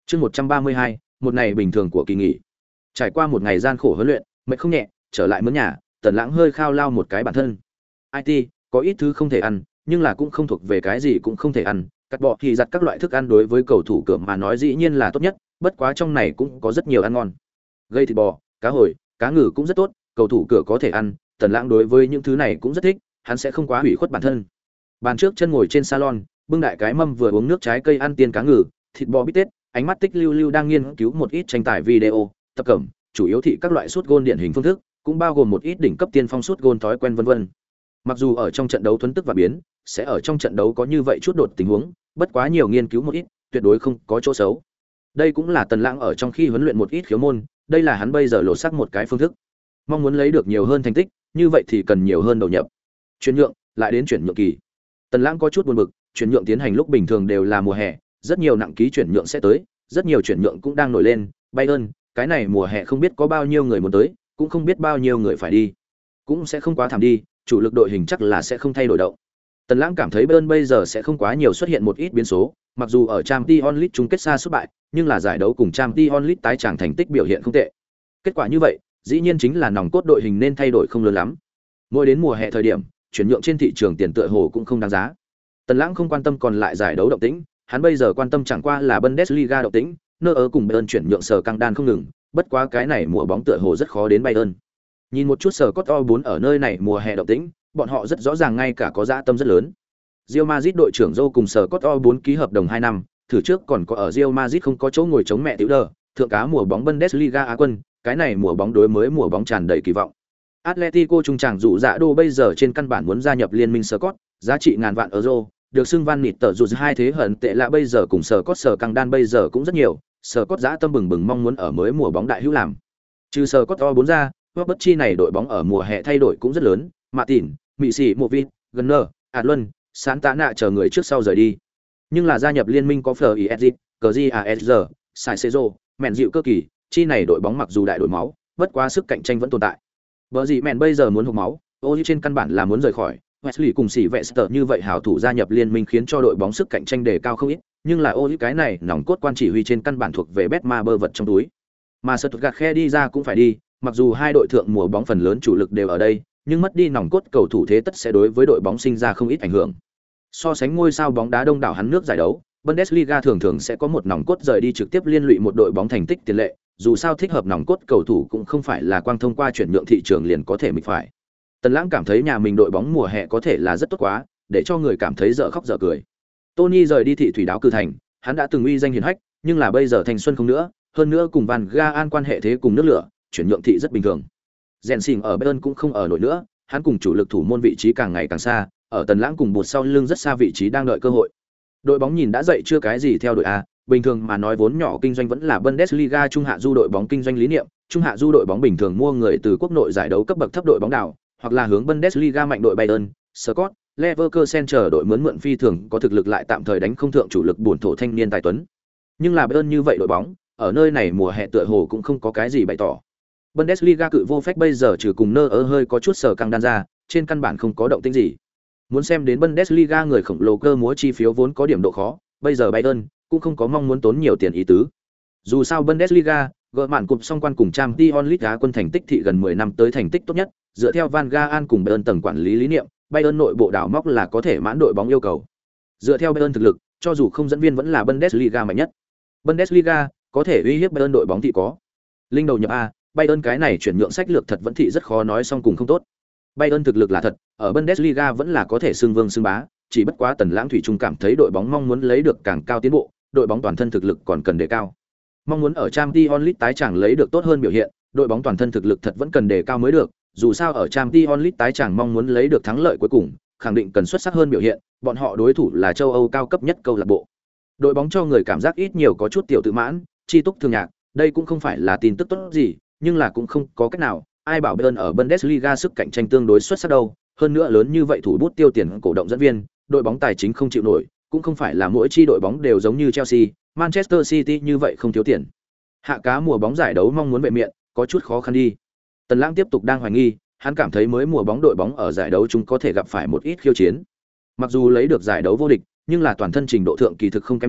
Chương 132, một ngày bình thường của kỳ nghỉ. Trải qua một ngày gian khổ huấn luyện, mệt không nhẹ, trở lại mướn nhà, Tần Lãng hơi khao lao một cái bản thân. IT, có ít thứ không thể ăn, nhưng là cũng không thuộc về cái gì cũng không thể ăn, cắt bỏ thì giặt các loại thức ăn đối với cầu thủ cửa mà nói dĩ nhiên là tốt nhất, bất quá trong này cũng có rất nhiều ăn ngon. Gây thịt bò, cá hồi, cá ngừ cũng rất tốt, cầu thủ cửa có thể ăn, Tần Lãng đối với những thứ này cũng rất thích, hắn sẽ không quá hủy khuất bản thân. Bàn trước chân ngồi trên salon, bưng đại cái mâm vừa uống nước trái cây ăn tiên cá ngừ, thịt bò bít tết, ánh mắt tích lưu lưu đang nghiên cứu một ít tranh tài video, tập cẩm, chủ yếu thị các loại sút gôn điển hình phương thức, cũng bao gồm một ít đỉnh cấp tiên phong sút gôn thói quen vân vân. Mặc dù ở trong trận đấu thuấn tức và biến, sẽ ở trong trận đấu có như vậy chút đột tình huống, bất quá nhiều nghiên cứu một ít, tuyệt đối không có chỗ xấu. Đây cũng là Tần Lãng ở trong khi huấn luyện một ít khiếu môn, đây là hắn bây giờ lộ sắc một cái phương thức. Mong muốn lấy được nhiều hơn thành tích, như vậy thì cần nhiều hơn đầu nhập. Chuyển nhượng, lại đến chuyển nhượng kỳ. Tần Lãng có chút buồn bực, chuyển nhượng tiến hành lúc bình thường đều là mùa hè, rất nhiều nặng ký chuyển nhượng sẽ tới, rất nhiều chuyển nhượng cũng đang nổi lên, Bayern, cái này mùa hè không biết có bao nhiêu người muốn tới, cũng không biết bao nhiêu người phải đi. Cũng sẽ không quá thảm đi, chủ lực đội hình chắc là sẽ không thay đổi động. Tần Lãng cảm thấy Bayern bây giờ sẽ không quá nhiều xuất hiện một ít biến số, mặc dù ở Champions League chung kết xa xuất bại, nhưng là giải đấu cùng Champions League tái tràng thành tích biểu hiện không tệ. Kết quả như vậy, dĩ nhiên chính là nòng cốt đội hình nên thay đổi không lớn lắm. Mỗi đến mùa hè thời điểm, chuyển nhượng trên thị trường tiền tựa hồ cũng không đáng giá. Tần Lãng không quan tâm còn lại giải đấu động tĩnh, hắn bây giờ quan tâm chẳng qua là Bundesliga động tĩnh, nơi ở cùng Bayern chuyển nhượng sở căng đan không ngừng, bất quá cái này mùa bóng tựa hồ rất khó đến Bayern. Nhìn một chút sở Cotto 4 ở nơi này mùa hè động tĩnh, bọn họ rất rõ ràng ngay cả có dã tâm rất lớn. Real Madrid đội trưởng Joe cùng sở Cotto 4 ký hợp đồng 2 năm, thử trước còn có ở Real Madrid không có chỗ ngồi chống mẹ tiểu đờ, thượng cá mùa bóng Bundesliga Á quân, cái này mùa bóng đối mới mùa bóng tràn đầy kỳ vọng. Atletico trung tràng dụ dạ đô bây giờ trên căn bản muốn gia nhập liên minh Scott, giá trị ngàn vạn euro, được xưng Van Nịt tờ dù hai thế hận tệ lạ bây giờ cùng Scott sở căng đan bây giờ cũng rất nhiều, Scott giá tâm bừng bừng mong muốn ở mới mùa bóng đại hữu làm. Trừ Scott O 4 ra, Robert chi này đội bóng ở mùa hè thay đổi cũng rất lớn, Martin, Mỹ Sĩ Movit, Gunner, Adlun, Santana chờ người trước sau rời đi. Nhưng là gia nhập liên minh có FISG, GZASR, Saicezo, mẹn dịu cơ kỳ, chi này đội bóng mặc dù đại đổi máu, bất quá sức cạnh tranh vẫn tồn tại. Bở gì mẹn bây giờ muốn hộc máu, ô trên căn bản là muốn rời khỏi. Wesley cùng sĩ Vester như vậy hảo thủ gia nhập liên minh khiến cho đội bóng sức cạnh tranh đề cao không ít, nhưng là ô cái này nòng cốt quan chỉ huy trên căn bản thuộc về Betmaber vật trong túi. Mà Stuttgart khe đi ra cũng phải đi, mặc dù hai đội thượng mùa bóng phần lớn chủ lực đều ở đây, nhưng mất đi nòng cốt cầu thủ thế tất sẽ đối với đội bóng sinh ra không ít ảnh hưởng. So sánh ngôi sao bóng đá đông đảo hắn nước giải đấu, Bundesliga thường thường sẽ có một nòng cốt rời đi trực tiếp liên lụy một đội bóng thành tích tiền lệ, dù sao thích hợp nòng cốt cầu thủ cũng không phải là quang thông qua chuyển nhượng thị trường liền có thể mình phải. Tần Lãng cảm thấy nhà mình đội bóng mùa hè có thể là rất tốt quá, để cho người cảm thấy dở khóc dở cười. Tony rời đi thị thủy đáo cử thành, hắn đã từng uy danh hiển hách, nhưng là bây giờ thanh xuân không nữa, hơn nữa cùng Van Gaal quan hệ thế cùng nước lửa, chuyển nhượng thị rất bình thường. Jensen ở Bayern cũng không ở nổi nữa, hắn cùng chủ lực thủ môn vị trí càng ngày càng xa, ở Tần Lãng cùng bột sau lưng rất xa vị trí đang đợi cơ hội. Đội bóng nhìn đã dậy chưa cái gì theo đội A, bình thường mà nói vốn nhỏ kinh doanh vẫn là Bundesliga trung hạ du đội bóng kinh doanh lý niệm, trung hạ du đội bóng bình thường mua người từ quốc nội giải đấu cấp bậc thấp đội bóng đảo, hoặc là hướng Bundesliga mạnh đội Bayern, Scott, Leverkusen chờ đội mướn phi thường có thực lực lại tạm thời đánh không thượng chủ lực buồn thổ thanh niên tài tuấn. Nhưng là Bayern như vậy đội bóng, ở nơi này mùa hè tựa hồ cũng không có cái gì bày tỏ. Bundesliga cự vô phách bây giờ trừ cùng nơ ở hơi có chút sở căng đan ra, trên căn bản không có động tĩnh gì. Muốn xem đến Bundesliga người khổng lồ cơ múa chi phiếu vốn có điểm độ khó, bây giờ Bayern cũng không có mong muốn tốn nhiều tiền ý tứ. Dù sao Bundesliga, gỡ mạn cụp song quan cùng Champions League Á quân thành tích thị gần 10 năm tới thành tích tốt nhất, dựa theo Van Gaal cùng Bayern tầng quản lý lý niệm, Bayern nội bộ đào móc là có thể mãn đội bóng yêu cầu. Dựa theo Bayern thực lực, cho dù không dẫn viên vẫn là Bundesliga mạnh nhất. Bundesliga có thể uy hiếp Bayern đội bóng thị có. Linh đầu nhập A, Bayern cái này chuyển nhượng sách lược thật vẫn thị rất khó nói xong cùng không tốt. Bayern thực lực là thật, ở Bundesliga vẫn là có thể xưng vương xưng bá, chỉ bất quá Tần Lãng thủy chung cảm thấy đội bóng mong muốn lấy được càng cao tiến bộ, đội bóng toàn thân thực lực còn cần đề cao. Mong muốn ở Champions League tái tràng lấy được tốt hơn biểu hiện, đội bóng toàn thân thực lực thật vẫn cần đề cao mới được, dù sao ở Champions League tái tràng mong muốn lấy được thắng lợi cuối cùng, khẳng định cần xuất sắc hơn biểu hiện, bọn họ đối thủ là châu Âu cao cấp nhất câu lạc bộ. Đội bóng cho người cảm giác ít nhiều có chút tiểu tự mãn, chi túc thường nhạc, đây cũng không phải là tin tức tốt gì, nhưng là cũng không có cách nào, ai bảo Bayern ở Bundesliga sức cạnh tranh tương đối xuất sắc đâu, hơn nữa lớn như vậy thủ bút tiêu tiền cổ động dẫn viên, đội bóng tài chính không chịu nổi, cũng không phải là mỗi chi đội bóng đều giống như Chelsea, Manchester City như vậy không thiếu tiền. Hạ cá mùa bóng giải đấu mong muốn vệ miện, có chút khó khăn đi. Tần Lãng tiếp tục đang hoài nghi, hắn cảm thấy mới mùa bóng đội bóng ở giải đấu chúng có thể gặp phải một ít khiêu chiến. Mặc dù lấy được giải đấu vô địch, nhưng là toàn thân trình độ thượng kỳ thực không kém nhiều,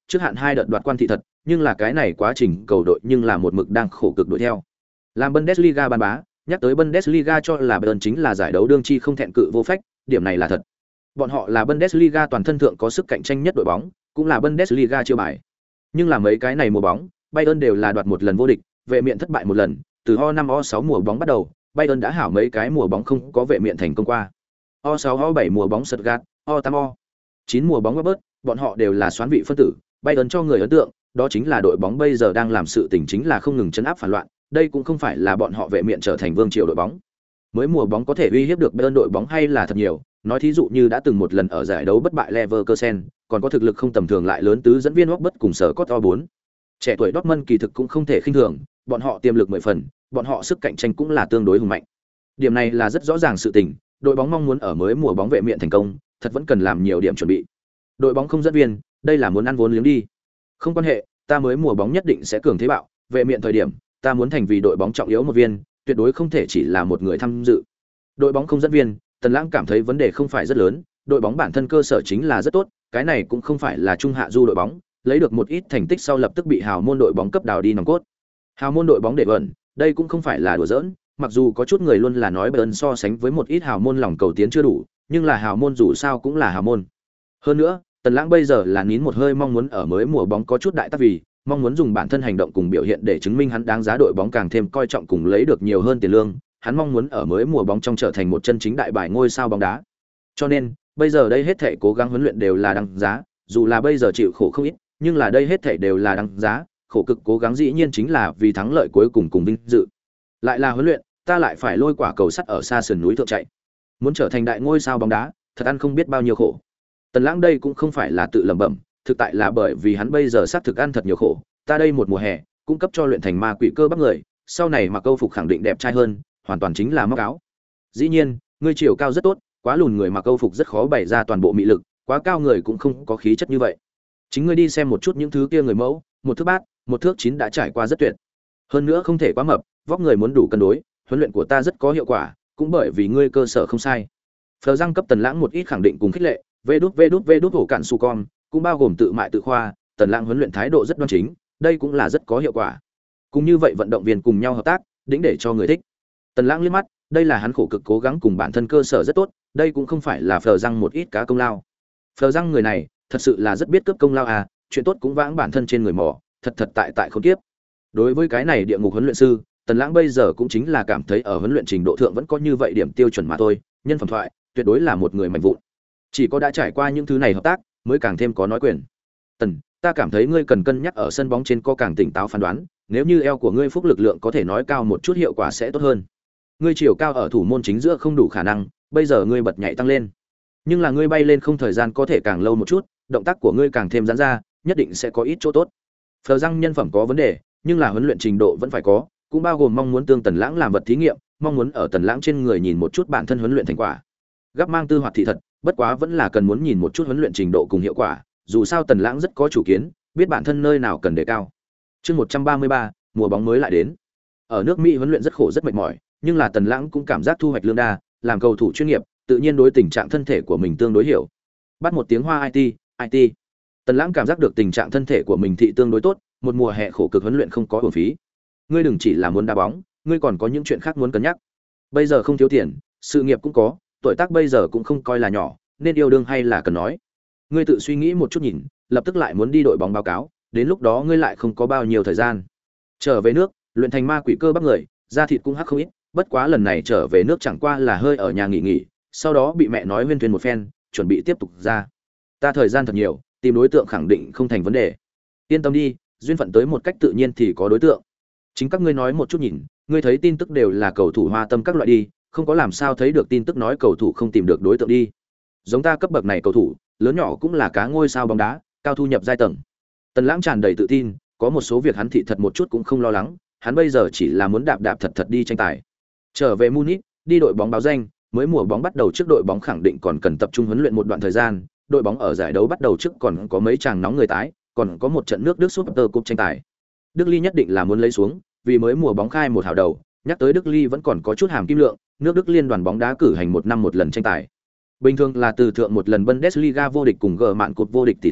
trước hạn 2 đợt đoạt quan thị thật, nhưng là cái này quá trình cầu đội nhưng là một mực đang khổ cực đuổi theo. Làm Bundesliga ban bá, nhắc tới Bundesliga cho là Bayern chính là giải đấu đương chi không thẹn cự vô phách, điểm này là thật. Bọn họ là Bundesliga toàn thân thượng có sức cạnh tranh nhất đội bóng, cũng là Bundesliga chiêu bài. Nhưng là mấy cái này mùa bóng, Bayern đều là đoạt một lần vô địch, vệ miện thất bại một lần, từ O5 O6 mùa bóng bắt đầu, Bayern đã hảo mấy cái mùa bóng không có vệ miện thành công qua. O6 O7 mùa bóng Stuttgart, O8 O9 mùa bóng Robert, bọn họ đều là soán vị phân tử, Bayern cho người ấn tượng, đó chính là đội bóng bây giờ đang làm sự tình chính là không ngừng chấn áp phản loạn, đây cũng không phải là bọn họ vệ miện trở thành vương triều đội bóng. Mới mùa bóng có thể uy hiếp được Bayern đội bóng hay là thật nhiều, nói thí dụ như đã từng một lần ở giải đấu bất bại Leverkusen, còn có thực lực không tầm thường lại lớn tứ dẫn viên Robert cùng sở Cốt O4. Trẻ tuổi Dortmund kỳ thực cũng không thể khinh thường, bọn họ tiềm lực 10 phần, bọn họ sức cạnh tranh cũng là tương đối hùng mạnh. Điểm này là rất rõ ràng sự tình, đội bóng mong muốn ở mới mùa bóng vệ miện thành công, thật vẫn cần làm nhiều điểm chuẩn bị. Đội bóng không dẫn viên, đây là muốn ăn vốn liếng đi. Không quan hệ, ta mới mùa bóng nhất định sẽ cường thế bạo, vệ miện thời điểm, ta muốn thành vì đội bóng trọng yếu một viên, tuyệt đối không thể chỉ là một người tham dự. Đội bóng không dẫn viên, Tần Lãng cảm thấy vấn đề không phải rất lớn, đội bóng bản thân cơ sở chính là rất tốt, cái này cũng không phải là trung hạ du đội bóng, lấy được một ít thành tích sau lập tức bị hào môn đội bóng cấp đào đi nòng cốt. Hào môn đội bóng để bẩn, đây cũng không phải là đùa giỡn, mặc dù có chút người luôn là nói Bayern so sánh với một ít hào môn lòng cầu tiến chưa đủ, nhưng là hào môn dù sao cũng là hào môn. Hơn nữa, Tần Lãng bây giờ là nín một hơi mong muốn ở mới mùa bóng có chút đại tác vì, mong muốn dùng bản thân hành động cùng biểu hiện để chứng minh hắn đáng giá đội bóng càng thêm coi trọng cùng lấy được nhiều hơn tiền lương, hắn mong muốn ở mới mùa bóng trong trở thành một chân chính đại bài ngôi sao bóng đá. Cho nên, bây giờ đây hết thảy cố gắng huấn luyện đều là đáng giá, dù là bây giờ chịu khổ không ít, nhưng là đây hết thảy đều là đáng giá, khổ cực cố gắng dĩ nhiên chính là vì thắng lợi cuối cùng cùng vinh dự. Lại là huấn luyện, ta lại phải lôi quả cầu sắt ở xa sườn núi thượng chạy. Muốn trở thành đại ngôi sao bóng đá, thật ăn không biết bao nhiêu khổ. Tần Lãng đây cũng không phải là tự lẩm bẩm, thực tại là bởi vì hắn bây giờ xác thực ăn thật nhiều khổ, ta đây một mùa hè, cung cấp cho luyện thành ma quỷ cơ bắp người, sau này mặc câu phục khẳng định đẹp trai hơn, hoàn toàn chính là móc áo. Dĩ nhiên, ngươi chiều cao rất tốt, quá lùn người mặc câu phục rất khó bày ra toàn bộ mị lực, quá cao người cũng không có khí chất như vậy. Chính ngươi đi xem một chút những thứ kia người mẫu, một thước bát, một thước chín đã trải qua rất tuyệt. Hơn nữa không thể quá mập, vóc người muốn đủ cân đối, huấn luyện của ta rất có hiệu quả, cũng bởi vì ngươi cơ sở không sai. Phờ răng cấp Tần Lãng một ít khẳng định cùng khích lệ, vê đút hổ cạn su con, cũng bao gồm tự mại tự khoa, Tần Lãng huấn luyện thái độ rất đoan chính, đây cũng là rất có hiệu quả. Cùng như vậy vận động viên cùng nhau hợp tác, đỉnh để cho người thích. Tần Lãng liếc mắt, đây là hắn khổ cực cố gắng cùng bản thân cơ sở rất tốt, đây cũng không phải là Phờ răng một ít cá công lao. Phờ răng người này, thật sự là rất biết cướp công lao à, chuyện tốt cũng vãng bản thân trên người mỏ, thật tại khốn kiếp. Đối với cái này địa ngục huấn luyện sư, Tần Lãng bây giờ cũng chính là cảm thấy ở huấn luyện trình độ thượng vẫn có như vậy điểm tiêu chuẩn mà thôi, nhân phẩm thoại, tuyệt đối là một người mạnh vụn. Chỉ có đã trải qua những thứ này hợp tác, mới càng thêm có nói quyền. Tần, ta cảm thấy ngươi cần cân nhắc ở sân bóng trên có càng tỉnh táo phán đoán, nếu như eo của ngươi phúc lực lượng có thể nói cao một chút hiệu quả sẽ tốt hơn. Ngươi chiều cao ở thủ môn chính giữa không đủ khả năng, bây giờ ngươi bật nhảy tăng lên. Nhưng là ngươi bay lên không thời gian có thể càng lâu một chút, động tác của ngươi càng thêm giãn ra, nhất định sẽ có ít chỗ tốt. Phờ răng nhân phẩm có vấn đề, nhưng là huấn luyện trình độ vẫn phải có, cũng bao gồm mong muốn tương Tần Lãng làm vật thí nghiệm, mong muốn ở Tần Lãng trên người nhìn một chút bản thân huấn luyện thành quả. Gấp mang tư hoạt thị thật, bất quá vẫn là cần muốn nhìn một chút huấn luyện trình độ cùng hiệu quả, dù sao Tần Lãng rất có chủ kiến, biết bản thân nơi nào cần đề cao. Chương 133, mùa bóng mới lại đến. Ở nước Mỹ huấn luyện rất khổ rất mệt mỏi, nhưng là Tần Lãng cũng cảm giác thu hoạch lương đa, làm cầu thủ chuyên nghiệp, tự nhiên đối tình trạng thân thể của mình tương đối hiểu. Bắt một tiếng Hoa IT. Tần Lãng cảm giác được tình trạng thân thể của mình thị tương đối tốt, một mùa hè khổ cực huấn luyện không có uổng phí. Ngươi đừng chỉ là muốn đá bóng, ngươi còn có những chuyện khác muốn cân nhắc. Bây giờ không thiếu tiền, sự nghiệp cũng có, tuổi tác bây giờ cũng không coi là nhỏ, nên yêu đương hay là cần nói. Ngươi tự suy nghĩ một chút nhìn, lập tức lại muốn đi đội bóng báo cáo, đến lúc đó ngươi lại không có bao nhiêu thời gian. Trở về nước, luyện thành ma quỷ cơ bắp người, da thịt cũng hắc không ít, bất quá lần này trở về nước chẳng qua là hơi ở nhà nghỉ, sau đó bị mẹ nói huyên thuyên một phen, chuẩn bị tiếp tục ra. Ta thời gian thật nhiều, tìm đối tượng khẳng định không thành vấn đề. Yên tâm đi, duyên phận tới một cách tự nhiên thì có đối tượng. Chính các ngươi nói một chút nhìn, ngươi thấy tin tức đều là cầu thủ hoa tâm các loại đi, không có làm sao thấy được tin tức nói cầu thủ không tìm được đối tượng đi. Giống ta cấp bậc này cầu thủ, lớn nhỏ cũng là cá ngôi sao bóng đá, cao thu nhập giai tầng. Tần Lãng tràn đầy tự tin, có một số việc hắn thị thật một chút cũng không lo lắng, hắn bây giờ chỉ là muốn đạp thật đi tranh tài. Trở về Munich, đi đội bóng báo danh, mới mùa bóng bắt đầu trước đội bóng khẳng định còn cần tập trung huấn luyện một đoạn thời gian, đội bóng ở giải đấu bắt đầu trước còn có mấy chàng nóng người tái, còn có một trận nước Đức Super Cup tranh tài. Đức Ly nhất định là muốn lấy xuống, vì mới mùa bóng khai một hào đầu, nhắc tới Đức Ly vẫn còn có chút hàm kim lượng, nước Đức liên đoàn bóng đá cử hành một năm một lần tranh tài. Bình thường là từ thượng một lần Bundesliga vô địch cùng gờ mạn cột vô địch tỷ thí,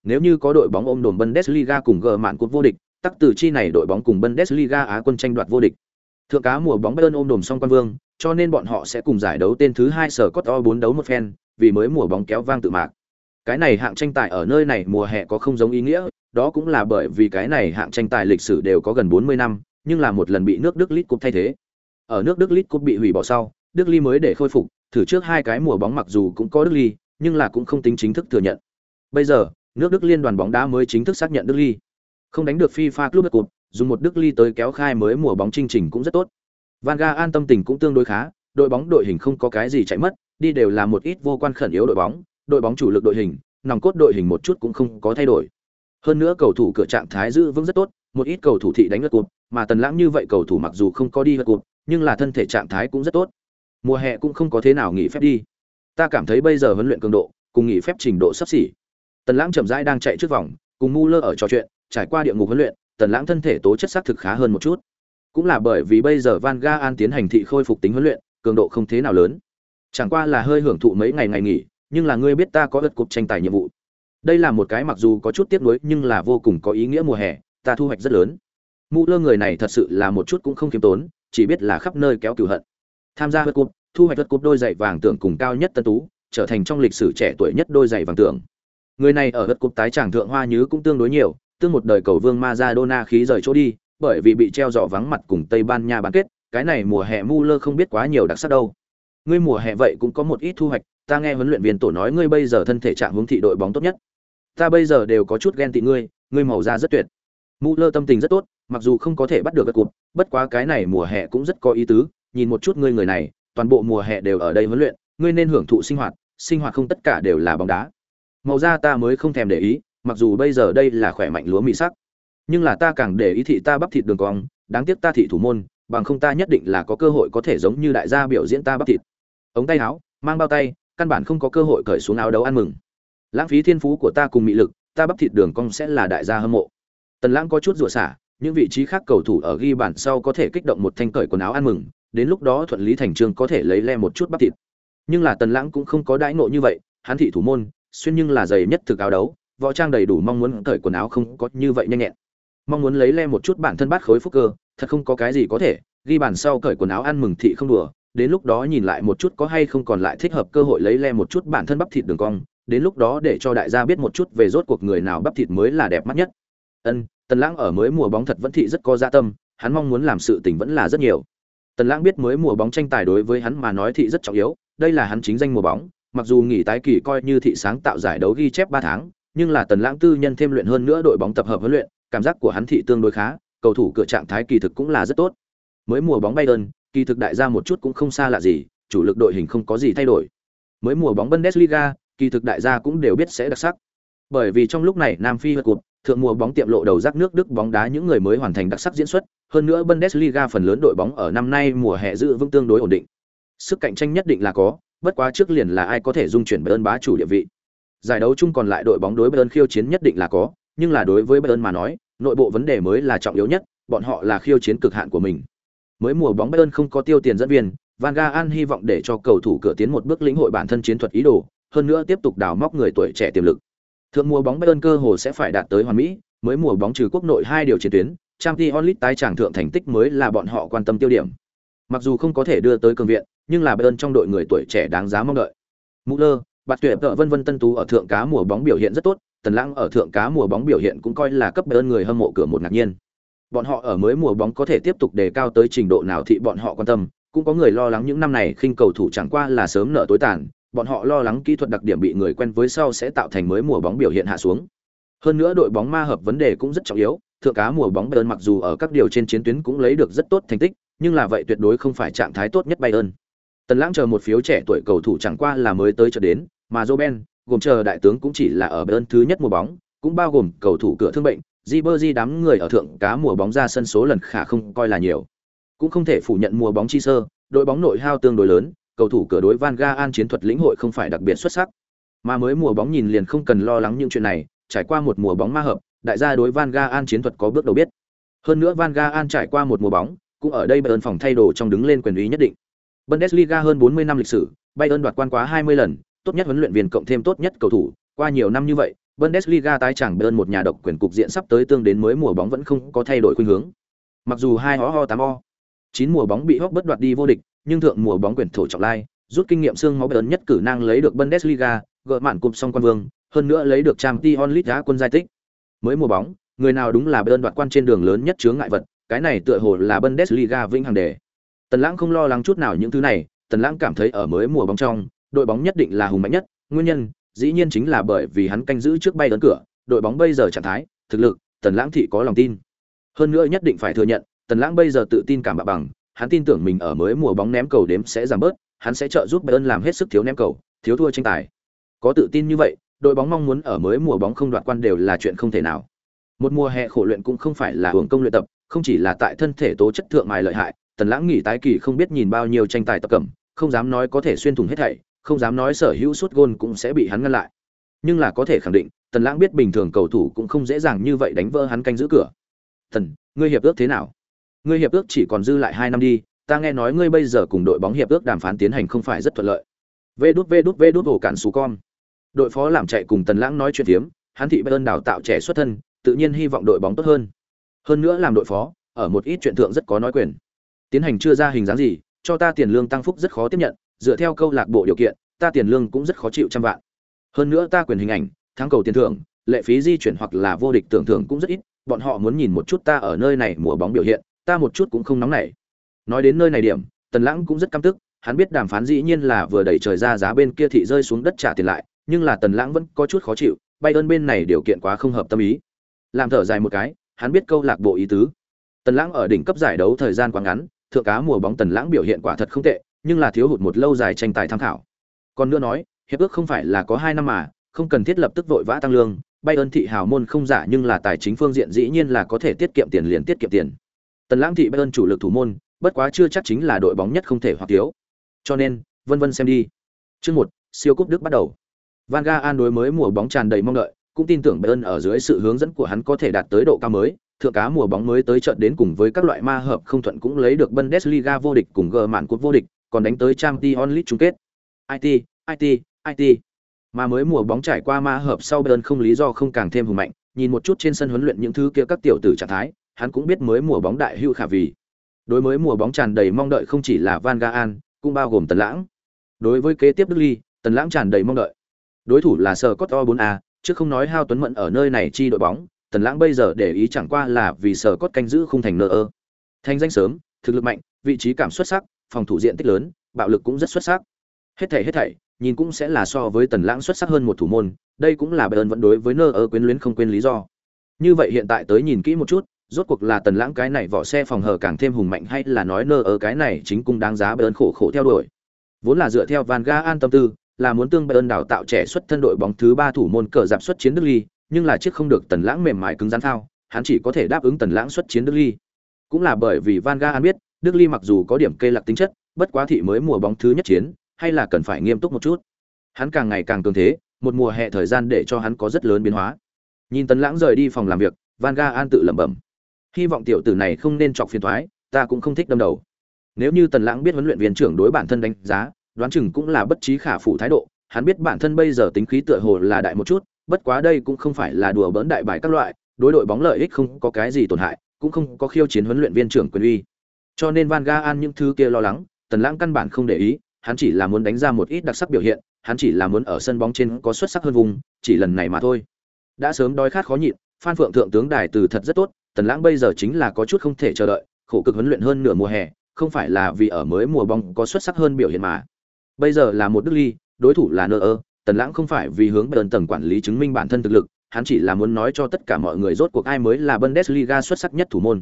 Nếu như có đội bóng ôm đồn Bundesliga cùng gờ mạn cúp vô địch, tắc từ chi này đội bóng cùng Bundesliga Á quân tranh đoạt vô địch. Thượng cá mùa bóng Bayern ôm đồm song quan vương, cho nên bọn họ sẽ cùng giải đấu tên thứ 2 sở Cốt O 4 đấu một phen, vì mới mùa bóng kéo vang tự mạc. Cái này hạng tranh tài ở nơi này mùa hè có không giống ý nghĩa, đó cũng là bởi vì cái này hạng tranh tài lịch sử đều có gần 40 năm, nhưng là một lần bị nước Đức League Cup thay thế. Ở nước Đức League Cup bị hủy bỏ sau, Đức Ly mới để khôi phục, thử trước hai cái mùa bóng mặc dù cũng có Đức Ly, nhưng là cũng không tính chính thức thừa nhận. Bây giờ, nước Đức liên đoàn bóng đá mới chính thức xác nhận Đức Ly. Không đánh được FIFA Club Cup, dùng một Đức Ly tới kéo khai mới mùa bóng chương trình cũng rất tốt. Van Gaal tâm tình cũng tương đối khá, đội bóng đội hình không có cái gì chạy mất, đi đều là một ít vô quan khẩn yếu đội bóng chủ lực đội hình, nòng cốt đội hình một chút cũng không có thay đổi. Hơn nữa cầu thủ cửa trạng thái giữ vững rất tốt, một ít cầu thủ thị đánh lượt cột, mà Tần Lãng như vậy cầu thủ mặc dù không có đi lượt cột, nhưng là thân thể trạng thái cũng rất tốt. Mùa hè cũng không có thế nào nghỉ phép đi. Ta cảm thấy bây giờ huấn luyện cường độ, cùng nghỉ phép trình độ sắp xỉ. Tần Lãng chậm rãi đang chạy trước vòng, cùng Muller ở trò chuyện, trải qua địa ngục huấn luyện, Tần Lãng thân thể tố chất xác thực khá hơn một chút. Cũng là bởi vì bây giờ Van Gaal tiến hành thị khôi phục tính huấn luyện, cường độ không thế nào lớn. Chẳng qua là hơi hưởng thụ mấy ngày nghỉ, nhưng là ngươi biết ta có lượt cột tranh tài nhiệm vụ. Đây là một cái mặc dù có chút tiếc nuối nhưng là vô cùng có ý nghĩa mùa hè, ta thu hoạch rất lớn. Muller người này thật sự là một chút cũng không kiêm tốn, chỉ biết là khắp nơi kéo cừu hận. Tham gia lượt cột, thu hoạch lượt cột đôi giày vàng tưởng cùng cao nhất tân tú, trở thành trong lịch sử trẻ tuổi nhất đôi giày vàng tưởng. Người này ở lượt cột tái tràng thượng hoa nhứ cũng tương đối nhiều, tương một đời cầu vương Maradona khí rời chỗ đi, bởi vì bị treo giỏ vắng mặt cùng Tây Ban Nha bán kết, cái này mùa hè Muller không biết quá nhiều đặc sắc đâu. Ngươi mùa hè vậy cũng có một ít thu hoạch, ta nghe huấn luyện viên tổ nói ngươi bây giờ thân thể trạng hướng thị đội bóng tốt nhất. Ta bây giờ đều có chút ghen tị ngươi màu da rất tuyệt. Muller tâm tình rất tốt, mặc dù không có thể bắt được cái cúp, bất quá cái này mùa hè cũng rất có ý tứ, nhìn một chút ngươi người này, toàn bộ mùa hè đều ở đây huấn luyện, ngươi nên hưởng thụ sinh hoạt không tất cả đều là bóng đá. Màu da ta mới không thèm để ý, mặc dù bây giờ đây là khỏe mạnh lúa mì sắc, nhưng là ta càng để ý thị ta bắp thịt đường cong, đáng tiếc ta thị thủ môn, bằng không ta nhất định là có cơ hội có thể giống như đại gia biểu diễn ta bắp thịt. Ống tay áo, mang bao tay, căn bản không có cơ hội cởi xuống áo đấu ăn mừng. Lãng phí thiên phú của ta cùng mị lực, ta bắp thịt đường cong sẽ là đại gia hâm mộ. Tần Lãng có chút rủa xả, những vị trí khác cầu thủ ở ghi bàn sau có thể kích động một thanh cởi quần áo ăn mừng, đến lúc đó thuận lý thành trương có thể lấy le một chút bắp thịt. Nhưng là Tần Lãng cũng không có đãi ngộ như vậy, hắn thị thủ môn, xuyên nhưng là giày nhất thực áo đấu, võ trang đầy đủ, mong muốn cởi quần áo không có như vậy nhanh nhẹn. Mong muốn lấy le một chút bản thân bát khối phúc cơ, thật không có cái gì có thể, ghi bàn sau cởi quần áo ăn mừng thị không đùa, đến lúc đó nhìn lại một chút có hay không còn lại thích hợp cơ hội lấy le một chút bản thân bắp thịt đường cong, đến lúc đó để cho đại gia biết một chút về rốt cuộc người nào bắp thịt mới là đẹp mắt nhất. Tần Lãng ở mới mùa bóng thật vẫn thị rất có dạ tâm, hắn mong muốn làm sự tình vẫn là rất nhiều. Tần Lãng biết mới mùa bóng tranh tài đối với hắn mà nói thị rất trọng yếu, đây là hắn chính danh mùa bóng, mặc dù nghỉ tái kỳ coi như thị sáng tạo giải đấu ghi chép 3 tháng, nhưng là Tần Lãng tư nhân thêm luyện hơn nữa đội bóng tập hợp huấn luyện, cảm giác của hắn thị tương đối khá, cầu thủ cửa trạng thái kỳ thực cũng là rất tốt. Mới mùa bóng Bayern, kỳ thực đại gia một chút cũng không xa lạ gì, chủ lực đội hình không có gì thay đổi. Mới mùa bóng Bundesliga, kỳ thực đại gia cũng đều biết sẽ đặc sắc. Bởi vì trong lúc này Nam Phi vượt cột, thượng mùa bóng tiệm lộ đầu rác nước Đức bóng đá những người mới hoàn thành đặc sắc diễn xuất, hơn nữa Bundesliga phần lớn đội bóng ở năm nay mùa hè giữ vững tương đối ổn định. Sức cạnh tranh nhất định là có, bất quá trước liền là ai có thể dung chuyển Bayern bá chủ địa vị. Giải đấu chung còn lại đội bóng đối Bayern khiêu chiến nhất định là có, nhưng là đối với Bayern mà nói, nội bộ vấn đề mới là trọng yếu nhất, bọn họ là khiêu chiến cực hạn của mình. Mới mùa bóng Bayern không có tiêu tiền dẫn viên, Van Gaal hy vọng để cho cầu thủ cửa tiến một bước lĩnh hội bản thân chiến thuật ý đồ, hơn nữa tiếp tục đào móc người tuổi trẻ tiềm lực. Thượng mùa bóng Bayern cơ hồ sẽ phải đạt tới hoàn mỹ, mới mùa bóng trừ quốc nội 2 điều chiến tuyến, Champions League tái tràng thượng thành tích mới là bọn họ quan tâm tiêu điểm. Mặc dù không có thể đưa tới cường viện, nhưng là Bayern trong đội người tuổi trẻ đáng giá mong đợi. Müller, Bạt Tuyệt Tợ vân vân tân tú ở thượng cá mùa bóng biểu hiện rất tốt, Tần Lãng ở thượng cá mùa bóng biểu hiện cũng coi là cấp Bayern người hâm mộ cửa một ngạc nhiên. Bọn họ ở mới mùa bóng có thể tiếp tục đề cao tới trình độ nào thì bọn họ quan tâm, cũng có người lo lắng những năm này khinh cầu thủ chẳng qua là sớm nợ tối tàn, bọn họ lo lắng kỹ thuật đặc điểm bị người quen với sau sẽ tạo thành mới mùa bóng biểu hiện hạ xuống. Hơn nữa đội bóng ma hợp vấn đề cũng rất trọng yếu, thượng cá mùa bóng Bayern mặc dù ở các điều trên chiến tuyến cũng lấy được rất tốt thành tích, nhưng là vậy tuyệt đối không phải trạng thái tốt nhất Bayern. Tần Lãng chờ một phiếu trẻ tuổi cầu thủ chẳng qua là mới tới cho đến, mà Robben, gồm chờ đại tướng cũng chỉ là ở Bayern thứ nhất mùa bóng, cũng bao gồm cầu thủ cửa thương bệnh, Ribery đám người ở thượng cá mùa bóng ra sân số lần khả không coi là nhiều. Cũng không thể phủ nhận mùa bóng chi sơ, đội bóng nội hao tương đối lớn, cầu thủ cửa đối Van Gaal chiến thuật lĩnh hội không phải đặc biệt xuất sắc. Mà mới mùa bóng nhìn liền không cần lo lắng những chuyện này, trải qua một mùa bóng ma hợp, đại gia đối Van Gaal chiến thuật có bước đầu biết. Hơn nữa Van Gaal trải qua một mùa bóng, cũng ở đây Bayern phòng thay đồ trong đứng lên quyền uy nhất định. Bundesliga hơn 40 năm lịch sử, Bayern đoạt quan quá 20 lần, tốt nhất huấn luyện viên cộng thêm tốt nhất cầu thủ, qua nhiều năm như vậy, Bundesliga tái chẳng Bayern một nhà độc quyền cục diện sắp tới tương đến mới mùa bóng vẫn không có thay đổi khuynh hướng. Mặc dù 2 ho 8 o, 9 mùa bóng bị hốc bất đoạt đi vô địch, nhưng thượng mùa bóng quyền thổ trọng lai, rút kinh nghiệm xương máu Bayern nhất cử năng lấy được Bundesliga, gỡ mạn cúp song quan vương, hơn nữa lấy được Champions League đá quân giai tích. Mới mùa bóng, người nào đúng là Bayern đoạt quan trên đường lớn nhất chướng ngại vật, cái này tựa hồ là Bundesliga vĩnh hằng đề. Tần Lãng không lo lắng chút nào những thứ này, Tần Lãng cảm thấy ở mới mùa bóng trong, đội bóng nhất định là hùng mạnh nhất, nguyên nhân dĩ nhiên chính là bởi vì hắn canh giữ trước Bayern cửa, đội bóng bây giờ trạng thái, thực lực, Tần Lãng thị có lòng tin. Hơn nữa nhất định phải thừa nhận, Tần Lãng bây giờ tự tin cảm bạo bằng, hắn tin tưởng mình ở mới mùa bóng ném cầu đếm sẽ giảm bớt, hắn sẽ trợ giúp Bayern làm hết sức thiếu ném cầu, thiếu thua tranh tài. Có tự tin như vậy, đội bóng mong muốn ở mới mùa bóng không đoạt quan đều là chuyện không thể nào. Một mùa hè khổ luyện cũng không phải là hưởng công luyện tập, không chỉ là tại thân thể tố chất thượng mài lợi hại, Tần Lãng nghỉ tái kỳ không biết nhìn bao nhiêu tranh tài tập cẩm, không dám nói có thể xuyên thủng hết thảy, không dám nói sở hữu sút gôn cũng sẽ bị hắn ngăn lại. Nhưng là có thể khẳng định, Tần Lãng biết bình thường cầu thủ cũng không dễ dàng như vậy đánh vỡ hắn canh giữ cửa. "Tần, ngươi hiệp ước thế nào? Ngươi hiệp ước chỉ còn dư lại 2 năm đi, ta nghe nói ngươi bây giờ cùng đội bóng hiệp ước đàm phán tiến hành không phải rất thuận lợi." Vê đút ổ cản sú con. Đội phó làm chạy cùng Tần Lãng nói chuyện phiếm, hắn thị Bayern đào tạo trẻ xuất thân, tự nhiên hy vọng đội bóng tốt hơn. Hơn nữa làm đội phó, ở một ít chuyện thượng rất có nói quyền. Tiến hành chưa ra hình dáng gì, cho ta tiền lương tăng phúc rất khó tiếp nhận, dựa theo câu lạc bộ điều kiện, ta tiền lương cũng rất khó chịu trăm vạn. Hơn nữa ta quyền hình ảnh, thắng cầu tiền thưởng, lệ phí di chuyển hoặc là vô địch tưởng thưởng cũng rất ít, bọn họ muốn nhìn một chút ta ở nơi này mùa bóng biểu hiện, ta một chút cũng không nóng nảy. Nói đến nơi này điểm, Tần Lãng cũng rất căm tức, hắn biết đàm phán dĩ nhiên là vừa đẩy trời ra giá bên kia thị rơi xuống đất trả tiền lại, nhưng là Tần Lãng vẫn có chút khó chịu, Bayern bên này điều kiện quá không hợp tâm ý. Làm thở dài một cái, hắn biết câu lạc bộ ý tứ. Tần Lãng ở đỉnh cấp giải đấu thời gian quá ngắn, thượng cá mùa bóng Tần Lãng biểu hiện quả thật không tệ, nhưng là thiếu hụt một lâu dài tranh tài tham khảo. Còn nữa nói, hiệp ước không phải là có 2 năm mà, không cần thiết lập tức vội vã tăng lương, Bayern thị hào môn không giả nhưng là tài chính phương diện dĩ nhiên là có thể tiết kiệm tiền liền tiết kiệm tiền. Tần Lãng thị Bayern chủ lực thủ môn, bất quá chưa chắc chính là đội bóng nhất không thể hoặc thiếu. Cho nên, vân vân xem đi. Chương 1, siêu cúp Đức bắt đầu. Van Gaal đối mới mùa bóng tràn đầy mong đợi, cũng tin tưởng Bayern ở dưới sự hướng dẫn của hắn có thể đạt tới độ cao mới. Thượng cá mùa bóng mới tới trận đến cùng với các loại ma hợp không thuận cũng lấy được Bundesliga vô địch cùng gờ mạn cúp vô địch, còn đánh tới Champions League chung kết. IT. Mà mới mùa bóng trải qua ma hợp sau Bayern không lý do không càng thêm hùng mạnh, nhìn một chút trên sân huấn luyện những thứ kia các tiểu tử trạng thái, hắn cũng biết mới mùa bóng đại hữu khả vì. Đối mới mùa bóng tràn đầy mong đợi không chỉ là Van Gaal, cũng bao gồm Tần Lãng. Đối với kế tiếp Đức Ly, Tần Lãng tràn đầy mong đợi. Đối thủ là Scott 4A, chứ không nói Hao Tuấn Mẫn ở nơi này chi đội bóng, Tần Lãng bây giờ để ý chẳng qua là vì Scott canh giữ khung thành nơ. Thành danh sớm, thực lực mạnh, vị trí cảm xuất sắc, phòng thủ diện tích lớn, bạo lực cũng rất xuất sắc. Hết thảy, nhìn cũng sẽ là so với Tần Lãng xuất sắc hơn một thủ môn, đây cũng là Bayern vẫn đối với nơ quyến luyến không quên lý do. Như vậy hiện tại tới nhìn kỹ một chút, rốt cuộc là Tần Lãng cái này vỏ xe phòng hở càng thêm hùng mạnh hay là nói cái này chính cung đáng giá Bayern khổ theo đuổi. Vốn là dựa theo Van Gaal tâm tư, là muốn tương Bayern đào tạo trẻ xuất thân đội bóng thứ 3 thủ môn cờ dạp xuất chiến Đức Ly, nhưng là chiếc không được Tần Lãng mềm mại cứng rắn thao, hắn chỉ có thể đáp ứng Tần Lãng xuất chiến Đức Ly. Cũng là bởi vì Van Gaal biết, Đức Ly mặc dù có điểm cây lạc tính chất, bất quá thị mới mùa bóng thứ nhất chiến, hay là cần phải nghiêm túc một chút. Hắn càng ngày càng cường thế, một mùa hè thời gian để cho hắn có rất lớn biến hóa. Nhìn Tần Lãng rời đi phòng làm việc, Van Gaal tự lẩm bẩm, hy vọng tiểu tử này không nên chọc phiền toái, ta cũng không thích đâm đầu. Nếu như Tần Lãng biết huấn luyện viên trưởng đối bản thân đánh giá, đoán chừng cũng là bất trí khả phụ thái độ, hắn biết bản thân bây giờ tính khí tựa hồ là đại một chút, bất quá đây cũng không phải là đùa bỡn đại bài các loại, đối đội bóng lợi ích không có cái gì tổn hại, cũng không có khiêu chiến huấn luyện viên trưởng quyền uy. Cho nên Van Gaal những thứ kia lo lắng, Tần Lãng căn bản không để ý, hắn chỉ là muốn đánh ra một ít đặc sắc biểu hiện, hắn chỉ là muốn ở sân bóng trên có xuất sắc hơn vùng, chỉ lần này mà thôi. Đã sớm đói khát khó nhịn, Phan Phượng thượng tướng đài từ thật rất tốt, Tần Lãng bây giờ chính là có chút không thể chờ đợi, khổ cực huấn luyện hơn nửa mùa hè, không phải là vì ở mới mùa bóng có xuất sắc hơn biểu hiện mà. Bây giờ là một Đức Ly, đối thủ là Tần Lãng không phải vì hướng Bayern tầng quản lý chứng minh bản thân thực lực, hắn chỉ là muốn nói cho tất cả mọi người rốt cuộc ai mới là Bundesliga xuất sắc nhất thủ môn.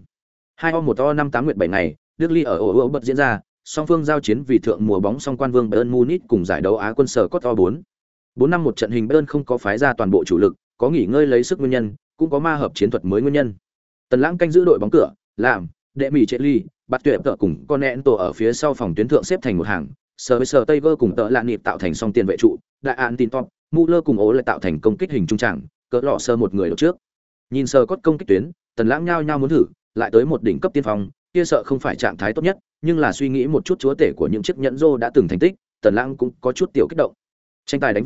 2O1O 58 nguyệt 7 ngày, Đức Ly ở ổ bật diễn ra, song phương giao chiến vì thượng mùa bóng song quan vương Bayern Munich cùng giải đấu Á quân sở Scott 4 năm một trận hình Bayern không có phái ra toàn bộ chủ lực, có nghỉ ngơi lấy sức nguyên nhân, cũng có ma hợp chiến thuật mới nguyên nhân. Tần Lãng canh giữ đội bóng cửa, làm đệ mỹ chết ly, bắt tuyệt tợ cùng con nẹn tổ ở phía sau phòng tuyến thượng xếp thành một hàng, sờ Tiger cùng tợ lạ nịp tạo thành song tiền vệ trụ, đại an tin top, Muller cùng ố lại tạo thành công kích hình trung trảng, cỡ lọ sơ một người đầu trước. Nhìn sờ cốt công kích tuyến, Tần Lãng nhao nhao muốn thử, lại tới một đỉnh cấp tiên phong, kia sợ không phải trạng thái tốt nhất, nhưng là suy nghĩ một chút chúa tể của những chiếc nhẫn rô đã từng thành tích, Tần Lãng cũng có chút tiểu kích động. Tranh tài đánh vang,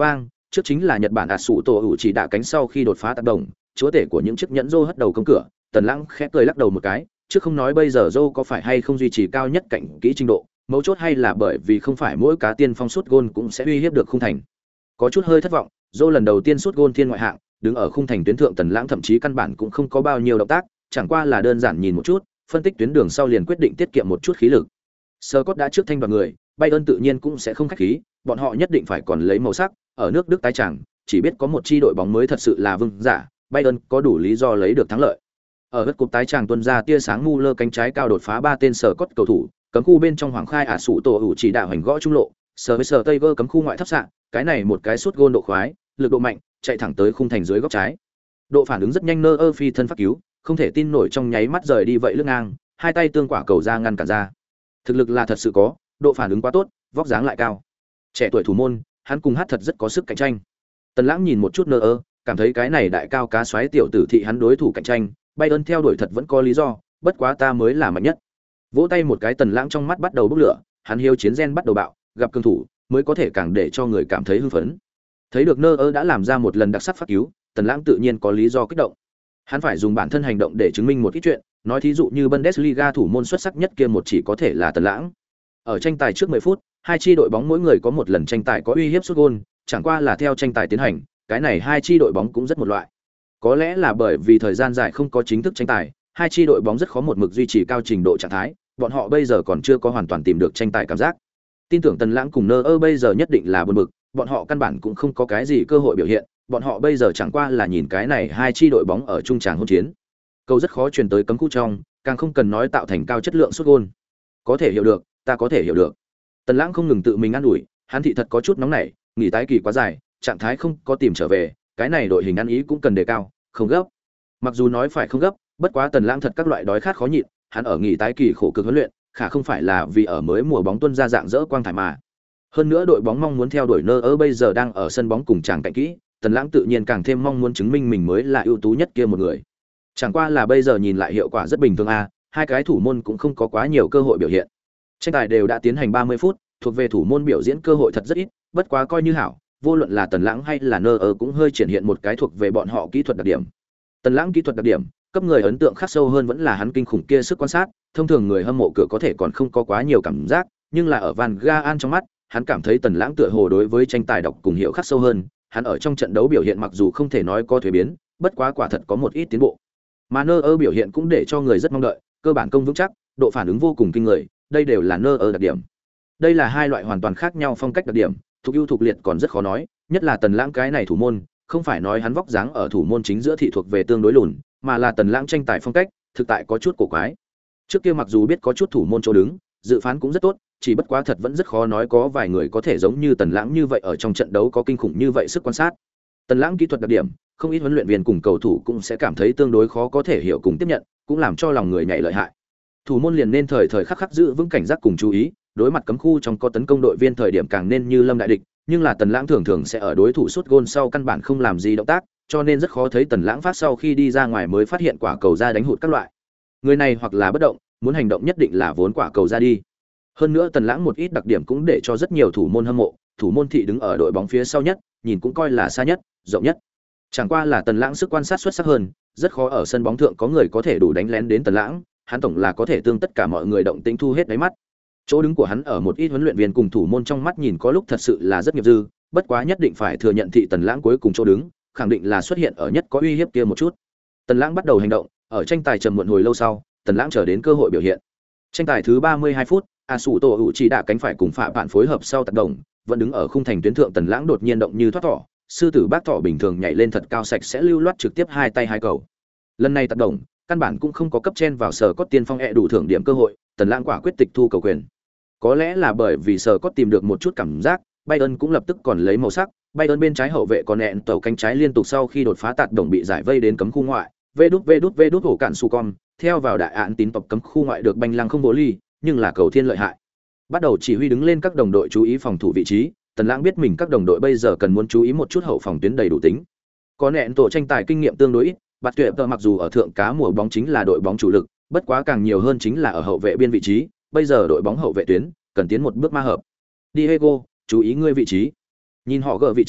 trước chính là Nhật Bản sủ tổ hữu chỉ đạ cánh sau khi đột phá tác động, chúa tể của những chiếc nhẫn rô hất đầu công cửa, Tần Lãng khẽ cười lắc đầu một cái, chứ không nói bây giờ rô có phải hay không duy trì cao nhất cảnh kỹ trình độ, mấu chốt hay là bởi vì không phải mỗi cá tiên phong sút gôn cũng sẽ uy hiếp được khung thành. Có chút hơi thất vọng, rô lần đầu tiên sút gôn thiên ngoại hạng, đứng ở khung thành tuyến thượng Tần Lãng thậm chí căn bản cũng không có bao nhiêu động tác, chẳng qua là đơn giản nhìn một chút, phân tích tuyến đường sau liền quyết định tiết kiệm một chút khí lực. Scott đã trước thanh đoàn người, Bayern tự nhiên cũng sẽ không khách khí, bọn họ nhất định phải còn lấy màu sắc, ở nước Đức tái chẳng, chỉ biết có một chi đội bóng mới thật sự là vương giả, Bayern có đủ lý do lấy được thắng lợi. Ở đất cúp tái chàng tuần ra tia sáng Muller cánh trái cao đột phá 3 tên Scott cầu thủ, cấm khu bên trong Hoàng Khai sủ tổ hữu chỉ đạo hành gõ trung lộ, sờ với sờ Tiger cấm khu ngoại thấp xạ, cái này một cái sút gôn độ khoái, lực độ mạnh, chạy thẳng tới khung thành dưới góc trái. Độ phản ứng rất nhanh nơ phi thân phát cứu, không thể tin nổi trong nháy mắt rời đi vậy lưng ngang, hai tay tương quả cầu ra ngăn cản ra. Thực lực là thật sự có, độ phản ứng quá tốt, vóc dáng lại cao. Trẻ tuổi thủ môn, hắn cùng hát thật rất có sức cạnh tranh. Tần Lãng nhìn một chút cảm thấy cái này đại cao cá xoáy tiểu tử thị hắn đối thủ cạnh tranh, Bayern theo đuổi thật vẫn có lý do, bất quá ta mới là mạnh nhất. Vỗ tay một cái Tần Lãng trong mắt bắt đầu bốc lửa, hắn hiếu chiến gen bắt đầu bạo, gặp cường thủ mới có thể càng để cho người cảm thấy hưng phấn. Thấy được đã làm ra một lần đặc sắc phát cứu, Tần Lãng tự nhiên có lý do kích động. Hắn phải dùng bản thân hành động để chứng minh một ít chuyện, nói thí dụ như Bundesliga thủ môn xuất sắc nhất kia một chỉ có thể là Tần Lãng. Ở tranh tài trước 10 phút, hai chi đội bóng mỗi người có một lần tranh tài có uy hiếp sút gol, chẳng qua là theo tranh tài tiến hành, cái này hai chi đội bóng cũng rất một loại. Có lẽ là bởi vì thời gian dài không có chính thức tranh tài, hai chi đội bóng rất khó một mực duy trì cao trình độ trạng thái, bọn họ bây giờ còn chưa có hoàn toàn tìm được tranh tài cảm giác. Tin tưởng Tần Lãng cùng bây giờ nhất định là buồn bực, bọn họ căn bản cũng không có cái gì cơ hội biểu hiện, bọn họ bây giờ chẳng qua là nhìn cái này hai chi đội bóng ở trung tràng hỗn chiến. Câu rất khó truyền tới cấm khu trong, càng không cần nói tạo thành cao chất lượng sút gôn. Có thể hiểu được, ta có thể hiểu được. Tần Lãng không ngừng tự mình an ủi, hắn thị thật có chút nóng nảy, nghỉ tái kỳ quá dài, trạng thái không có tìm trở về, cái này đội hình ăn ý cũng cần đề cao, không gấp. Mặc dù nói phải không gấp, bất quá Tần Lãng thật các loại đói khát khó nhịn, hắn ở nghỉ tái kỳ khổ cực huấn luyện, khả không phải là vì ở mới mùa bóng tuân ra dạng dỡ quang thải mà. Hơn nữa đội bóng mong muốn theo đuổi bây giờ đang ở sân bóng cùng chàng cạnh kỹ, Tần Lãng tự nhiên càng thêm mong muốn chứng minh mình mới là ưu tú nhất kia một người. Chẳng qua là bây giờ nhìn lại hiệu quả rất bình thường hai cái thủ môn cũng không có quá nhiều cơ hội biểu hiện. Tranh tài đều đã tiến hành 30 phút, thuộc về thủ môn biểu diễn cơ hội thật rất ít, bất quá coi như hảo, vô luận là Tần Lãng hay là cũng hơi triển hiện một cái thuộc về bọn họ kỹ thuật đặc điểm. Tần Lãng kỹ thuật đặc điểm, cấp người ấn tượng khắc sâu hơn vẫn là hắn kinh khủng kia sức quan sát, thông thường người hâm mộ cửa có thể còn không có quá nhiều cảm giác, nhưng là ở Van Gaal trong mắt, hắn cảm thấy Tần Lãng tựa hồ đối với tranh tài đọc cùng hiểu khắc sâu hơn, hắn ở trong trận đấu biểu hiện mặc dù không thể nói có thuế biến, bất quá quả thật có một ít tiến bộ. Mà biểu hiện cũng để cho người rất mong đợi, cơ bản công vững chắc, độ phản ứng vô cùng kinh người, đây đều là đặc điểm. Đây là hai loại hoàn toàn khác nhau phong cách đặc điểm, thuộc ưu thuộc liệt còn rất khó nói, nhất là Tần Lãng cái này thủ môn, không phải nói hắn vóc dáng ở thủ môn chính giữa thị thuộc về tương đối lùn, mà là Tần Lãng tranh tài phong cách, thực tại có chút cổ quái. Trước kia mặc dù biết có chút thủ môn chỗ đứng, dự phán cũng rất tốt, chỉ bất quá thật vẫn rất khó nói có vài người có thể giống như Tần Lãng như vậy ở trong trận đấu có kinh khủng như vậy sức quan sát. Tần Lãng kỹ thuật đặc điểm, không ít huấn luyện viên cùng cầu thủ cũng sẽ cảm thấy tương đối khó có thể hiểu cùng tiếp nhận, cũng làm cho lòng người nhảy lợi hại. Thủ môn liền nên thời thời khắc khắc giữ vững cảnh giác cùng chú ý, đối mặt cấm khu trong có tấn công đội viên thời điểm càng nên như lâm đại địch, nhưng là Tần Lãng thường thường sẽ ở đối thủ sút gôn sau căn bản không làm gì động tác, cho nên rất khó thấy Tần Lãng phát sau khi đi ra ngoài mới phát hiện quả cầu ra đánh hụt các loại. Người này hoặc là bất động, muốn hành động nhất định là vốn quả cầu ra đi. Hơn nữa Tần Lãng một ít đặc điểm cũng để cho rất nhiều thủ môn hâm mộ, thủ môn thị đứng ở đội bóng phía sau nhất, nhìn cũng coi là xa nhất, rộng nhất. Chẳng qua là Tần Lãng sức quan sát xuất sắc hơn, rất khó ở sân bóng thượng có người có thể đủ đánh lén đến Tần Lãng, hắn tổng là có thể tương tất cả mọi người động tĩnh thu hết đáy mắt. Chỗ đứng của hắn ở một ít huấn luyện viên cùng thủ môn trong mắt nhìn có lúc thật sự là rất nghiệp dư, bất quá nhất định phải thừa nhận thị Tần Lãng cuối cùng chỗ đứng, khẳng định là xuất hiện ở nhất có uy hiếp kia một chút. Tần Lãng bắt đầu hành động, ở tranh tài trầm muộn hồi lâu sau, Tần Lãng chờ đến cơ hội biểu hiện. Tranh tài thứ 32 phút, Asuto Uchi đã cánh phải cùng Phạm Bạn phối hợp sau tác động, vẫn đứng ở khung thành tuyến thượng Tần Lãng đột nhiên động như thoát thỏ, sư tử bác thỏ bình thường nhảy lên thật cao sạch sẽ lưu loát trực tiếp hai tay hai cầu. Lần này tác động, căn bản cũng không có cấp trên vào sở cốt tiên phong đủ thưởng điểm cơ hội, Tần Lãng quả quyết tịch thu cầu quyền. Có lẽ là bởi vì sở cốt tìm được một chút cảm giác, Bayern cũng lập tức còn lấy màu sắc, Bayern bên trái hậu vệ còn nẹn tàu cánh trái liên tục sau khi đột phá tạt đồng bị giải vây đến cấm khu ngoại, vê đút hổ cản su con, theo vào đại án tín tộc cấm khu ngoại được banh lăng không vô ly, nhưng là cầu thiên lợi hại. Bắt đầu chỉ huy đứng lên các đồng đội chú ý phòng thủ vị trí, Tần Lãng biết mình các đồng đội bây giờ cần muốn chú ý một chút hậu phòng tuyến đầy đủ tính. Có nẹn tổ tranh tài kinh nghiệm tương đối ít, Bạt Tuyệt mặc dù ở thượng cá mùa bóng chính là đội bóng chủ lực, bất quá càng nhiều hơn chính là ở hậu vệ biên vị trí, bây giờ đội bóng hậu vệ tuyến cần tiến một bước ma hợp. Diego, chú ý ngươi vị trí. Nhìn họ gỡ vị trí,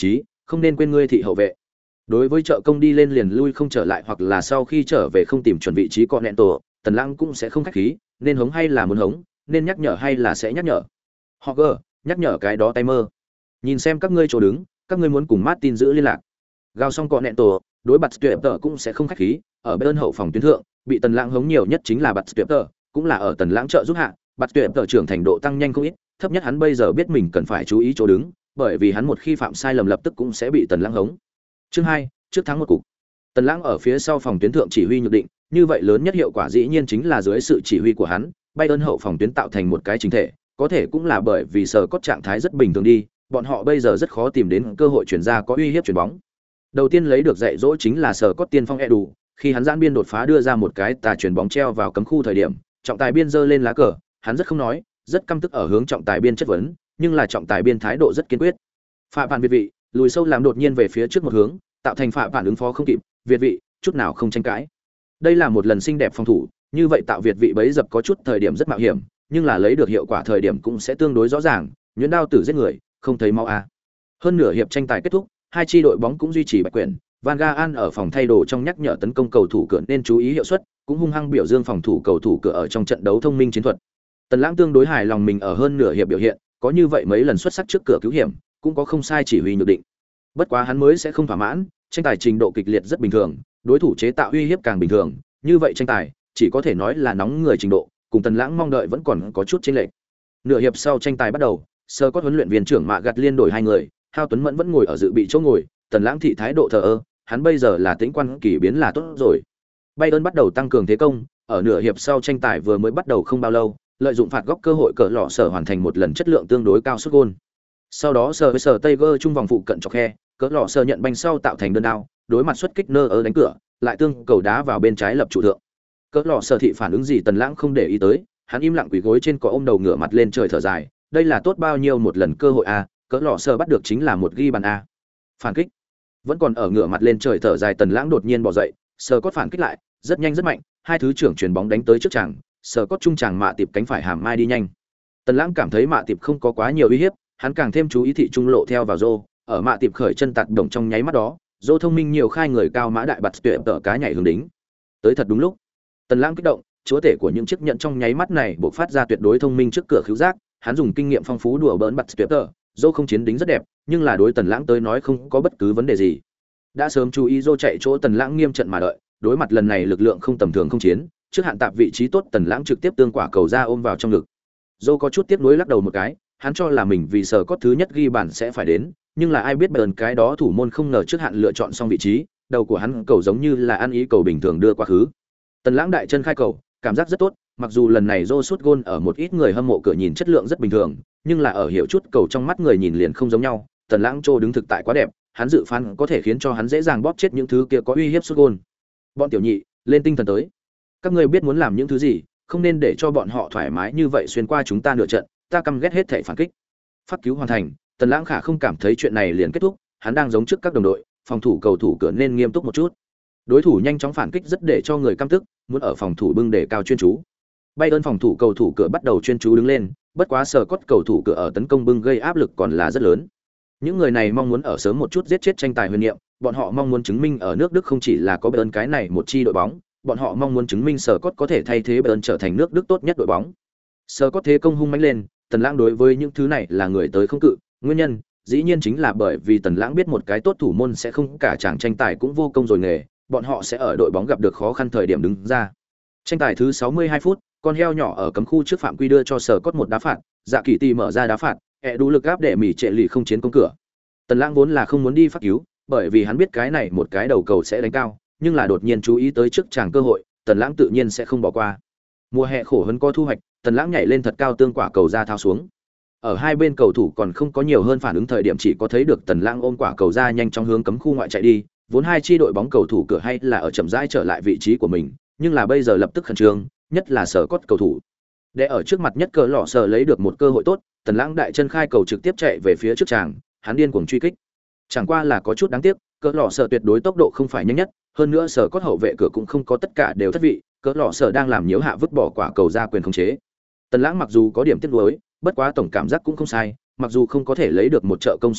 không nên quên ngươi thị hậu vệ. Đối với trợ công đi lên liền lui không trở lại hoặc là sau khi trở về không tìm chuẩn vị trí con nẹn tổ, Tần Lãng cũng sẽ không khách khí, nên hống hay là muốn hống, nên nhắc nhở hay là sẽ nhắc nhở. Họ gờ, nhắc nhở cái đó tay mơ. Nhìn xem các ngươi chỗ đứng, các ngươi muốn cùng Martin giữ liên lạc. Gào xong con nẹn tổ, đối bạt tuyệt tợ cũng sẽ không khách khí, ở bên hậu phòng tuyến thượng, bị Tần Lãng hống nhiều nhất chính là bạt tuyệt tợ, cũng là ở Tần Lãng trợ giúp hạ, bạt tuyệt tợ trưởng thành độ tăng nhanh không ít, thấp nhất hắn bây giờ biết mình cần phải chú ý chỗ đứng, bởi vì hắn một khi phạm sai lầm lập tức cũng sẽ bị Tần Lãng hống. Chương 2, trước thắng một cục. Tần Lãng ở phía sau phòng tuyến thượng chỉ huy nhược định, như vậy lớn nhất hiệu quả dĩ nhiên chính là dưới sự chỉ huy của hắn, Bayern hậu phòng tuyến tạo thành một cái chính thể, có thể cũng là bởi vì sở cốt trạng thái rất bình thường đi, bọn họ bây giờ rất khó tìm đến cơ hội chuyển ra có uy hiếp chuyển bóng. Đầu tiên lấy được dạy dỗ chính là sở cốt tiên phong Edu, khi hắn giãn biên đột phá đưa ra một cái tà chuyển bóng treo vào cấm khu thời điểm, trọng tài biên giơ lên lá cờ, hắn rất không nói, rất căm tức ở hướng trọng tài biên chất vấn, nhưng là trọng tài biên thái độ rất kiên quyết. Phạm Vạn Việt vị, lùi sâu làm đột nhiên về phía trước một hướng, tạo thành Phạm Vạn ứng phó không kịp, Việt vị, chút nào không tranh cãi. Đây là một lần xinh đẹp phòng thủ, như vậy tạo Việt vị bấy dập có chút thời điểm rất mạo hiểm, nhưng là lấy được hiệu quả thời điểm cũng sẽ tương đối rõ ràng, nhuyễn đao tử giết người, không thấy máu a. Hơn nửa hiệp tranh tài kết thúc, hai chi đội bóng cũng duy trì bạch quyển, Van Gaal ở phòng thay đồ trong nhắc nhở tấn công cầu thủ cửa nên chú ý hiệu suất, cũng hung hăng biểu dương phòng thủ cầu thủ cửa ở trong trận đấu thông minh chiến thuật. Tần Lãng tương đối hài lòng mình ở hơn nửa hiệp biểu hiện, có như vậy mấy lần xuất sắc trước cửa cứu hiểm, cũng có không sai chỉ huy nhược định. Bất quá hắn mới sẽ không thỏa mãn, tranh tài trình độ kịch liệt rất bình thường, đối thủ chế tạo uy hiếp càng bình thường, như vậy tranh tài chỉ có thể nói là nóng người trình độ, cùng Tần Lãng mong đợi vẫn còn có chút chênh lệch. Nửa hiệp sau tranh tài bắt đầu, sơ có huấn luyện viên trưởng Mạ Gặt liên đổi hai người, Hao Tuấn Mẫn vẫn ngồi ở dự bị chỗ ngồi, Tần Lãng thị thái độ thờ ơ, hắn bây giờ là tĩnh quan kỳ biến là tốt rồi. Bayern bắt đầu tăng cường thế công, ở nửa hiệp sau tranh tài vừa mới bắt đầu không bao lâu, lợi dụng phạt góc cơ hội cỡ lọ sở hoàn thành một lần chất lượng tương đối cao sút gol. Sau đó sở với sở Tiger trung vòng phụ cận chọc khe, cỡ lọ sở nhận banh sau tạo thành đơn đao, đối mặt xuất kích nơ ở đánh cửa, lại tương cầu đá vào bên trái lập trụ thượng. Cỡ lọ sở thị phản ứng gì Tần Lãng không để ý tới, hắn im lặng quỳ gối trên cỏ ôm đầu ngửa mặt lên trời thở dài, đây là tốt bao nhiêu một lần cơ hội a, cỡ lọ sở bắt được chính là một ghi bàn a. Phản kích. Vẫn còn ở ngửa mặt lên trời thở dài Tần Lãng đột nhiên bò dậy, sờ cốt phản kích lại, rất nhanh rất mạnh, hai thứ trưởng chuyền bóng đánh tới trước chàng, sờ cốt trung chàng mạ tiệp cánh phải hàm mai đi nhanh. Tần Lãng cảm thấy mạ tiệp không có quá nhiều uy hiếp, hắn càng thêm chú ý thị trung lộ theo vào rô, ở mạ tiệp khởi chân tạt đồng trong nháy mắt đó, rô thông minh nhiều khai người cao mã đại bật tuyệt tở cá nhảy hướng đính. Tới thật đúng lúc. Tần Lãng kích động, chúa tể của những chiếc nhận trong nháy mắt này bộc phát ra tuyệt đối thông minh trước cửa khứu giác, hắn dùng kinh nghiệm phong phú đùa bỡn bật tuyệt tở, rô không chiến đính rất đẹp, nhưng là đối Tần Lãng tới nói không có bất cứ vấn đề gì. Đã sớm chú ý rô chạy chỗ Tần Lãng nghiêm trận mà đợi, đối mặt lần này lực lượng không tầm thường không chiến, trước hạn tạp vị trí tốt Tần Lãng trực tiếp tương quả cầu ra ôm vào trong ngực. Rô có chút tiếc nuối lắc đầu một cái, hắn cho là mình vì sở có thứ nhất ghi bàn sẽ phải đến, nhưng là ai biết bờn cái đó thủ môn không ngờ trước hạn lựa chọn xong vị trí, đầu của hắn cầu giống như là ăn ý cầu bình thường đưa qua khứ. Tần Lãng đại chân khai cầu, cảm giác rất tốt, mặc dù lần này Rô sút gôn ở một ít người hâm mộ cửa nhìn chất lượng rất bình thường, nhưng là ở hiểu chút cầu trong mắt người nhìn liền không giống nhau, Tần Lãng trô đứng thực tại quá đẹp, hắn dự phán có thể khiến cho hắn dễ dàng bóp chết những thứ kia có uy hiếp sút gôn. Bọn tiểu nhị, lên tinh thần tới. Các ngươi biết muốn làm những thứ gì, không nên để cho bọn họ thoải mái như vậy xuyên qua chúng ta nửa trận, ta căm ghét hết thảy phản kích. Phát cứu hoàn thành, Tần Lãng khả không cảm thấy chuyện này liền kết thúc, hắn đang giống trước các đồng đội, phòng thủ cầu thủ cửa nên nghiêm túc một chút. Đối thủ nhanh chóng phản kích rất để cho người căm tức, muốn ở phòng thủ bưng để cao chuyên chú. Bayern phòng thủ cầu thủ cửa bắt đầu chuyên chú đứng lên, bất quá sở cốt cầu thủ cửa ở tấn công bưng gây áp lực còn là rất lớn. Những người này mong muốn ở sớm một chút giết chết tranh tài huyền niệm, bọn họ mong muốn chứng minh ở nước Đức không chỉ là có Bayern cái này một chi đội bóng, bọn họ mong muốn chứng minh sở cốt có thể thay thế Bayern trở thành nước Đức tốt nhất đội bóng. Sở cốt thế công hung mãnh lên, Tần Lãng đối với những thứ này là người tới không cự, nguyên nhân dĩ nhiên chính là bởi vì Tần Lãng biết một cái tốt thủ môn sẽ không cả chàng tranh tài cũng vô công rồi nghề, bọn họ sẽ ở đội bóng gặp được khó khăn thời điểm đứng ra. Tranh tài thứ 62 phút, con heo nhỏ ở cấm khu trước phạm quy đưa cho sở cốt một đá phạt, Dạ Kỳ Tỷ mở ra đá phạt, đủ lực áp để mỉ trệ lì không chiến công cửa. Tần Lãng vốn là không muốn đi phát cứu, bởi vì hắn biết cái này một cái đầu cầu sẽ đánh cao, nhưng là đột nhiên chú ý tới trước chàng cơ hội, Tần Lãng tự nhiên sẽ không bỏ qua. Mùa hè khổ hơn có thu hoạch, Tần Lãng nhảy lên thật cao tương quả cầu ra tháo xuống. Ở hai bên cầu thủ còn không có nhiều hơn phản ứng thời điểm chỉ có thấy được Tần Lãng ôm quả cầu ra nhanh chóng hướng cấm khu ngoại chạy đi, vốn hai chi đội bóng cầu thủ cửa hay là ở chậm rãi trở lại vị trí của mình, nhưng là bây giờ lập tức khẩn trương, nhất là sở cốt cầu thủ. Để ở trước mặt nhất cờ lọ sở lấy được một cơ hội tốt, Tần Lãng đại chân khai cầu trực tiếp chạy về phía trước chàng, hắn điên cuồng truy kích. Chẳng qua là có chút đáng tiếc, cờ lọ sở tuyệt đối tốc độ không phải nhanh nhất, hơn nữa sở cốt hậu vệ cửa cũng không có tất cả đều thất vị, cờ lọ sở đang làm nhiễu hạ vứt bỏ quả cầu ra quyền khống chế. Tần Lãng mặc dù có điểm tiếc nuối, bất quá tổng cảm giác cũng không sai, mặc dù không có thể lấy được một trợ công số liệu,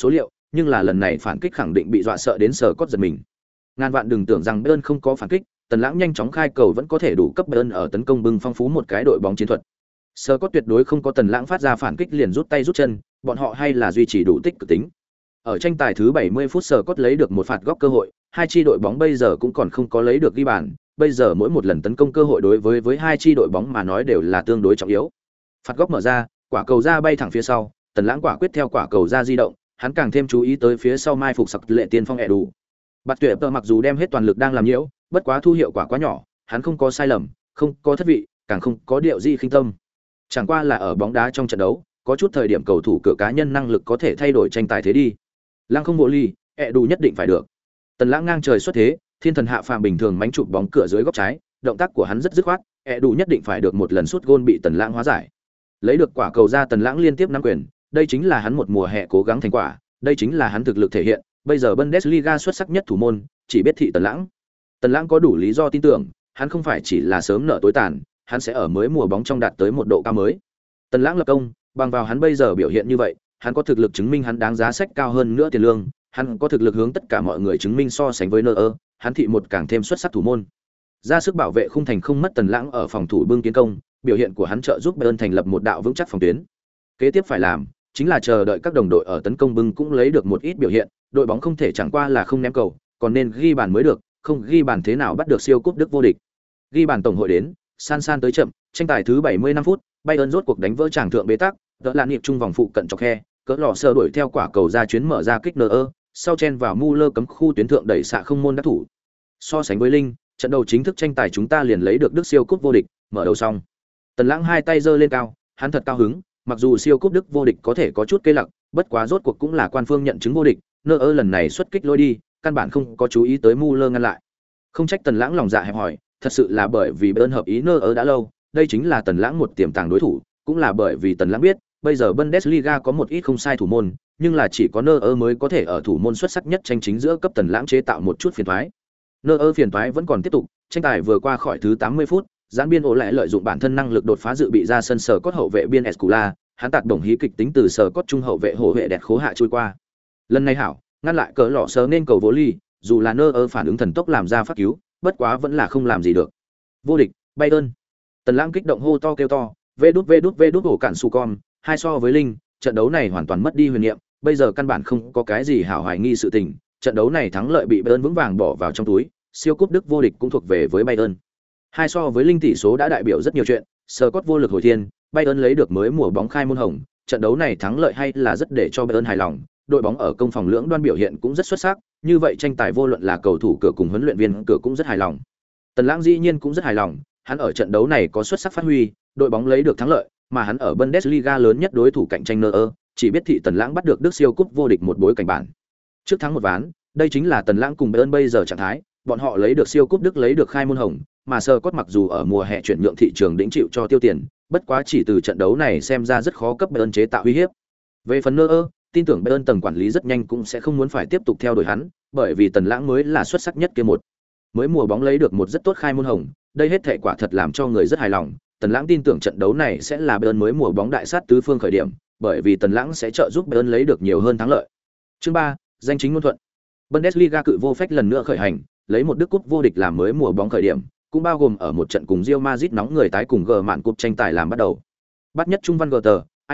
nhưng là lần này phản kích khẳng định bị dọa sợ đến sờ cốt giật mình. Ngàn vạn đừng tưởng rằng Bayern không có phản kích, Tần Lãng nhanh chóng khai cầu vẫn có thể đủ cấp Bayern ở tấn công bưng phong phú một cái đội bóng chiến thuật. Sờ cốt tuyệt đối không có Tần Lãng phát ra phản kích liền rút tay rút chân, bọn họ hay là duy trì đủ tích cực tính. Ở tranh tài thứ 70 phút sờ cốt lấy được một phạt góc cơ hội, hai chi đội bóng bây giờ cũng còn không có lấy được ghi bàn, bây giờ mỗi một lần tấn công cơ hội đối với hai chi đội bóng mà nói đều là tương đối trọng yếu. Phạt góc mở ra, quả cầu ra bay thẳng phía sau, Tần Lãng quả quyết theo quả cầu ra di động, hắn càng thêm chú ý tới phía sau mai phục sặc lệ tiên phong ẻ đủ. Bạt Tuyệt Tơ mặc dù đem hết toàn lực đang làm nhiễu, bất quá thu hiệu quả quá nhỏ, hắn không có sai lầm, không có thất vị, càng không có điệu gì khinh tâm. Chẳng qua là ở bóng đá trong trận đấu, có chút thời điểm cầu thủ cửa cá nhân năng lực có thể thay đổi tranh tài thế đi. Lăng không bộ ly, ẻ đủ nhất định phải được. Tần Lãng ngang trời xuất thế, thiên thần hạ phàm bình thường mánh chụp bóng cửa dưới góc trái, động tác của hắn rất dứt khoát, ẻ đủ nhất định phải được một lần sút gôn bị Tần Lãng hóa giải. Lấy được quả cầu ra Tần Lãng liên tiếp nắm quyền, đây chính là hắn một mùa hè cố gắng thành quả, đây chính là hắn thực lực thể hiện, bây giờ Bundesliga xuất sắc nhất thủ môn, chỉ biết thị Tần Lãng. Tần Lãng có đủ lý do tin tưởng, hắn không phải chỉ là sớm nợ tối tàn, hắn sẽ ở mới mùa bóng trong đạt tới một độ cao mới. Tần Lãng lập công, bằng vào hắn bây giờ biểu hiện như vậy, hắn có thực lực chứng minh hắn đáng giá sách cao hơn nữa tiền lương, hắn có thực lực hướng tất cả mọi người chứng minh so sánh với Neuer, hắn thị một càng thêm xuất sắc thủ môn. Ra sức bảo vệ khung thành không mất Tần Lãng ở phòng thủ bưng kiến công, biểu hiện của hắn trợ giúp Bayern thành lập một đạo vững chắc phòng tuyến. Kế tiếp phải làm chính là chờ đợi các đồng đội ở tấn công bưng cũng lấy được một ít biểu hiện, đội bóng không thể chẳng qua là không ném cầu, còn nên ghi bàn mới được, không ghi bàn thế nào bắt được siêu cúp Đức vô địch. Ghi bàn tổng hội đến, san tới chậm, tranh tài thứ 75 phút, Bayern rốt cuộc đánh vỡ tràng thượng bế tắc, đỡ là niệm trung vòng phụ cận chọc khe, cỡ lọ sơ đuổi theo quả cầu ra chuyến mở ra kích Neuer, sau chen vào Muller cấm khu tuyến thượng đẩy xạ không môn đắc thủ. So sánh với Linh, trận đầu chính thức tranh tài chúng ta liền lấy được Đức siêu cúp vô địch, mở đầu xong. Tần Lãng hai tay giơ lên cao, hắn thật cao hứng, mặc dù siêu cúp Đức vô địch có thể có chút cây lặc, bất quá rốt cuộc cũng là quan phương nhận chứng vô địch, Neuer lần này xuất kích lôi đi, căn bản không có chú ý tới Muller ngăn lại. Không trách Tần Lãng lòng dạ hẹp hòi, thật sự là bởi vì Bayern hợp ý Neuer đã lâu, đây chính là Tần Lãng một tiềm tàng đối thủ, cũng là bởi vì Tần Lãng biết, bây giờ Bundesliga có một ít không sai thủ môn, nhưng là chỉ có Neuer mới có thể ở thủ môn xuất sắc nhất tranh chính giữa cấp Tần Lãng chế tạo một chút phiền toái. Neuer phiền toái vẫn còn tiếp tục, tranh tài vừa qua khỏi thứ 80 phút, gián biên ổ lại lợi dụng bản thân năng lực đột phá dự bị ra sân sờ cốt hậu vệ biên Escula, hắn tạt đồng hí kịch tính từ sờ cốt trung hậu vệ hổ vệ đẹp khố hạ chui qua. Lần này hảo, ngăn lại cỡ lọ sờ nên cầu vô ly, dù là Neuer phản ứng thần tốc làm ra phát cứu, bất quá vẫn là không làm gì được. Vô địch, Bayern. Tần Lãng kích động hô to kêu to, vê đút ổ cản su con, hai so với Linh, trận đấu này hoàn toàn mất đi huyền niệm, bây giờ căn bản không có cái gì hảo hoài nghi sự tình, trận đấu này thắng lợi bị Bayern vững vàng bỏ vào trong túi, siêu cúp Đức vô địch cũng thuộc về với Bayern. Hai so với Linh tỷ số đã đại biểu rất nhiều chuyện, Scott vô lực hồi thiên, Bayern lấy được mới mùa bóng khai môn hồng, trận đấu này thắng lợi hay là rất để cho Bayern hài lòng, đội bóng ở công phòng lưỡng đoan biểu hiện cũng rất xuất sắc, như vậy tranh tài vô luận là cầu thủ cửa cùng huấn luyện viên cửa cũng rất hài lòng. Tần Lãng dĩ nhiên cũng rất hài lòng, hắn ở trận đấu này có xuất sắc phát huy, đội bóng lấy được thắng lợi, mà hắn ở Bundesliga lớn nhất đối thủ cạnh tranh Neuer, chỉ biết thị Tần Lãng bắt được Đức siêu cúp vô địch một bối cảnh bản. Trước thắng một ván, đây chính là Tần Lãng cùng Bayern bây giờ trạng thái, bọn họ lấy được siêu cúp Đức lấy được khai môn hồng, mà Scott mặc dù ở mùa hè chuyển nhượng thị trường đỉnh chịu cho tiêu tiền, bất quá chỉ từ trận đấu này xem ra rất khó cấp Bayern chế tạo uy hiếp. Về phần Neuer, tin tưởng Bayern tầng quản lý rất nhanh cũng sẽ không muốn phải tiếp tục theo đuổi hắn, bởi vì Tần Lãng mới là xuất sắc nhất kia một. Mới mùa bóng lấy được một rất tốt khai môn hồng, đây hết thảy quả thật làm cho người rất hài lòng. Tần Lãng tin tưởng trận đấu này sẽ là Bayern mới mùa bóng đại sát tứ phương khởi điểm, bởi vì Tần Lãng sẽ trợ giúp Bayern lấy được nhiều hơn thắng lợi. Chương 3, danh chính ngôn thuận. Bundesliga cự vô phách lần nữa khởi hành, lấy một Đức cúp vô địch làm mới mùa bóng khởi điểm, cũng bao gồm ở một trận cùng Real Madrid nóng người tái cùng gờ mạn cúp tranh tài làm bắt đầu. Bắt nhất trung văn GT,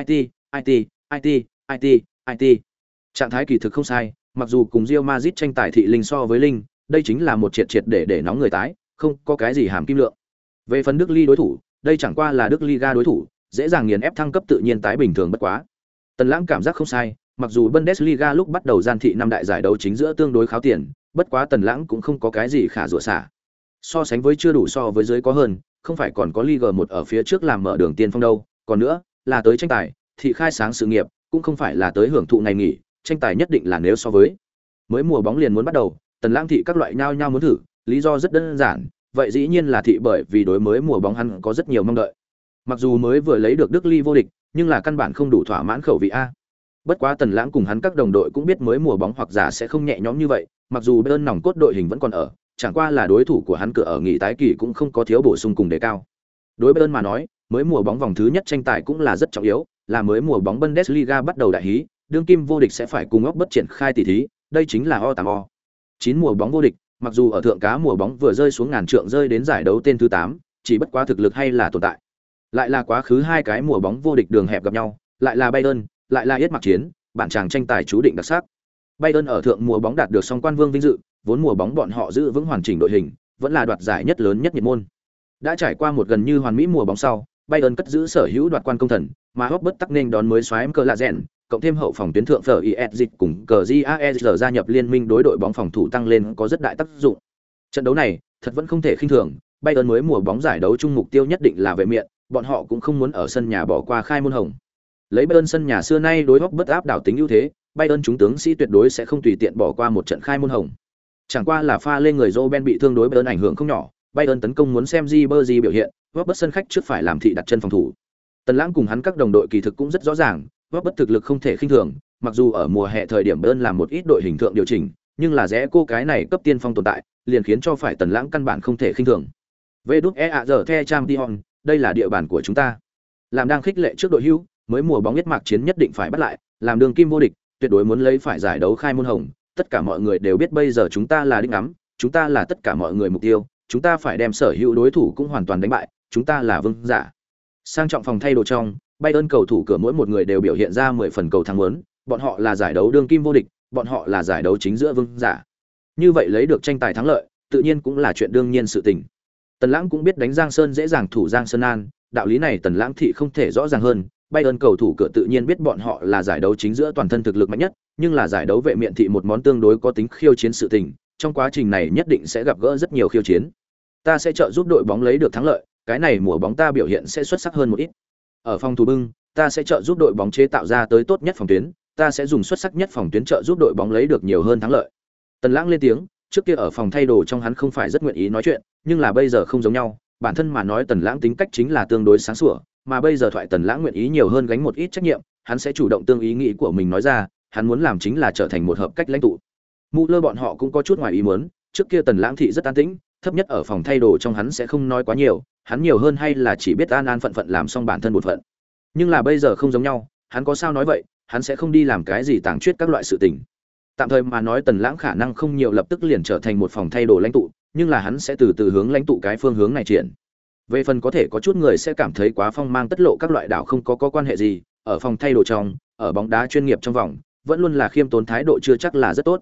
IT. Trạng thái kỳ thực không sai, mặc dù cùng Real Madrid tranh tài thị linh so với linh, đây chính là một triệt để nóng người tái, không có cái gì hàm kim lượng. Về phần Đức Ly đối thủ, đây chẳng qua là Đức Liga đối thủ, dễ dàng nghiền ép thăng cấp tự nhiên tái bình thường bất quá. Tần Lãng cảm giác không sai, mặc dù Bundesliga lúc bắt đầu gian thị năm đại giải đấu chính giữa tương đối kháo tiền, bất quá Tần Lãng cũng không có cái gì khả rủa xả. So sánh với chưa đủ so với dưới có hơn, không phải còn có Liga 1 ở phía trước làm mở đường tiên phong đâu, còn nữa, là tới tranh tài, thị khai sáng sự nghiệp, cũng không phải là tới hưởng thụ ngày nghỉ, tranh tài nhất định là nếu so với. Mới mùa bóng liền muốn bắt đầu, Tần Lãng thị các loại nhau muốn thử, lý do rất đơn giản, vậy dĩ nhiên là thị bởi vì đối mới mùa bóng hắn có rất nhiều mong đợi. Mặc dù mới vừa lấy được Đức Ly vô địch, nhưng là căn bản không đủ thỏa mãn khẩu vị a. Bất quá Tần Lãng cùng hắn các đồng đội cũng biết mới mùa bóng hoặc giả sẽ không nhẹ nhõm như vậy, mặc dù Bayern nòng cốt đội hình vẫn còn ở, chẳng qua là đối thủ của hắn cửa ở nghỉ tái kỳ cũng không có thiếu bổ sung cùng đề cao. Đối Bayern mà nói, mới mùa bóng vòng thứ nhất tranh tài cũng là rất trọng yếu, là mới mùa bóng Bundesliga bắt đầu đại hí, đương kim vô địch sẽ phải cùng óc bất triển khai tỷ thí, đây chính là O8O. 9 mùa bóng vô địch, mặc dù ở thượng cá mùa bóng vừa rơi xuống ngàn trượng rơi đến giải đấu tên thứ 8, chỉ bất quá thực lực hay là tồn tại. Lại là quá khứ hai cái mùa bóng vô địch đường hẹp gặp nhau, lại là Bayern, lại là Yết Mạc Chiến, bản chàng tranh tài chú định đặc sắc. Bayern ở thượng mùa bóng đạt được song quan vương vinh dự, vốn mùa bóng bọn họ giữ vững hoàn chỉnh đội hình, vẫn là đoạt giải nhất lớn nhất nhiệt môn. Đã trải qua một gần như hoàn mỹ mùa bóng sau, Bayern cất giữ sở hữu đoạt quan công thần, mà Robert tắc nên đón mới xoáy cờ lạ rèn, cộng thêm hậu phòng tuyến thượng FIS dịch cùng GAER gia nhập liên minh đối đội bóng phòng thủ tăng lên có rất đại tác dụng. Trận đấu này, thật vẫn không thể khinh thường, Bayern mới mùa bóng giải đấu chung mục tiêu nhất định là vệ miện, bọn họ cũng không muốn ở sân nhà bỏ qua khai môn hồng. Lấy Bayern sân nhà xưa nay đối Robert áp đảo tính ưu thế, Bayern chúng tướng sĩ tuyệt đối sẽ không tùy tiện bỏ qua một trận khai môn hồng. Chẳng qua là pha lên người Robben bị thương đối Bayern ảnh hưởng không nhỏ, Bayern tấn công muốn xem Ribery biểu hiện, Robert sân khách trước phải làm thị đặt chân phòng thủ. Tần Lãng cùng hắn các đồng đội kỳ thực cũng rất rõ ràng, Robert thực lực không thể khinh thường, mặc dù ở mùa hè thời điểm Bayern làm một ít đội hình thượng điều chỉnh, nhưng là rẽ cô cái này cấp tiên phong tồn tại, liền khiến cho phải Tần Lãng căn bản không thể khinh thường. VĐEAZ Champions, đây là địa bàn của chúng ta. Làm đang khích lệ trước đội hữu, mới mùa bóng Yết Mạc Chiến nhất định phải bắt lại, làm đường kim vô địch, tuyệt đối muốn lấy phải giải đấu khai môn hồng, tất cả mọi người đều biết bây giờ chúng ta là đích ngắm, chúng ta là tất cả mọi người mục tiêu, chúng ta phải đem sở hữu đối thủ cũng hoàn toàn đánh bại, chúng ta là vương giả. Sang trọng phòng thay đồ trong, Bayern cầu thủ cửa mỗi một người đều biểu hiện ra 10 phần cầu thắng muốn, bọn họ là giải đấu đương kim vô địch, bọn họ là giải đấu chính giữa vương giả. Như vậy lấy được tranh tài thắng lợi, tự nhiên cũng là chuyện đương nhiên sự tình. Tần Lãng cũng biết đánh Giang Sơn dễ dàng thủ Giang Sơn An, đạo lý này Tần Lãng thị không thể rõ ràng hơn, Bayern cầu thủ cửa tự nhiên biết bọn họ là giải đấu chính giữa toàn thân thực lực mạnh nhất, nhưng là giải đấu vệ miện thị một món tương đối có tính khiêu chiến sự tình, trong quá trình này nhất định sẽ gặp gỡ rất nhiều khiêu chiến. Ta sẽ trợ giúp đội bóng lấy được thắng lợi, cái này mùa bóng ta biểu hiện sẽ xuất sắc hơn một ít. Ở phòng thủ bưng, ta sẽ trợ giúp đội bóng chế tạo ra tới tốt nhất phòng tuyến, ta sẽ dùng xuất sắc nhất phòng tuyến trợ giúp đội bóng lấy được nhiều hơn thắng lợi. Tần Lãng lên tiếng, trước kia ở phòng thay đồ trong hắn không phải rất nguyện ý nói chuyện, nhưng là bây giờ không giống nhau, bản thân mà nói Tần Lãng tính cách chính là tương đối sáng sủa, mà bây giờ thoại Tần Lãng nguyện ý nhiều hơn gánh một ít trách nhiệm, hắn sẽ chủ động tương ý nghĩ của mình nói ra, hắn muốn làm chính là trở thành một hợp cách lãnh tụ. Müller bọn họ cũng có chút ngoài ý muốn, trước kia Tần Lãng thị rất an tĩnh, thấp nhất ở phòng thay đồ trong hắn sẽ không nói quá nhiều, hắn nhiều hơn hay là chỉ biết an an phận phận làm xong bản thân một phận. Nhưng là bây giờ không giống nhau, hắn có sao nói vậy, hắn sẽ không đi làm cái gì tàng truyết các loại sự tình. Tạm thời mà nói Tần Lãng khả năng không nhiều lập tức liền trở thành một phòng thay đồ lãnh tụ, nhưng là hắn sẽ từ từ hướng lãnh tụ cái phương hướng này triển. Về phần có thể có chút người sẽ cảm thấy quá phong mang tất lộ các loại đảo không có quan hệ gì, ở phòng thay đồ trong, ở bóng đá chuyên nghiệp trong vòng, vẫn luôn là khiêm tốn thái độ chưa chắc là rất tốt.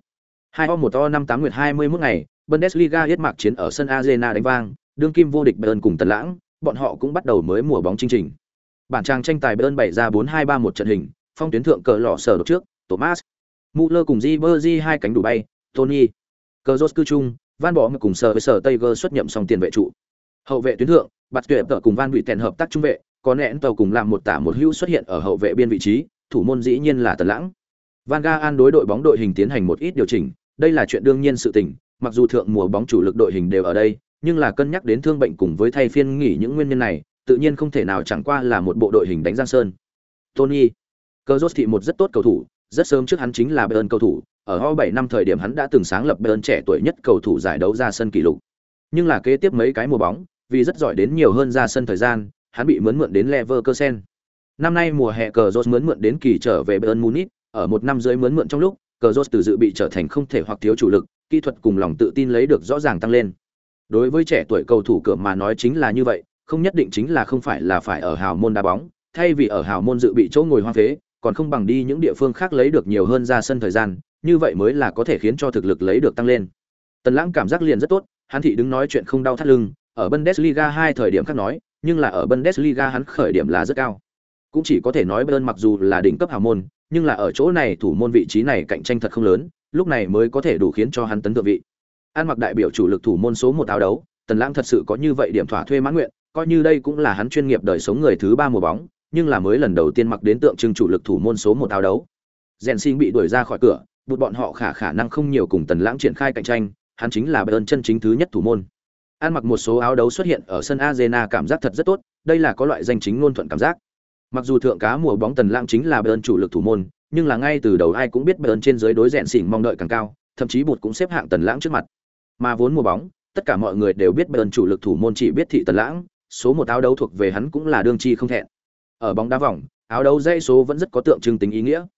2-1-5-8 nguyệt 21 ngày, Bundesliga Yết Mạc Chiến ở sân Arena đánh vang, đương kim vô địch Bayern cùng Tần Lãng, bọn họ cũng bắt đầu mới mùa bóng chương trình. Bản trang tranh tài Bayern bày ra 4-2-3-1 trận hình, phong tuyến thượng cờ lọ sở đột trước, Thomas Müller cùng Ribery hai cánh đủ bay, Tony Kroos cư trung, Van Bommel cùng sở Tiger xuất nhậm song tiền vệ trụ. Hậu vệ tuyến thượng, Bạt Tuyệt tợ cùng Van Buiten hợp tác trung vệ, có nén tàu cùng làm một tả một hữu xuất hiện ở hậu vệ biên vị trí, thủ môn dĩ nhiên là Tần Lãng. Van Gaal đối đội bóng đội hình tiến hành một ít điều chỉnh, đây là chuyện đương nhiên sự tình, mặc dù thượng mùa bóng chủ lực đội hình đều ở đây, nhưng là cân nhắc đến thương bệnh cùng với thay phiên nghỉ những nguyên nhân này, tự nhiên không thể nào chẳng qua là một bộ đội hình đánh Giang Sơn. Tony Kroos thị một rất tốt cầu thủ, rất sớm trước hắn chính là Bayern cầu thủ, ở O7 năm thời điểm hắn đã từng sáng lập Bayern trẻ tuổi nhất cầu thủ giải đấu ra sân kỷ lục. Nhưng là kế tiếp mấy cái mùa bóng, vì rất giỏi đến nhiều hơn ra sân thời gian, hắn bị mướn đến Leverkusen. Năm nay mùa hè Kroos mướn đến kỳ trở về Bayern Munich, ở một năm dưới mướn trong lúc, Kroos từ dự bị trở thành không thể hoặc thiếu chủ lực, kỹ thuật cùng lòng tự tin lấy được rõ ràng tăng lên. Đối với trẻ tuổi cầu thủ cửa mà nói chính là như vậy, không nhất định chính là không phải là phải ở hào môn đá bóng, thay vì ở hào môn dự bị chỗ ngồi hoang phế, còn không bằng đi những địa phương khác lấy được nhiều hơn ra sân thời gian, như vậy mới là có thể khiến cho thực lực lấy được tăng lên. Tần Lãng cảm giác liền rất tốt, hắn thị đứng nói chuyện không đau thắt lưng, ở Bundesliga 2 thời điểm khác nói, nhưng là ở Bundesliga hắn khởi điểm là rất cao. Cũng chỉ có thể nói Bayern mặc dù là đỉnh cấp hào môn, nhưng là ở chỗ này thủ môn vị trí này cạnh tranh thật không lớn, lúc này mới có thể đủ khiến cho hắn tấn thượng vị. An mặc đại biểu chủ lực thủ môn số 1 áo đấu, Tần Lãng thật sự có như vậy điểm thỏa thuê mãn nguyện, coi như đây cũng là hắn chuyên nghiệp đời sống người thứ 3 mùa bóng, nhưng là mới lần đầu tiên mặc đến tượng trưng chủ lực thủ môn số 1 áo đấu. Jensen bị đuổi ra khỏi cửa, buộc bọn họ khả năng không nhiều cùng Tần Lãng triển khai cạnh tranh, hắn chính là Bayern chân chính thứ nhất thủ môn. An mặc một số áo đấu xuất hiện ở sân Arena cảm giác thật rất tốt, đây là có loại danh chính ngôn thuận cảm giác. Mặc dù thượng cá mùa bóng Tần Lãng chính là Bayern chủ lực thủ môn, nhưng là ngay từ đầu ai cũng biết Bayern trên dưới đối rèn xỉn mong đợi càng cao, thậm chí bụt cũng xếp hạng Tần Lãng trước mặt. Mà vốn mùa bóng, tất cả mọi người đều biết Bayern chủ lực thủ môn chỉ biết thị Tần Lãng, số 1 áo đấu thuộc về hắn cũng là đương chi không thẹn. Ở bóng đá vòng, áo đấu dãy số vẫn rất có tượng trưng tính ý nghĩa.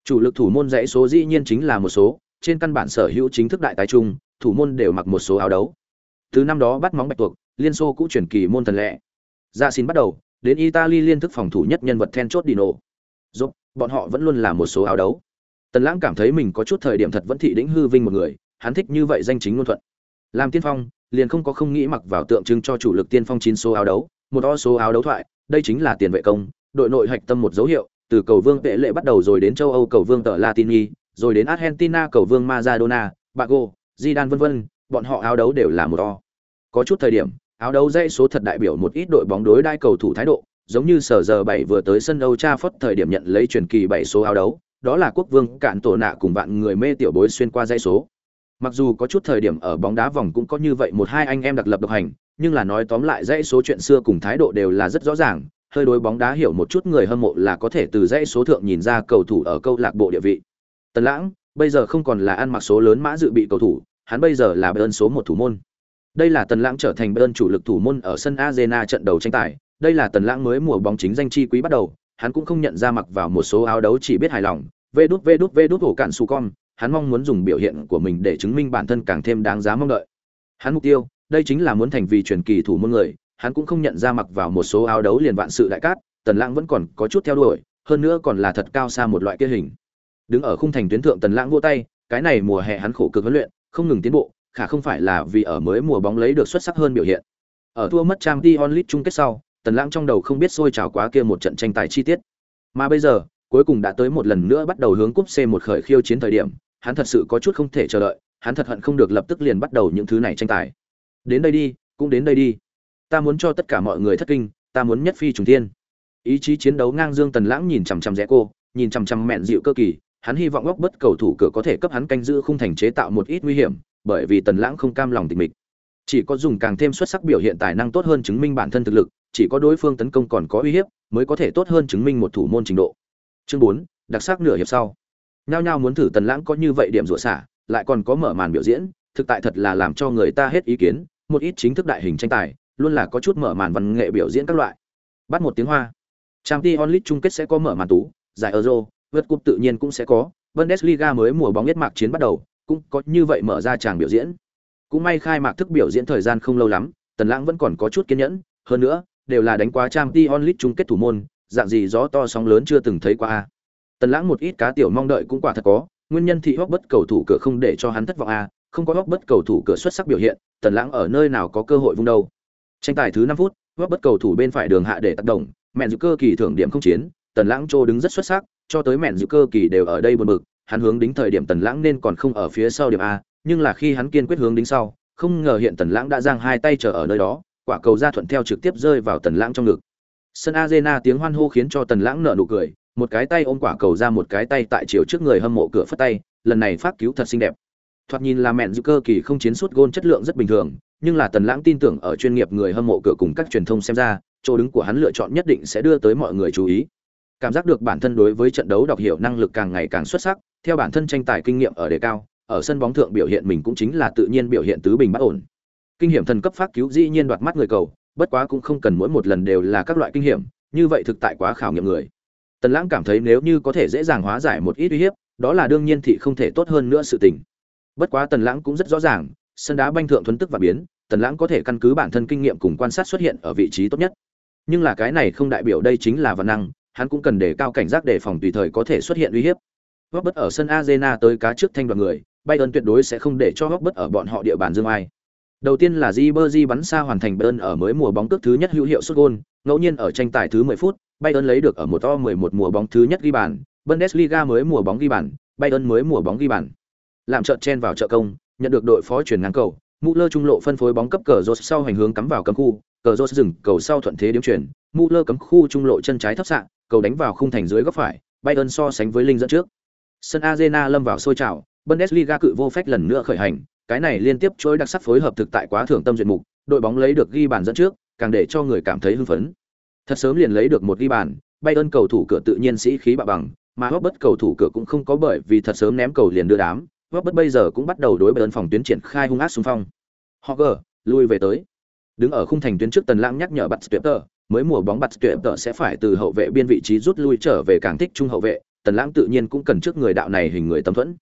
Chủ lực thủ môn dãy số dĩ nhiên chính là một số, trên căn bản sở hữu chính thức đại tái trung, thủ môn đều mặc một số áo đấu. Từ năm đó bắt móng bạch tuộc, Liên Xô cũ chuyển kỳ môn thần lệ. Dạ xin bắt đầu, đến Italy liên thức phòng thủ nhất nhân vật then chốt Dino. Giúp, bọn họ vẫn luôn là một số áo đấu. Tần Lãng cảm thấy mình có chút thời điểm thật vẫn thị đỉnh hư vinh một người, hắn thích như vậy danh chính ngôn thuận. Làm tiên phong, liền không nghĩ mặc vào tượng trưng cho chủ lực tiên phong 9 số áo đấu, một o số áo đấu thoại, đây chính là tiền vệ công, đội nội hạch tâm một dấu hiệu, từ cầu vương Vệ Lệ bắt đầu rồi đến châu Âu cầu vương tờ Latini, rồi đến Argentina cầu vương Maradona, Bago, Zidane vân vân, bọn họ áo đấu đều là một o. Có chút thời điểm, áo đấu dãy số thật đại biểu một ít đội bóng đối đai cầu thủ thái độ, giống như sở giờ 7 vừa tới sân Old Trafford thời điểm nhận lấy truyền kỳ 7 số áo đấu, đó là quốc vương cạn tổ nạ cùng vạn người mê tiểu bối xuyên qua dãy số. Mặc dù có chút thời điểm ở bóng đá vòng cũng có như vậy một hai anh em đặc lập độc hành, nhưng là nói tóm lại dãy số chuyện xưa cùng thái độ đều là rất rõ ràng, hơi đối bóng đá hiểu một chút người hâm mộ là có thể từ dãy số thượng nhìn ra cầu thủ ở câu lạc bộ địa vị. Tần Lãng bây giờ không còn là ăn mặc số lớn mã dự bị cầu thủ, hắn bây giờ là Bayern số 1 thủ môn. Đây là Tần Lãng trở thành Bayern chủ lực thủ môn ở sân Arena trận đầu tranh tài, đây là Tần Lãng mới mùa bóng chính danh chi quý bắt đầu, hắn cũng không nhận ra mặc vào một số áo đấu chỉ biết hài lòng. Vê đút hổ cạn su con, hắn mong muốn dùng biểu hiện của mình để chứng minh bản thân càng thêm đáng giá mong đợi. Hắn mục tiêu, đây chính là muốn thành vì truyền kỳ thủ môn người, hắn cũng không nhận ra mặc vào một số áo đấu liền vạn sự đại cát, Tần Lãng vẫn còn có chút theo đuổi, hơn nữa còn là thật cao xa một loại kia hình. Đứng ở khung thành tuyến thượng Tần Lãng vỗ tay, cái này mùa hè hắn khổ cực huấn luyện, không ngừng tiến bộ, khả không phải là vì ở mới mùa bóng lấy được xuất sắc hơn biểu hiện. Ở thua mất Champions League chung kết sau, Tần Lãng trong đầu không biết sôi trào quá kia một trận tranh tài chi tiết. Mà bây giờ, cuối cùng đã tới một lần nữa bắt đầu hướng cúp C1 khởi khiêu chiến thời điểm, hắn thật sự có chút không thể chờ đợi, hắn thật hận không được lập tức liền bắt đầu những thứ này tranh tài. Đến đây đi, cũng đến đây đi. Ta muốn cho tất cả mọi người thất kinh, ta muốn nhất phi trùng thiên. Ý chí chiến đấu ngang dương Tần Lãng nhìn chằm chằm rẽ cô, nhìn chằm chằm mẹn dịu cơ kỳ, hắn hy vọng góc bất cầu thủ cửa có thể cấp hắn canh giữ khung thành chế tạo một ít nguy hiểm, bởi vì Tần Lãng không cam lòng tịch mịch. Chỉ có dùng càng thêm xuất sắc biểu hiện tài năng tốt hơn chứng minh bản thân thực lực, chỉ có đối phương tấn công còn có uy hiếp, mới có thể tốt hơn chứng minh một thủ môn trình độ. Chương 4, đặc sắc nửa hiệp sau. Nhao nhao muốn thử Tần Lãng có như vậy điểm rủa xả, lại còn có mở màn biểu diễn, thực tại thật là làm cho người ta hết ý kiến, một ít chính thức đại hình tranh tài, luôn là có chút mở màn văn nghệ biểu diễn các loại. Bắt một tiếng hoa. Champions League chung kết sẽ có mở màn tú, giải Euro, vượt cúp tự nhiên cũng sẽ có, Bundesliga mới mùa bóng nhất mạc chiến bắt đầu, cũng có như vậy mở ra tràng biểu diễn. Cũng may khai mạc thức biểu diễn thời gian không lâu lắm, Tần Lãng vẫn còn có chút kiên nhẫn, hơn nữa, đều là đánh quá Champions League chung kết thủ môn, dạng gì gió to sóng lớn chưa từng thấy qua. Tần Lãng một ít cá tiểu mong đợi cũng quả thật có, nguyên nhân thị hốc bất cầu thủ cửa không để cho hắn thất vọng a, không có hốc bất cầu thủ cửa xuất sắc biểu hiện, Tần Lãng ở nơi nào có cơ hội vung đâu. Tranh tài thứ 5 phút, hốc bất cầu thủ bên phải đường hạ để tác động, mẹn dự cơ kỳ thưởng điểm không chiến, Tần Lãng trô đứng rất xuất sắc, cho tới mẹn dự cơ kỳ đều ở đây buồn bực, hắn hướng đính thời điểm Tần Lãng nên còn không ở phía sau điểm a, nhưng là khi hắn kiên quyết hướng đính sau, không ngờ hiện Tần Lãng đã giang hai tay chờ ở nơi đó, quả cầu ra thuận theo trực tiếp rơi vào Tần Lãng trong ngực. Sân Arena tiếng hoan hô khiến cho Tần Lãng nở nụ cười, một cái tay ôm quả cầu ra một cái tay tại chiều trước người hâm mộ cửa phất tay, lần này phát cứu thật xinh đẹp. Thoạt nhìn là mẹn dự cơ kỳ không chiến sút gôn chất lượng rất bình thường, nhưng là Tần Lãng tin tưởng ở chuyên nghiệp người hâm mộ cửa cùng các truyền thông xem ra, chỗ đứng của hắn lựa chọn nhất định sẽ đưa tới mọi người chú ý. Cảm giác được bản thân đối với trận đấu đọc hiểu năng lực càng ngày càng xuất sắc, theo bản thân tranh tài kinh nghiệm ở đề cao, ở sân bóng thượng biểu hiện mình cũng chính là tự nhiên biểu hiện tứ bình bất ổn. Kinh hiểm thần cấp phát cứu dĩ nhiên đoạt mắt người cầu, bất quá cũng không cần mỗi một lần đều là các loại kinh hiểm, như vậy thực tại quá khảo nghiệm người. Tần Lãng cảm thấy nếu như có thể dễ dàng hóa giải một ít uy hiếp, đó là đương nhiên thị không thể tốt hơn nữa sự tình. Bất quá Tần Lãng cũng rất rõ ràng, sân đá banh thượng thuần tức và biến, Tần Lãng có thể căn cứ bản thân kinh nghiệm cùng quan sát xuất hiện ở vị trí tốt nhất. Nhưng là cái này không đại biểu đây chính là văn năng, hắn cũng cần đề cao cảnh giác đề phòng tùy thời có thể xuất hiện uy hiếp. Robert ở sân Arena tới cá trước thanh đoàn người, Bayern tuyệt đối sẽ không để cho Robert ở bọn họ địa bàn dương ai. Đầu tiên là Ribery bắn xa hoàn thành Bayern ở mới mùa bóng cước thứ nhất hữu hiệu sút gol, ngẫu nhiên ở tranh tài thứ 10 phút, Bayern lấy được ở một to 11 mùa bóng thứ nhất ghi bàn, Bundesliga mới mùa bóng ghi bàn, Bayern mới mùa bóng ghi bàn. Làm trợn chen vào trợ công, nhận được đội phó chuyển ngang cầu, Müller trung lộ phân phối bóng cấp cờ rốt sau hành hướng cắm vào cấm khu, cờ rốt dừng cầu sau thuận thế điểm chuyển, Müller cấm khu trung lộ chân trái thấp xạ, cầu đánh vào khung thành dưới góc phải, Bayern so sánh với Linh dẫn trước. Sân Arena lâm vào sôi trào, Bundesliga cự vô phách lần nữa khởi hành, cái này liên tiếp chuỗi đặc sắc phối hợp thực tại quá thưởng tâm duyệt mục, đội bóng lấy được ghi bàn dẫn trước, càng để cho người cảm thấy hưng phấn. Thật sớm liền lấy được một ghi bàn, Bayern cầu thủ cửa tự nhiên sĩ khí bạo bằng, mà Robert cầu thủ cửa cũng không có bởi vì thật sớm ném cầu liền đưa đám, Robert bây giờ cũng bắt đầu đối Bayern phòng tuyến triển khai hung ác xung phong. Hogger, lui về tới. Đứng ở khung thành tuyến trước Tần Lãng nhắc nhở Bạt Tuyệt Tơ, mới mùa bóng Bạt Tuyệt Tơ sẽ phải từ hậu vệ biên vị trí rút lui trở về càng thích trung hậu vệ, Tần Lãng tự nhiên cũng cần trước người đạo này hình người tấm thuẫn.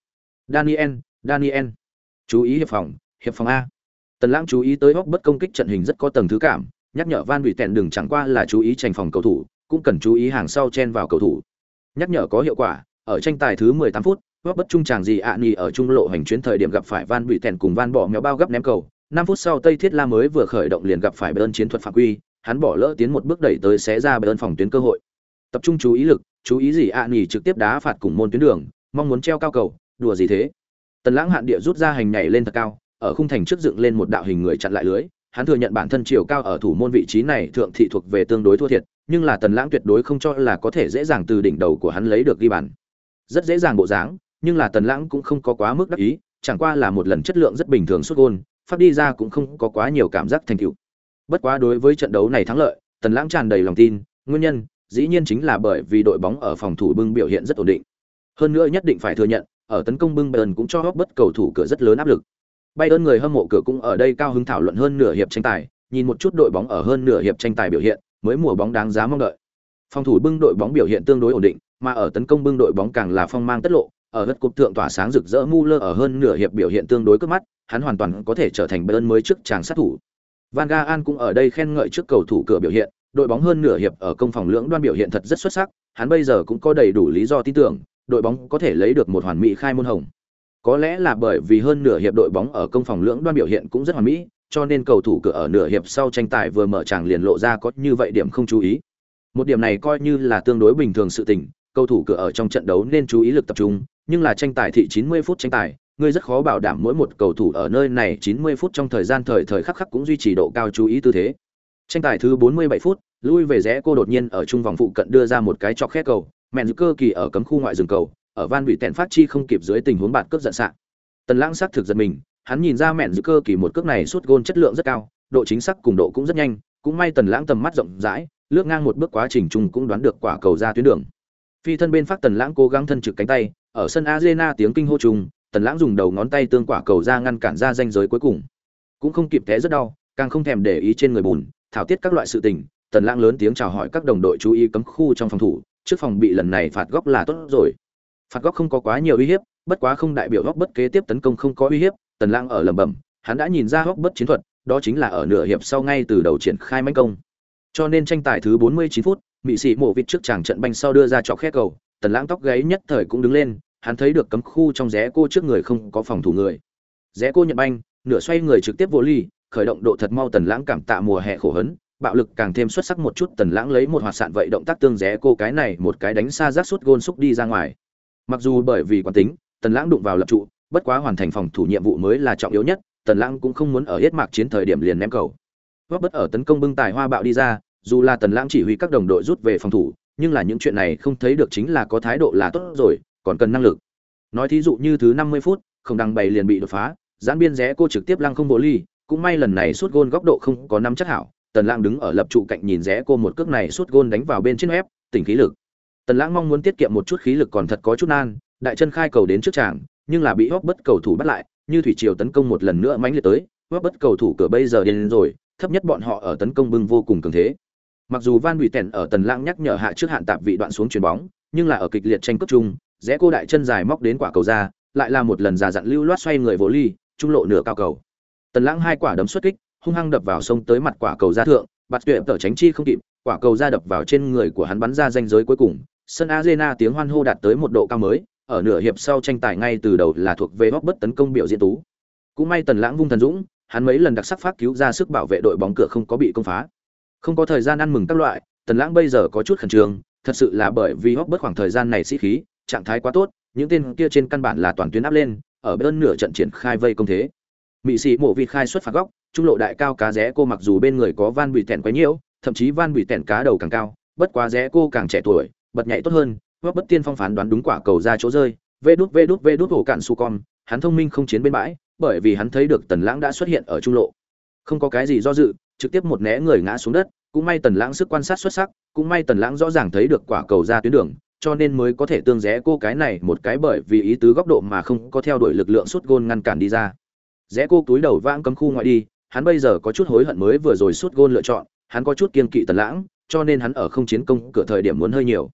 Daniel, chú ý hiệp phòng a. Tần Lãng chú ý tới hốc bất công kích trận hình rất có tầng thứ cảm, nhắc nhở Van Bị Tèn đừng chẳng qua là chú ý tranh phòng cầu thủ, cũng cần chú ý hàng sau chen vào cầu thủ. Nhắc nhở có hiệu quả, ở tranh tài thứ 18 phút, hốc bất trung tràng gì ạ nhì ở trung lộ hành chuyến thời điểm gặp phải Van Bị Tèn cùng Van bỏ méo bao gấp ném cầu. 5 phút sau Tây Thiết La mới vừa khởi động liền gặp phải Bayern chiến thuật phạm quy, hắn bỏ lỡ tiến một bước đẩy tới xé ra Bayern phòng tuyến cơ hội. Tập trung chú ý lực, chú ý gì ạ nhì trực tiếp đá phạt cùng môn tuyến đường, mong muốn treo cao cầu, đùa gì thế. Tần Lãng hạn địa rút ra hành nhảy lên thật cao, ở khung thành trước dựng lên một đạo hình người chặn lại lưới, hắn thừa nhận bản thân chiều cao ở thủ môn vị trí này thượng thị thuộc về tương đối thua thiệt, nhưng là Tần Lãng tuyệt đối không cho là có thể dễ dàng từ đỉnh đầu của hắn lấy được ghi bàn. Rất dễ dàng bộ dáng, nhưng là Tần Lãng cũng không có quá mức đắc ý, chẳng qua là một lần chất lượng rất bình thường sút gol, phát đi ra cũng không có quá nhiều cảm giác thành tựu. Bất quá đối với trận đấu này thắng lợi, Tần Lãng tràn đầy lòng tin, nguyên nhân dĩ nhiên chính là bởi vì đội bóng ở phòng thủ bưng biểu hiện rất ổn định. Hơn nữa nhất định phải thừa nhận, ở tấn công bưng Bayern cũng cho góp bất cầu thủ cửa rất lớn áp lực. Bayern người hâm mộ cửa cũng ở đây cao hứng thảo luận hơn nửa hiệp tranh tài, nhìn một chút đội bóng ở hơn nửa hiệp tranh tài biểu hiện, mới mùa bóng đáng giá mong đợi. Phòng thủ bưng đội bóng biểu hiện tương đối ổn định, mà ở tấn công bưng đội bóng càng là phong mang tất lộ, ở đất cúp thượng tỏa sáng rực rỡ Muller ở hơn nửa hiệp biểu hiện tương đối cướp mắt, hắn hoàn toàn có thể trở thành Bayern mới trước chàng sát thủ. Van Gaal cũng ở đây khen ngợi trước cầu thủ cửa biểu hiện, đội bóng hơn nửa hiệp ở công phòng lưỡng đoan biểu hiện thật rất xuất sắc, hắn bây giờ cũng có đầy đủ lý do tin tưởng, đội bóng có thể lấy được một hoàn mỹ khai môn hồng. Có lẽ là bởi vì hơn nửa hiệp đội bóng ở công phòng lưỡng đoan biểu hiện cũng rất hoàn mỹ, cho nên cầu thủ cửa ở nửa hiệp sau tranh tài vừa mở tràng liền lộ ra có như vậy điểm không chú ý. Một điểm này coi như là tương đối bình thường sự tình, cầu thủ cửa ở trong trận đấu nên chú ý lực tập trung, nhưng là tranh tài thị 90 phút tranh tài, người rất khó bảo đảm mỗi một cầu thủ ở nơi này 90 phút trong thời gian thời khắc cũng duy trì độ cao chú ý tư thế. Tranh tài thứ 47 phút, lui về rẽ cô đột nhiên ở trung vòng phụ cận đưa ra một cái chọc khét cầu, mẹn giữ cơ kỳ ở cấm khu ngoại dừng cầu, ở Van Bị Tèn phát chi không kịp dưới tình huống bạt cướp giận xạ. Tần Lãng sắc thực giật mình, hắn nhìn ra mẹn giữ cơ kỳ một cước này sút gôn chất lượng rất cao, độ chính xác cùng độ cũng rất nhanh, cũng may Tần Lãng tầm mắt rộng rãi, lướt ngang một bước quá trình chung cũng đoán được quả cầu ra tuyến đường. Phi thân bên phát Tần Lãng cố gắng thân trực cánh tay, ở sân Arena tiếng kinh hô chung, Tần Lãng dùng đầu ngón tay tương quả cầu ra ngăn cản ra ranh giới cuối cùng. Cũng không kịp té rất đau, càng không thèm để ý trên người bùn, thảo tiết các loại sự tình, Tần Lãng lớn tiếng chào hỏi các đồng đội chú ý cấm khu trong phòng thủ, trước phòng bị lần này phạt góc là tốt rồi. Phạt góc không có quá nhiều uy hiếp, bất quá không đại biểu góc bất kế tiếp tấn công không có uy hiếp, Tần Lãng ở lẩm bẩm, hắn đã nhìn ra góc bất chiến thuật, đó chính là ở nửa hiệp sau ngay từ đầu triển khai mãnh công. Cho nên tranh tài thứ 49 phút, Mỹ sĩ mổ vịt trước chàng trận banh sau đưa ra chọc khét cầu, Tần Lãng tóc gáy nhất thời cũng đứng lên, hắn thấy được cấm khu trong rẽ cô trước người không có phòng thủ người. Rẽ cô nhận banh, nửa xoay người trực tiếp vô ly, khởi động độ thật mau. Tần Lãng cảm tạ mùa hè khổ hấn, bạo lực càng thêm xuất sắc một chút. Tần Lãng lấy một hoạt sạn vậy động tác tương rẽ cô cái này một cái đánh xa rác sút gôn xúc đi ra ngoài. Mặc dù bởi vì quán tính, Tần Lãng đụng vào lập trụ, bất quá hoàn thành phòng thủ nhiệm vụ mới là trọng yếu nhất. Tần Lãng cũng không muốn ở hết mạc chiến thời điểm liền ném cầu. Góp bất ở tấn công bưng tài hoa bạo đi ra, dù là Tần Lãng chỉ huy các đồng đội rút về phòng thủ, nhưng là những chuyện này không thấy được chính là có thái độ là tốt rồi, còn cần năng lực. Nói thí dụ như thứ 50 phút, không đăng bày liền bị đột phá, giãn biên rẽ cô trực tiếp lăng không bộ ly, cũng may lần này sút gôn góc độ không có nắm chắc hảo, Tần Lãng đứng ở lập trụ cạnh nhìn rẽ cô một cước này sút gôn đánh vào bên trên ép, tỉnh khí lực. Tần Lãng mong muốn tiết kiệm một chút khí lực còn thật có chút nan, đại chân khai cầu đến trước tràng, nhưng là bị hốc bất cầu thủ bắt lại, như thủy triều tấn công một lần nữa mãnh liệt tới, hốc bất cầu thủ cửa bây giờ điên rồi, thấp nhất bọn họ ở tấn công bưng vô cùng cường thế. Mặc dù Van Bị Tèn ở Tần Lãng nhắc nhở hạ trước hạn tạp vị đoạn xuống chuyền bóng, nhưng là ở kịch liệt tranh cướp chung, rẽ cô đại chân dài móc đến quả cầu ra, lại là một lần giả dặn lưu loát xoay người vô ly, trung lộ nửa cao cầu. Tần Lãng hai quả đấm xuất kích, hung hăng đập vào sông tới mặt quả cầu ra thượng, bạt tuyệt tở tránh chi không kịp, quả cầu ra đập vào trên người của hắn bắn ra ranh giới cuối cùng. Sân Arena tiếng hoan hô đạt tới một độ cao mới, ở nửa hiệp sau tranh tài ngay từ đầu là thuộc về góc bất tấn công biểu diễn tú. Cũng may Tần Lãng vung thần dũng, hắn mấy lần đặc sắc phát cứu ra sức bảo vệ đội bóng cửa không có bị công phá. Không có thời gian ăn mừng các loại, Tần Lãng bây giờ có chút khẩn trương, thật sự là bởi vì hốc bất khoảng thời gian này sĩ khí, trạng thái quá tốt, những tên kia trên căn bản là toàn tuyến áp lên, ở bên nửa trận triển khai vây công thế. Mỹ sĩ mộ vịt khai xuất phạt góc, trung lộ đại cao cá rẽ cô mặc dù bên người có Van Bị Tèn quấy nhiễu, thậm chí Van Bị Tèn cá đầu càng cao, bất quá rẽ cô càng trẻ tuổi, bật nhảy tốt hơn, hốc bất tiên phong phán đoán đúng quả cầu ra chỗ rơi, vê đút hổ cạn su con, hắn thông minh không chiến bên bãi, bởi vì hắn thấy được Tần Lãng đã xuất hiện ở trung lộ, không có cái gì do dự, trực tiếp một né người ngã xuống đất. Cũng may Tần Lãng sức quan sát xuất sắc, cũng may Tần Lãng rõ ràng thấy được quả cầu ra tuyến đường, cho nên mới có thể tương rẽ cô cái này một cái bởi vì ý tứ góc độ mà không có theo đuổi lực lượng sút gôn ngăn cản đi ra. Rẽ cô túi đầu vãng cấm khu ngoại đi, hắn bây giờ có chút hối hận mới vừa rồi sút gôn lựa chọn, hắn có chút kiêng kỵ Tần Lãng, cho nên hắn ở không chiến công cửa thời điểm muốn hơi nhiều.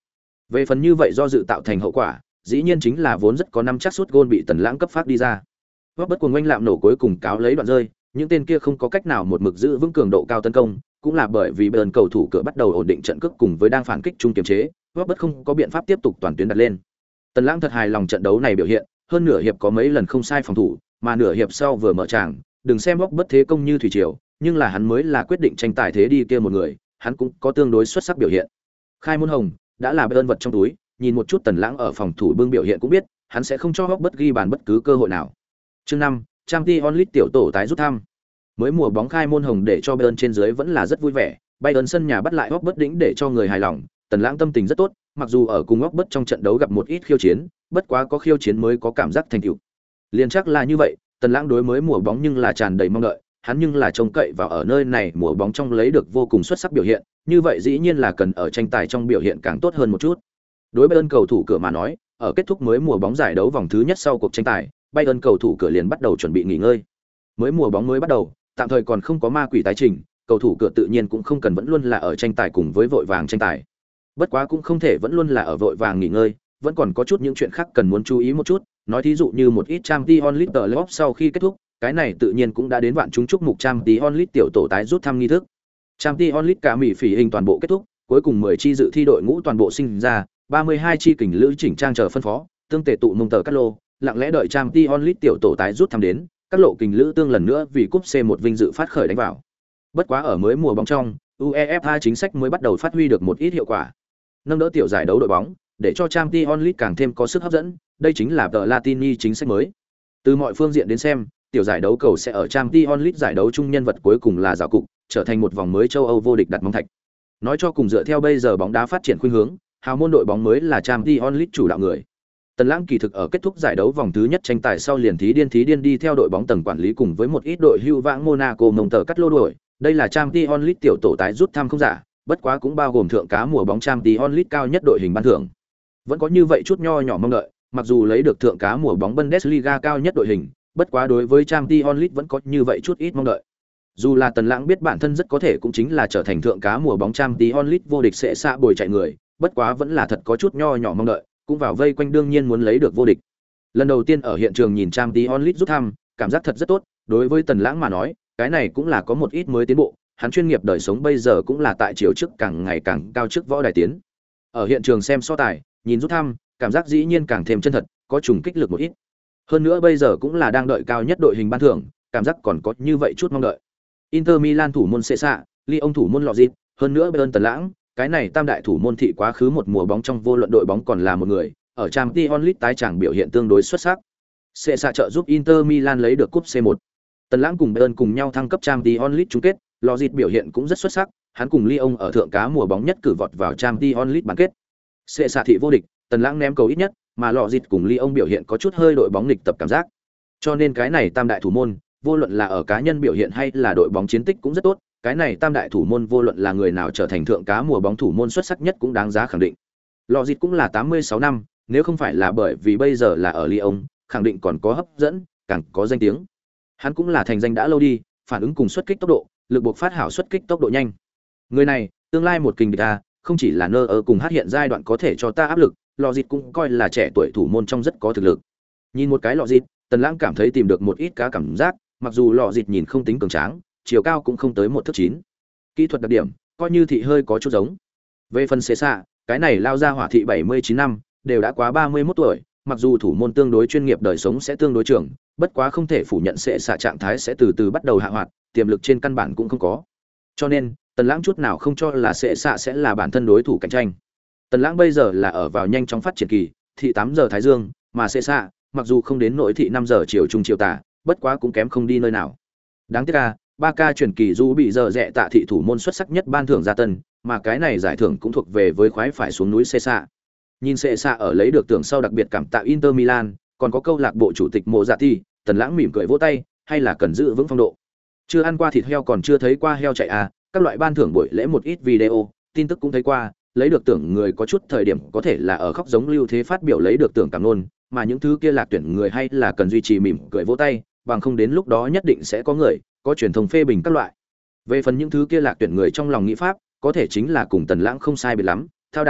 Về phần như vậy do dự tạo thành hậu quả, dĩ nhiên chính là vốn rất có năm chắc sút gôn bị Tần Lãng cấp phát đi ra. Bất cuồng oanh lạm nổ cuối cùng cáo lấy đoạn rơi, những tên kia không có cách nào một mực giữ vững cường độ cao tấn công, cũng là bởi vì bên cầu thủ cửa bắt đầu ổn định trận cước cùng với đang phản kích chung kiềm chế, bất không có biện pháp tiếp tục toàn tuyến đặt lên. Tần Lãng thật hài lòng trận đấu này biểu hiện, hơn nửa hiệp có mấy lần không sai phòng thủ, mà nửa hiệp sau vừa mở tràng, đừng xem bất thế công như thủy triều, nhưng là hắn mới là quyết định tranh tài thế đi kia một người, hắn cũng có tương đối xuất sắc biểu hiện. Khai môn hồng đã là ơn vật trong túi, nhìn một chút Tần Lãng ở phòng thủ bưng biểu hiện cũng biết, hắn sẽ không cho bất ghi bàn bất cứ cơ hội nào. Chương 5, Champions League tiểu tổ tái rút thăm. Mới mùa bóng khai môn hồng để cho Bayern trên dưới vẫn là rất vui vẻ, Bayern sân nhà bắt lại bất đỉnh để cho người hài lòng, Tần Lãng tâm tình rất tốt, mặc dù ở cùng bất trong trận đấu gặp một ít khiêu chiến, bất quá có khiêu chiến mới có cảm giác thành tựu. Liên chắc là như vậy, Tần Lãng đối mới mùa bóng nhưng là tràn đầy mong đợi, hắn nhưng là trông cậy vào ở nơi này mùa bóng trong lấy được vô cùng xuất sắc biểu hiện, như vậy dĩ nhiên là cần ở tranh tài trong biểu hiện càng tốt hơn một chút. Đối Bayern cầu thủ cửa mà nói, ở kết thúc mới mùa bóng giải đấu vòng thứ nhất sau cuộc tranh tài, Bayern cầu thủ cửa liền bắt đầu chuẩn bị nghỉ ngơi. Mới mùa bóng mới bắt đầu, tạm thời còn không có ma quỷ tái trình, cầu thủ cửa tự nhiên cũng không cần vẫn luôn là ở tranh tài cùng với vội vàng tranh tài. Bất quá cũng không thể vẫn luôn là ở vội vàng nghỉ ngơi, vẫn còn có chút những chuyện khác cần muốn chú ý một chút, nói thí dụ như một ít Champions League playoff sau khi kết thúc, cái này tự nhiên cũng đã đến vạn chúng chúc mục Champions League tiểu tổ tái rút thăm nghi thức. Champions League cả Mỹ phỉ hình toàn bộ kết thúc, cuối cùng 10 chi dự thi đội ngũ toàn bộ sinh ra, 32 chi kình lữ chỉnh trang chờ phân phó, tương tề tụ mông tờ cắt lô, lặng lẽ đợi Champions League tiểu tổ tái rút thăm đến, các lộ kình lữ tương lần nữa vì cúp C1 vinh dự phát khởi đánh vào. Bất quá ở mới mùa bóng trong, UEFA chính sách mới bắt đầu phát huy được một ít hiệu quả. Nâng đỡ tiểu giải đấu đội bóng, để cho Champions League càng thêm có sức hấp dẫn, đây chính là tờ Latini chính sách mới. Từ mọi phương diện đến xem, tiểu giải đấu cầu sẽ ở Champions League giải đấu chung nhân vật cuối cùng là rào cục, trở thành một vòng mới châu Âu vô địch đặt mong thạch. Nói cho cùng dựa theo bây giờ bóng đá phát triển khuynh hướng, hào môn đội bóng mới là Champions League chủ đạo người. Tần Lãng kỳ thực ở kết thúc giải đấu vòng thứ nhất tranh tài sau liền thí điên đi theo đội bóng tầng quản lý cùng với một ít đội hưu vãng Monaco mông tờ cắt lô đuổi, đây là Champions League tiểu tổ tái rút thăm không giả, bất quá cũng bao gồm thượng cá mùa bóng Champions League cao nhất đội hình ban thưởng. Vẫn có như vậy chút nho nhỏ mong đợi, mặc dù lấy được thượng cá mùa bóng Bundesliga cao nhất đội hình, bất quá đối với Champions League vẫn có như vậy chút ít mong đợi. Dù là Tần Lãng biết bản thân rất có thể cũng chính là trở thành thượng cá mùa bóng Champions League vô địch sẽ xạ bồi chạy người, bất quá vẫn là thật có chút nho nhỏ mong đợi, cũng vào vây quanh đương nhiên muốn lấy được vô địch. Lần đầu tiên ở hiện trường nhìn Champions League rút thăm, cảm giác thật rất tốt, đối với Tần Lãng mà nói, cái này cũng là có một ít mới tiến bộ, hắn chuyên nghiệp đời sống bây giờ cũng là tại chiều trước càng ngày càng cao trước võ đài tiến. Ở hiện trường xem so tài, nhìn rút thăm, cảm giác dĩ nhiên càng thêm chân thật, có trùng kích lực một ít. Hơn nữa bây giờ cũng là đang đợi cao nhất đội hình ban thưởng, cảm giác còn có như vậy chút mong đợi. Inter Milan thủ môn Cesa, Lyon thủ môn Lozit, hơn nữa Bayern Tần Lãng, cái này tam đại thủ môn thị quá khứ một mùa bóng trong vô luận đội bóng còn là một người, ở Champions League tái tràng biểu hiện tương đối xuất sắc. Cesa trợ giúp Inter Milan lấy được cúp C1. Tần Lãng cùng Bayern cùng nhau thăng cấp Champions League chung kết, Lozit biểu hiện cũng rất xuất sắc, hắn cùng Lyon ở thượng cá mùa bóng nhất cử vọt vào Champions League bán kết. Cesa thị vô địch, Tần Lãng ném cầu ít nhất, mà Lozit cùng Lyon biểu hiện có chút hơi đội bóng nghịch tập cảm giác. Cho nên cái này tam đại thủ môn, vô luận là ở cá nhân biểu hiện hay là đội bóng chiến tích cũng rất tốt, cái này tam đại thủ môn vô luận là người nào trở thành thượng cá mùa bóng thủ môn xuất sắc nhất cũng đáng giá khẳng định. Lozit cũng là 86 năm, nếu không phải là bởi vì bây giờ là ở Lyon, khẳng định còn có hấp dẫn, càng có danh tiếng. Hắn cũng là thành danh đã lâu đi, phản ứng cùng xuất kích tốc độ, lực buộc phát hảo xuất kích tốc độ nhanh. Người này, tương lai một kình địch ta, không chỉ là nơ ở cùng hát hiện giai đoạn có thể cho ta áp lực, Lozit cũng coi là trẻ tuổi thủ môn trong rất có thực lực. Nhìn một cái Lozit, Tần Lãng cảm thấy tìm được một ít cá cảm giác, mặc dù Lozit nhìn không tính cường tráng, chiều cao cũng không tới 1m9. Kỹ thuật đặc điểm, coi như thị hơi có chút giống. Về phần Cesa, cái này lao ra hỏa thị 79 năm, đều đã quá 31 tuổi, mặc dù thủ môn tương đối chuyên nghiệp đời sống sẽ tương đối trưởng, bất quá không thể phủ nhận Cesa trạng thái sẽ từ từ bắt đầu hạ hoạt, tiềm lực trên căn bản cũng không có. Cho nên, Tần Lãng chút nào không cho là Cesa sẽ là bản thân đối thủ cạnh tranh. Tần Lãng bây giờ là ở vào nhanh chóng phát triển kỳ, thị 8 giờ Thái Dương, mà Cesa, mặc dù không đến nỗi thị 5 giờ chiều trung chiều tà, bất quá cũng kém không đi nơi nào. Đáng tiếc là, Barca chuyển kỳ du bị giờ rẻ tạ thị thủ môn xuất sắc nhất ban thưởng gia tân, mà cái này giải thưởng cũng thuộc về với khoái phải xuống núi Cesa. Nhìn Cesa ở lấy được tưởng sau đặc biệt cảm tạ Inter Milan, còn có câu lạc bộ chủ tịch Mộ Dạ Ti, Tần Lãng mỉm cười vỗ tay, hay là cần giữ vững phong độ. Chưa ăn qua thịt heo còn chưa thấy qua heo chạy à, các loại ban thưởng buổi lễ một ít video, tin tức cũng thấy qua, lấy được tưởng người có chút thời điểm có thể là ở khóc giống lưu thế phát biểu lấy được tưởng cảm nôn, mà những thứ kia lạc tuyển người hay là cần duy trì mỉm cười vỗ tay, bằng không đến lúc đó nhất định sẽ có người có truyền thông phê bình các loại. Về phần những thứ kia lạc tuyển người trong lòng nghĩ pháp, có thể chính là cùng Tần Lãng không sai biệt lắm, thao đản,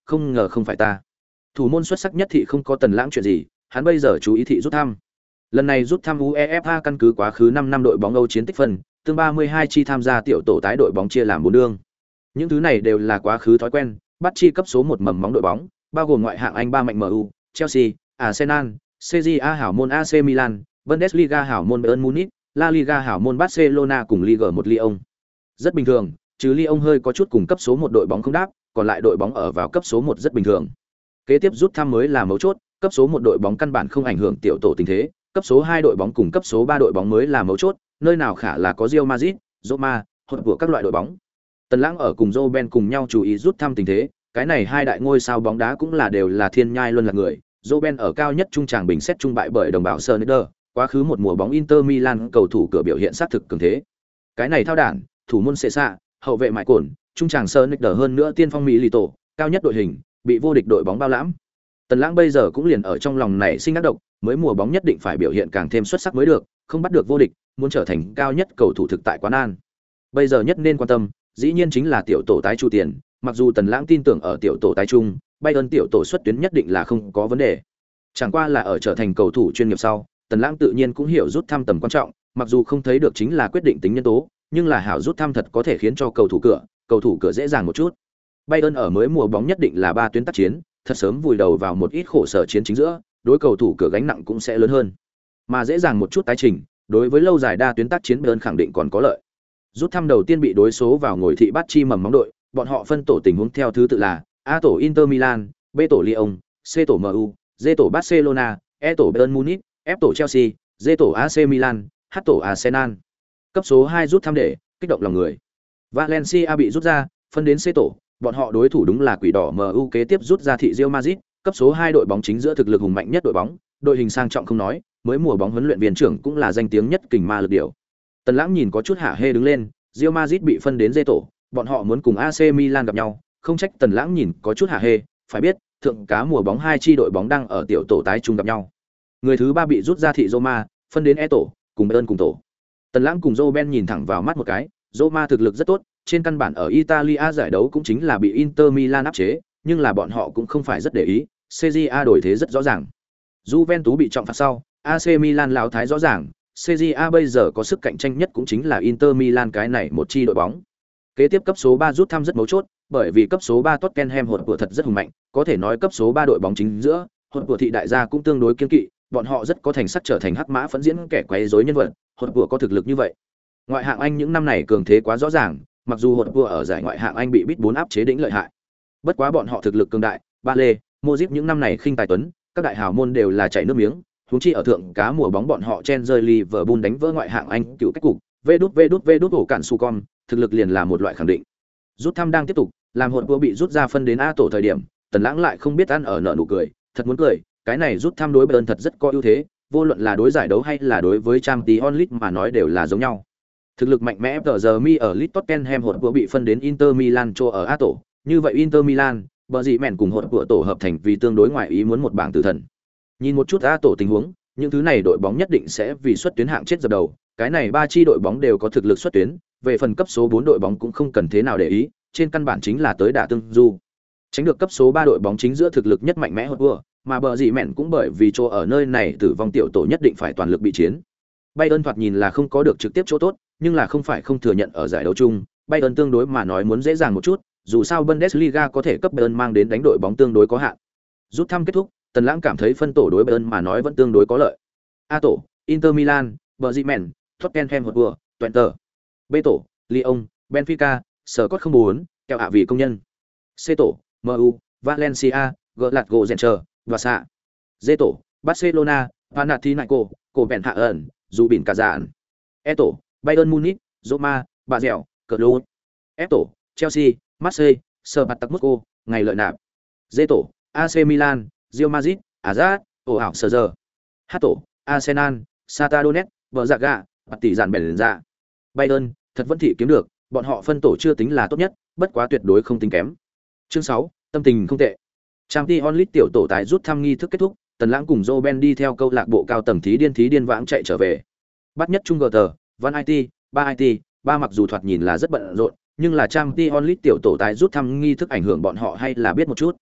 không ngờ không phải ta. Thủ môn xuất sắc nhất thị không có Tần Lãng chuyện gì, hắn bây giờ chú ý thị rút thăm. Lần này rút thăm UEFA căn cứ quá khứ 5 năm đội bóng Âu chiến tích phân, tương 32 chi tham gia tiểu tổ tái đội bóng chia làm 4 đương. Những thứ này đều là quá khứ thói quen, bắt chi cấp số 1 mầm móng đội bóng, bao gồm ngoại hạng Anh 3 mạnh MU, Chelsea, Arsenal, Serie A hảo môn AC Milan, Bundesliga hảo môn Bayern Munich, La Liga hảo môn Barcelona cùng Ligue 1 Lyon. Rất bình thường, trừ Lyon hơi có chút cùng cấp số 1 đội bóng không đáp, còn lại đội bóng ở vào cấp số 1 rất bình thường. Kế tiếp rút thăm mới là mấu chốt, cấp số 1 đội bóng căn bản không ảnh hưởng tiểu tổ tình thế, cấp số 2 đội bóng cùng cấp số 3 đội bóng mới là mấu chốt, nơi nào khả là có Real Madrid, Roma, hoặc của các loại đội bóng. Tần Lãng ở cùng Roben cùng nhau chú ý rút thăm tình thế, cái này hai đại ngôi sao bóng đá cũng là đều là thiên nhai luân lạc người. Roben ở cao nhất trung tràng bình xét trung bại bởi đồng bào Sneijder, quá khứ một mùa bóng Inter Milan cầu thủ cửa biểu hiện sát thực cường thế. Cái này thao đản, thủ môn xệ xạ, hậu vệ mại cồn, trung tràng Sneijder hơn nữa tiên phong Mỹ lì tổ, cao nhất đội hình, bị vô địch đội bóng bao lãm. Tần Lãng bây giờ cũng liền ở trong lòng này sinh ác độc, mới mùa bóng nhất định phải biểu hiện càng thêm xuất sắc mới được, không bắt được vô địch, muốn trở thành cao nhất cầu thủ thực tại quá nan. Bây giờ nhất nên quan tâm, dĩ nhiên chính là tiểu tổ tái chu tiền, mặc dù Tần Lãng tin tưởng ở tiểu tổ tái trung, Bayern tiểu tổ xuất tuyến nhất định là không có vấn đề. Chẳng qua là ở trở thành cầu thủ chuyên nghiệp sau, Tần Lãng tự nhiên cũng hiểu rút thăm tầm quan trọng, mặc dù không thấy được chính là quyết định tính nhân tố, nhưng là hảo rút thăm thật có thể khiến cho cầu thủ cửa dễ dàng một chút. Bayern ở mới mùa bóng nhất định là 3 tuyến tác chiến, thật sớm vùi đầu vào một ít khổ sở chiến chính giữa, đối cầu thủ cửa gánh nặng cũng sẽ lớn hơn. Mà dễ dàng một chút tái trình, đối với lâu dài đa tuyến tác chiến Bayern khẳng định còn có lợi. Rút thăm đầu tiên bị đối số vào ngồi thị bắt chi mầm móng đội, bọn họ phân tổ tình huống theo thứ tự là A tổ Inter Milan, B tổ Lyon, C tổ MU, D tổ Barcelona, E tổ Bayern Munich, F tổ Chelsea, D tổ AC Milan, H tổ Arsenal. Cấp số 2 rút thăm để kích động lòng người. Valencia bị rút ra, phân đến C tổ, bọn họ đối thủ đúng là Quỷ đỏ MU kế tiếp rút ra thị Real Madrid, cấp số 2 đội bóng chính giữa thực lực hùng mạnh nhất đội bóng, đội hình sang trọng không nói, mới mùa bóng huấn luyện viên trưởng cũng là danh tiếng nhất kình ma lực điều. Tần Lãng nhìn có chút hạ hê đứng lên, Real Madrid bị phân đến D tổ, bọn họ muốn cùng AC Milan gặp nhau, không trách Tần Lãng nhìn có chút hạ hê, phải biết, thượng cá mùa bóng hai chi đội bóng đang ở tiểu tổ tái chung gặp nhau. Người thứ ba bị rút ra thị Roma, phân đến E tổ, cùng Bayern cùng tổ. Tần Lãng cùng Roben nhìn thẳng vào mắt một cái, Roma thực lực rất tốt, trên căn bản ở Italia giải đấu cũng chính là bị Inter Milan áp chế, nhưng là bọn họ cũng không phải rất để ý, Serie A đổi thế rất rõ ràng. Juventus bị trọng phạt sau, AC Milan lão thái rõ ràng, Serie A bây giờ có sức cạnh tranh nhất cũng chính là Inter Milan cái này một chi đội bóng. Kế tiếp cấp số 3 rút thăm rất mấu chốt, bởi vì cấp số 3 Tottenham hột của thật rất hùng mạnh, có thể nói cấp số 3 đội bóng chính giữa, hột của thị đại gia cũng tương đối kiên kỵ, bọn họ rất có thành sắc trở thành hắc mã phẫn diễn kẻ quấy rối nhân vật, hột của có thực lực như vậy. Ngoại hạng Anh những năm này cường thế quá rõ ràng, mặc dù hột của ở giải ngoại hạng Anh bị bít 4 áp chế đỉnh lợi hại. Bất quá bọn họ thực lực cường đại, Ba Lê, Modric những năm này khinh tài tuấn, các đại hào môn đều là chảy nước miếng, huống chi ở thượng cá mùa bóng bọn họ chen rơi Liverpool đánh vỡ ngoại hạng Anh cựu cách cục, vê đút ổ cản su con, thực lực liền là một loại khẳng định. Rút thăm đang tiếp tục, làm hột của bị rút ra phân đến A tổ thời điểm, Tần Lãng lại không biết ăn ở nợ nụ cười, thật muốn cười, cái này rút thăm đối Bayern thật rất có ưu thế, vô luận là đối giải đấu hay là đối với Champions League mà nói đều là giống nhau. Thực lực mạnh mẽ giờ mi ở Leeds Tottenham hột của bị phân đến Inter Milan cho ở A tổ, như vậy Inter Milan, bờ dị mèn cùng hột của tổ hợp thành vì tương đối ngoại ý muốn một bảng tử thần. Nhìn một chút A tổ tình huống, những thứ này đội bóng nhất định sẽ vì xuất tuyến hạng chết dập đầu, cái này ba chi đội bóng đều có thực lực xuất tuyến, về phần cấp số 4 đội bóng cũng không cần thế nào để ý, trên căn bản chính là tới đả tương du. Tránh được cấp số 3 đội bóng chính giữa thực lực nhất mạnh mẽ hột vừa, mà bờ dị mèn cũng bởi vì chỗ ở nơi này tử vong tiểu tổ nhất định phải toàn lực bị chiến. Bayern thoạt nhìn là không có được trực tiếp chỗ tốt, nhưng là không phải không thừa nhận ở giải đấu chung, Bayern tương đối mà nói muốn dễ dàng một chút, dù sao Bundesliga có thể cấp Bayern mang đến đánh đội bóng tương đối có hạn. Rút thăm kết thúc, Tần Lãng cảm thấy phân tổ đối Bayern mà nói vẫn tương đối có lợi. A tổ, Inter Milan, Bremen, Tottenham Hotspur, Twente. B tổ, Lyon, Benfica, Scott 04, kẹo hạ vị công nhân. C tổ, MU, Valencia, Glasgow và Sa. D tổ, Barcelona, Panathinaikos, Copenhagen, dù bỉn cả dạn. E tổ, Bayern Munich, Roma, Bà Dẻo, Cologne. F tổ, Chelsea, Marseille, Spartak Moscow, ngày lợi nạp. D tổ, AC Milan, Real Madrid, Ajax, ổ ảo sờ giờ. H tổ, Arsenal, Shakhtar Donetsk, vợ dạ gạ, bạt tỷ giản bèn dạ. Bayern, thật vẫn thị kiếm được, bọn họ phân tổ chưa tính là tốt nhất, bất quá tuyệt đối không tính kém. Chương 6, tâm tình không tệ. Champions League tiểu tổ tái rút thăm nghi thức kết thúc, Tần Lãng cùng Roben đi theo câu lạc bộ cao tầng thí điên vãng chạy trở về. Bắt nhất Trung GT, Van IT, Ba IT, ba mặc dù thoạt nhìn là rất bận rộn, nhưng là Champions League tiểu tổ tái rút thăm nghi thức ảnh hưởng bọn họ hay là biết một chút.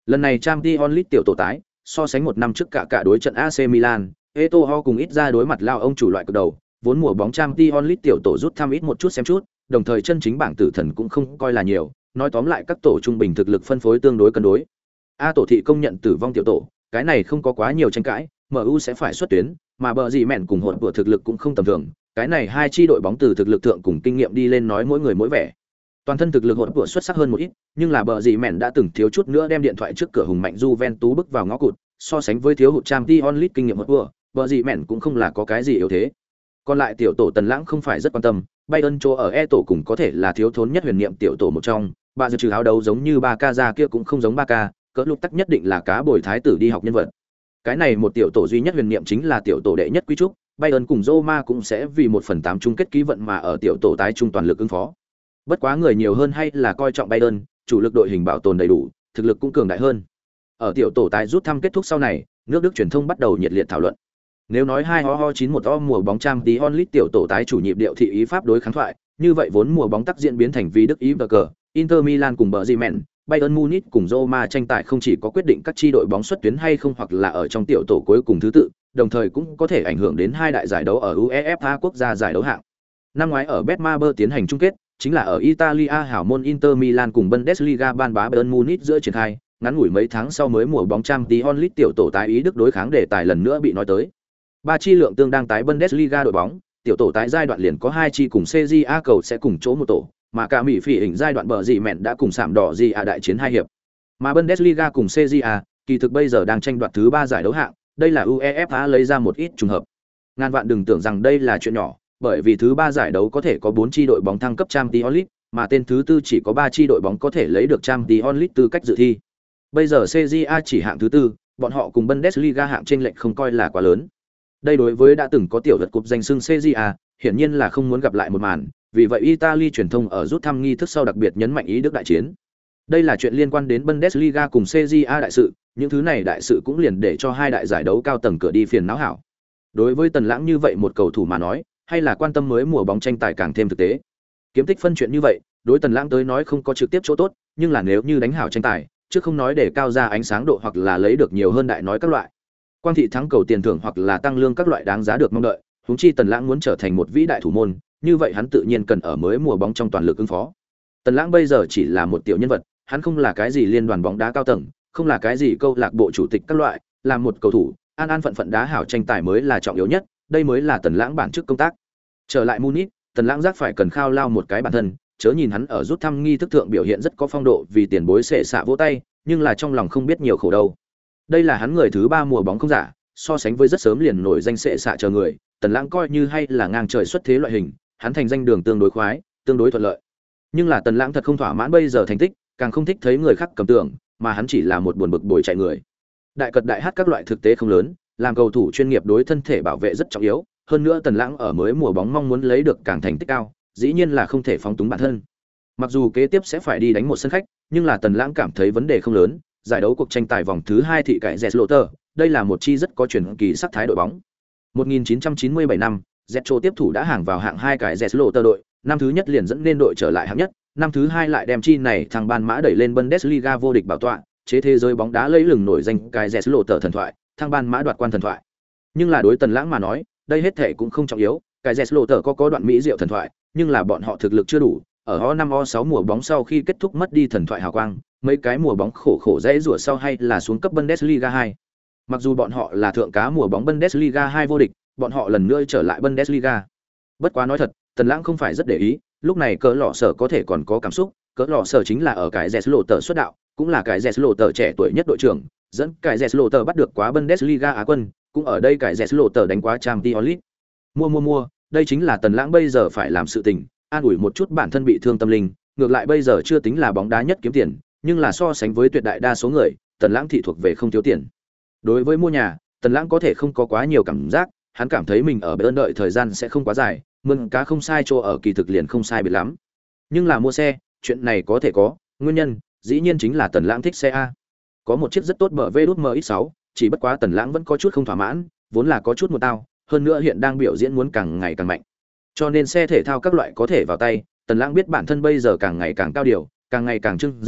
Lần này Champions League tiểu tổ tái, so sánh một năm trước cả đối trận AC Milan, Eto'o cùng ít ra đối mặt lao ông chủ loại cực đầu, vốn mùa bóng Champions League tiểu tổ rút thăm ít một chút xem chút, đồng thời chân chính bảng tử thần cũng không coi là nhiều, nói tóm lại các tổ trung bình thực lực phân phối tương đối cân đối. A tổ thị công nhận tử vong tiểu tổ, cái này không có quá nhiều tranh cãi, MU sẽ phải xuất tuyến, mà bờ gì mẹn cùng hỗn của thực lực cũng không tầm thường, cái này hai chi đội bóng từ thực lực thượng cùng kinh nghiệm đi lên nói mỗi người mỗi vẻ. Toàn thân thực lực hỗn của xuất sắc hơn một ít, nhưng là bờ gì mẹn đã từng thiếu chút nữa đem điện thoại trước cửa hùng mạnh Juventus bước vào ngõ cụt, so sánh với thiếu hụt Champions League kinh nghiệm hỗn của, bờ gì mẹn cũng không là có cái gì yếu thế. Còn lại tiểu tổ Tần Lãng không phải rất quan tâm, Bayern chỗ ở E tổ cũng có thể là thiếu thốn nhất huyền niệm tiểu tổ một trong, bà dự trừ áo đấu giống như Barca ra kia cũng không giống Barca, cỡ lục tắc nhất định là cá bồi thái tử đi học nhân vật. Cái này một tiểu tổ duy nhất huyền niệm chính là tiểu tổ đệ nhất quý trúc, Bayern cùng Roma cũng sẽ vì 1/8 chung kết ký vận mà ở tiểu tổ tái trung toàn lực ứng phó. Bất quá người nhiều hơn hay là coi trọng Bayern, chủ lực đội hình bảo tồn đầy đủ, thực lực cũng cường đại hơn. Ở tiểu tổ tái rút thăm kết thúc sau này, nước Đức truyền thông bắt đầu nhiệt liệt thảo luận. Nếu nói 2-91 mùa bóng Champions League tiểu tổ tái chủ nhịp điệu thị ý pháp đối kháng thoại, như vậy vốn mùa bóng tắc diễn biến thành vì Đức ý và cờ, Inter Milan cùng Bremen, Bayern Munich cùng Roma tranh tài không chỉ có quyết định các chi đội bóng xuất tuyến hay không hoặc là ở trong tiểu tổ cuối cùng thứ tự, đồng thời cũng có thể ảnh hưởng đến hai đại giải đấu ở UEFA quốc gia giải đấu hạng. Năm ngoái ở Betmaber tiến hành chung kết, chính là ở Italia hảo môn Inter Milan cùng Bundesliga ban bá Bayern Munich giữa triển khai, ngắn ngủi mấy tháng sau mới mùa bóng Champions League tiểu tổ tái ý Đức đối kháng đề tài lần nữa bị nói tới. Ba chi lượng tương đang tái Bundesliga đội bóng, tiểu tổ tái giai đoạn liền có hai chi cùng CJA cầu sẽ cùng chỗ một tổ, mà cả Mỹ phỉ hình giai đoạn bờ gì mẹn đã cùng sạm đỏ gì đại chiến hai hiệp. Mà Bundesliga cùng CJA, kỳ thực bây giờ đang tranh đoạt thứ 3 giải đấu hạng, đây là UEFA lấy ra một ít trùng hợp. Ngàn vạn đừng tưởng rằng đây là chuyện nhỏ, bởi vì thứ 3 giải đấu có thể có 4 chi đội bóng thăng cấp Champions League, mà tên thứ 4 chỉ có 3 chi đội bóng có thể lấy được Champions League tư cách dự thi. Bây giờ CJA chỉ hạng thứ 4, bọn họ cùng Bundesliga hạng chênh lệch không coi là quá lớn. Đây đối với đã từng có tiểu vật cúp danh xưng CJA, hiển nhiên là không muốn gặp lại một màn, vì vậy Italy truyền thông ở rút thăm nghi thức sau đặc biệt nhấn mạnh ý Đức đại chiến. Đây là chuyện liên quan đến Bundesliga cùng CJA đại sự, những thứ này đại sự cũng liền để cho hai đại giải đấu cao tầng cửa đi phiền não hảo. Đối với Tần Lãng như vậy một cầu thủ mà nói, hay là quan tâm mới mùa bóng tranh tài càng thêm thực tế. Kiếm tích phân chuyện như vậy, đối Tần Lãng tới nói không có trực tiếp chỗ tốt, nhưng là nếu như đánh hảo tranh tài, chứ không nói để cao ra ánh sáng độ hoặc là lấy được nhiều hơn đại nói các loại. Quang thị thắng cầu tiền thưởng hoặc là tăng lương các loại đáng giá được mong đợi, huống chi Tần Lãng muốn trở thành một vĩ đại thủ môn, như vậy hắn tự nhiên cần ở mới mùa bóng trong toàn lực ứng phó. Tần Lãng bây giờ chỉ là một tiểu nhân vật, hắn không là cái gì liên đoàn bóng đá cao tầng, không là cái gì câu lạc bộ chủ tịch các loại, là một cầu thủ, an an phận phận đá hảo tranh tài mới là trọng yếu nhất, đây mới là Tần Lãng bản chức công tác. Trở lại Munich, Tần Lãng giác phải cần khao lao một cái bản thân, chớ nhìn hắn ở rút thăm nghi thức thượng biểu hiện rất có phong độ vì tiền bối sệ xạ vỗ tay, nhưng là trong lòng không biết nhiều khổ đâu. Đây là hắn người thứ 3 mùa bóng không giả, so sánh với rất sớm liền nổi danh sệ xạ chờ người, Tần Lãng coi như hay là ngang trời xuất thế loại hình, hắn thành danh đường tương đối khoái, tương đối thuận lợi. Nhưng là Tần Lãng thật không thỏa mãn bây giờ thành tích, càng không thích thấy người khác cầm tưởng, mà hắn chỉ là một buồn bực bồi chạy người. Đại cật đại hát các loại thực tế không lớn, làm cầu thủ chuyên nghiệp đối thân thể bảo vệ rất trọng yếu, hơn nữa Tần Lãng ở mới mùa bóng mong muốn lấy được càng thành tích cao, dĩ nhiên là không thể phóng túng bản thân. Mặc dù kế tiếp sẽ phải đi đánh một sân khách, nhưng là Tần Lãng cảm thấy vấn đề không lớn, giải đấu cuộc tranh tài vòng thứ 2 thị cải Zetloter, đây là một chi rất có truyền kỳ sắc thái đội bóng. 1997 năm, Zetro tiếp thủ đã hàng vào hạng 2 cải Zetloter đội, năm thứ nhất liền dẫn lên đội trở lại hạng nhất, năm thứ 2 lại đem chi này thằng ban mã đẩy lên Bundesliga vô địch bảo tọa, chế thế giới bóng đá lấy lừng nổi danh cải Zetloter thần thoại, thằng ban mã đoạt quan thần thoại. Nhưng là đối Tần Lãng mà nói, đây hết thể cũng không trọng yếu, cải Zetloter có đoạn mỹ diệu thần thoại, nhưng là bọn họ thực lực chưa đủ, ở O5 O6 mùa bóng sau khi kết thúc mất đi thần thoại hào quang, mấy cái mùa bóng khổ dễ rủa sau hay là xuống cấp Bundesliga 2. Mặc dù bọn họ là thượng cá mùa bóng Bundesliga 2 vô địch, bọn họ lần nữa trở lại Bundesliga. Bất quá nói thật, Tần Lãng không phải rất để ý, lúc này cỡ lọ sở có thể còn có cảm xúc, cỡ lọ sở chính là ở cái Zetloter xuất đạo, cũng là cái Zetloter trẻ tuổi nhất đội trưởng, dẫn cái Zetloter bắt được quá Bundesliga Á quân, cũng ở đây cái Zetloter đánh quá Champions League. Mua, đây chính là Tần Lãng bây giờ phải làm sự tình, an ủi một chút bản thân bị thương tâm linh, ngược lại bây giờ chưa tính là bóng đá nhất kiếm tiền, nhưng là so sánh với tuyệt đại đa số người, Tần Lãng thị thuộc về không thiếu tiền. Đối với mua nhà, Tần Lãng có thể không có quá nhiều cảm giác, hắn cảm thấy mình ở bên đợi thời gian sẽ không quá dài, mượn cá không sai chỗ ở kỳ thực liền không sai biệt lắm. Nhưng là mua xe, chuyện này có thể có, nguyên nhân dĩ nhiên chính là Tần Lãng thích xe a. Có một chiếc rất tốt BMW MX6, chỉ bất quá Tần Lãng vẫn có chút không thỏa mãn, vốn là có chút một tao, hơn nữa hiện đang biểu diễn muốn càng ngày càng mạnh. Cho nên xe thể thao các loại có thể vào tay, Tần Lãng biết bản thân bây giờ càng ngày càng cao điều, càng ngày càng trưng dương,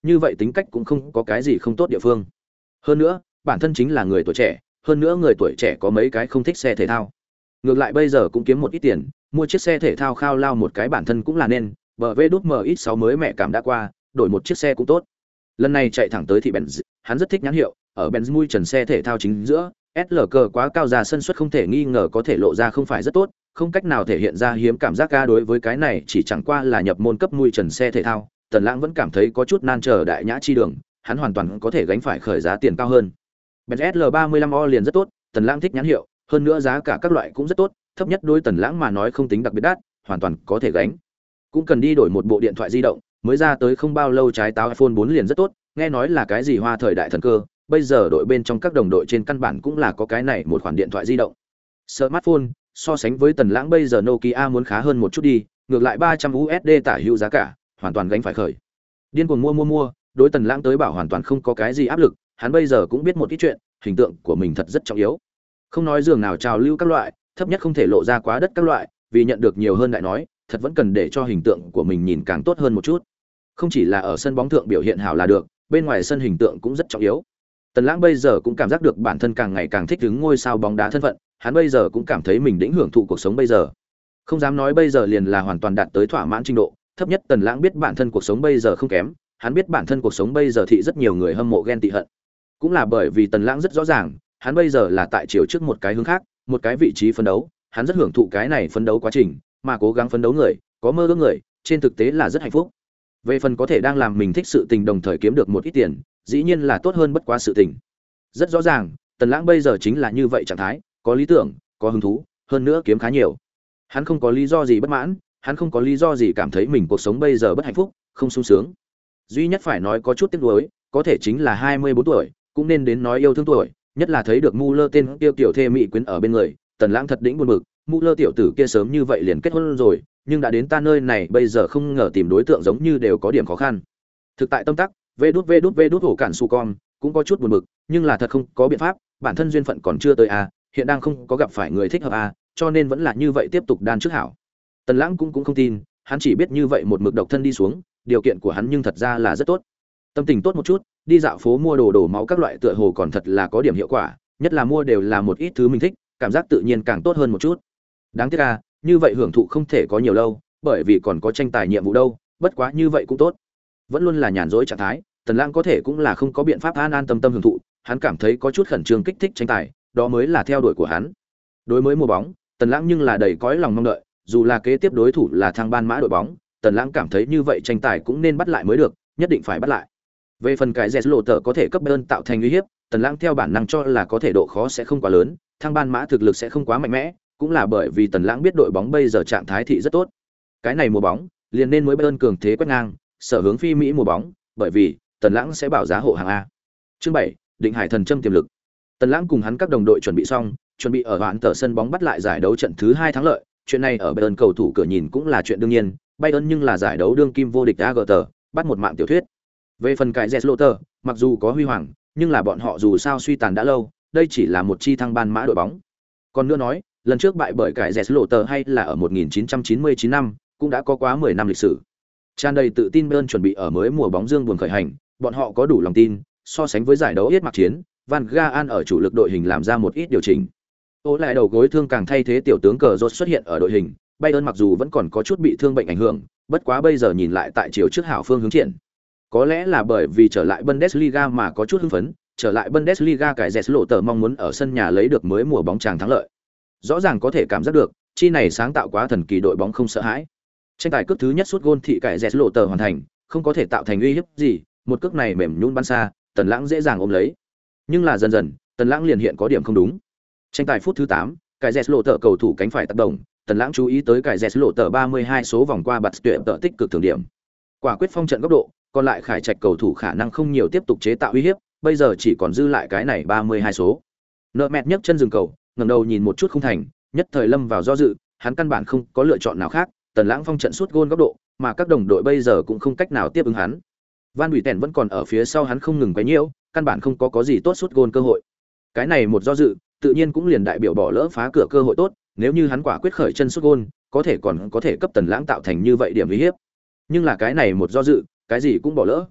như vậy tính cách cũng không có cái gì không tốt địa phương. Hơn nữa, bản thân chính là người tuổi trẻ, hơn nữa người tuổi trẻ có mấy cái không thích xe thể thao. Ngược lại bây giờ cũng kiếm một ít tiền, mua chiếc xe thể thao khao lao một cái bản thân cũng là nên, BMW đút MX6 mới mẹ cảm đã qua, đổi một chiếc xe cũng tốt. Lần này chạy thẳng tới thị Benz, hắn rất thích nhãn hiệu, ở Benz mui trần xe thể thao chính giữa, SLK quá cao ra sân suất không thể nghi ngờ có thể lộ ra không phải rất tốt, không cách nào thể hiện ra hiếm cảm giác ca đối với cái này chỉ chẳng qua là nhập môn cấp mui trần xe thể thao, Tần Lãng vẫn cảm thấy có chút nan chờ đại nhã chi đường, hắn hoàn toàn có thể gánh phải khởi giá tiền cao hơn. Benz SL35O liền rất tốt, Tần Lãng thích nhãn hiệu, hơn nữa giá cả các loại cũng rất tốt, thấp nhất đối Tần Lãng mà nói không tính đặc biệt đắt, hoàn toàn có thể gánh. Cũng cần đi đổi một bộ điện thoại di động, mới ra tới không bao lâu trái táo iPhone 4 liền rất tốt, nghe nói là cái gì hoa thời đại thần cơ, bây giờ đội bên trong các đồng đội trên căn bản cũng là có cái này một khoản điện thoại di động. Smartphone, so sánh với Tần Lãng bây giờ Nokia muốn khá hơn một chút đi, ngược lại 300 USD tả hữu giá cả, hoàn toàn gánh phải khởi. Điên cuồng mua, đối Tần Lãng tới bảo hoàn toàn không có cái gì áp lực, hắn bây giờ cũng biết một ít chuyện, hình tượng của mình thật rất trọng yếu. Không nói giường nào trào lưu các loại, thấp nhất không thể lộ ra quá đất các loại, vì nhận được nhiều hơn đại nói, thật vẫn cần để cho hình tượng của mình nhìn càng tốt hơn một chút. Không chỉ là ở sân bóng thượng biểu hiện hảo là được, bên ngoài sân hình tượng cũng rất trọng yếu. Tần Lãng bây giờ cũng cảm giác được bản thân càng ngày càng thích ứng ngôi sao bóng đá thân phận, hắn bây giờ cũng cảm thấy mình đĩnh hưởng thụ cuộc sống bây giờ. Không dám nói bây giờ liền là hoàn toàn đạt tới thỏa mãn trình độ, thấp nhất Tần Lãng biết bản thân cuộc sống bây giờ không kém, hắn biết bản thân cuộc sống bây giờ thì rất nhiều người hâm mộ ghen tị hận. Cũng là bởi vì Tần Lãng rất rõ ràng, hắn bây giờ là tại chiều trước một cái hướng khác, một cái vị trí phấn đấu, hắn rất hưởng thụ cái này phấn đấu quá trình, mà cố gắng phấn đấu người, có mơ ước người, trên thực tế là rất hạnh phúc. Về phần có thể đang làm mình thích sự tình đồng thời kiếm được một ít tiền, dĩ nhiên là tốt hơn bất quá sự tình. Rất rõ ràng, Tần Lãng bây giờ chính là như vậy trạng thái, có lý tưởng, có hứng thú, hơn nữa kiếm khá nhiều. Hắn không có lý do gì bất mãn, hắn không có lý do gì cảm thấy mình cuộc sống bây giờ bất hạnh phúc, không sung sướng. Duy nhất phải nói có chút tiếc nuối, có thể chính là 24 tuổi, cũng nên đến nói yêu thương tuổi, nhất là thấy được Muller tên kia tiểu thê mỹ quyến ở bên người, Tần Lãng thật đĩnh buồn bực, Muller tiểu tử kia sớm như vậy liền kết hôn rồi, nhưng đã đến ta nơi này bây giờ không ngờ tìm đối tượng giống như đều có điểm khó khăn. Thực tại tâm tắc, vê đút hổ cản su con, cũng có chút buồn bực, nhưng là thật không có biện pháp, bản thân duyên phận còn chưa tới a, hiện đang không có gặp phải người thích hợp a, cho nên vẫn là như vậy tiếp tục đan trước hảo. Tần Lãng cũng không tin, hắn chỉ biết như vậy một mực độc thân đi xuống, điều kiện của hắn nhưng thật ra là rất tốt. Tâm tình tốt một chút, đi dạo phố mua đồ đổ máu các loại tựa hồ còn thật là có điểm hiệu quả, nhất là mua đều là một ít thứ mình thích, cảm giác tự nhiên càng tốt hơn một chút. Đáng tiếc a, như vậy hưởng thụ không thể có nhiều lâu, bởi vì còn có tranh tài nhiệm vụ đâu, bất quá như vậy cũng tốt. Vẫn luôn là nhàn rỗi trạng thái, Tần Lãng có thể cũng là không có biện pháp an tâm hưởng thụ, hắn cảm thấy có chút khẩn trương kích thích tranh tài, đó mới là theo đuổi của hắn. Đối với mùa bóng, Tần Lãng nhưng là đầy cõi lòng mong đợi, dù là kế tiếp đối thủ là thăng ban mã đội bóng, Tần Lãng cảm thấy như vậy tranh tài cũng nên bắt lại mới được, nhất định phải bắt lại. Về phần cái Jet lộ tờ có thể cấp Bayern tạo thành uy hiếp, Tần Lãng theo bản năng cho là có thể độ khó sẽ không quá lớn, thăng ban mã thực lực sẽ không quá mạnh mẽ, cũng là bởi vì Tần Lãng biết đội bóng bây giờ trạng thái thị rất tốt. Cái này mùa bóng, liền nên mới Bayern cường thế quét ngang, sở hướng phi Mỹ mùa bóng, bởi vì Tần Lãng sẽ bảo giá hộ hàng A. Chương 7, định hải thần châm tiềm lực. Tần Lãng cùng hắn các đồng đội chuẩn bị xong, chuẩn bị ở hoạn tờ sân bóng bắt lại giải đấu trận thứ 2 thắng lợi, chuyện này ở Bayern cầu thủ cửa nhìn cũng là chuyện đương nhiên, Bayern nhưng là giải đấu đương kim vô địch AGT, bắt một mạng tiểu thuyết. Về phần cái Zetlotter, mặc dù có huy hoàng, nhưng là bọn họ dù sao suy tàn đã lâu, đây chỉ là một chi thăng ban mã đội bóng. Còn nữa nói, lần trước bại bởi cái Zetlotter hay là ở 1999 năm, cũng đã có quá 10 năm lịch sử. Tràn đầy tự tin Bayern chuẩn bị ở mới mùa bóng dương buồn khởi hành, bọn họ có đủ lòng tin, so sánh với giải đấu yết mặc chiến, Van Gaal ở chủ lực đội hình làm ra một ít điều chỉnh. Ô lại đầu gối thương càng thay thế tiểu tướng cờ rốt xuất hiện ở đội hình, Bayern mặc dù vẫn còn có chút bị thương bệnh ảnh hưởng, bất quá bây giờ nhìn lại tại chiều trước hảo phương hướng triển. Có lẽ là bởi vì trở lại Bundesliga mà có chút hưng phấn, trở lại Bundesliga cái Zetlotter mong muốn ở sân nhà lấy được mới mùa bóng tràng thắng lợi. Rõ ràng có thể cảm giác được, chi này sáng tạo quá thần kỳ đội bóng không sợ hãi. Tranh tài cước thứ nhất sút gôn thị cái Zetlotter hoàn thành, không có thể tạo thành uy hiếp gì, một cước này mềm nhũn bắn xa, Tần Lãng dễ dàng ôm lấy. Nhưng là dần dần, Tần Lãng liền hiện có điểm không đúng. Tranh tài phút thứ 8, cái Zetlotter cầu thủ cánh phải tác động, Tần Lãng chú ý tới cái Zetlotter 32 số vòng qua bật tuyệt tự tích cực thưởng điểm. Quả quyết phong trận góc độ, còn lại Khải Trạch cầu thủ khả năng không nhiều tiếp tục chế tạo uy hiếp, bây giờ chỉ còn dư lại cái này 32 số. Nợ mẹt nhấc chân dừng cầu, ngẩng đầu nhìn một chút không thành, nhất thời lâm vào do dự, hắn căn bản không có lựa chọn nào khác, Tần Lãng phong trận sút gôn góc độ, mà các đồng đội bây giờ cũng không cách nào tiếp ứng hắn. Van Bùi Tèn vẫn còn ở phía sau hắn không ngừng quấy nhiễu, căn bản không có gì tốt sút gôn cơ hội. Cái này một do dự, tự nhiên cũng liền đại biểu bỏ lỡ phá cửa cơ hội tốt, nếu như hắn quả quyết khởi chân sút gôn, có thể cấp Tần Lãng tạo thành như vậy điểm uy hiếp. Nhưng là cái này một do dự, cái gì cũng bỏ lỡ.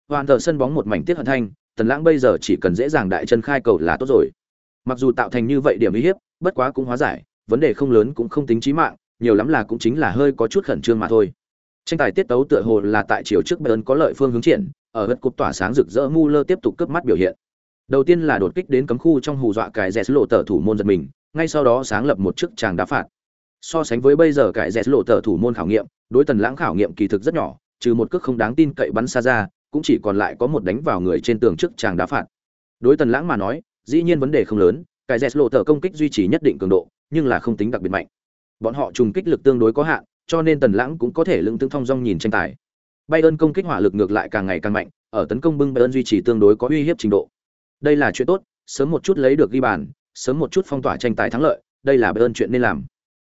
Hoàn tờ sân bóng một mảnh tiết hận thanh, Tần Lãng bây giờ chỉ cần dễ dàng đại chân khai cầu là tốt rồi. Mặc dù tạo thành như vậy điểm uy hiếp, bất quá cũng hóa giải, vấn đề không lớn cũng không tính chí mạng, nhiều lắm là cũng chính là hơi có chút khẩn trương mà thôi. Tranh tài tiết tấu tựa hồ là tại chiều trước Bayern có lợi phương hướng triển, ở gật cúp tỏa sáng rực rỡ Muller tiếp tục cướp mắt biểu hiện. Đầu tiên là đột kích đến cấm khu trong hù dọa cái Jes lộ tờ thủ môn giật mình, ngay sau đó sáng lập một chức tràng đá phạt. So sánh với bây giờ cái Jes lộ tờ thủ môn khảo nghiệm, đối Tần Lãng khảo nghiệm kỳ thực rất nhỏ, trừ một cước không đáng tin cậy bắn xa ra, cũng chỉ còn lại có một đánh vào người trên tường trước tràng đá phạt. Đối Tần Lãng mà nói, dĩ nhiên vấn đề không lớn, cái Jes lộ tờ công kích duy trì nhất định cường độ, nhưng là không tính đặc biệt mạnh. Bọn họ trùng kích lực tương đối có hạn, cho nên Tần Lãng cũng có thể lững thững thong dong nhìn tranh tài. Bayern công kích hỏa lực ngược lại càng ngày càng mạnh, ở tấn công bưng Bayern duy trì tương đối có uy hiếp trình độ. Đây là chuyện tốt, sớm một chút lấy được ghi bàn, sớm một chút phong tỏa tranh tài thắng lợi, đây là Bayern chuyện nên làm.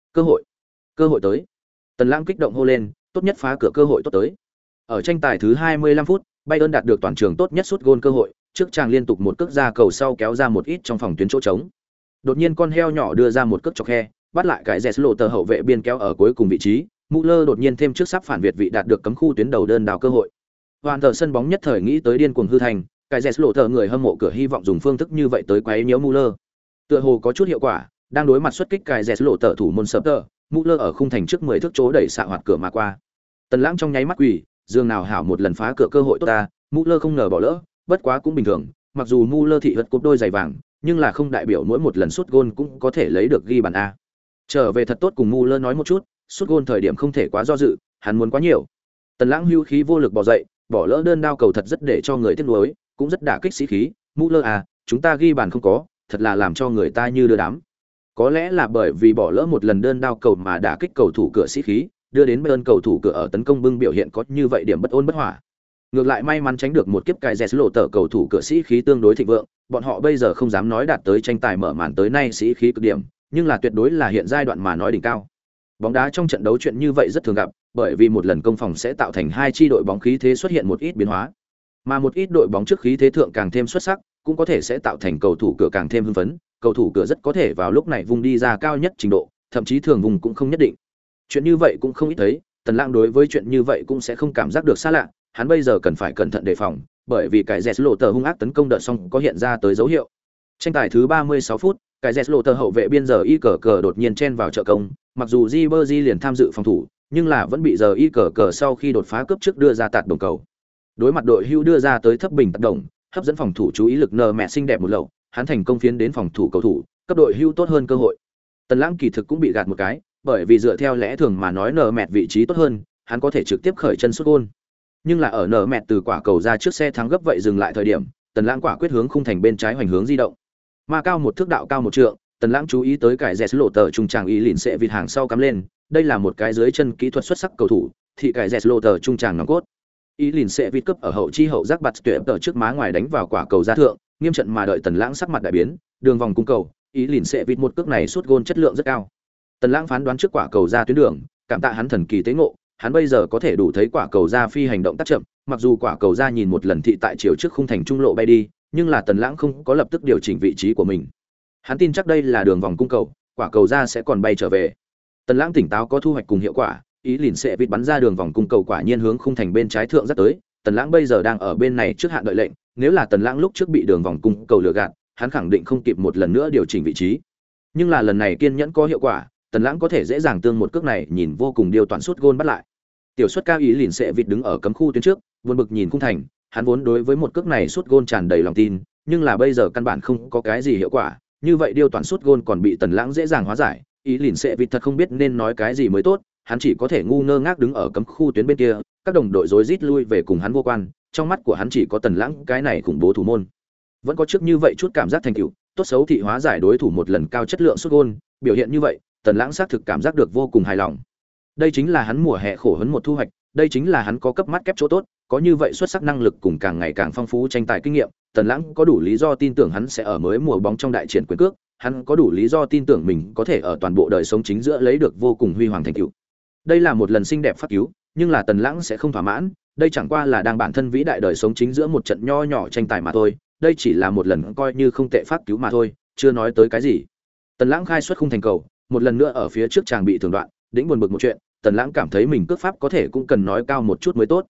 Cơ hội tới. Tần Lãng kích động hô lên, tốt nhất phá cửa cơ hội tốt tới. Ở tranh tài thứ 25 phút, Bayern đạt được toàn trường tốt nhất sút gôn cơ hội, trước chàng liên tục một cước ra cầu sau kéo ra một ít trong phòng tuyến chỗ trống. Đột nhiên con heo nhỏ đưa ra một cước chọc khe, bắt lại cái Jes lộ tờ hậu vệ biên kéo ở cuối cùng vị trí, Müller đột nhiên thêm trước sắp phản việt vị đạt được cấm khu tuyến đầu đơn đào cơ hội. Hoàn tờ sân bóng nhất thời nghĩ tới điên cuồng hư thành, cái Jes lộ tờ người hâm mộ cửa hy vọng dùng phương thức như vậy tới quấy nhiễu Müller. Tựa hồ có chút hiệu quả, đang đối mặt xuất kích cái Jes lộ tờ thủ môn sập tờ, Müller ở khung thành trước 10 thước chỗ đẩy xạ hoạt cửa mà qua. Tần Lãng trong nháy mắt quỳ, dương nào hảo một lần phá cửa cơ hội tốt ta, Müller không ngờ bỏ lỡ, bất quá cũng bình thường, mặc dù Müller thị vật cúp đôi giày vàng, nhưng là không đại biểu mỗi một lần sút gôn cũng có thể lấy được ghi bàn a. Trở về thật tốt cùng Müller nói một chút, sút gôn thời điểm không thể quá do dự, hắn muốn quá nhiều. Tần Lãng hưu khí vô lực bỏ dậy, bỏ lỡ đơn đao cầu thật rất để cho người tiếc nuối, cũng rất đả kích sĩ khí. Müller à, chúng ta ghi bàn không có, thật là làm cho người ta như đưa đám. Có lẽ là bởi vì bỏ lỡ một lần đơn đao cầu mà đả kích cầu thủ cửa sĩ khí, đưa đến Bayern cầu thủ cửa ở tấn công bưng biểu hiện có như vậy điểm bất ôn bất hỏa. Ngược lại may mắn tránh được một kiếp cài Jes lộ tờ cầu thủ cửa sĩ khí tương đối thịnh vượng, bọn họ bây giờ không dám nói đạt tới tranh tài mở màn tới nay sĩ khí cực điểm, nhưng là tuyệt đối là hiện giai đoạn mà nói đỉnh cao. Bóng đá trong trận đấu chuyện như vậy rất thường gặp, bởi vì một lần công phòng sẽ tạo thành hai chi đội bóng khí thế xuất hiện một ít biến hóa, mà một ít đội bóng trước khí thế thượng càng thêm xuất sắc, cũng có thể sẽ tạo thành cầu thủ cửa càng thêm hưng phấn, cầu thủ cửa rất có thể vào lúc này vùng đi ra cao nhất trình độ, thậm chí thường vùng cũng không nhất định. Chuyện như vậy cũng không ít thấy, Tần Lãng đối với chuyện như vậy cũng sẽ không cảm giác được xa lạ, hắn bây giờ cần phải cẩn thận đề phòng, bởi vì cái Jes lộ tờ hung ác tấn công đợt xong có hiện ra tới dấu hiệu. Tranh tài thứ 36 phút, cái Jes lộ tờ hậu vệ biên giờ y cờ đột nhiên chen vào trợ công, mặc dù Ribery liền tham dự phòng thủ, nhưng là vẫn bị giờ y cờ sau khi đột phá cướp trước đưa ra tạt đồng cầu. Đối mặt đội hưu đưa ra tới thấp bình tác động, hấp dẫn phòng thủ chú ý lực nờ mẹ xinh đẹp một lậu, hắn thành công phiến đến phòng thủ cầu thủ, cấp đội hưu tốt hơn cơ hội. Tần Lãng kỳ thực cũng bị gạt một cái, bởi vì dựa theo lẽ thường mà nói nờ mẹ vị trí tốt hơn, hắn có thể trực tiếp khởi chân sút gol. Nhưng là ở nở mẹt từ quả cầu ra trước xe thắng gấp vậy dừng lại thời điểm, Tần Lãng quả quyết hướng khung thành bên trái hoành hướng di động. Ma cao một thước đạo cao một trượng, Tần Lãng chú ý tới cái Jes lộ tờ trung tràng y lìn sẽ vịt hàng sau cắm lên, đây là một cái dưới chân kỹ thuật xuất sắc cầu thủ, thì cái Jes lộ tờ trung tràng nòng cốt. Y lìn sẽ vịt cấp ở hậu chi hậu giác bạt tuyệt tờ trước má ngoài đánh vào quả cầu ra thượng, nghiêm trận mà đợi Tần Lãng sắc mặt đại biến, đường vòng cung cầu, Y lìn sẽ vịt một cước này sút gôn chất lượng rất cao. Tần Lãng phán đoán trước quả cầu ra tuyến đường, cảm tạ hắn thần kỳ tế ngộ, hắn bây giờ có thể đủ thấy quả cầu ra phi hành động tác chậm, mặc dù quả cầu ra nhìn một lần thị tại chiều trước khung thành trung lộ bay đi, nhưng là Tần Lãng không có lập tức điều chỉnh vị trí của mình. Hắn tin chắc đây là đường vòng cung cầu, quả cầu ra sẽ còn bay trở về. Tần Lãng tỉnh táo có thu hoạch cùng hiệu quả, ý lìn sẽ vịt bắn ra đường vòng cung cầu quả nhiên hướng khung thành bên trái thượng rất tới. Tần Lãng bây giờ đang ở bên này trước hạn đợi lệnh, nếu là Tần Lãng lúc trước bị đường vòng cung cầu lừa gạt, hắn khẳng định không kịp một lần nữa điều chỉnh vị trí. Nhưng là lần này kiên nhẫn có hiệu quả, Tần Lãng có thể dễ dàng tương một cước này nhìn vô cùng điều toàn suốt gôn bắt lại. Tiểu suất cao ý lìn sẽ vịt đứng ở cấm khu tuyến trước, buồn bực nhìn khung thành, hắn vốn đối với một cước này sút gôn tràn đầy lòng tin, nhưng là bây giờ căn bản không có cái gì hiệu quả, như vậy điều toàn sút gôn còn bị Tần Lãng dễ dàng hóa giải, ý lìn sẽ vịt thật không biết nên nói cái gì mới tốt, hắn chỉ có thể ngu ngơ ngác đứng ở cấm khu tuyến bên kia, các đồng đội rối rít lui về cùng hắn vô quan, trong mắt của hắn chỉ có Tần Lãng cái này khủng bố thủ môn. Vẫn có trước như vậy chút cảm giác thành tựu, tốt xấu thị hóa giải đối thủ một lần cao chất lượng sút gôn, biểu hiện như vậy, Tần Lãng xác thực cảm giác được vô cùng hài lòng. Đây chính là hắn mùa hè khổ hấn một thu hoạch, đây chính là hắn có cấp mắt kép chỗ tốt, có như vậy xuất sắc năng lực cùng càng ngày càng phong phú tranh tài kinh nghiệm, Tần Lãng có đủ lý do tin tưởng hắn sẽ ở mới mùa bóng trong đại triển quyền cước, hắn có đủ lý do tin tưởng mình có thể ở toàn bộ đời sống chính giữa lấy được vô cùng huy hoàng thành tựu. Đây là một lần xinh đẹp phát cứu, nhưng là Tần Lãng sẽ không thỏa mãn, đây chẳng qua là đang bản thân vĩ đại đời sống chính giữa một trận nho nhỏ tranh tài mà thôi, đây chỉ là một lần coi như không tệ phát cứu mà thôi, chưa nói tới cái gì. Tần Lãng khai xuất khung thành cầu, một lần nữa ở phía trước chàng bị thường đoạn, đĩnh buồn bực một chuyện, Tần Lãng cảm thấy mình cước pháp có thể cũng cần nói cao một chút mới tốt.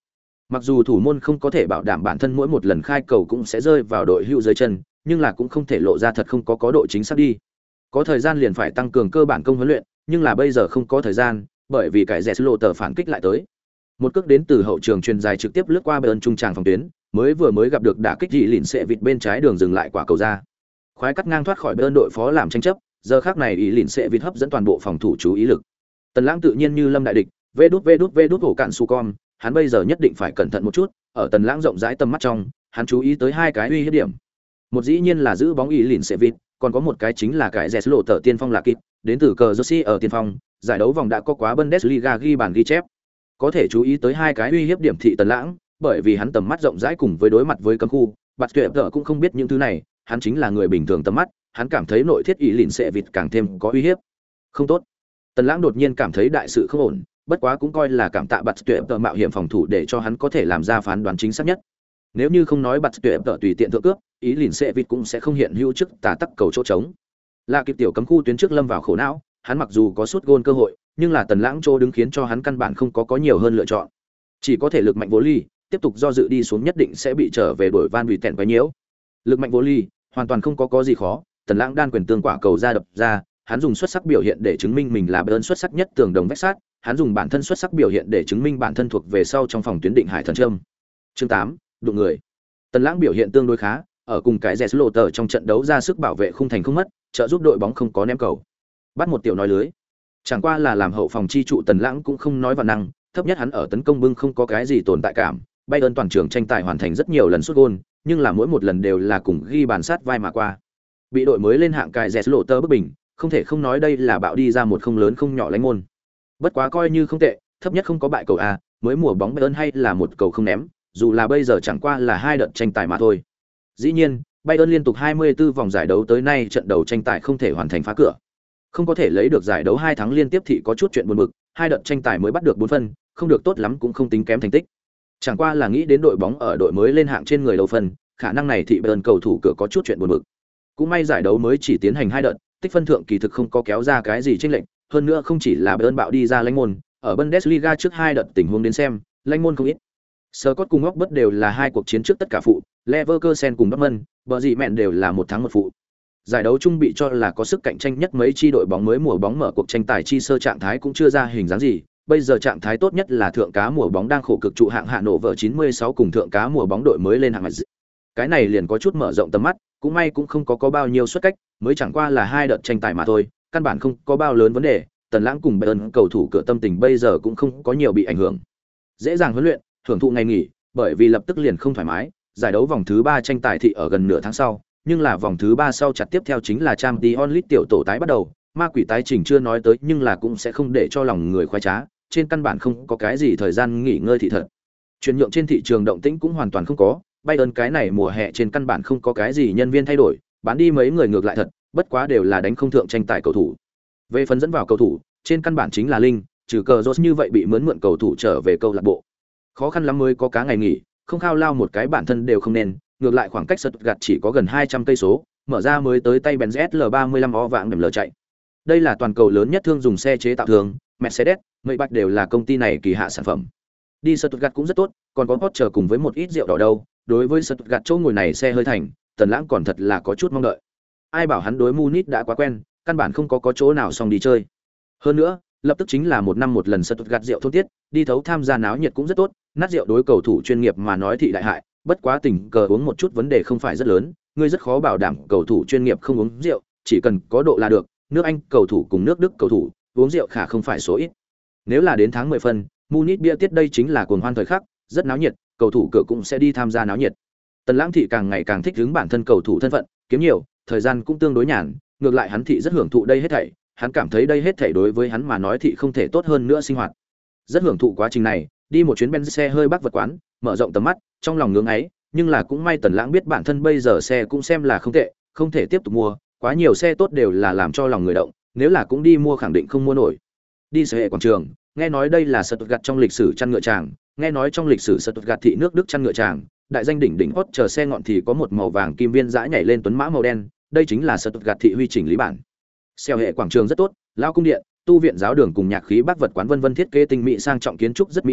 Mặc dù thủ môn không có thể bảo đảm bản thân mỗi một lần khai cầu cũng sẽ rơi vào đội hữu dưới chân, nhưng là cũng không thể lộ ra thật không có độ chính xác đi. Có thời gian liền phải tăng cường cơ bản công huấn luyện, nhưng là bây giờ không có thời gian, bởi vì cái rẻ lộ tờ phản kích lại tới. Một cước đến từ hậu trường truyền dài trực tiếp lướt qua bên trung tràng phòng tuyến, mới gặp được đả kích dị lìn sẽ vịt bên trái đường dừng lại quả cầu ra. Khoái cắt ngang thoát khỏi bên đội phó làm tranh chấp, giờ khắc này ý lìn sẽ vịt hấp dẫn toàn bộ phòng thủ chú ý lực. Tần Lãng tự nhiên như lâm đại địch, vê đút hổ cạn su con, hắn bây giờ nhất định phải cẩn thận một chút, ở Tần Lãng rộng rãi tầm mắt trong, hắn chú ý tới hai cái uy hiếp điểm. Một dĩ nhiên là giữ bóng ý lìn sẽ vịt, còn có một cái chính là cái rẻ lộ tờ tiên phong là kịp, đến từ cờ Jersey ở tiên phong, giải đấu vòng đã có quá Bundesliga ghi bàn ghi chép. Có thể chú ý tới hai cái uy hiếp điểm thị Tần Lãng, bởi vì hắn tầm mắt rộng rãi cùng với đối mặt với cấm khu, Bạt Tuyệt Tở cũng không biết những thứ này, hắn chính là người bình thường tầm mắt, hắn cảm thấy nội thiết ý lìn sẽ vịt càng thêm có uy hiếp. Không tốt. Tần Lãng đột nhiên cảm thấy đại sự không ổn, bất quá cũng coi là cảm tạ Bạt Tuyệt Tở mạo hiểm phòng thủ để cho hắn có thể làm ra phán đoán chính xác nhất. Nếu như không nói Bạt Tuyệt Tở tùy tiện thượng cướp, ý lìn sẽ vịt cũng sẽ không hiện hữu trước tà tắc cầu chỗ trống. Là kịp tiểu cấm khu tuyến trước lâm vào khổ não, hắn mặc dù có sút gôn cơ hội, nhưng là Tần Lãng chỗ đứng khiến cho hắn căn bản không có nhiều hơn lựa chọn. Chỉ có thể lực mạnh vô ly, tiếp tục do dự đi xuống nhất định sẽ bị trở về đổi van bị tẹn quấy nhiễu. Lực mạnh vô ly, hoàn toàn không có gì khó, Tần Lãng đan quyền tương quả cầu ra đập ra, hắn dùng xuất sắc biểu hiện để chứng minh mình là bên xuất sắc nhất tường đồng vách sát, hắn dùng bản thân xuất sắc biểu hiện để chứng minh bản thân thuộc về sau trong phòng tuyến định hải thần trâm. Chương 8, đụng người. Tần Lãng biểu hiện tương đối khá, ở cùng cái rẻ lộ tờ trong trận đấu ra sức bảo vệ khung thành không mất, trợ giúp đội bóng không có ném cầu. Bắt một tiểu nói lưới. Chẳng qua là làm hậu phòng chi trụ Tần Lãng cũng không nói vào năng, thấp nhất hắn ở tấn công bưng không có cái gì tồn tại cảm, Bayern toàn trường tranh tài hoàn thành rất nhiều lần sút gôn, nhưng là mỗi một lần đều là cùng ghi bàn sát vai mà qua. Bị đội mới lên hạng cài Jes lộ tơ bức bình, không thể không nói đây là bạo đi ra một không lớn không nhỏ lánh môn. Bất quá coi như không tệ, thấp nhất không có bại cầu a, mới mùa bóng Bayern hay là một cầu không ném, dù là bây giờ chẳng qua là hai đợt tranh tài mà thôi. Dĩ nhiên, Bayern liên tục 24 vòng giải đấu tới nay trận đầu tranh tài không thể hoàn thành phá cửa. Không có thể lấy được giải đấu 2 tháng liên tiếp thì có chút chuyện buồn bực, hai đợt tranh tài mới bắt được 4 phân, không được tốt lắm cũng không tính kém thành tích. Chẳng qua là nghĩ đến đội bóng ở đội mới lên hạng trên người đầu phần, khả năng này thì Bayern cầu thủ cửa có chút chuyện buồn bực. Cũng may giải đấu mới chỉ tiến hành 2 đợt, tích phân thượng kỳ thực không có kéo ra cái gì chênh lệch, hơn nữa không chỉ là Bayern bạo đi ra lãnh môn, ở Bundesliga trước 2 đợt tình huống đến xem, lãnh môn không ít. Scott cùng Oxford đều là 2 cuộc chiến trước tất cả phụ, Leverkusen cùng Dortmund, bờ gì mẹn đều là 1 thắng 1 phụ. Giải đấu chung bị cho là có sức cạnh tranh nhất mấy chi đội bóng mới mùa bóng mở cuộc tranh tài chi sơ trạng thái cũng chưa ra hình dáng gì, bây giờ trạng thái tốt nhất là thượng cá mùa bóng đang khổ cực trụ hạng Hà Nội vợ 96 cùng thượng cá mùa bóng đội mới lên hạng mạnh. Cái này liền có chút mở rộng tầm mắt, cũng may cũng không có bao nhiêu xuất cách, mới chẳng qua là 2 đợt tranh tài mà thôi, căn bản không có bao lớn vấn đề, Tần Lãng cùng Bayern cầu thủ cửa tâm tình bây giờ cũng không có nhiều bị ảnh hưởng. Dễ dàng huấn luyện, hưởng thụ ngày nghỉ, bởi vì lập tức liền không thoải mái, giải đấu vòng thứ 3 tranh tài thì ở gần nửa tháng sau, nhưng là vòng thứ 3 sau chặt tiếp theo chính là Champions League tiểu tổ tái bắt đầu, ma quỷ tái trình chưa nói tới nhưng là cũng sẽ không để cho lòng người khoái trá, trên căn bản không có cái gì thời gian nghỉ ngơi thị thật. Chuyển nhượng trên thị trường động tĩnh cũng hoàn toàn không có, Bayern cái này mùa hè trên căn bản không có cái gì nhân viên thay đổi, bán đi mấy người ngược lại thật, bất quá đều là đánh không thượng tranh tài cầu thủ. Về phần dẫn vào cầu thủ, trên căn bản chính là linh, trừ cờ Rose như vậy bị mượn cầu thủ trở về câu lạc bộ. Khó khăn lắm mới có cá ngày nghỉ, không khao lao một cái bản thân đều không nên, ngược lại khoảng cách Stuttgart chỉ có gần 200 cây số, mở ra mới tới tay Benz SL35 vạng điểm lờ chạy. Đây là toàn cầu lớn nhất thương dùng xe chế tạo thường, Mercedes, Maybach đều là công ty này kỳ hạ sản phẩm. Đi Stuttgart cũng rất tốt, còn có Porsche cùng với một ít rượu đỏ đâu, đối với Stuttgart chỗ ngồi này xe hơi thành, Tần Lãng còn thật là có chút mong đợi. Ai bảo hắn đối Munich đã quá quen, căn bản không có chỗ nào xong đi chơi. Hơn nữa, lập tức chính là một năm một lần Stuttgart rượu thôn tiết, đi thấu tham gia náo nhiệt cũng rất tốt, nát rượu đối cầu thủ chuyên nghiệp mà nói thị đại hại, bất quá tình cờ uống một chút vấn đề không phải rất lớn, ngươi rất khó bảo đảm cầu thủ chuyên nghiệp không uống rượu, chỉ cần có độ là được, nước Anh cầu thủ cùng nước Đức cầu thủ, uống rượu khả không phải số ít. Nếu là đến tháng 10 phân, Munich bia tiết đây chính là cuồng hoan thời khắc, rất náo nhiệt, cầu thủ cửa cũng sẽ đi tham gia náo nhiệt. Tần Lãng thị càng ngày càng thích ứng bản thân cầu thủ thân phận, kiếm nhiều, thời gian cũng tương đối nhàn, ngược lại hắn thị rất hưởng thụ đây hết thảy, hắn cảm thấy đây hết thảy đối với hắn mà nói thị không thể tốt hơn nữa sinh hoạt. Rất hưởng thụ quá trình này, đi một chuyến Benz xe hơi Bắc vật quán, mở rộng tầm mắt, trong lòng ngưỡng ấy, nhưng là cũng may Tần Lãng biết bản thân bây giờ xe cũng xem là không tệ, không thể tiếp tục mua, quá nhiều xe tốt đều là làm cho lòng người động, nếu là cũng đi mua khẳng định không mua nổi. Đi xe quảng trường, nghe nói đây là Stuttgart trong lịch sử chăn ngựa tràng, nghe nói trong lịch sử Stuttgart thị nước Đức chăn ngựa tràng, đại danh đỉnh đỉnh hot chờ xe ngọn thì có một màu vàng kim viên dã nhảy lên tuấn mã màu đen, đây chính là Stuttgart thị huy chỉnh lý bản. Xeo hệ quảng trường rất tốt, lao cung điện, tu viện giáo đường cùng nhạc khí Bắc vật quán vân vân thiết kế tinh mỹ sang trọng kiến trúc rất mỹ quan,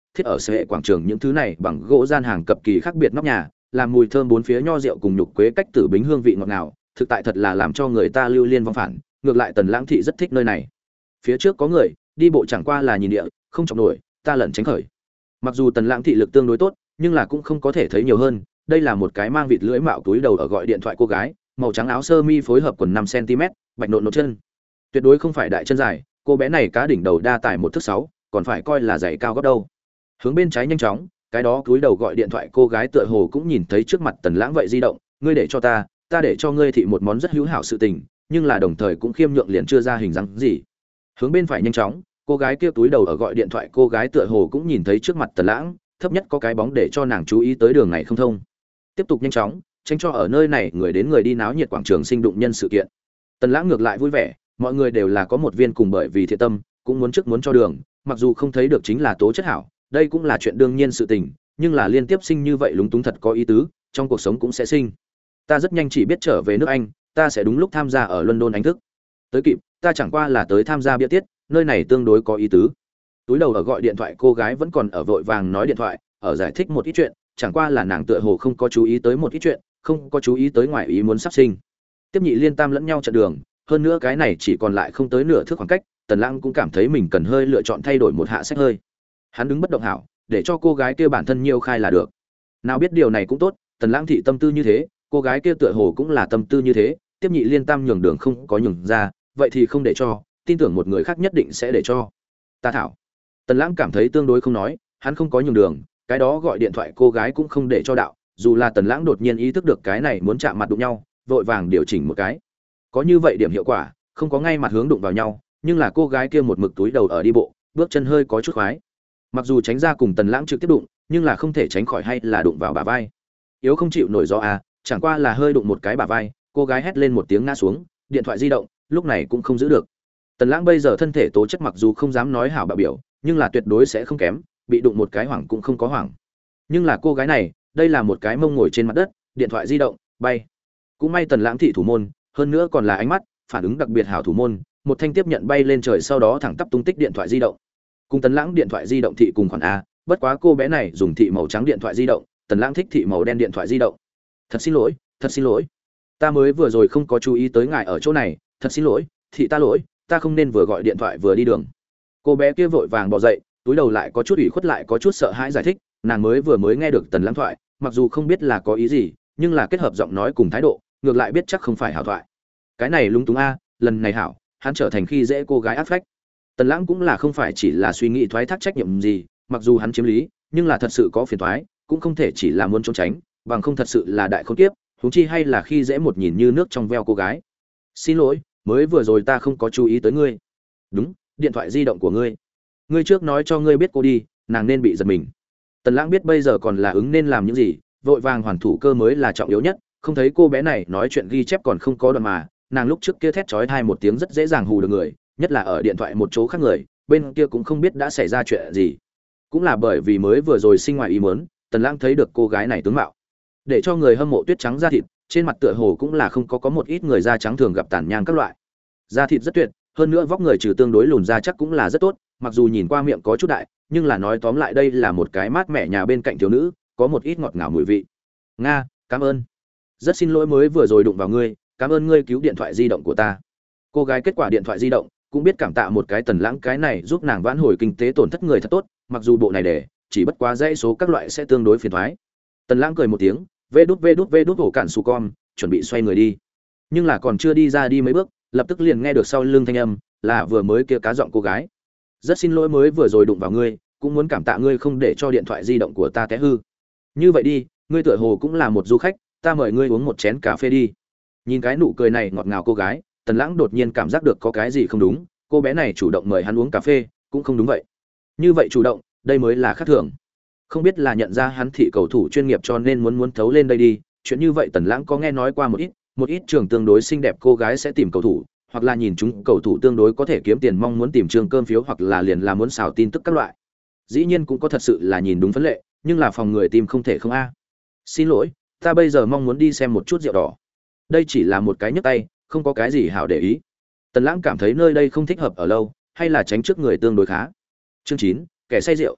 thiết ở sở hệ quảng trường những thứ này bằng gỗ gian hàng cập kỳ khác biệt nóc nhà, làm mùi thơm bốn phía nho rượu cùng nhục quế cách tử bính hương vị ngọt ngào, thực tại thật là làm cho người ta lưu liên vong phản, ngược lại Tần Lãng thị rất thích nơi này. Phía trước có người, đi bộ chẳng qua là nhìn địa, không chọc nổi, ta lẩn tránh khởi. Mặc dù Tần Lãng thị lực tương đối tốt, nhưng là cũng không có thể thấy nhiều hơn, đây là một cái mang vịt lưỡi mạo túi đầu ở gọi điện thoại cô gái, màu trắng áo sơ mi phối hợp quần 5 cm, bạch nộn nốt chân. Tuyệt đối không phải đại chân dài, cô bé này cá đỉnh đầu đa tải 1 thước 6, còn phải coi là giày cao gót đâu. Hướng bên trái nhanh chóng, cái đó túi đầu gọi điện thoại cô gái tựa hồ cũng nhìn thấy trước mặt Tần Lãng vậy di động, ngươi để cho ta để cho ngươi thị một món rất hữu hảo sự tình, nhưng là đồng thời cũng khiêm nhượng liền chưa ra hình dáng gì. Hướng bên phải nhanh chóng, cô gái kia túi đầu ở gọi điện thoại cô gái tựa hồ cũng nhìn thấy trước mặt Tần Lãng, thấp nhất có cái bóng để cho nàng chú ý tới đường này không thông. Tiếp tục nhanh chóng, tránh cho ở nơi này người đến người đi náo nhiệt quảng trường sinh đụng nhân sự kiện. Tần Lãng ngược lại vui vẻ, mọi người đều là có một viên cùng bởi vì thiện tâm, cũng muốn trước muốn cho đường, mặc dù không thấy được chính là tố chất hảo, đây cũng là chuyện đương nhiên sự tình, nhưng là liên tiếp sinh như vậy lúng túng thật có ý tứ, trong cuộc sống cũng sẽ sinh. Ta rất nhanh chỉ biết trở về nước Anh, ta sẽ đúng lúc tham gia ở London Anh thức. Tới kịp, ta chẳng qua là tới tham gia bữa tiết, nơi này tương đối có ý tứ. Túi đầu ở gọi điện thoại cô gái vẫn còn ở vội vàng nói điện thoại, ở giải thích một ít chuyện, chẳng qua là nàng tựa hồ không có chú ý tới một ít chuyện, không có chú ý tới ngoài ý muốn sắp sinh. Tiếp nhị liên tam lẫn nhau chặn đường, hơn nữa cái này chỉ còn lại không tới nửa thước khoảng cách, Tần Lãng cũng cảm thấy mình cần hơi lựa chọn thay đổi một hạ sách hơi. Hắn đứng bất động hảo, để cho cô gái kia bản thân nhiều khai là được. Nào biết điều này cũng tốt, Tần Lãng thị tâm tư như thế, cô gái kia tựa hồ cũng là tâm tư như thế, tiếp nhị liên tam nhường đường không có nhường ra, vậy thì không để cho, tin tưởng một người khác nhất định sẽ để cho. Ta thảo. Tần Lãng cảm thấy tương đối không nói, hắn không có nhường đường, cái đó gọi điện thoại cô gái cũng không để cho đạo, dù là Tần Lãng đột nhiên ý thức được cái này muốn chạm mặt đụng nhau, vội vàng điều chỉnh một cái. Có như vậy điểm hiệu quả, không có ngay mặt hướng đụng vào nhau, nhưng là cô gái kia một mực túi đầu ở đi bộ, bước chân hơi có chút khoái. Mặc dù tránh ra cùng Tần Lãng trực tiếp đụng, nhưng là không thể tránh khỏi hay là đụng vào bả vai. Yếu không chịu nổi gió à, chẳng qua là hơi đụng một cái bả vai, cô gái hét lên một tiếng ngã xuống, điện thoại di động lúc này cũng không giữ được. Tần Lãng bây giờ thân thể tố chất mặc dù không dám nói hảo bạo biểu, nhưng là tuyệt đối sẽ không kém, bị đụng một cái hoảng cũng không có hoảng. Nhưng là cô gái này, đây là một cái mông ngồi trên mặt đất, điện thoại di động bay. Cũng may Tần Lãng thị thủ môn, hơn nữa còn là ánh mắt, phản ứng đặc biệt hảo thủ môn, một thanh tiếp nhận bay lên trời sau đó thẳng tắp tung tích điện thoại di động. Cùng Tần Lãng điện thoại di động thị cùng khoản a, bất quá cô bé này dùng thị màu trắng điện thoại di động, Tần Lãng thích thị màu đen điện thoại di động. Thật xin lỗi. Ta mới vừa rồi không có chú ý tới ngài ở chỗ này, thật xin lỗi, thị ta lỗi, ta không nên vừa gọi điện thoại vừa đi đường. Cô bé kia vội vàng bỏ dậy, túi đầu lại có chút ủy khuất lại có chút sợ hãi giải thích, nàng mới nghe được Tần Lãng thoại, mặc dù không biết là có ý gì, nhưng là kết hợp giọng nói cùng thái độ, ngược lại biết chắc không phải hảo thoại. Cái này lúng túng a, lần này hảo, hắn trở thành khi dễ cô gái áp phách. Tần Lãng cũng là không phải chỉ là suy nghĩ thoái thác trách nhiệm gì, mặc dù hắn chiếm lý, nhưng là thật sự có phiền toái, cũng không thể chỉ là muốn trốn tránh, bằng không thật sự là đại khốn kiếp, huống chi hay là khi dễ một nhìn như nước trong veo cô gái. Xin lỗi, mới vừa rồi ta không có chú ý tới ngươi. Đúng, điện thoại di động của ngươi. Ngươi trước nói cho ngươi biết cô đi, nàng nên bị giật mình. Tần Lãng biết bây giờ còn là ứng nên làm những gì, vội vàng hoàn thủ cơ mới là trọng yếu nhất, không thấy cô bé này nói chuyện ghi chép còn không có đoạn mà, nàng lúc trước kia thét chói tai một tiếng rất dễ dàng hù được người, nhất là ở điện thoại một chỗ khác người, bên kia cũng không biết đã xảy ra chuyện gì. Cũng là bởi vì mới vừa rồi sinh ngoài ý muốn, Tần Lãng thấy được cô gái này tướng mạo, để cho người hâm mộ tuyết trắng da thịt, trên mặt tựa hồ cũng là không có một ít người da trắng thường gặp tàn nhang các loại. Da thịt rất tuyệt, hơn nữa vóc người trừ tương đối lùn da chắc cũng là rất tốt, mặc dù nhìn qua miệng có chút đại, nhưng là nói tóm lại đây là một cái mát mẻ nhà bên cạnh thiếu nữ, có một ít ngọt ngào mùi vị. Nga, cảm ơn. Rất xin lỗi mới vừa rồi đụng vào ngươi, cảm ơn ngươi cứu điện thoại di động của ta. Cô gái kết quả điện thoại di động, cũng biết cảm tạ một cái Tần Lãng cái này giúp nàng vãn hồi kinh tế tổn thất người thật tốt, mặc dù bộ này để chỉ bất quá dãy số các loại sẽ tương đối phiền toái. Tần Lãng cười một tiếng, vê đút hổ cản su con, chuẩn bị xoay người đi. Nhưng là còn chưa đi ra đi mấy bước, lập tức liền nghe được sau lưng thanh âm, là vừa mới kia cá giọng cô gái. Rất xin lỗi mới vừa rồi đụng vào ngươi, cũng muốn cảm tạ ngươi không để cho điện thoại di động của ta té hư. Như vậy đi, ngươi tựa hồ cũng là một du khách, ta mời ngươi uống một chén cà phê đi. Nhìn cái nụ cười này ngọt ngào cô gái, Tần Lãng đột nhiên cảm giác được có cái gì không đúng, cô bé này chủ động mời hắn uống cà phê, cũng không đúng vậy. Như vậy chủ động, đây mới là khác thường. Không biết là nhận ra hắn thị cầu thủ chuyên nghiệp cho nên muốn thấu lên đây đi, chuyện như vậy Tần Lãng có nghe nói qua một ít trường tương đối xinh đẹp cô gái sẽ tìm cầu thủ, hoặc là nhìn chúng cầu thủ tương đối có thể kiếm tiền mong muốn tìm trường cơm phiếu hoặc là liền là muốn xào tin tức các loại. Dĩ nhiên cũng có thật sự là nhìn đúng phấn lệ, nhưng là phòng người tìm không thể không a. Xin lỗi, ta bây giờ mong muốn đi xem một chút rượu đỏ. Đây chỉ là một cái nhấc tay, không có cái gì hảo để ý. Tần Lãng cảm thấy nơi đây không thích hợp ở lâu, hay là tránh trước người tương đối khá. Chương 9, kẻ say rượu.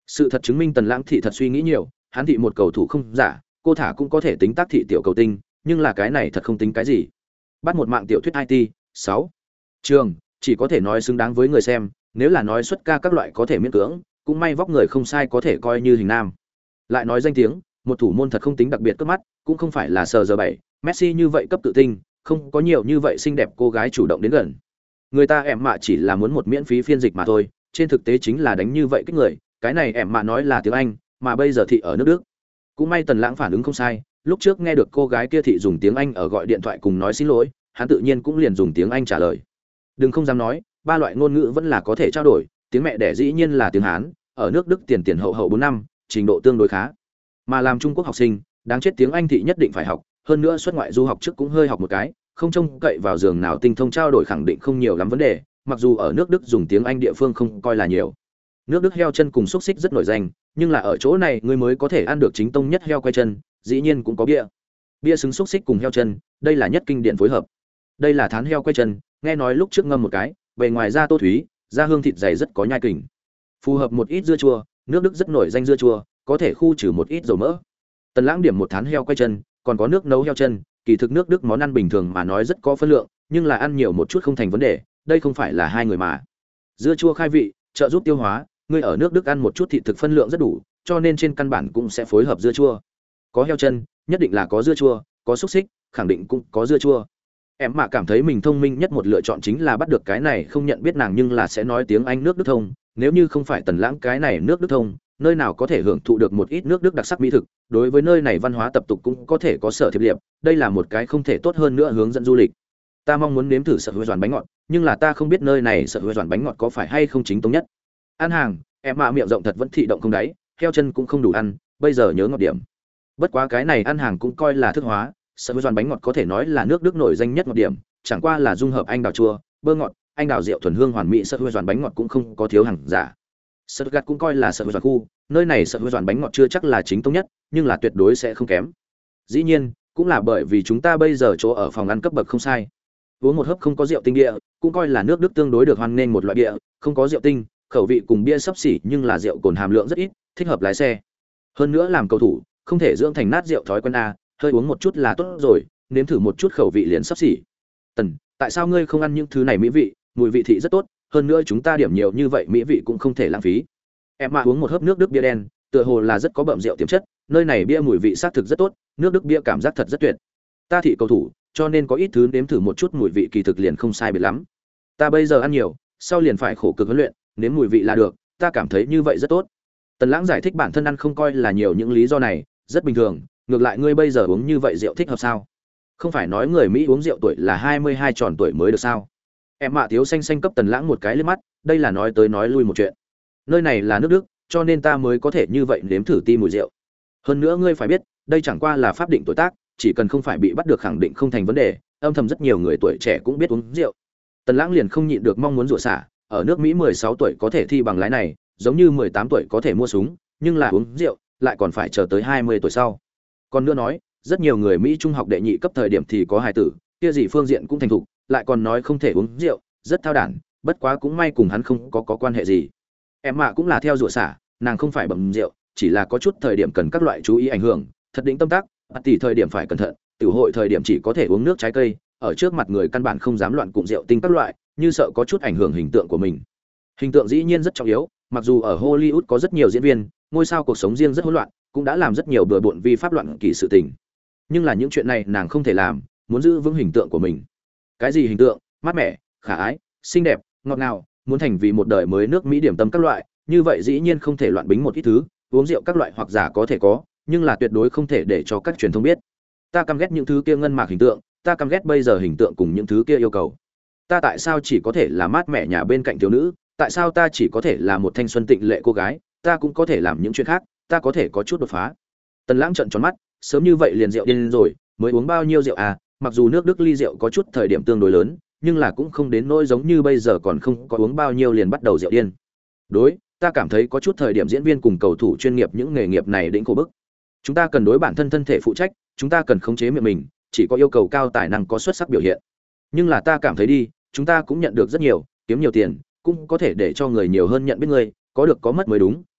Sự thật chứng minh Tần Lãng thị thật suy nghĩ nhiều, hắn thị một cầu thủ không giả, cô thả cũng có thể tính tác thị tiểu cầu tinh, nhưng là cái này thật không tính cái gì. Bắt một mạng tiểu thuyết IT, 6. Trường, chỉ có thể nói xứng đáng với người xem, nếu là nói xuất ca các loại có thể miễn cưỡng, cũng may vóc người không sai có thể coi như hình nam. Lại nói danh tiếng, một thủ môn thật không tính đặc biệt cấp mắt, cũng không phải là sờ giờ 7, Messi như vậy cấp tự tinh, không có nhiều như vậy xinh đẹp cô gái chủ động đến gần. Người ta em mạ chỉ là muốn một miễn phí phiên dịch mà thôi, trên thực tế chính là đánh như vậy kích người, cái này em mạ nói là tiếng Anh, mà bây giờ thị ở nước Đức. Cũng may Tần Lãng phản ứng không sai, lúc trước nghe được cô gái kia thị dùng tiếng Anh ở gọi điện thoại cùng nói xin lỗi, hắn tự nhiên cũng liền dùng tiếng Anh trả lời. Đừng không dám nói, ba loại ngôn ngữ vẫn là có thể trao đổi, tiếng mẹ đẻ dĩ nhiên là tiếng Hán, ở nước Đức tiền tiền hậu hậu 4 năm, trình độ tương đối khá. Mà làm Trung Quốc học sinh, đáng chết tiếng Anh thị nhất định phải học, hơn nữa xuất ngoại du học trước cũng hơi học một cái, không trông cậy vào giường nào tinh thông trao đổi khẳng định không nhiều lắm vấn đề, mặc dù ở nước Đức dùng tiếng Anh địa phương không coi là nhiều. Nước Đức heo chân cùng xúc xích rất nổi danh, nhưng là ở chỗ này ngươi mới có thể ăn được chính tông nhất heo quay chân, dĩ nhiên cũng có bia. Bia xứng xúc xích cùng heo chân, đây là nhất kinh điển phối hợp. Đây là thán heo quay chân, nghe nói lúc trước ngâm một cái, bề ngoài da tô thúy, da hương thịt dày rất có nhai kình. Phù hợp một ít dưa chua, nước Đức rất nổi danh dưa chua, có thể khu trừ một ít dầu mỡ. Tần Lãng điểm một thán heo quay chân, còn có nước nấu heo chân, kỳ thực nước Đức món ăn bình thường mà nói rất có phân lượng, nhưng là ăn nhiều một chút không thành vấn đề, đây không phải là hai người mà. Dưa chua khai vị, trợ giúp tiêu hóa, ngươi ở nước Đức ăn một chút thịt thực phân lượng rất đủ, cho nên trên căn bản cũng sẽ phối hợp dưa chua. Có heo chân, nhất định là có dưa chua, có xúc xích, khẳng định cũng có dưa chua. Em mà cảm thấy mình thông minh nhất một lựa chọn chính là bắt được cái này không nhận biết nàng nhưng là sẽ nói tiếng Anh nước Đức thông, nếu như không phải Tần Lãng cái này nước Đức thông, nơi nào có thể hưởng thụ được một ít nước Đức đặc sắc mỹ thực, đối với nơi này văn hóa tập tục cũng có thể có sở thiệp liệp, đây là một cái không thể tốt hơn nữa hướng dẫn du lịch. Ta mong muốn nếm thử sợ hứa giòn bánh ngọt, nhưng là ta không biết nơi này sợ hứa giòn bánh ngọt có phải hay không chính tông nhất. Ăn hàng, em mạ miệng rộng thật vẫn thị động không đáy, heo chân cũng không đủ ăn, bây giờ nhớ ngọt điểm. Bất quá cái này ăn hàng cũng coi là thức hóa, sợ hứa giòn bánh ngọt có thể nói là nước Đức nổi danh nhất ngọt điểm, chẳng qua là dung hợp anh đào chua, bơ ngọt, anh đào rượu thuần hương hoàn mỹ, sợ hứa giòn bánh ngọt cũng không có thiếu hàng giả. Stuttgart cũng coi là sợ hứa giòn khu, nơi này sợ hứa giòn bánh ngọt chưa chắc là chính tông nhất, nhưng là tuyệt đối sẽ không kém. Dĩ nhiên, cũng là bởi vì chúng ta bây giờ chỗ ở phòng ăn cấp bậc không sai. Uống một hớp không có rượu tinh địa, cũng coi là nước Đức tương đối được hoan nghênh một loại địa, không có rượu tinh, khẩu vị cùng bia sấp xỉ nhưng là rượu cồn hàm lượng rất ít, thích hợp lái xe. Hơn nữa làm cầu thủ, không thể dưỡng thành nát rượu thói quen a, hơi uống một chút là tốt rồi, nếm thử một chút khẩu vị liền sấp xỉ. Tần, tại sao ngươi không ăn những thứ này mỹ vị, mùi vị thị rất tốt, hơn nữa chúng ta điểm nhiều như vậy mỹ vị cũng không thể lãng phí. Em mà uống một hớp nước Đức bia đen, tựa hồ là rất có bậm rượu tiềm chất, nơi này bia mùi vị xác thực rất tốt, nước Đức bia cảm giác thật rất tuyệt. Ta thị cầu thủ, cho nên có ít thứ nếm thử một chút mùi vị kỳ thực liền không sai biệt lắm. Ta bây giờ ăn nhiều, sau liền phải khổ cực huấn luyện, nếm mùi vị là được, ta cảm thấy như vậy rất tốt. Tần Lãng giải thích bản thân ăn không coi là nhiều những lý do này, rất bình thường, ngược lại ngươi bây giờ uống như vậy rượu thích hợp sao? Không phải nói người Mỹ uống rượu tuổi là 22 tròn tuổi mới được sao? Em mạ thiếu xanh xanh cấp Tần Lãng một cái liếc mắt, đây là nói tới nói lui một chuyện. Nơi này là nước Đức, cho nên ta mới có thể như vậy nếm thử ti mùi rượu. Hơn nữa ngươi phải biết, đây chẳng qua là pháp định tuổi tác, chỉ cần không phải bị bắt được khẳng định không thành vấn đề, âm thầm rất nhiều người tuổi trẻ cũng biết uống rượu. Tần Lãng liền không nhịn được mong muốn rủa xả, ở nước Mỹ 16 tuổi có thể thi bằng lái này, giống như 18 tuổi có thể mua súng, nhưng là uống rượu lại còn phải chờ tới 20 tuổi sau. Còn nữa nói, rất nhiều người Mỹ trung học đệ nhị cấp thời điểm thì có hài tử, kia gì phương diện cũng thành thục, lại còn nói không thể uống rượu, rất thao đản, bất quá cũng may cùng hắn không có quan hệ gì. Em mạ cũng là theo rủa xả, nàng không phải bầm rượu, chỉ là có chút thời điểm cần các loại chú ý ảnh hưởng, thật định tâm tác, tỷ thời điểm phải cẩn thận, tiểu hội thời điểm chỉ có thể uống nước trái cây, ở trước mặt người căn bản không dám loạn cụm rượu tinh các loại, như sợ có chút ảnh hưởng hình tượng của mình. Hình tượng dĩ nhiên rất trọng yếu, mặc dù ở Hollywood có rất nhiều diễn viên, ngôi sao cuộc sống riêng rất hỗn loạn, cũng đã làm rất nhiều bừa bộn vi pháp loạn kỳ sự tình. Nhưng là những chuyện này nàng không thể làm, muốn giữ vững hình tượng của mình. Cái gì hình tượng? Mát mẻ, khả ái, xinh đẹp, ngọt ngào, muốn thành vì một đời mới nước Mỹ điểm tâm các loại, như vậy dĩ nhiên không thể loạn bính một ít thứ, uống rượu các loại hoặc giả có thể có, nhưng là tuyệt đối không thể để cho các truyền thông biết. Ta căm ghét những thứ kia ngân mạc hình tượng, ta căm ghét bây giờ hình tượng cùng những thứ kia yêu cầu. Ta tại sao chỉ có thể là mát mẻ nhà bên cạnh thiếu nữ, tại sao ta chỉ có thể là một thanh xuân tịnh lệ cô gái, ta cũng có thể làm những chuyện khác, ta có thể có chút đột phá. Tần Lãng trợn tròn mắt, sớm như vậy liền rượu điên rồi, mới uống bao nhiêu rượu à, mặc dù nước Đức ly rượu có chút thời điểm tương đối lớn, nhưng là cũng không đến nỗi giống như bây giờ còn không có uống bao nhiêu liền bắt đầu rượu điên. Đối, ta cảm thấy có chút thời điểm diễn viên cùng cầu thủ chuyên nghiệp những nghề nghiệp này đỉnh khổ bức. Chúng ta cần đối bản thân thân thể phụ trách, chúng ta cần khống chế miệng mình, chỉ có yêu cầu cao tài năng có xuất sắc biểu hiện. Nhưng là ta cảm thấy đi, chúng ta cũng nhận được rất nhiều, kiếm nhiều tiền, cũng có thể để cho người nhiều hơn nhận biết người, có được có mất mới đúng,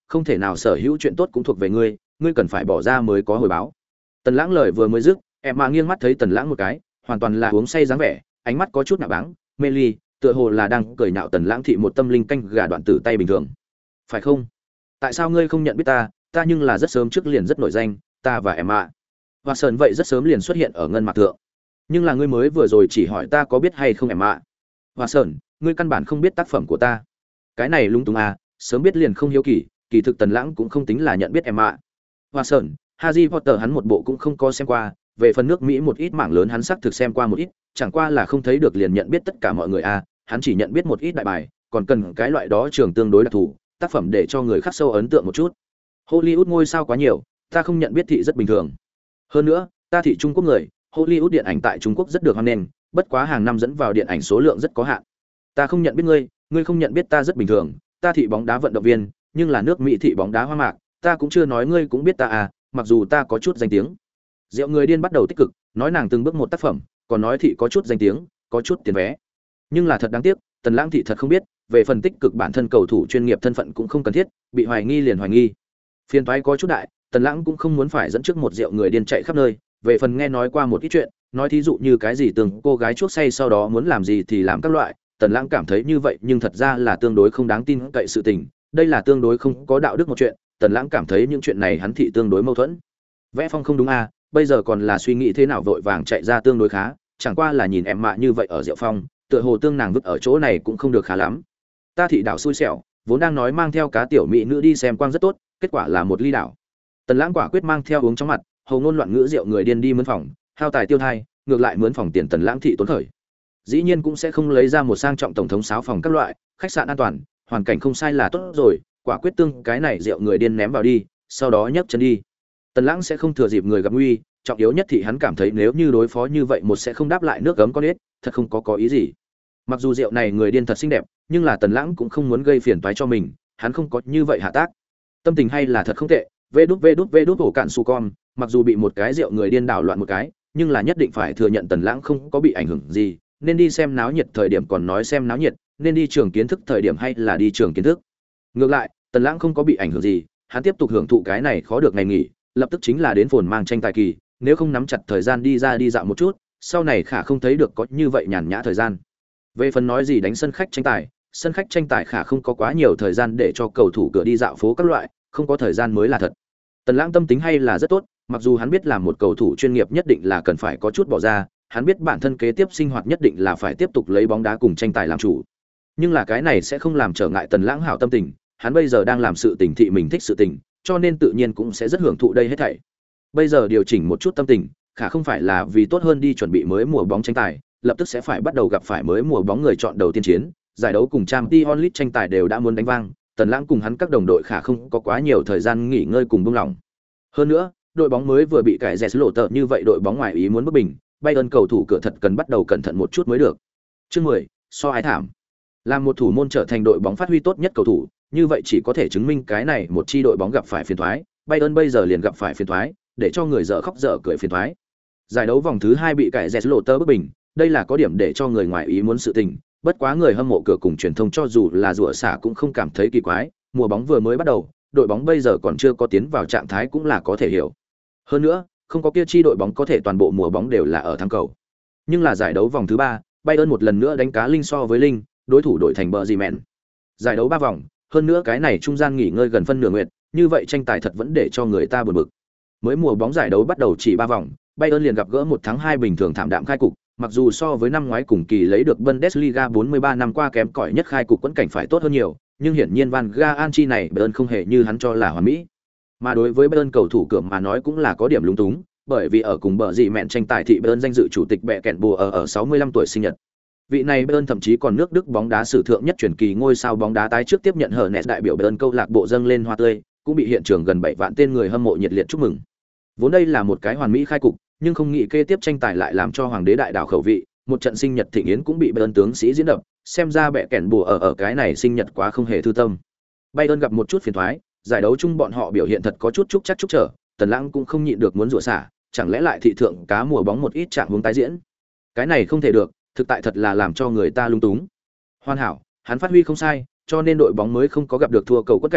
không thể nào sở hữu chuyện tốt cũng thuộc về ngươi, ngươi cần phải bỏ ra mới có hồi báo. Tần Lãng lời vừa mới dứt, em mà nghiêng mắt thấy Tần Lãng một cái, hoàn toàn là uống say dáng vẻ, ánh mắt có chút nạ báng, mê ly, tựa hồ là đang cười nhạo Tần Lãng thị một tâm linh canh gà đoạn tử tay bình thường. Phải không? Tại sao ngươi không nhận biết ta? Ta nhưng là rất sớm trước liền rất nổi danh, ta và em ạ. Và Sơn vậy rất sớm liền xuất hiện ở ngân mạc thượng. Nhưng là ngươi mới vừa rồi chỉ hỏi ta có biết hay không em ạ. Và Sơn, ngươi căn bản không biết tác phẩm của ta. Cái này lung tung à, sớm biết liền không hiếu kỳ, kỳ thực Tần Lãng cũng không tính là nhận biết em ạ. Và Sơn, Harry Potter hắn một bộ cũng không có xem qua, về phần nước Mỹ một ít mảng lớn hắn xác thực xem qua một ít, chẳng qua là không thấy được liền nhận biết tất cả mọi người a, hắn chỉ nhận biết một ít đại bài, còn cần cái loại đó trường tương đối đặc thù, tác phẩm để cho người khắc sâu ấn tượng một chút. Hollywood ngôi sao quá nhiều, ta không nhận biết thị rất bình thường. Hơn nữa, ta thị Trung Quốc người, Hollywood điện ảnh tại Trung Quốc rất được hoan nghênh, bất quá hàng năm dẫn vào điện ảnh số lượng rất có hạn. Ta không nhận biết ngươi, ngươi không nhận biết ta rất bình thường, ta thị bóng đá vận động viên, nhưng là nước Mỹ thị bóng đá hoa mạc, ta cũng chưa nói ngươi cũng biết ta à, mặc dù ta có chút danh tiếng. Diệu người điên bắt đầu tích cực, nói nàng từng bước một tác phẩm, còn nói thị có chút danh tiếng, có chút tiền vé. Nhưng là thật đáng tiếc, Tần Lãng thị thật không biết, về phần tích cực bản thân cầu thủ chuyên nghiệp thân phận cũng không cần thiết, bị hoài nghi liền hoài nghi. Phiền toái có chút đại, Tần Lãng cũng không muốn phải dẫn trước một Diệu người điên chạy khắp nơi, về phần nghe nói qua một ít chuyện, nói thí dụ như cái gì từng cô gái chuốc say sau đó muốn làm gì thì làm các loại, Tần Lãng cảm thấy như vậy nhưng thật ra là tương đối không đáng tin cậy sự tình, đây là tương đối không có đạo đức một chuyện, Tần Lãng cảm thấy những chuyện này hắn thị tương đối mâu thuẫn. Vẽ phong không đúng à, bây giờ còn là suy nghĩ thế nào vội vàng chạy ra tương đối khá, chẳng qua là nhìn em mạ như vậy ở Diệu Phong, tựa hồ tương nàng vứt ở chỗ này cũng không được khá lắm. Ta thị đảo xui xẻo, vốn đang nói mang theo cá tiểu mỹ nữ đi xem quang rất tốt, kết quả là một ly đảo. Tần Lãng quả quyết mang theo uống trong mặt, hầu ngôn loạn ngữ Diệu người điên đi mướn phòng, hao tài tiêu thai, ngược lại mướn phòng tiền Tần Lãng thị tốn khởi. Dĩ nhiên cũng sẽ không lấy ra một sang trọng tổng thống sáo phòng các loại, khách sạn an toàn, hoàn cảnh không sai là tốt rồi, quả quyết tương cái này Diệu người điên ném vào đi, sau đó nhấc chân đi. Tần Lãng sẽ không thừa dịp người gặp nguy, trọng yếu nhất thì hắn cảm thấy nếu như đối phó như vậy một sẽ không đáp lại nước gấm con ếch, thật không có ý gì. Mặc dù Diệu này người điên thật xinh đẹp, nhưng là Tần Lãng cũng không muốn gây phiền toái cho mình, hắn không có như vậy hạ tác. Tâm tình hay là thật không tệ, vê đút ổ cạn su con, mặc dù bị một cái Diệu người điên đảo loạn một cái, nhưng là nhất định phải thừa nhận Tần Lãng không có bị ảnh hưởng gì, nên đi xem náo nhiệt thời điểm còn nói xem náo nhiệt, nên đi trường kiến thức thời điểm hay là đi trường kiến thức. Ngược lại, Tần Lãng không có bị ảnh hưởng gì, hắn tiếp tục hưởng thụ cái này khó được ngày nghỉ, lập tức chính là đến phồn mang tranh tài kỳ, nếu không nắm chặt thời gian đi ra đi dạo một chút, sau này khả không thấy được có như vậy nhàn nhã thời gian. Về phần nói gì đánh sân khách tranh tài khả không có quá nhiều thời gian để cho cầu thủ cửa đi dạo phố các loại, không có thời gian mới là thật. Tần Lãng tâm tính hay là rất tốt, mặc dù hắn biết làm một cầu thủ chuyên nghiệp nhất định là cần phải có chút bỏ ra, hắn biết bản thân kế tiếp sinh hoạt nhất định là phải tiếp tục lấy bóng đá cùng tranh tài làm chủ. Nhưng là cái này sẽ không làm trở ngại Tần Lãng hảo tâm tình, hắn bây giờ đang làm sự tình thị mình thích sự tình, cho nên tự nhiên cũng sẽ rất hưởng thụ đây hết thảy. Bây giờ điều chỉnh một chút tâm tình, khả không phải là vì tốt hơn đi chuẩn bị mới mùa bóng tranh tài, lập tức sẽ phải bắt đầu gặp phải mới mùa bóng người chọn đầu tiên chiến, giải đấu cùng Champions League tranh tài đều đã muốn đánh vang, Tần Lãng cùng hắn các đồng đội khả không có quá nhiều thời gian nghỉ ngơi cùng buông lỏng. Hơn nữa, đội bóng mới vừa bị cải rẻ lộ tợ như vậy đội bóng ngoài ý muốn bất bình, Bayern cầu thủ cửa thật cần bắt đầu cẩn thận một chút mới được. Chương 10, so ái thảm. Làm một thủ môn trở thành đội bóng phát huy tốt nhất cầu thủ, như vậy chỉ có thể chứng minh cái này một chi đội bóng gặp phải phiền toái, Bayern bây giờ liền gặp phải phiền toái, để cho người dở khóc dở cười phiền toái. Giải đấu vòng thứ 2 bị cải rẻ lộ tợ bất bình, đây là có điểm để cho người ngoài ý muốn sự tình, bất quá người hâm mộ cửa cùng truyền thông cho dù là rủa xả cũng không cảm thấy kỳ quái, mùa bóng vừa mới bắt đầu, đội bóng bây giờ còn chưa có tiến vào trạng thái cũng là có thể hiểu. Hơn nữa, không có kia chi đội bóng có thể toàn bộ mùa bóng đều là ở thắng cầu. Nhưng là giải đấu vòng thứ 3, Bayern một lần nữa đánh cá linh so với linh, đối thủ đổi thành bờ gì mẹn. Giải đấu 3 vòng, hơn nữa cái này trung gian nghỉ ngơi gần phân nửa nguyệt, như vậy tranh tài thật vẫn để cho người ta buồn bực. Mới mùa bóng giải đấu bắt đầu chỉ 3 vòng, Bayern liền gặp gỡ 1 thắng 2 bình thường thảm đạm khai cục, mặc dù so với năm ngoái cùng kỳ lấy được Bundesliga 43 năm qua kém cỏi nhất khai cục quẫn cảnh phải tốt hơn nhiều, nhưng hiển nhiên Van Gaal chi này Bayern không hề như hắn cho là hoàn mỹ. Mà đối với Bayern cầu thủ cửa mà nói cũng là có điểm lúng túng, bởi vì ở cùng bờ gì mẹn tranh tài thị Bayern danh dự chủ tịch bẹ kẹn bùa ở 65 tuổi sinh nhật. Vị này Bayern thậm chí còn nước Đức bóng đá sử thượng nhất truyền kỳ ngôi sao bóng đá tái trước tiếp nhận Hernes đại biểu Bayern câu lạc bộ dâng lên hoa tươi, cũng bị hiện trường gần 7 vạn tên người hâm mộ nhiệt liệt chúc mừng. Vốn đây là một cái hoàn mỹ khai cục, nhưng không nghĩ kế tiếp tranh tài lại làm cho hoàng đế đại đảo khẩu vị, một trận sinh nhật thịnh yến cũng bị Bayern tướng sĩ diễn đập, xem ra bẹ kẹn bùa ở cái này sinh nhật quá không hề thư tâm. Bayern gặp một chút phiền toái, giải đấu chung bọn họ biểu hiện thật có chút chúc chắc chúc trở, Tần Lãng cũng không nhịn được muốn rủa xả, chẳng lẽ lại thị thượng cá mùa bóng một ít trạng hướng tái diễn. Cái này không thể được, thực tại thật là làm cho người ta lung túng. Hoàn hảo, hắn phát huy không sai, cho nên đội bóng mới không có gặp được thua cầu quất cảnh,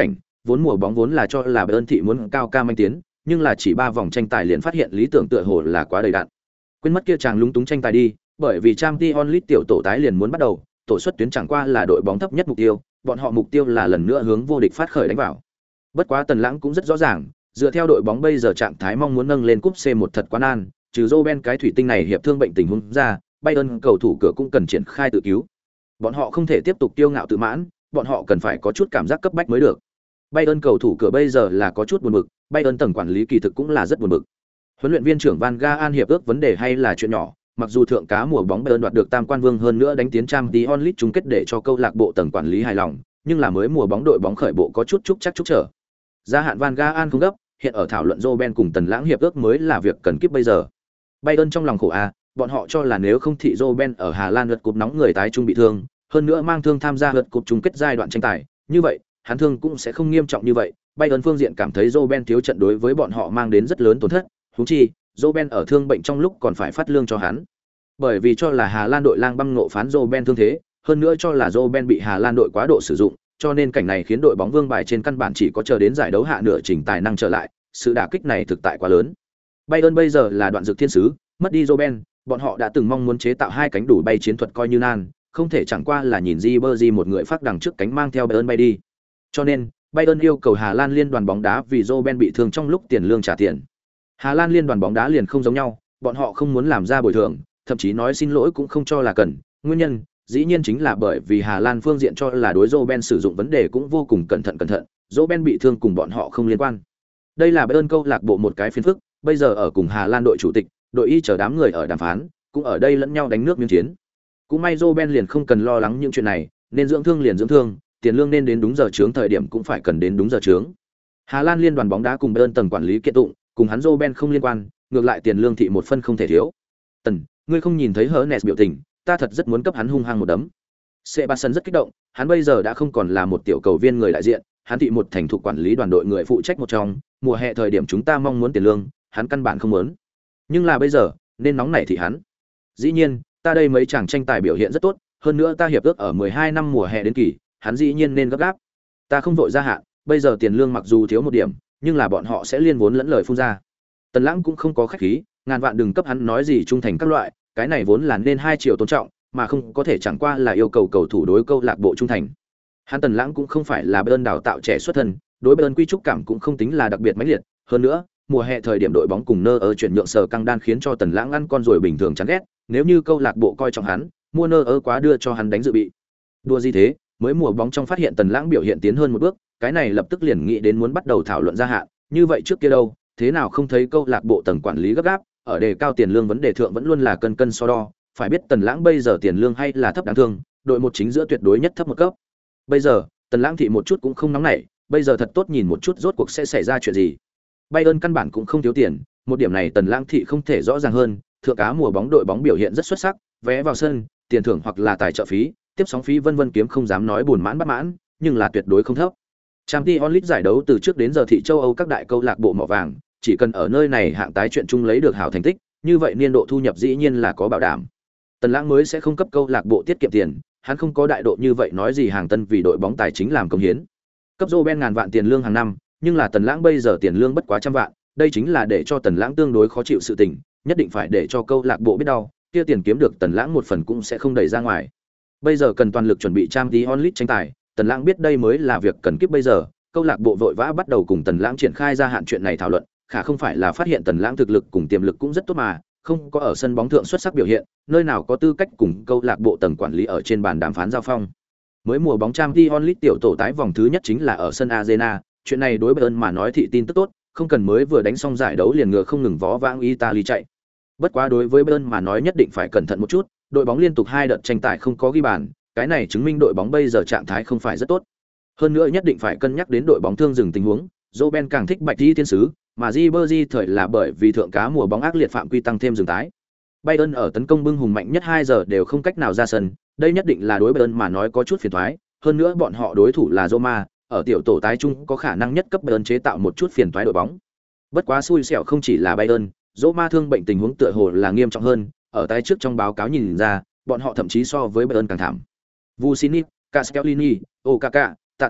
vốn mùa bóng vốn là cho là Bayern thị muốn cao ca manh tiến, nhưng là chỉ 3 vòng tranh tài liền phát hiện lý tưởng tựa hồ là quá đầy đặn. Quên mất kia chàng lúng túng tranh tài đi, bởi vì Champions League tiểu tổ tái liền muốn bắt đầu, tổ suất tuyến chẳng qua là đội bóng thấp nhất mục tiêu, bọn họ mục tiêu là lần nữa hướng vô địch phát khởi đánh vào. Bất quá Tần Lãng cũng rất rõ ràng, dựa theo đội bóng bây giờ trạng thái mong muốn nâng lên cúp C1 thật quá nan, trừ Robben cái thủy tinh này hiệp thương bệnh tình huống ra, Bayern cầu thủ cửa cũng cần triển khai tự cứu. Bọn họ không thể tiếp tục tiêu ngạo tự mãn, bọn họ cần phải có chút cảm giác cấp bách mới được. Bayern cầu thủ cửa bây giờ là có chút buồn bực, Bayern tầng quản lý kỳ thực cũng là rất buồn bực. Huấn luyện viên trưởng Van Gaal hiệp ước vấn đề hay là chuyện nhỏ, mặc dù thượng cá mùa bóng Bayern đoạt được tam quan vương hơn nữa đánh tiến Champions League chung kết để cho câu lạc bộ tầng quản lý hài lòng, nhưng là mới mùa bóng đội bóng khởi bộ có chút trúc chắc trúc trở. Gia hạn Van Gaal không gấp, hiện ở thảo luận Robben cùng Tần Lãng hiệp ước mới là việc cần kíp bây giờ. Bayern trong lòng khổ bọn họ cho là nếu không thị Robben ở Hà Lan lượt cúp nóng người tái trung bị thương, hơn nữa mang thương tham gia lượt cúp chung kết giai đoạn tranh tài, như vậy, hắn thương cũng sẽ không nghiêm trọng như vậy. Bayern phương diện cảm thấy Robben thiếu trận đối với bọn họ mang đến rất lớn tổn thất, huống chi, Robben ở thương bệnh trong lúc còn phải phát lương cho hắn. Bởi vì cho là Hà Lan đội lang băm nộ phán Robben thương thế, hơn nữa cho là Robben bị Hà Lan đội quá độ sử dụng, cho nên cảnh này khiến đội bóng vương bài trên căn bản chỉ có chờ đến giải đấu hạ nửa trình tài năng trở lại, sự đả kích này thực tại quá lớn. Bayern bây giờ là đoạn dược thiên sứ, mất đi Robben, bọn họ đã từng mong muốn chế tạo hai cánh đủ bay chiến thuật coi như nan, không thể chẳng qua là nhìn Ribery một người phát đằng trước cánh mang theo Bayern bay đi. Cho nên, Bayern yêu cầu Hà Lan liên đoàn bóng đá vì Robben bị thương trong lúc tiền lương trả tiền. Hà Lan liên đoàn bóng đá liền không giống nhau, bọn họ không muốn làm ra bồi thường, thậm chí nói xin lỗi cũng không cho là cần. Nguyên nhân, dĩ nhiên chính là bởi vì Hà Lan phương diện cho là đối Robben sử dụng vấn đề cũng vô cùng cẩn thận. Robben bị thương cùng bọn họ không liên quan. Đây là Bayern câu lạc bộ một cái phiền phức, bây giờ ở cùng Hà Lan đội chủ tịch, đội y chờ đám người ở đàm phán, cũng ở đây lẫn nhau đánh nước miếng chiến. Cũng may Robben liền không cần lo lắng những chuyện này, nên dưỡng thương liền dưỡng thương, tiền lương nên đến đúng giờ chướng thời điểm cũng phải cần đến đúng giờ chướng. Hà Lan liên đoàn bóng đá cùng Bayern tầng quản lý kiện tụng, cùng hắn Robben không liên quan, ngược lại tiền lương thị một phân không thể thiếu. Tần, ngươi không nhìn thấy Hernes biểu tình, ta thật rất muốn cấp hắn hung hăng một đấm. Sebastian rất kích động, hắn bây giờ đã không còn là một tiểu cầu viên người đại diện, hắn thị một thành thục quản lý đoàn đội người phụ trách một trong, mùa hè thời điểm chúng ta mong muốn tiền lương, hắn căn bản không muốn. Nhưng là bây giờ, nên nóng nảy thì hắn. Dĩ nhiên, ta đây mấy chàng tranh tài biểu hiện rất tốt, hơn nữa ta hiệp ước ở 12 năm mùa hè đến kỳ, hắn dĩ nhiên nên gấp gáp. Ta không vội gia hạn, bây giờ tiền lương mặc dù thiếu một điểm, nhưng là bọn họ sẽ liên vốn lẫn lời phun ra. Tần Lãng cũng không có khách khí, ngàn vạn đừng cấp hắn nói gì trung thành các loại, cái này vốn là nên 2 triệu tôn trọng, mà không có thể chẳng qua là yêu cầu cầu thủ đối câu lạc bộ trung thành. Hắn Tần Lãng cũng không phải là Bayern đào tạo trẻ xuất thân, đối Bayern quy trúc cảm cũng không tính là đặc biệt mãnh liệt, hơn nữa, mùa hè thời điểm đội bóng cùng nơ ở chuyển nhượng sở căng đan khiến cho Tần Lãng ăn con rồi bình thường chán ghét, nếu như câu lạc bộ coi trọng hắn, mua nơ ở quá đưa cho hắn đánh dự bị. Đua gì thế, mới mùa bóng trong phát hiện Tần Lãng biểu hiện tiến hơn một bước, cái này lập tức liền nghĩ đến muốn bắt đầu thảo luận gia hạn, như vậy trước kia đâu, thế nào không thấy câu lạc bộ tầng quản lý gấp gáp, ở đề cao tiền lương vấn đề thượng vẫn luôn là cân cân so đo, phải biết Tần Lãng bây giờ tiền lương hay là thấp đáng thương, đội một chính giữa tuyệt đối nhất thấp một cấp. Bây giờ, Tần Lãng thị một chút cũng không nóng nảy, bây giờ thật tốt nhìn một chút rốt cuộc sẽ xảy ra chuyện gì. Bayern căn bản cũng không thiếu tiền, một điểm này Tần Lãng thị không thể rõ ràng hơn, thượng cá mùa bóng đội bóng biểu hiện rất xuất sắc, vé vào sân, tiền thưởng hoặc là tài trợ phí, tiếp sóng phí vân vân kiếm không dám nói buồn mãn bất mãn, nhưng là tuyệt đối không thấp. Champions League giải đấu từ trước đến giờ thị châu Âu các đại câu lạc bộ mỏ vàng, chỉ cần ở nơi này hạng tái chuyện chung lấy được hảo thành tích, như vậy niên độ thu nhập dĩ nhiên là có bảo đảm. Tần Lãng mới sẽ không cấp câu lạc bộ tiết kiệm tiền, hắn không có đại độ như vậy nói gì hàng tân vì đội bóng tài chính làm công hiến. Cấp Robben ngàn vạn tiền lương hàng năm, nhưng là Tần Lãng bây giờ tiền lương bất quá trăm vạn, đây chính là để cho Tần Lãng tương đối khó chịu sự tình, nhất định phải để cho câu lạc bộ biết đau, kia tiền kiếm được Tần Lãng một phần cũng sẽ không đẩy ra ngoài. Bây giờ cần toàn lực chuẩn bị Champions League tranh tài, Tần Lãng biết đây mới là việc cần kiếp bây giờ, câu lạc bộ vội vã bắt đầu cùng Tần Lãng triển khai gia hạn chuyện này thảo luận, khả không phải là phát hiện Tần Lãng thực lực cùng tiềm lực cũng rất tốt mà, không có ở sân bóng thượng xuất sắc biểu hiện, nơi nào có tư cách cùng câu lạc bộ tầng quản lý ở trên bàn đàm phán giao phong. Mới mùa bóng Champions League tiểu tổ tái vòng thứ nhất chính là ở sân Arena, chuyện này đối Bayern mà nói thị tin tức tốt, không cần mới vừa đánh xong giải đấu liền ngựa không ngừng vó vãng Italy chạy. Bất quá đối với Bayern mà nói nhất định phải cẩn thận một chút, đội bóng liên tục 2 đợt tranh tài không có ghi bàn, cái này chứng minh đội bóng bây giờ trạng thái không phải rất tốt. Hơn nữa nhất định phải cân nhắc đến đội bóng thương dừng tình huống, Robben càng thích bạch di thiên sứ, mà Ribery thời là bởi vì thượng cá mùa bóng ác liệt phạm quy tăng thêm dừng tái. Bayern ở tấn công bưng hùng mạnh nhất 2 giờ đều không cách nào ra sân, đây nhất định là đối Bayern mà nói có chút phiền toái, hơn nữa bọn họ đối thủ là Roma, ở tiểu tổ tái chung có khả năng nhất cấp Bayern chế tạo một chút phiền toái đội bóng. Bất quá xui xẻo không chỉ là Bayern, Roma thương bệnh tình huống tựa hồ là nghiêm trọng hơn, ở tái trước trong báo cáo nhìn ra, bọn họ thậm chí so với Bayern càng thảm. Vucinic, Castellini, Okaka, Tạ Tẩy,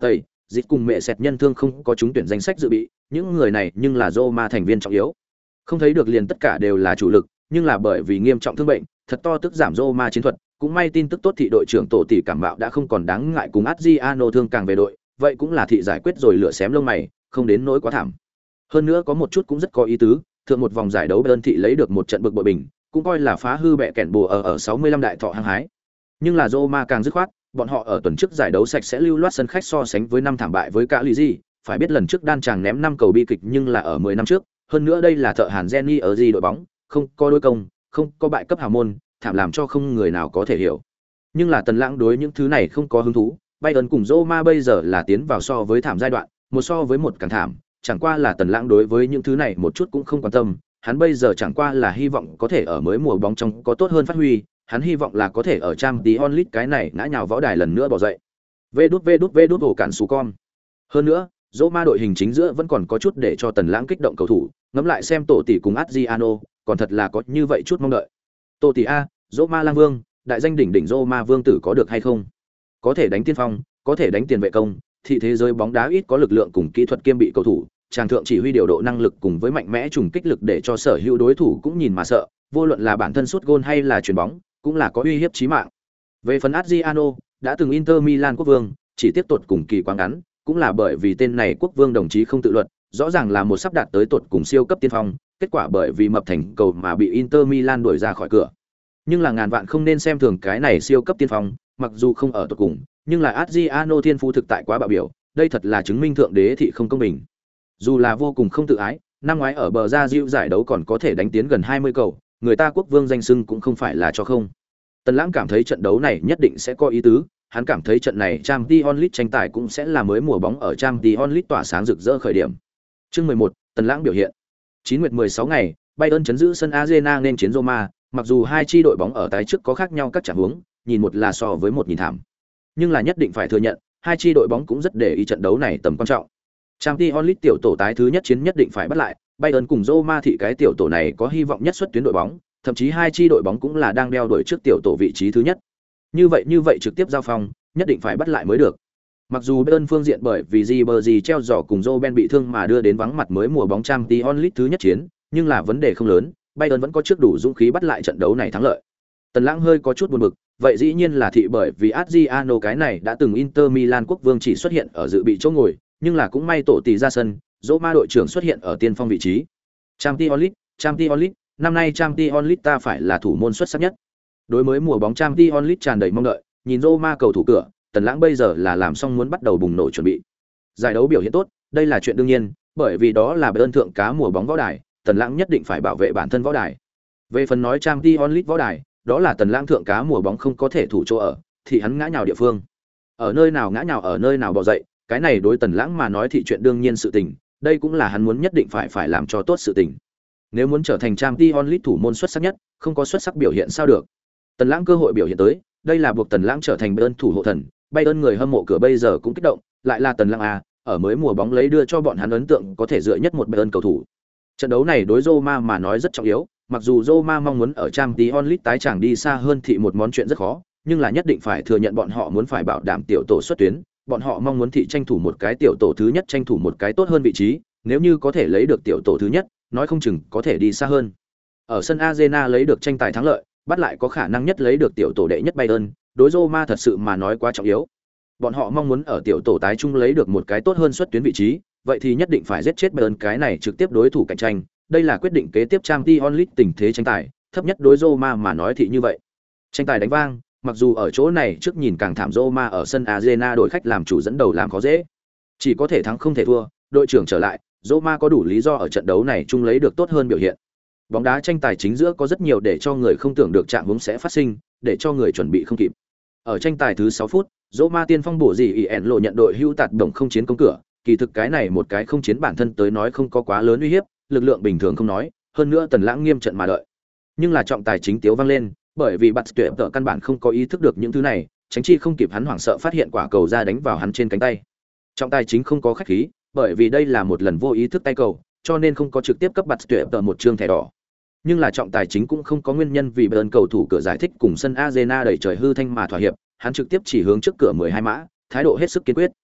Dịch cùng mẹ sẹt nhân thương không có trúng tuyển danh sách dự bị, những người này nhưng là Roma thành viên trọng yếu. Không thấy được liền tất cả đều là chủ lực, nhưng là bởi vì nghiêm trọng thương bệnh, thật to tức giảm Roma chiến thuật, cũng may tin tức tốt thị đội trưởng tổ tỷ cảm bạo đã không còn đáng ngại cùng Adriano thương càng về đội, vậy cũng là thị giải quyết rồi lửa xém lông mày, không đến nỗi quá thảm. Hơn nữa có một chút cũng rất có ý tứ, thượng một vòng giải đấu Bayern thị lấy được một trận bực bội bình, cũng coi là phá hư bẹ kèn bùa ở 65 đại thọ hăng hái. Nhưng là Roma càng dứt khoát, bọn họ ở tuần trước giải đấu sạch sẽ lưu loát sân khách so sánh với năm thảm bại với Cagliari, phải biết lần trước đan chàng ném 5 cầu bi kịch nhưng là ở 10 năm trước, hơn nữa đây là thợ hàn Jenny ở gì đội bóng, không có đối công, không có bại cấp hào môn, thảm làm cho không người nào có thể hiểu. Nhưng là Tần Lãng đối những thứ này không có hứng thú, Bayern cùng Roma bây giờ là tiến vào so với thảm giai đoạn, một so với một càng thảm, chẳng qua là Tần Lãng đối với những thứ này một chút cũng không quan tâm, hắn bây giờ chẳng qua là hy vọng có thể ở mới mùa bóng trong có tốt hơn phát huy, hắn hy vọng là có thể ở Champions League cái này ngã nhào võ đài lần nữa bỏ dậy. Vê đút ổ cản sú con. Hơn nữa, Roma đội hình chính giữa vẫn còn có chút để cho Tần Lãng kích động cầu thủ, ngẫm lại xem tổ tỷ cùng Adriano, còn thật là có như vậy chút mong đợi. Tổ tỷ a, Roma Lang Vương, đại danh đỉnh đỉnh Roma vương tử có được hay không? Có thể đánh tiên phong, có thể đánh tiền vệ công, thị thế giới bóng đá ít có lực lượng cùng kỹ thuật kiêm bị cầu thủ, chàng thượng chỉ huy điều độ năng lực cùng với mạnh mẽ trùng kích lực để cho sở hữu đối thủ cũng nhìn mà sợ, vô luận là bản thân sút gôn hay là chuyền bóng, cũng là có uy hiếp chí mạng. Về phần Adriano, đã từng Inter Milan quốc vương, chỉ tiếp tục cùng kỳ quá ngắn, cũng là bởi vì tên này quốc vương đồng chí không tự luật, rõ ràng là một sắp đạt tới tuột cùng siêu cấp tiên phong, kết quả bởi vì mập thành cầu mà bị Inter Milan đuổi ra khỏi cửa. Nhưng là ngàn vạn không nên xem thường cái này siêu cấp tiên phong, mặc dù không ở tuột cùng, nhưng là Adriano thiên phú thực tại quá bạo biểu, đây thật là chứng minh thượng đế thị không công bình. Dù là vô cùng không tự ái, năm ngoái ở bờ ra Diệu giải đấu còn có thể đánh tiến gần 20 cầu, người ta quốc vương danh xưng cũng không phải là cho không. Tần Lãng cảm thấy trận đấu này nhất định sẽ có ý tứ, hắn cảm thấy trận này Champions League tranh tài cũng sẽ là mới mùa bóng ở Champions League tỏa sáng rực rỡ khởi điểm. Chương 11, Tần Lãng biểu hiện. 9 nguyệt 16 ngày, Bayern chấn giữ sân Arena nên chiến Roma, mặc dù hai chi đội bóng ở tái trước có khác nhau các trạng huống, nhìn một là so với một nhìn thảm. Nhưng là nhất định phải thừa nhận, hai chi đội bóng cũng rất để ý trận đấu này tầm quan trọng. Champions League tiểu tổ tái thứ nhất chiến nhất định phải bắt lại, Bayern cùng Roma thị cái tiểu tổ này có hy vọng nhất xuất tuyến đội bóng, thậm chí hai chi đội bóng cũng là đang đeo đuổi trước tiểu tổ vị trí thứ nhất. Như vậy trực tiếp giao phong, nhất định phải bắt lại mới được. Mặc dù Bayern phương diện bởi vì Ribery treo giỏ cùng Robben bị thương mà đưa đến vắng mặt mới mùa bóng Champions League thứ nhất chiến, nhưng là vấn đề không lớn, Bayern vẫn có trước đủ dũng khí bắt lại trận đấu này thắng lợi. Tần Lãng hơi có chút buồn bực, vậy dĩ nhiên là thị bởi vì Adriano cái này đã từng Inter Milan quốc vương chỉ xuất hiện ở dự bị chỗ ngồi, nhưng là cũng may tổ tỷ ra sân, Roma đội trưởng xuất hiện ở tiên phong vị trí. Champions League, năm nay Champions League ta phải là thủ môn xuất sắc nhất. Đối với mùa bóng Champions League tràn đầy mong đợi, nhìn Roma cầu thủ cửa, Tần Lãng bây giờ là làm xong muốn bắt đầu bùng nổ chuẩn bị. Giải đấu biểu hiện tốt, đây là chuyện đương nhiên, bởi vì đó là Bayern thượng cá mùa bóng võ đài, Tần Lãng nhất định phải bảo vệ bản thân võ đài. Về phần nói Champions League võ đài, đó là Tần Lãng thượng cá mùa bóng không có thể thủ chỗ ở, thì hắn ngã nhào địa phương. Ở nơi nào ngã nhào ở nơi nào bò dậy, cái này đối Tần Lãng mà nói thì chuyện đương nhiên sự tình, đây cũng là hắn muốn nhất định phải làm cho tốt sự tình. Nếu muốn trở thành Champions League thủ môn xuất sắc nhất, không có xuất sắc biểu hiện sao được. Tần Lãng cơ hội biểu hiện tới, đây là buộc Tần Lãng trở thành Bayern thủ hộ thần, Bayern người hâm mộ cửa bây giờ cũng kích động, lại là Tần Lãng ở mới mùa bóng lấy đưa cho bọn hắn ấn tượng có thể dựa nhất một Bayern cầu thủ. Trận đấu này đối Roma mà nói rất trọng yếu, mặc dù Roma mong muốn ở Champions League tái chẳng đi xa hơn thì một món chuyện rất khó, nhưng là nhất định phải thừa nhận bọn họ muốn phải bảo đảm tiểu tổ xuất tuyến, bọn họ mong muốn thị tranh thủ một cái tiểu tổ thứ nhất, tranh thủ một cái tốt hơn vị trí, nếu như có thể lấy được tiểu tổ thứ nhất, nói không chừng có thể đi xa hơn. Ở sân Arena lấy được tranh tài thắng lợi, bắt lại có khả năng nhất lấy được tiểu tổ đệ nhất Bayern, đối Roma thật sự mà nói quá trọng yếu. Bọn họ mong muốn ở tiểu tổ tái chung lấy được một cái tốt hơn xuất tuyến vị trí, vậy thì nhất định phải giết chết Bayern cái này trực tiếp đối thủ cạnh tranh, đây là quyết định kế tiếp Champions League tình thế tranh tài, thấp nhất đối Roma mà nói thì như vậy. Tranh tài đánh vang, mặc dù ở chỗ này trước nhìn càng thảm, Roma ở sân Arena đội khách làm chủ dẫn đầu làm khó dễ. Chỉ có thể thắng không thể thua, đội trưởng trở lại, Roma có đủ lý do ở trận đấu này chung lấy được tốt hơn biểu hiện. Bóng đá tranh tài chính giữa có rất nhiều để cho người không tưởng được trạng huống sẽ phát sinh, để cho người chuẩn bị không kịp. Ở tranh tài thứ 6 phút, Roma tiên phong bổ gì ỉn lộ nhận đội hưu tạt đồng không chiến công cửa, kỳ thực cái này một cái không chiến bản thân tới nói không có quá lớn uy hiếp, lực lượng bình thường không nói, hơn nữa Tần Lãng nghiêm trận mà đợi. Nhưng là trọng tài chính tiếu vang lên, bởi vì Bạt Tuyệt Tợ căn bản không có ý thức được những thứ này, tránh chi không kịp hắn hoảng sợ phát hiện quả cầu ra đánh vào hắn trên cánh tay. Trọng tài chính không có khách khí, bởi vì đây là một lần vô ý thức tay cầu, cho nên không có trực tiếp cấp Bạt Tuyệt Tợ một trương thẻ đỏ. Nhưng là trọng tài chính cũng không có nguyên nhân vì bên cầu thủ cửa giải thích cùng sân Arena đẩy trời hư thanh mà thỏa hiệp, hắn trực tiếp chỉ hướng trước cửa 12 mã, thái độ hết sức kiên quyết.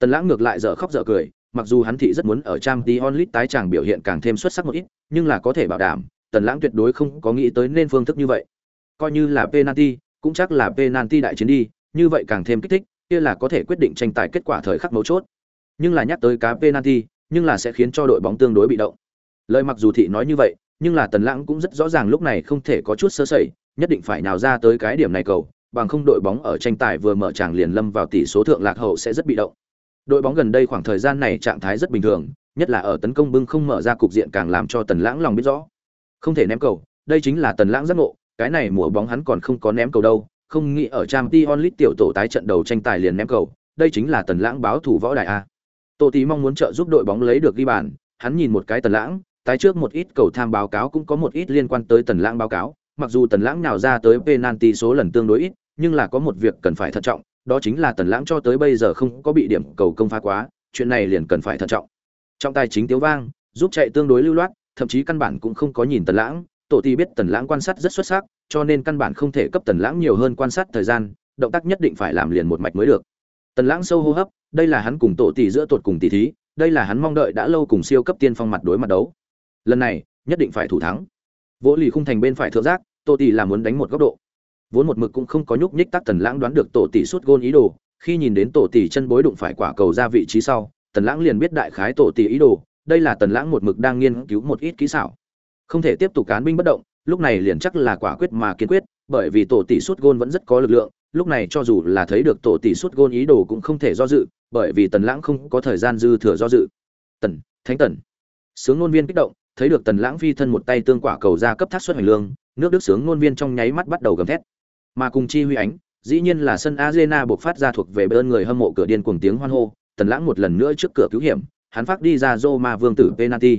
Tần Lãng ngược lại dở khóc dở cười, mặc dù hắn thị rất muốn ở Champions League tái tràng biểu hiện càng thêm xuất sắc một ít, nhưng là có thể bảo đảm, Tần Lãng tuyệt đối không có nghĩ tới nên phương thức như vậy. Coi như là penalty, cũng chắc là penalty đại chiến đi, như vậy càng thêm kích thích, kia là có thể quyết định tranh tài kết quả thời khắc mấu chốt. Nhưng là nhắc tới cá penalty, nhưng là sẽ khiến cho đội bóng tương đối bị động. Lời mặc dù thị nói như vậy, nhưng là Tần Lãng cũng rất rõ ràng lúc này không thể có chút sơ sẩy, nhất định phải nào ra tới cái điểm này cầu, bằng không đội bóng ở tranh tài vừa mở tràng liền lâm vào tỷ số thượng lạc hậu sẽ rất bị động. Đội bóng gần đây khoảng thời gian này trạng thái rất bình thường, nhất là ở tấn công bưng không mở ra cục diện càng làm cho Tần Lãng lòng biết rõ. Không thể ném cầu, đây chính là Tần Lãng giác ngộ, cái này mùa bóng hắn còn không có ném cầu đâu, không nghĩ ở Champions League tiểu tổ tái trận đầu tranh tài liền ném cầu, đây chính là Tần Lãng báo thủ võ đại a. Tô Tí mong muốn trợ giúp đội bóng lấy được ghi bàn, hắn nhìn một cái Tần Lãng, tái trước một ít cầu tham báo cáo cũng có một ít liên quan tới Tần Lãng báo cáo, mặc dù Tần Lãng nào ra tới penalty số lần tương đối ít, nhưng là có một việc cần phải thận trọng, đó chính là Tần Lãng cho tới bây giờ không có bị điểm cầu công phá quá, chuyện này liền cần phải thận trọng. Trong tài chính Tiếu Vang, giúp chạy tương đối lưu loát, thậm chí căn bản cũng không có nhìn Tần Lãng, Tổ Tỷ biết Tần Lãng quan sát rất xuất sắc, cho nên căn bản không thể cấp Tần Lãng nhiều hơn quan sát thời gian, động tác nhất định phải làm liền một mạch mới được. Tần Lãng sâu hô hấp, đây là hắn cùng Tổ Tỷ giữa tuột cùng tỷ thí, đây là hắn mong đợi đã lâu cùng siêu cấp tiên phong mặt đối mặt đấu. Lần này, nhất định phải thủ thắng. Vỗ lì khung thành bên phải thượng giác, Tổ Tỷ là muốn đánh một góc độ. Vốn một mực cũng không có nhúc nhích tác Tần Lãng đoán được Tổ Tỷ sút gôn ý đồ, khi nhìn đến Tổ Tỷ chân bối đụng phải quả cầu ra vị trí sau, Tần Lãng liền biết đại khái Tổ Tỷ ý đồ, đây là Tần Lãng một mực đang nghiên cứu một ít kỹ xảo. Không thể tiếp tục cán binh bất động, lúc này liền chắc là quả quyết mà kiên quyết, bởi vì Tổ Tỷ sút gôn vẫn rất có lực lượng, lúc này cho dù là thấy được Tổ Tỷ sút gôn ý đồ cũng không thể do dự, bởi vì Tần Lãng không có thời gian dư thừa do dự. Thánh Tần. Sướng ngôn viên kích động, thấy được Tần Lãng phi thân một tay tương quả cầu ra cấp thác xuất hành lương, nước Đức sướng ngôn viên trong nháy mắt bắt đầu gầm thét. Mà cùng chi huy ánh, dĩ nhiên là sân Arena buộc phát ra thuộc về bên người hâm mộ cửa điên cuồng tiếng hoan hô, Tần Lãng một lần nữa trước cửa cứu hiểm, hắn phát đi ra Roma vương tử penalty.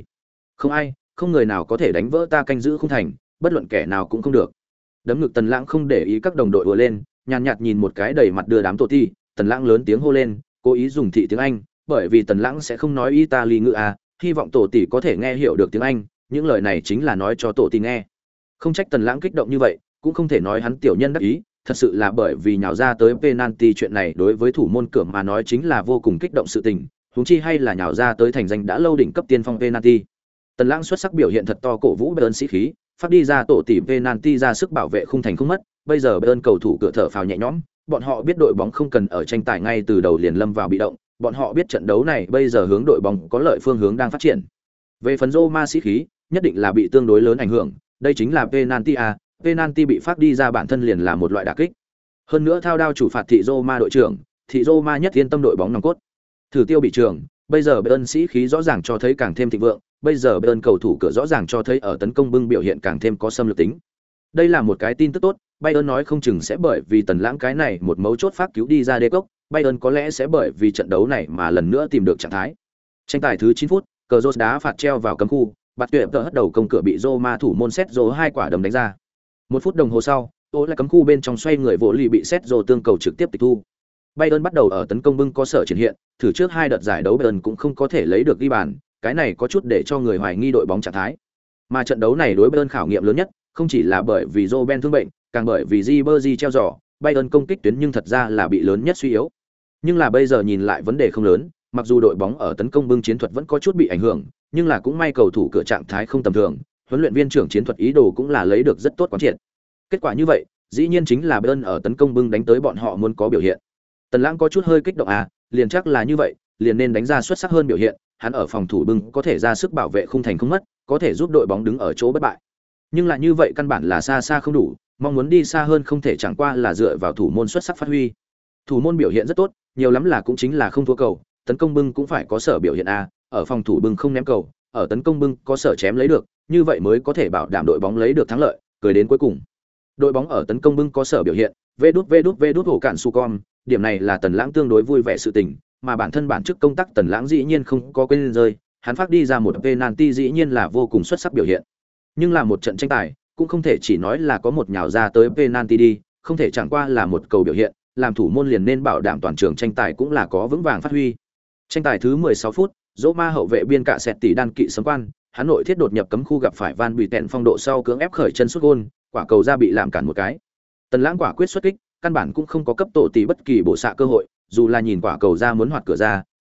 Không người nào có thể đánh vỡ ta canh giữ khung thành, bất luận kẻ nào cũng không được. Đấm ngực Tần Lãng không để ý các đồng đội ùa lên, nhàn nhạt nhìn một cái đầy mặt đưa đám Tổ Tỷ, Tần Lãng lớn tiếng hô lên, cố ý dùng thị tiếng Anh, bởi vì Tần Lãng sẽ không nói Italy ngữ hy vọng Tổ Tỷ có thể nghe hiểu được tiếng Anh, những lời này chính là nói cho Tổ Tỷ nghe. Không trách Tần Lãng kích động như vậy, cũng không thể nói hắn tiểu nhân đắc ý, thật sự là bởi vì nhào ra tới penalty chuyện này đối với thủ môn cửa mà nói chính là vô cùng kích động sự tình, huống chi hay là nhào ra tới thành danh đã lâu đỉnh cấp tiên phong penalty. Tần Lãng xuất sắc biểu hiện thật to cổ vũ Bayern sĩ khí, phát đi ra Tổ Tỷ penalty ra sức bảo vệ khung thành không mất, bây giờ Bayern cầu thủ cửa thở phào nhẹ nhõm, bọn họ biết đội bóng không cần ở tranh tài ngay từ đầu liền lâm vào bị động, bọn họ biết trận đấu này bây giờ hướng đội bóng có lợi phương hướng đang phát triển. Về phần Roma sĩ khí, nhất định là bị tương đối lớn ảnh hưởng, đây chính là penalty bị phát đi ra bản thân liền là một loại đả kích. Hơn nữa thao đao chủ phạt thị Roma đội trưởng, thị Roma nhất yên tâm đội bóng nòng cốt. Thử tiêu bị trường, bây giờ Bayern sĩ khí rõ ràng cho thấy càng thêm thịnh vượng, bây giờ Bayern cầu thủ cửa rõ ràng cho thấy ở tấn công bưng biểu hiện càng thêm có xâm lược tính. Đây là một cái tin tức tốt, Bayern nói không chừng sẽ bởi vì Tần Lãng cái này một mấu chốt phát cứu đi ra đê cốc, Bayern có lẽ sẽ bởi vì trận đấu này mà lần nữa tìm được trạng thái. Tranh tài thứ 9 phút, Cazorla đá phạt treo vào cấm khu, Bạt Tuyệt tờ hất đầu công cửa bị Roma thủ môn Sergio hai quả đấm đánh ra. 1 phút đồng hồ sau, ô lại cấm khu bên trong xoay người vỗ lì bị Sergio tương cầu trực tiếp tịch thu. Bayern bắt đầu ở tấn công bưng có sở triển hiện, thử trước hai đợt giải đấu Bayern cũng không có thể lấy được ghi bàn, cái này có chút để cho người hoài nghi đội bóng trạng thái. Mà trận đấu này đối Bayern khảo nghiệm lớn nhất, không chỉ là bởi vì Robben thương bệnh, càng bởi vì Ribery treo giò, Bayern công kích tuyến nhưng thật ra là bị lớn nhất suy yếu. Nhưng là bây giờ nhìn lại vấn đề không lớn, mặc dù đội bóng ở tấn công bưng chiến thuật vẫn có chút bị ảnh hưởng, nhưng là cũng may cầu thủ cửa trạng thái không tầm thường, huấn luyện viên trưởng chiến thuật ý đồ cũng là lấy được rất tốt quán triệt. Kết quả như vậy, dĩ nhiên chính là Bayern ở tấn công bưng đánh tới bọn họ muốn có biểu hiện. Tần Lãng có chút hơi kích động liền chắc là như vậy, liền nên đánh ra xuất sắc hơn biểu hiện, hắn ở phòng thủ bưng có thể ra sức bảo vệ khung thành không mất, có thể giúp đội bóng đứng ở chỗ bất bại. Nhưng lại như vậy căn bản là xa xa không đủ, mong muốn đi xa hơn không thể chẳng qua là dựa vào thủ môn xuất sắc phát huy. Thủ môn biểu hiện rất tốt, nhiều lắm là cũng chính là không thua cầu, tấn công bưng cũng phải có sở biểu hiện ở phòng thủ bưng không ném cầu, ở tấn công bưng có sở chém lấy được, như vậy mới có thể bảo đảm đội bóng lấy được thắng lợi, cười đến cuối cùng. Đội bóng ở tấn công bưng có sở biểu hiện, vê đút hổ cản su con, điểm này là Tần Lãng tương đối vui vẻ sự tình, mà bản thân bản chức công tác Tần Lãng dĩ nhiên không có quên rơi, hắn phát đi ra một penalty dĩ nhiên là vô cùng xuất sắc biểu hiện. Nhưng là một trận tranh tài, cũng không thể chỉ nói là có một nhào ra tới penalty đi, không thể chẳng qua là một cầu biểu hiện, làm thủ môn liền nên bảo đảm toàn trường tranh tài cũng là có vững vàng phát huy. Tranh tài thứ 16 phút, Roma hậu vệ biên cả sẹt tỷ đan kỵ sấm quan, hắn nội thiết đột nhập cấm khu gặp phải Van Buyten phong độ sau cưỡng ép khởi chân sút gôn, quả cầu ra bị làm cản một cái. Tần Lãng quả quyết xuất kích, căn bản cũng không có cấp Tổ Tỷ bất kỳ bổ xạ cơ hội, dù là nhìn quả cầu ra muốn hoạt cửa ra,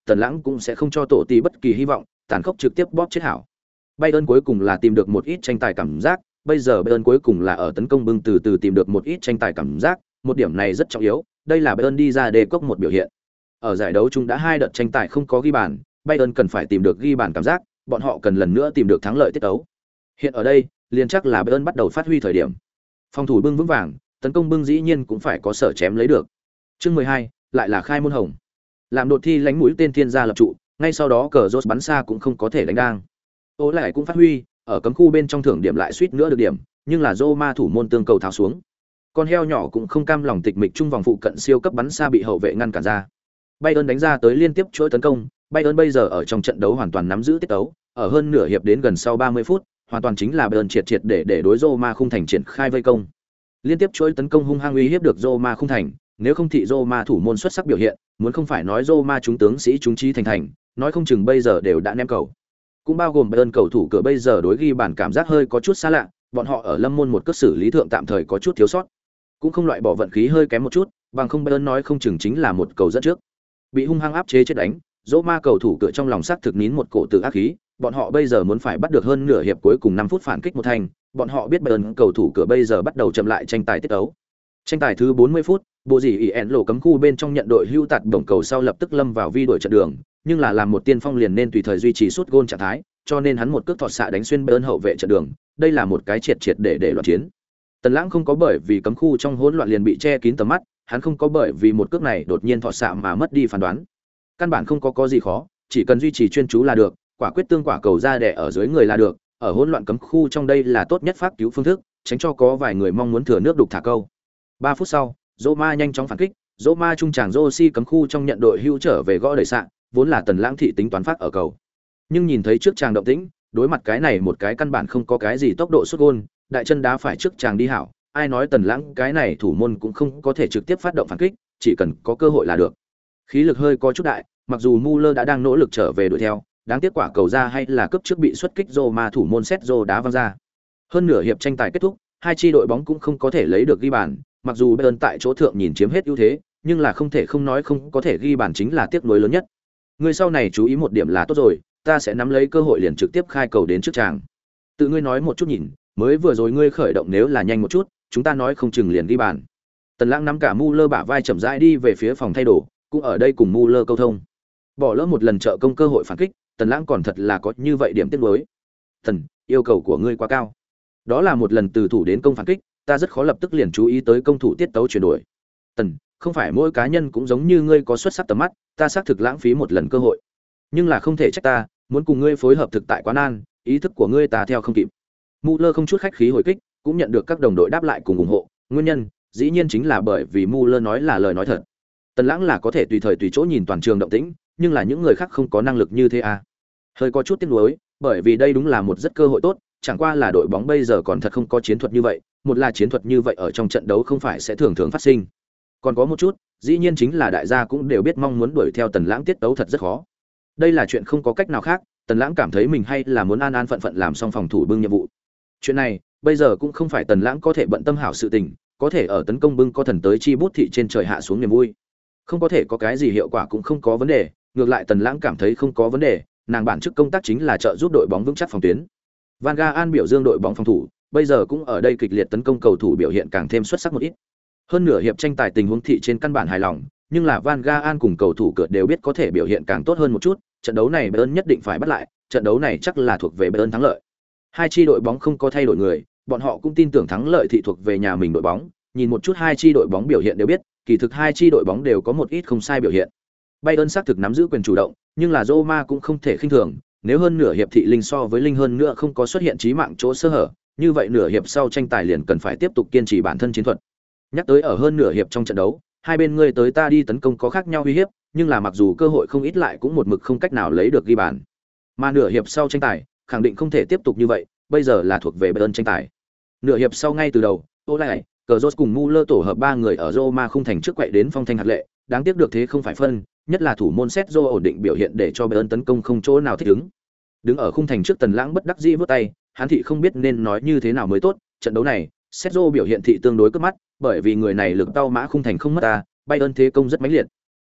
Tần Lãng cũng sẽ không cho tổ tỷ bất kỳ hy vọng, tàn khốc trực tiếp bóp chết hảo. Bayern cuối cùng là tìm được một ít tranh tài cảm giác, bây giờ Bayern cuối cùng là ở tấn công bưng từ từ tìm được một ít tranh tài cảm giác, một điểm này rất trọng yếu, đây là Bayern đi ra đề cốc một biểu hiện. Ở giải đấu chung đã 2 đợt tranh tài không có ghi bàn, Bayern cần phải tìm được ghi bàn cảm giác, bọn họ cần lần nữa tìm được thắng lợi tiết tấu. Hiện ở đây, liền chắc là Bayern bắt đầu phát huy thời điểm. Phòng thủ bưng vững vàng, tấn công bưng dĩ nhiên cũng phải có sở chém lấy được. Chương 12, lại là khai môn hồng. Làm đột thi lánh mũi tên thiên gia lập trụ, ngay sau đó cờ rốt bắn xa cũng không có thể đánh đang. Ô lại cũng phát huy, ở cấm khu bên trong thưởng điểm lại suýt nữa được điểm, nhưng là Roma thủ môn tương cầu tháo xuống. Con heo nhỏ cũng không cam lòng tịch mịch trung vòng phụ cận siêu cấp bắn xa bị hậu vệ ngăn cản ra. Bayern đánh ra tới liên tiếp chuỗi tấn công, Bayern bây giờ ở trong trận đấu hoàn toàn nắm giữ tiết tấu, ở hơn nửa hiệp đến gần sau 30 phút, hoàn toàn chính là Bayern triệt để đối Roma khung thành triển khai vây công. Liên tiếp chuỗi tấn công hung hăng uy hiếp được Roma khung thành, nếu không thị Roma thủ môn xuất sắc biểu hiện, muốn không phải nói Roma chúng tướng sĩ chúng trí thành, nói không chừng bây giờ đều đã ném cầu. Cũng bao gồm Bayern cầu thủ cửa bây giờ đối ghi bàn cảm giác hơi có chút xa lạ, bọn họ ở Lâm Môn một cước xử lý thượng tạm thời có chút thiếu sót. Cũng không loại bỏ vận khí hơi kém một chút, bằng không Bayern nói không chừng chính là một cầu dẫn trước. Bị hung hăng áp chế chết đánh, Roma cầu thủ cửa trong lòng sắc thực nín một cổ tử ác khí, bọn họ bây giờ muốn phải bắt được hơn nửa hiệp cuối cùng 5 phút phản kích một thành, bọn họ biết Bayern cầu thủ cửa bây giờ bắt đầu chậm lại tranh tài tiết tấu. Tranh tài thứ 40 phút, bộ gì ỉn lộ cấm khu bên trong nhận đội hưu tạt đồng cầu sau lập tức lâm vào vi đổi trận đường, nhưng là làm một tiên phong liền nên tùy thời duy trì sút gôn trạng thái, cho nên hắn một cước thọt xạ đánh xuyên Bayern hậu vệ trận đường, đây là một cái triệt để loạn chiến. Tần Lãng không có bởi vì cấm khu trong hỗn loạn liền bị che kín tầm mắt, hắn không có bởi vì một cước này đột nhiên thọt xạ mà mất đi phán đoán. Căn bản không có gì khó, chỉ cần duy trì chuyên chú là được, quả quyết tương quả cầu ra đè ở dưới người là được, ở hỗn loạn cấm khu trong đây là tốt nhất pháp cứu phương thức, tránh cho có vài người mong muốn thừa nước đục thả câu. 3 phút sau, Roma nhanh chóng phản kích, Roma trung tràng Rossi cấm khu trong nhận đội hưu trở về gõ đẩy xạ, vốn là Tần Lãng thị tính toán phát ở cầu. Nhưng nhìn thấy trước tràng động tĩnh, đối mặt cái này một cái căn bản không có cái gì tốc độ sút gôn, đại chân đá phải trước tràng đi hảo, ai nói Tần Lãng cái này thủ môn cũng không có thể trực tiếp phát động phản kích, chỉ cần có cơ hội là được. Khí lực hơi có chút đại, mặc dù Muller đã đang nỗ lực trở về đuổi theo, đáng tiếc quả cầu ra hay là cấp trước bị xuất kích Roma thủ môn Sergio đá văng ra. Hơn nửa hiệp tranh tài kết thúc, hai chi đội bóng cũng không có thể lấy được ghi bàn, mặc dù Bayern tại chỗ thượng nhìn chiếm hết ưu thế, nhưng là không thể không nói không có thể ghi bàn chính là tiếc nuối lớn nhất. Ngươi sau này chú ý một điểm là tốt rồi, ta sẽ nắm lấy cơ hội liền trực tiếp khai cầu đến trước tràng. Tự ngươi nói một chút nhìn, mới vừa rồi ngươi khởi động nếu là nhanh một chút, chúng ta nói không chừng liền ghi bàn. Tần Lãng nắm cả Muller bả vai chậm rãi đi về phía phòng thay đồ, cũng ở đây cùng Muller câu thông. Bỏ lỡ một lần trợ công cơ hội phản kích, Tần Lãng còn thật là có như vậy điểm tiếc nuối. Thần, yêu cầu của ngươi quá cao. Đó là một lần từ thủ đến công phản kích, ta rất khó lập tức liền chú ý tới công thủ tiết tấu chuyển đổi. Tần, không phải mỗi cá nhân cũng giống như ngươi có xuất sắc tầm mắt, ta xác thực lãng phí một lần cơ hội. Nhưng là không thể trách ta, muốn cùng ngươi phối hợp thực tại quá nan, ý thức của ngươi ta theo không kịp. Muller không chút khách khí hồi kích, cũng nhận được các đồng đội đáp lại cùng ủng hộ, nguyên nhân dĩ nhiên chính là bởi vì Muller nói là lời nói thật. Tần Lãng là có thể tùy thời tùy chỗ nhìn toàn trường động tĩnh, nhưng là những người khác không có năng lực như thế à. Hơi có chút tiếc nuối, bởi vì đây đúng là một rất cơ hội tốt, chẳng qua là đội bóng bây giờ còn thật không có chiến thuật như vậy, một là chiến thuật như vậy ở trong trận đấu không phải sẽ thường thường phát sinh. Còn có một chút, dĩ nhiên chính là đại gia cũng đều biết mong muốn đuổi theo Tần Lãng tiết tấu thật rất khó. Đây là chuyện không có cách nào khác, Tần Lãng cảm thấy mình hay là muốn an an phận phận làm xong phòng thủ bưng nhiệm vụ. Chuyện này, bây giờ cũng không phải Tần Lãng có thể bận tâm hảo sự tình, có thể ở tấn công bưng có thần tới chi bút thị trên trời hạ xuống niềm vui. Không có thể có cái gì hiệu quả cũng không có vấn đề, ngược lại Tần Lãng cảm thấy không có vấn đề, nàng bản chức công tác chính là trợ giúp đội bóng vững chắc phòng tuyến. Van Gaal biểu dương đội bóng phòng thủ, bây giờ cũng ở đây kịch liệt tấn công cầu thủ biểu hiện càng thêm xuất sắc một ít. Hơn nửa hiệp tranh tài tình huống thị trên căn bản hài lòng, nhưng là Van Gaal cùng cầu thủ cược đều biết có thể biểu hiện càng tốt hơn một chút, trận đấu này Bayern nhất định phải bắt lại, trận đấu này chắc là thuộc về Bayern thắng lợi. Hai chi đội bóng không có thay đổi người, bọn họ cũng tin tưởng thắng lợi thị thuộc về nhà mình đội bóng, nhìn một chút hai chi đội bóng biểu hiện đều biết, kỳ thực hai chi đội bóng đều có một ít không sai biểu hiện. Bayern xác thực nắm giữ quyền chủ động, nhưng là Roma cũng không thể khinh thường, nếu hơn nửa hiệp thị linh so với linh hơn nữa không có xuất hiện chí mạng chỗ sơ hở, như vậy nửa hiệp sau tranh tài liền cần phải tiếp tục kiên trì bản thân chiến thuật. Nhắc tới ở hơn nửa hiệp trong trận đấu, hai bên ngươi tới ta đi tấn công có khác nhau uy hiếp, nhưng là mặc dù cơ hội không ít lại cũng một mực không cách nào lấy được ghi bàn. Mà nửa hiệp sau tranh tài, khẳng định không thể tiếp tục như vậy, bây giờ là thuộc về Bayern tranh tài. Nửa hiệp sau ngay từ đầu, Olay, Cazorla cùng Muller tổ hợp ba người ở Roma khung thành trước quậy đến phong thanh hạt lệ, đáng tiếc được thế không phải phân, nhất là thủ môn Sergio ổn định biểu hiện để cho Bayern tấn công không chỗ nào thích ứng. Đứng ở khung thành trước Tần Lãng bất đắc dĩ vút tay, hắn thị không biết nên nói như thế nào mới tốt, trận đấu này, Sergio biểu hiện thị tương đối cướp mắt, bởi vì người này lực tao mã khung thành không mất ta, Bayern thế công rất mãnh liệt.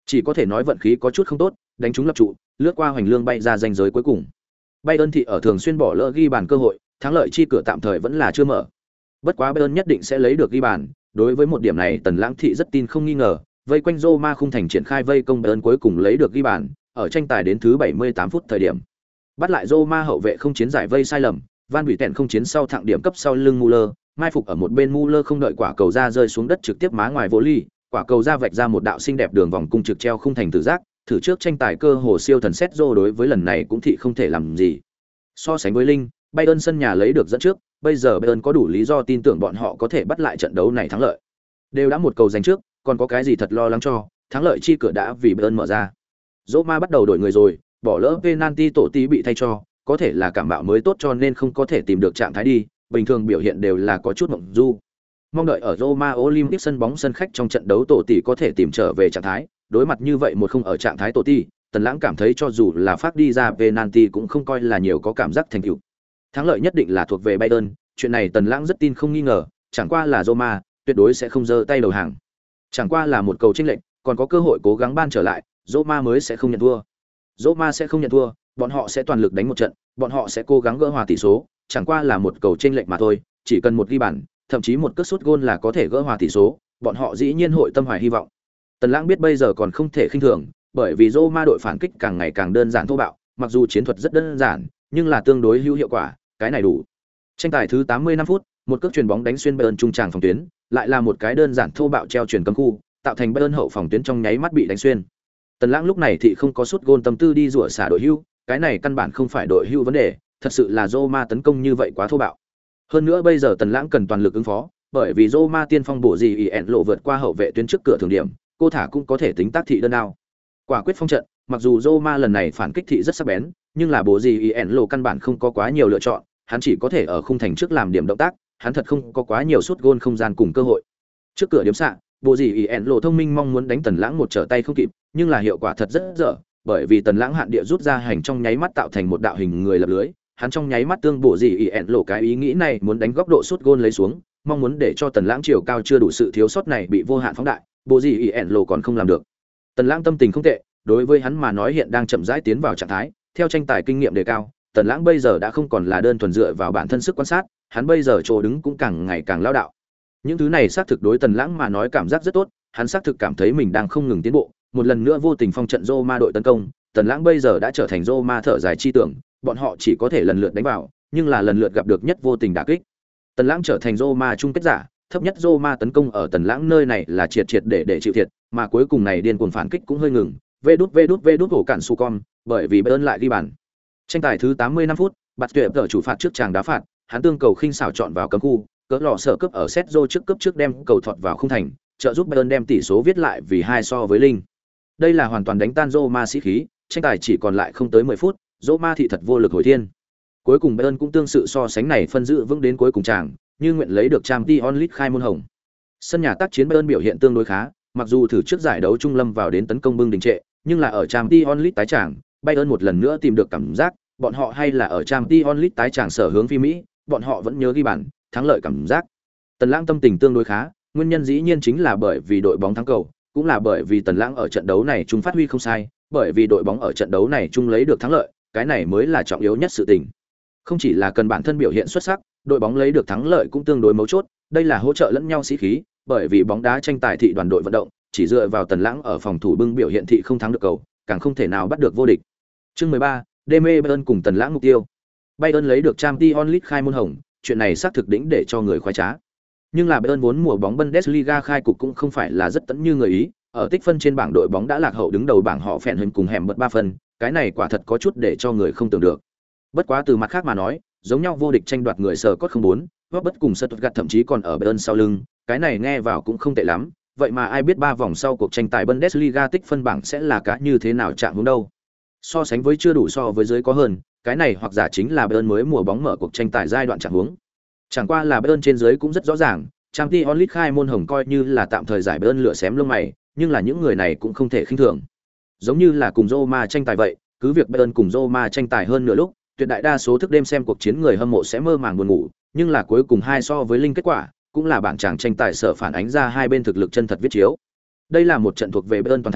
Chỉ có thể nói vận khí có chút không tốt, đánh trúng lập trụ, lướt qua hoành lương bay ra ranh giới cuối cùng. Bayern thị ở thường xuyên bỏ lỡ ghi bàn cơ hội, thắng lợi chi cửa tạm thời vẫn là chưa mở. Bất quá Bayern nhất định sẽ lấy được ghi bàn, đối với một điểm này Tần Lãng thị rất tin không nghi ngờ, vây quanh Roma khung thành triển khai vây công Bayern cuối cùng lấy được ghi bàn, ở tranh tài đến thứ 78 phút thời điểm. Bắt lại Roma hậu vệ không chiến giải vây sai lầm, Van Buiten không chiến sau thẳng điểm cấp sau lưng Muller, mai phục ở một bên Muller không đợi quả cầu ra rơi xuống đất trực tiếp má ngoài vô ly, quả cầu ra vạch ra một đạo xinh đẹp đường vòng cung trực treo khung thành tự giác, thử trước tranh tài cơ hồ siêu thần Sergio đối với lần này cũng thị không thể làm gì. So sánh với Linh, Bayern sân nhà lấy được dẫn trước, bây giờ Bayern có đủ lý do tin tưởng bọn họ có thể bắt lại trận đấu này thắng lợi. Đều đã một cầu giành trước, còn có cái gì thật lo lắng cho, thắng lợi chi cửa đã vì Bayern mở ra. Roma bắt đầu đổi người rồi, bỏ lỡ penalty tổ tí bị thay cho, có thể là cảm mạo mới tốt cho nên không có thể tìm được trạng thái đi, bình thường biểu hiện đều là có chút mộng du. Mong đợi ở Roma Olympic sân bóng sân khách trong trận đấu tổ tỷ có thể tìm trở về trạng thái, đối mặt như vậy một không ở trạng thái tổ tỷ, Tần Lãng cảm thấy cho dù là phát đi ra penalty cũng không coi là nhiều có cảm giác thành tựu. Thắng lợi nhất định là thuộc về Bayern, chuyện này Tần Lãng rất tin không nghi ngờ, chẳng qua là Roma tuyệt đối sẽ không giơ tay đầu hàng. Chẳng qua là một cầu chênh lệch, còn có cơ hội cố gắng ban trở lại, Roma mới sẽ không nhận thua. Roma sẽ không nhận thua, bọn họ sẽ toàn lực đánh một trận, bọn họ sẽ cố gắng gỡ hòa tỷ số, chẳng qua là một cầu chênh lệch mà thôi, chỉ cần một ghi bàn, thậm chí một cú sút gôn là có thể gỡ hòa tỷ số, bọn họ dĩ nhiên hội tâm hoài hy vọng. Tần Lãng biết bây giờ còn không thể khinh thường, bởi vì Roma đội phản kích càng ngày càng đơn giản thô bạo, mặc dù chiến thuật rất đơn giản, nhưng là tương đối hữu hiệu quả, cái này đủ. Tranh tài thứ 85 phút, một cước chuyền bóng đánh xuyên Bayern trung tràng phòng tuyến, lại là một cái đơn giản thô bạo treo chuyền cấm khu, tạo thành Bayern hậu phòng tuyến trong nháy mắt bị đánh xuyên. Tần Lãng lúc này thì không có sút gôn tâm tư đi rủa xả đội hưu, cái này căn bản không phải đội hưu vấn đề, thật sự là Roma tấn công như vậy quá thô bạo. Hơn nữa bây giờ Tần Lãng cần toàn lực ứng phó, bởi vì Roma tiên phong bổ gì ỉn lộ vượt qua hậu vệ tuyến trước cửa thường điểm, cô thả cũng có thể tính tác thị đơn nào. Quả quyết phong trận, mặc dù Roma lần này phản kích thị rất sắc bén, nhưng là bổ gì ỉn lộ căn bản không có quá nhiều lựa chọn, hắn chỉ có thể ở khung thành trước làm điểm động tác, hắn thật không có quá nhiều sút gôn không gian cùng cơ hội. Trước cửa điểm xạ, bổ gì ỉn lộ thông minh mong muốn đánh Tần Lãng một trở tay không kịp, nhưng là hiệu quả thật rất dở, bởi vì Tần Lãng hạn địa rút ra hành trong nháy mắt tạo thành một đạo hình người lập lưới, hắn trong nháy mắt tương bổ gì ỉn lộ cái ý nghĩ này muốn đánh góc độ sút gôn lấy xuống, mong muốn để cho Tần Lãng chiều cao chưa đủ sự thiếu sót này bị vô hạn phóng đại, bổ gì ỉn lộ còn không làm được. Tần Lãng tâm tình không tệ, đối với hắn mà nói hiện đang chậm rãi tiến vào trạng thái, theo tranh tài kinh nghiệm đề cao, Tần Lãng bây giờ đã không còn là đơn thuần dựa vào bản thân sức quan sát, hắn bây giờ chỗ đứng cũng càng ngày càng lão đạo. Những thứ này xác thực đối Tần Lãng mà nói cảm giác rất tốt, hắn xác thực cảm thấy mình đang không ngừng tiến bộ, một lần nữa vô tình phong trận Roma đội tấn công, Tần Lãng bây giờ đã trở thành Roma thở dài chi tưởng, bọn họ chỉ có thể lần lượt đánh vào, nhưng là lần lượt gặp được nhất vô tình đả kích. Tần Lãng trở thành Roma chung kết giả, thấp nhất Roma tấn công ở Tần Lãng nơi này là triệt để chịu thiệt, mà cuối cùng này điên cuồng phản kích cũng hơi ngừng. Vê đút hổ cản su con, bởi vì Bayern lại ghi bàn. Tranh tài thứ 85 phút, Bạt Tuyệt ở chủ phạt trước chàng đá phạt, hắn tương cầu khinh xảo chọn vào cấm khu, cỡ lọ sở cướp ở Sergio trước cướp trước đem cầu thọt vào khung thành, trợ giúp Bayern đem tỷ số viết lại vì 2 so với linh. Đây là hoàn toàn đánh tan Roma sĩ khí, tranh tài chỉ còn lại không tới 10 phút, Roma thị thật vô lực hồi thiên. Cuối cùng Bayern cũng tương sự so sánh này phân giữ vững đến cuối cùng chàng, như nguyện lấy được Champions League khai môn hồng. Sân nhà tác chiến Bayern biểu hiện tương đối khá, mặc dù thử trước giải đấu trung lâm vào đến tấn công bưng đình trệ, nhưng là ở Champions League tái tràng, Bayern một lần nữa tìm được cảm giác, bọn họ hay là ở Champions League tái tràng sở hướng phi Mỹ, bọn họ vẫn nhớ ghi bàn, thắng lợi cảm giác. Tần Lãng tâm tình tương đối khá, nguyên nhân dĩ nhiên chính là bởi vì đội bóng thắng cầu, cũng là bởi vì Tần Lãng ở trận đấu này trung phát huy không sai, bởi vì đội bóng ở trận đấu này trung lấy được thắng lợi, cái này mới là trọng yếu nhất sự tình. Không chỉ là cần bản thân biểu hiện xuất sắc, đội bóng lấy được thắng lợi cũng tương đối mấu chốt, đây là hỗ trợ lẫn nhau sĩ khí, bởi vì bóng đá tranh tài thị đoàn đội vận động, chỉ dựa vào Tần Lãng ở phòng thủ bưng biểu hiện thị không thắng được cầu, càng không thể nào bắt được vô địch. Chương 13, Deme Bayern cùng Tần Lãng mục tiêu. Bayern lấy được Champions League khai môn hồng, chuyện này xác thực đỉnh để cho người khoái trá. Nhưng là Bayern vốn mùa bóng Bundesliga khai cục cũng không phải là rất tấn như người ý, ở tích phân trên bảng đội bóng đã lạc hậu đứng đầu bảng họ phèn hơn cùng hẻm bật 3 phần, cái này quả thật có chút để cho người không tưởng được. Bất quá từ mặt khác mà nói, giống nhau vô địch tranh đoạt người sở cốt 04, Robert cùng Stuttgart thậm chí còn ở Bayern sau lưng, cái này nghe vào cũng không tệ lắm, vậy mà ai biết 3 vòng sau cuộc tranh tài Bundesliga tích phân bảng sẽ là cá như thế nào trạng huống đâu. So sánh với chưa đủ so với dưới có hơn, cái này hoặc giả chính là Bayern mới mùa bóng mở cuộc tranh tài giai đoạn trạng huống. Chẳng qua là Bayern trên dưới cũng rất rõ ràng, Champions League khai môn hồng coi như là tạm thời giải Bayern lửa xém lông mày, nhưng là những người này cũng không thể khinh thường. Giống như là cùng Roma tranh tài vậy, cứ việc Bayern cùng Roma tranh tài hơn nửa lúc, tuyệt đại đa số thức đêm xem cuộc chiến người hâm mộ sẽ mơ màng buồn ngủ, nhưng là cuối cùng 2 so với linh kết quả, cũng là bảng chàng tranh tài sở phản ánh ra hai bên thực lực chân thật viết chiếu. Đây là một trận thuộc về Bayern toàn thắng,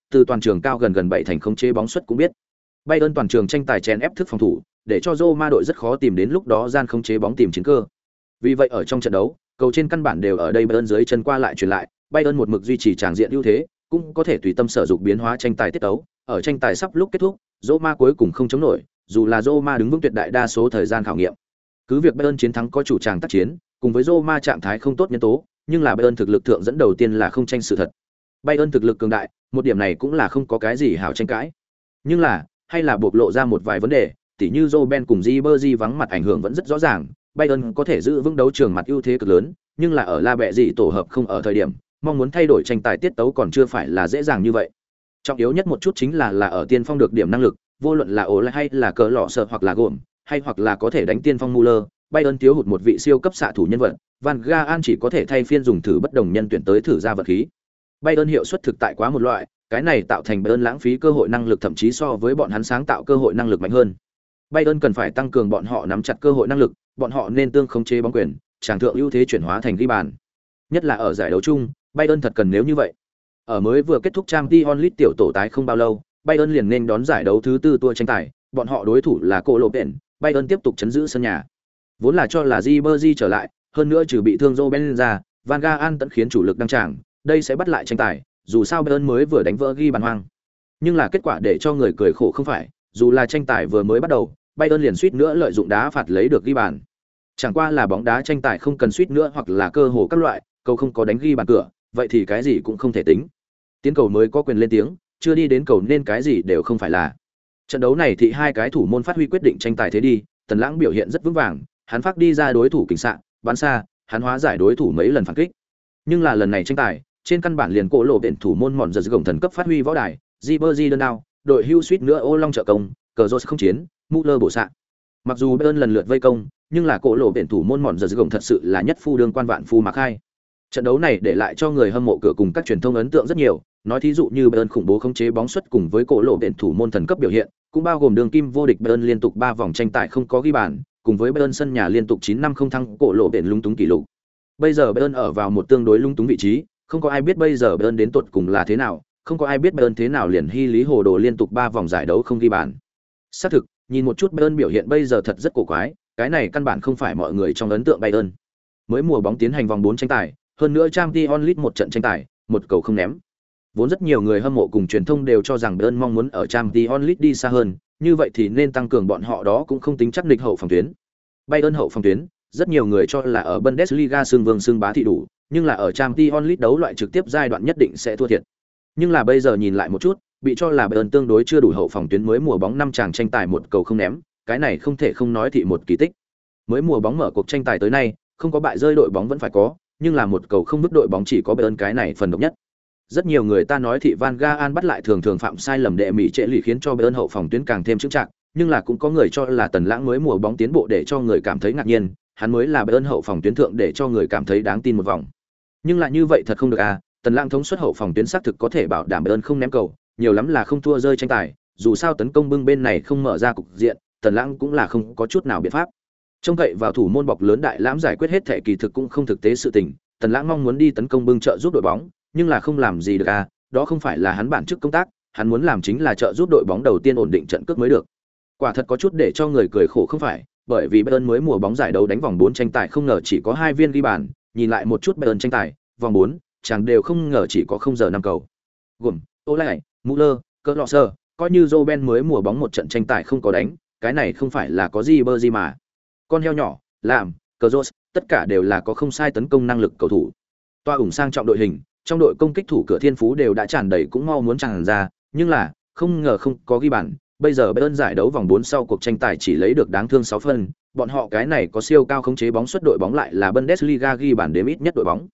từ toàn trường cao gần 7 thành khống chế bóng suất cũng biết. Bayern toàn trường tranh tài chèn ép thức phòng thủ, để cho Roma đội rất khó tìm đến lúc đó gian khống chế bóng tìm chiến cơ. Vì vậy ở trong trận đấu, cầu trên căn bản đều ở đây Bayern dưới chân qua lại truyền lại, Bayern một mực duy trì tràng diện ưu thế, cũng có thể tùy tâm sở dục biến hóa tranh tài tiết tấu. Ở tranh tài sắp lúc kết thúc, Roma cuối cùng không chống nổi, dù là Roma đứng vững tuyệt đại đa số thời gian khảo nghiệm. Cứ việc Bayern chiến thắng có chủ tràng tác chiến, cùng với Roma trạng thái không tốt nhân tố, nhưng là Bayern thực lực thượng dẫn đầu tiên là không tranh sự thật. Bayern thực lực cường đại, một điểm này cũng là không có cái gì hảo tranh cãi. Nhưng là, hay là bộc lộ ra một vài vấn đề, tỉ như Robben cùng Ribery vắng mặt ảnh hưởng vẫn rất rõ ràng, Bayern có thể giữ vững đấu trường mặt ưu thế cực lớn, nhưng là ở La Bệ gì tổ hợp không ở thời điểm, mong muốn thay đổi tranh tài tiết tấu còn chưa phải là dễ dàng như vậy. Trọng yếu nhất một chút chính là ở tiên phong được điểm năng lực, vô luận là Ole hay là cờ lọ sợ hoặc là gồm, hay hoặc là có thể đánh tiên phong Muller, Bayern thiếu hụt một vị siêu cấp xạ thủ nhân vật, Van Gaal chỉ có thể thay phiên dùng thử bất đồng nhân tuyển tới thử ra vật khí. Bayern hiệu suất thực tại quá một loại, cái này tạo thành Bayern lãng phí cơ hội năng lực thậm chí so với bọn hắn sáng tạo cơ hội năng lực mạnh hơn. Bayern cần phải tăng cường bọn họ nắm chặt cơ hội năng lực, bọn họ nên tương khống chế bóng quyền, tràng thượng ưu thế chuyển hóa thành ghi bàn. Nhất là ở giải đấu chung, Bayern thật cần nếu như vậy. Ở mới vừa kết thúc Champions League tiểu tổ tái không bao lâu, Bayern liền nên đón giải đấu thứ tư tour tranh tài, bọn họ đối thủ là Cologne, Bayern tiếp tục chấn giữ sân nhà. Vốn là cho là Ribery trở lại, hơn nữa trừ bị thương Robben ra, Van Gaal tận khiến chủ lực đăng tràng, đây sẽ bắt lại tranh tài, dù sao Bayern mới vừa đánh vỡ ghi bàn hoang. Nhưng là kết quả để cho người cười khổ không phải, dù là tranh tài vừa mới bắt đầu, Bayern liền suýt nữa lợi dụng đá phạt lấy được ghi bàn. Chẳng qua là bóng đá tranh tài không cần suýt nữa hoặc là cơ hồ các loại, cầu không có đánh ghi bàn cửa, vậy thì cái gì cũng không thể tính. Tiến cầu mới có quyền lên tiếng, chưa đi đến cầu nên cái gì đều không phải là. Trận đấu này thì hai cái thủ môn phát huy quyết định tranh tài thế đi, Tần Lãng biểu hiện rất vững vàng, hắn phát đi ra đối thủ kình xạ, bắn xa, hắn hóa giải đối thủ mấy lần phản kích. Nhưng là lần này tranh tài, trên căn bản liền cổ lộ viện thủ môn mòn giật gồng thần cấp phát huy võ đài, Ribery đơn đao, đội hưu suýt nữa ô long trợ công, cờ rốt không chiến, Muller bổ xạ. Mặc dù Bayern lần lượt vây công, nhưng là cổ lộ viện thủ môn mòn giật gồng thật sự là nhất phu đương quan vạn phu mặc hai. Trận đấu này để lại cho người hâm mộ cửa cùng các truyền thông ấn tượng rất nhiều, nói thí dụ như Bayern khủng bố khống chế bóng suất cùng với cổ lộ viện thủ môn thần cấp biểu hiện, cũng bao gồm đường kim vô địch Bayern liên tục 3 vòng tranh tài không có ghi bàn, cùng với Bayern sân nhà liên tục 9 năm không thắng cổ lộ viện lung túng kỷ lục. Bây giờ Bayern ở vào một tương đối lung túng vị trí, không có ai biết bây giờ Bayern đến tột cùng là thế nào, không có ai biết Bayern thế nào liền hy lý hồ đồ liên tục 3 vòng giải đấu không ghi bàn. Xác thực, nhìn một chút Bayern biểu hiện bây giờ thật rất cổ quái, cái này căn bản không phải mọi người trong ấn tượng Bayern. Mới mùa bóng tiến hành vòng 4 tranh tài, hơn nữa Champions League một trận tranh tài, một cầu không ném. Vốn rất nhiều người hâm mộ cùng truyền thông đều cho rằng Bayern mong muốn ở Champions League đi xa hơn, như vậy thì nên tăng cường bọn họ đó cũng không tính chắc địch hậu phòng tuyến. Bayern hậu phòng tuyến, rất nhiều người cho là ở Bundesliga xương vương xương bá thị đủ, nhưng là ở Champions League đấu loại trực tiếp giai đoạn nhất định sẽ thua thiệt. Nhưng là bây giờ nhìn lại một chút, bị cho là Bayern tương đối chưa đủ hậu phòng tuyến mới mùa bóng 5 chàng tranh tài một cầu không ném, cái này không thể không nói thị một kỳ tích. Mới mùa bóng mở cuộc tranh tài tới nay, không có bại rơi đội bóng vẫn phải có, nhưng là một cầu không vứt đội bóng chỉ có Bayern cái này phần độc nhất. Rất nhiều người ta nói thị Van Gaal bắt lại thường thường phạm sai lầm đệ mỹ trệ lì khiến cho Bayern hậu phòng tuyến càng thêm chững chạc, nhưng là cũng có người cho là Tần Lãng mới mùa bóng tiến bộ để cho người cảm thấy ngạc nhiên, hắn mới là Bayern hậu phòng tuyến thượng để cho người cảm thấy đáng tin một vòng. Nhưng lại như vậy thật không được à, Tần Lãng thống suất hậu phòng tuyến xác thực có thể bảo đảm Bayern không ném cầu, nhiều lắm là không thua rơi tranh tài, dù sao tấn công bưng bên này không mở ra cục diện, Tần Lãng cũng là không có chút nào biện pháp. Trông cậy vào thủ môn bọc lớn đại lãm giải quyết hết thể kỳ thực cũng không thực tế sự tình, Tần Lãng mong muốn đi tấn công bưng trợ giúp đội bóng, nhưng là không làm gì được à, đó không phải là hắn bản chức công tác, hắn muốn làm chính là trợ giúp đội bóng đầu tiên ổn định trận cước mới được. Quả thật có chút để cho người cười khổ không phải, bởi vì Bayern mới mùa bóng giải đấu đánh vòng 4 tranh tài không ngờ chỉ có 2 viên ghi bàn, nhìn lại một chút Bayern tranh tài, vòng 4, chẳng đều không ngờ chỉ có 0 giờ 5 cầu. Gồm, Ole, Muller, Klose, coi như Robben mới mùa bóng một trận tranh tài không có đánh, cái này không phải là có gì bơ gì mà. Con heo nhỏ, làm, Kroos, tất cả đều là có không sai tấn công năng lực cầu thủ. Toa ủng sang trọng đội hình, trong đội công kích thủ cửa thiên phú đều đã tràn đầy cũng mau muốn tràn ra, nhưng là không ngờ không có ghi bàn. Bây giờ Bayern giải đấu vòng 4 sau cuộc tranh tài chỉ lấy được đáng thương 6 phân, bọn họ cái này có siêu cao khống chế bóng suất đội bóng lại là Bundesliga ghi bàn đếm ít nhất đội bóng.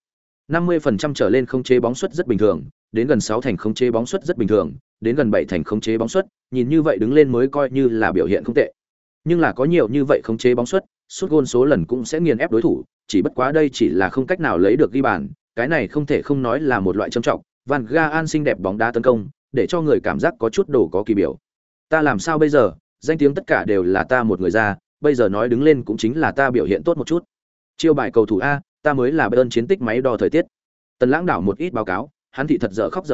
50% trở lên khống chế bóng suất rất bình thường, đến gần 6 thành khống chế bóng suất rất bình thường, đến gần 7 thành khống chế bóng suất, nhìn như vậy đứng lên mới coi như là biểu hiện không tệ. Nhưng là có nhiều như vậy khống chế bóng suất, sút gôn số lần cũng sẽ nghiền ép đối thủ, chỉ bất quá đây chỉ là không cách nào lấy được ghi bàn, cái này không thể không nói là một loại trầm trọng. Van Gaal xinh đẹp bóng đá tấn công, để cho người cảm giác có chút đồ có kỳ biểu. Ta làm sao bây giờ, danh tiếng tất cả đều là ta một người ra, bây giờ nói đứng lên cũng chính là ta biểu hiện tốt một chút. Chiêu bài cầu thủ a, ta mới là Bayern chiến tích máy đo thời tiết. Tần Lãng đảo một ít báo cáo, hắn thị thật dở khóc dở cười,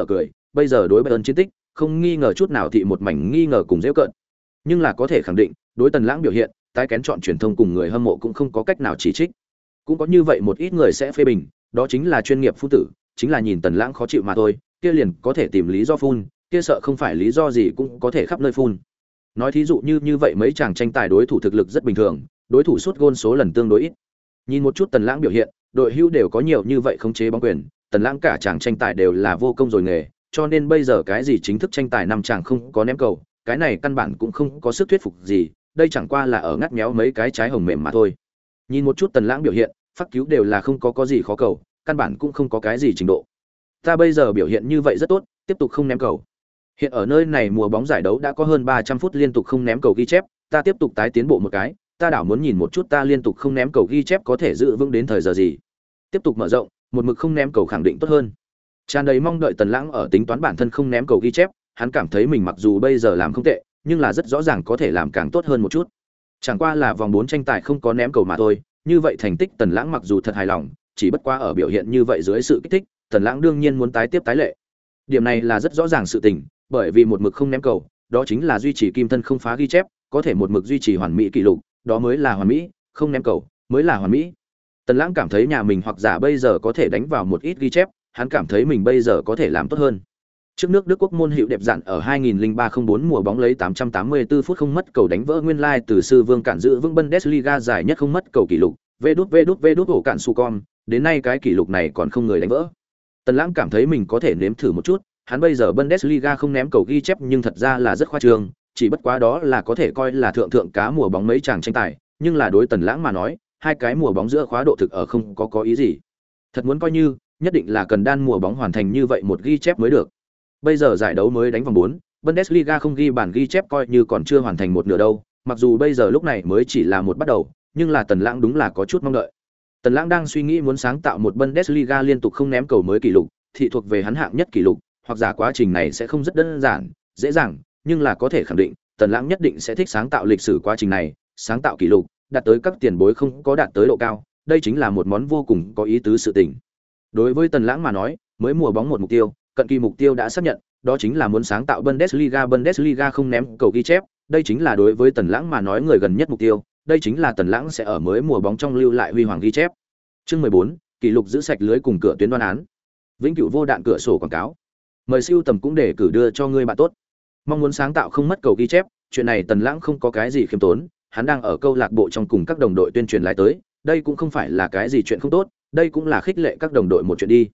bây giờ đối Bayern chiến tích, không nghi ngờ chút nào thị một mảnh nghi ngờ cùng giễu cợt. Nhưng là có thể khẳng định, đối Tần Lãng biểu hiện, tái kén chọn truyền thông cùng người hâm mộ cũng không có cách nào chỉ trích. Cũng có như vậy một ít người sẽ phê bình, đó chính là chuyên nghiệp phun tử, chính là nhìn Tần Lãng khó chịu mà thôi, kia liền có thể tìm lý do phun, kia sợ không phải lý do gì cũng có thể khắp nơi phun. Nói thí dụ như vậy mấy chàng tranh tài đối thủ thực lực rất bình thường, đối thủ sút gôn số lần tương đối ít. Nhìn một chút Tần Lãng biểu hiện, đội hữu đều có nhiều như vậy khống chế bóng quyền, Tần Lãng cả chàng tranh tài đều là vô công rồi nghề, cho nên bây giờ cái gì chính thức tranh tài năm chàng không có ném cầu, cái này căn bản cũng không có sức thuyết phục gì, đây chẳng qua là ở ngắt méo mấy cái trái hồng mềm mà thôi. Nhìn một chút Tần Lãng biểu hiện, phát cứu đều là không có gì khó cầu, căn bản cũng không có cái gì trình độ. Ta bây giờ biểu hiện như vậy rất tốt, tiếp tục không ném cầu. Hiện ở nơi này mùa bóng giải đấu đã có hơn 300 phút liên tục không ném cầu ghi chép, ta tiếp tục tái tiến bộ một cái, ta đảo muốn nhìn một chút ta liên tục không ném cầu ghi chép có thể giữ vững đến thời giờ gì. Tiếp tục mở rộng, một mực không ném cầu khẳng định tốt hơn. Tràn đầy mong đợi Tần Lãng ở tính toán bản thân không ném cầu ghi chép, hắn cảm thấy mình mặc dù bây giờ làm không tệ, nhưng là rất rõ ràng có thể làm càng tốt hơn một chút. Chẳng qua là vòng 4 tranh tài không có ném cầu mà thôi, như vậy thành tích Tần Lãng mặc dù thật hài lòng, chỉ bất quá ở biểu hiện như vậy dưới sự kích thích, Tần Lãng đương nhiên muốn tái tiếp tái lệ. Điểm này là rất rõ ràng sự tình, bởi vì một mực không ném cầu, đó chính là duy trì kim thân không phá ghi chép, có thể một mực duy trì hoàn mỹ kỷ lục, đó mới là hoàn mỹ, không ném cầu mới là hoàn mỹ. Tần Lãng cảm thấy nhà mình hoặc giả bây giờ có thể đánh vào một ít ghi chép, hắn cảm thấy mình bây giờ có thể làm tốt hơn. Trước nước Đức quốc môn Hữu đẹp dạn ở 2003-04 mùa bóng lấy 884 phút không mất cầu đánh vỡ nguyên lai từ sư Vương Cản giữ vững Bundesliga giải nhất không mất cầu kỷ lục, vđvđvđ ổ cạn Sucom, đến nay cái kỷ lục này còn không người đánh vỡ. Tần Lãng cảm thấy mình có thể nếm thử một chút, hắn bây giờ Bundesliga không ném cầu ghi chép nhưng thật ra là rất khoa trương, chỉ bất quá đó là có thể coi là thượng cá mùa bóng mấy chàng tranh tài, nhưng là đối Tần Lãng mà nói, hai cái mùa bóng giữa khóa độ thực ở không có ý gì. Thật muốn coi như, nhất định là cần đan mùa bóng hoàn thành như vậy một ghi chép mới được. Bây giờ giải đấu mới đánh vòng 4, Bundesliga không ghi bàn ghi chép coi như còn chưa hoàn thành một nửa đâu, mặc dù bây giờ lúc này mới chỉ là một bắt đầu, nhưng là Tần Lãng đúng là có chút mong đợi. Tần Lãng đang suy nghĩ muốn sáng tạo một Bundesliga liên tục không ném cầu mới kỷ lục, thị thuộc về hắn hạng nhất kỷ lục, hoặc giả quá trình này sẽ không rất đơn giản, dễ dàng, nhưng là có thể khẳng định, Tần Lãng nhất định sẽ thích sáng tạo lịch sử quá trình này, sáng tạo kỷ lục, đạt tới các tiền bối không có đạt tới độ cao, đây chính là một món vô cùng có ý tứ sự tình. Đối với Tần Lãng mà nói, mới mùa bóng một mục tiêu, cận kỳ mục tiêu đã xác nhận, đó chính là muốn sáng tạo Bundesliga không ném cầu ghi chép, đây chính là đối với Tần Lãng mà nói người gần nhất mục tiêu, đây chính là Tần Lãng sẽ ở mới mùa bóng trong lưu lại huy hoàng ghi chép. Chương 14, kỷ lục giữ sạch lưới cùng cửa tuyến đoán án. Vĩnh cửu vô đạn cửa sổ quảng cáo. Mời siêu tầm cũng để cử đưa cho ngươi bạn tốt. Mong muốn sáng tạo không mất cầu ghi chép, chuyện này Tần Lãng không có cái gì khiêm tốn, hắn đang ở câu lạc bộ trong cùng các đồng đội tuyên truyền lại tới, đây cũng không phải là cái gì chuyện không tốt, đây cũng là khích lệ các đồng đội một chuyện đi.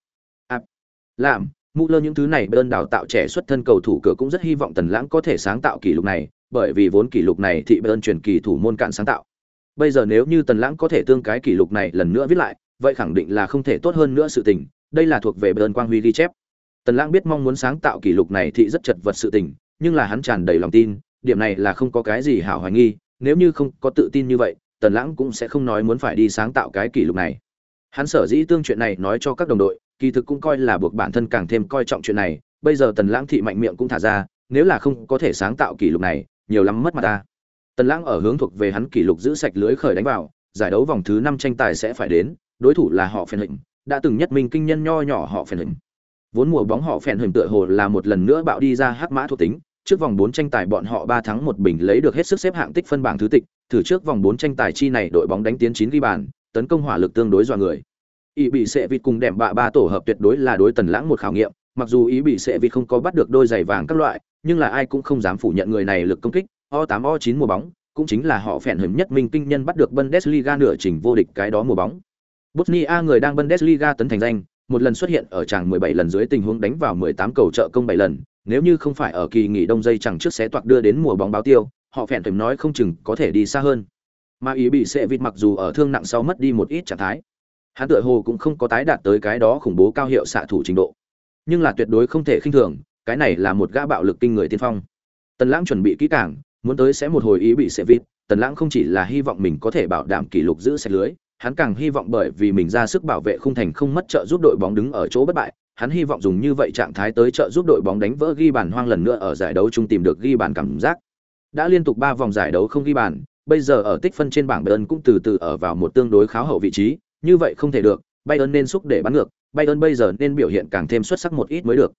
Làm, Muller những thứ này bên đào tạo trẻ xuất thân cầu thủ cửa cũng rất hy vọng Tần Lãng có thể sáng tạo kỷ lục này, bởi vì vốn kỷ lục này thị bên truyền kỳ thủ môn cạn sáng tạo. Bây giờ nếu như Tần Lãng có thể tương cái kỷ lục này lần nữa viết lại, vậy khẳng định là không thể tốt hơn nữa sự tình, đây là thuộc về bên quang huy ghi chép. Tần Lãng biết mong muốn sáng tạo kỷ lục này thị rất chật vật sự tình, nhưng là hắn tràn đầy lòng tin, điểm này là không có cái gì hảo hoài nghi, nếu như không có tự tin như vậy, Tần Lãng cũng sẽ không nói muốn phải đi sáng tạo cái kỷ lục này. Hắn sở dĩ tương chuyện này nói cho các đồng đội, kỳ thực cũng coi là buộc bản thân càng thêm coi trọng chuyện này, bây giờ Tần Lãng thị mạnh miệng cũng thả ra, nếu là không có thể sáng tạo kỷ lục này, nhiều lắm mất mặt ta. Tần Lãng ở hướng thuộc về hắn kỷ lục giữ sạch lưới khởi đánh vào, giải đấu vòng thứ 5 tranh tài sẽ phải đến, đối thủ là họ Phèn Hình, đã từng nhất minh kinh nhân nho nhỏ họ Phèn Hình. Vốn mùa bóng họ Phèn Hình tựa hồ là một lần nữa bạo đi ra hắc mã thuộc tính, trước vòng 4 tranh tài bọn họ 3 thắng 1 bình lấy được hết sức xếp hạng tích phân bảng thứ tịch, thử trước vòng 4 tranh tài chi này đội bóng đánh tiến 9 ghi bàn, tấn công hỏa lực tương đối dọa người. Ý bị sẽ vịt cùng đệm bạ ba tổ hợp tuyệt đối là đối Tần Lãng một khảo nghiệm, mặc dù ý bị sẽ vịt không có bắt được đôi giày vàng các loại, nhưng là ai cũng không dám phủ nhận người này lực công kích, O8 O9 mùa bóng, cũng chính là họ Phèn Hình nhất minh kinh nhân bắt được Bundesliga nửa trình vô địch cái đó mùa bóng. Bosnia người đang Bundesliga tấn thành danh, một lần xuất hiện ở tràng 17 lần dưới tình huống đánh vào 18 cầu trợ công 7 lần, nếu như không phải ở kỳ nghỉ đông dây chẳng trước xé toạc đưa đến mùa bóng báo tiêu, họ Phèn Hình nói không chừng có thể đi xa hơn. Mà ý bị sẽ vịt mặc dù ở thương nặng sau mất đi một ít trạng thái, hắn tựa hồ cũng không có tái đạt tới cái đó khủng bố cao hiệu xạ thủ trình độ, nhưng là tuyệt đối không thể khinh thường, cái này là một gã bạo lực kinh người tiên phong. Tần Lãng chuẩn bị kỹ càng, muốn tới sẽ một hồi ý bị sẽ vịt, Tần Lãng không chỉ là hy vọng mình có thể bảo đảm kỷ lục giữ sạch lưới, hắn càng hy vọng bởi vì mình ra sức bảo vệ khung thành không mất trợ giúp đội bóng đứng ở chỗ bất bại, hắn hy vọng dùng như vậy trạng thái tới trợ giúp đội bóng đánh vỡ ghi bàn hoang lần nữa ở giải đấu chung tìm được ghi bàn cảm giác. Đã liên tục 3 vòng giải đấu không ghi bàn, bây giờ ở tích phân trên bảng Bayern cũng từ từ ở vào một tương đối khá hậu vị trí, như vậy không thể được, Bayern nên xúc để bắn ngược, Bayern bây giờ nên biểu hiện càng thêm xuất sắc một ít mới được.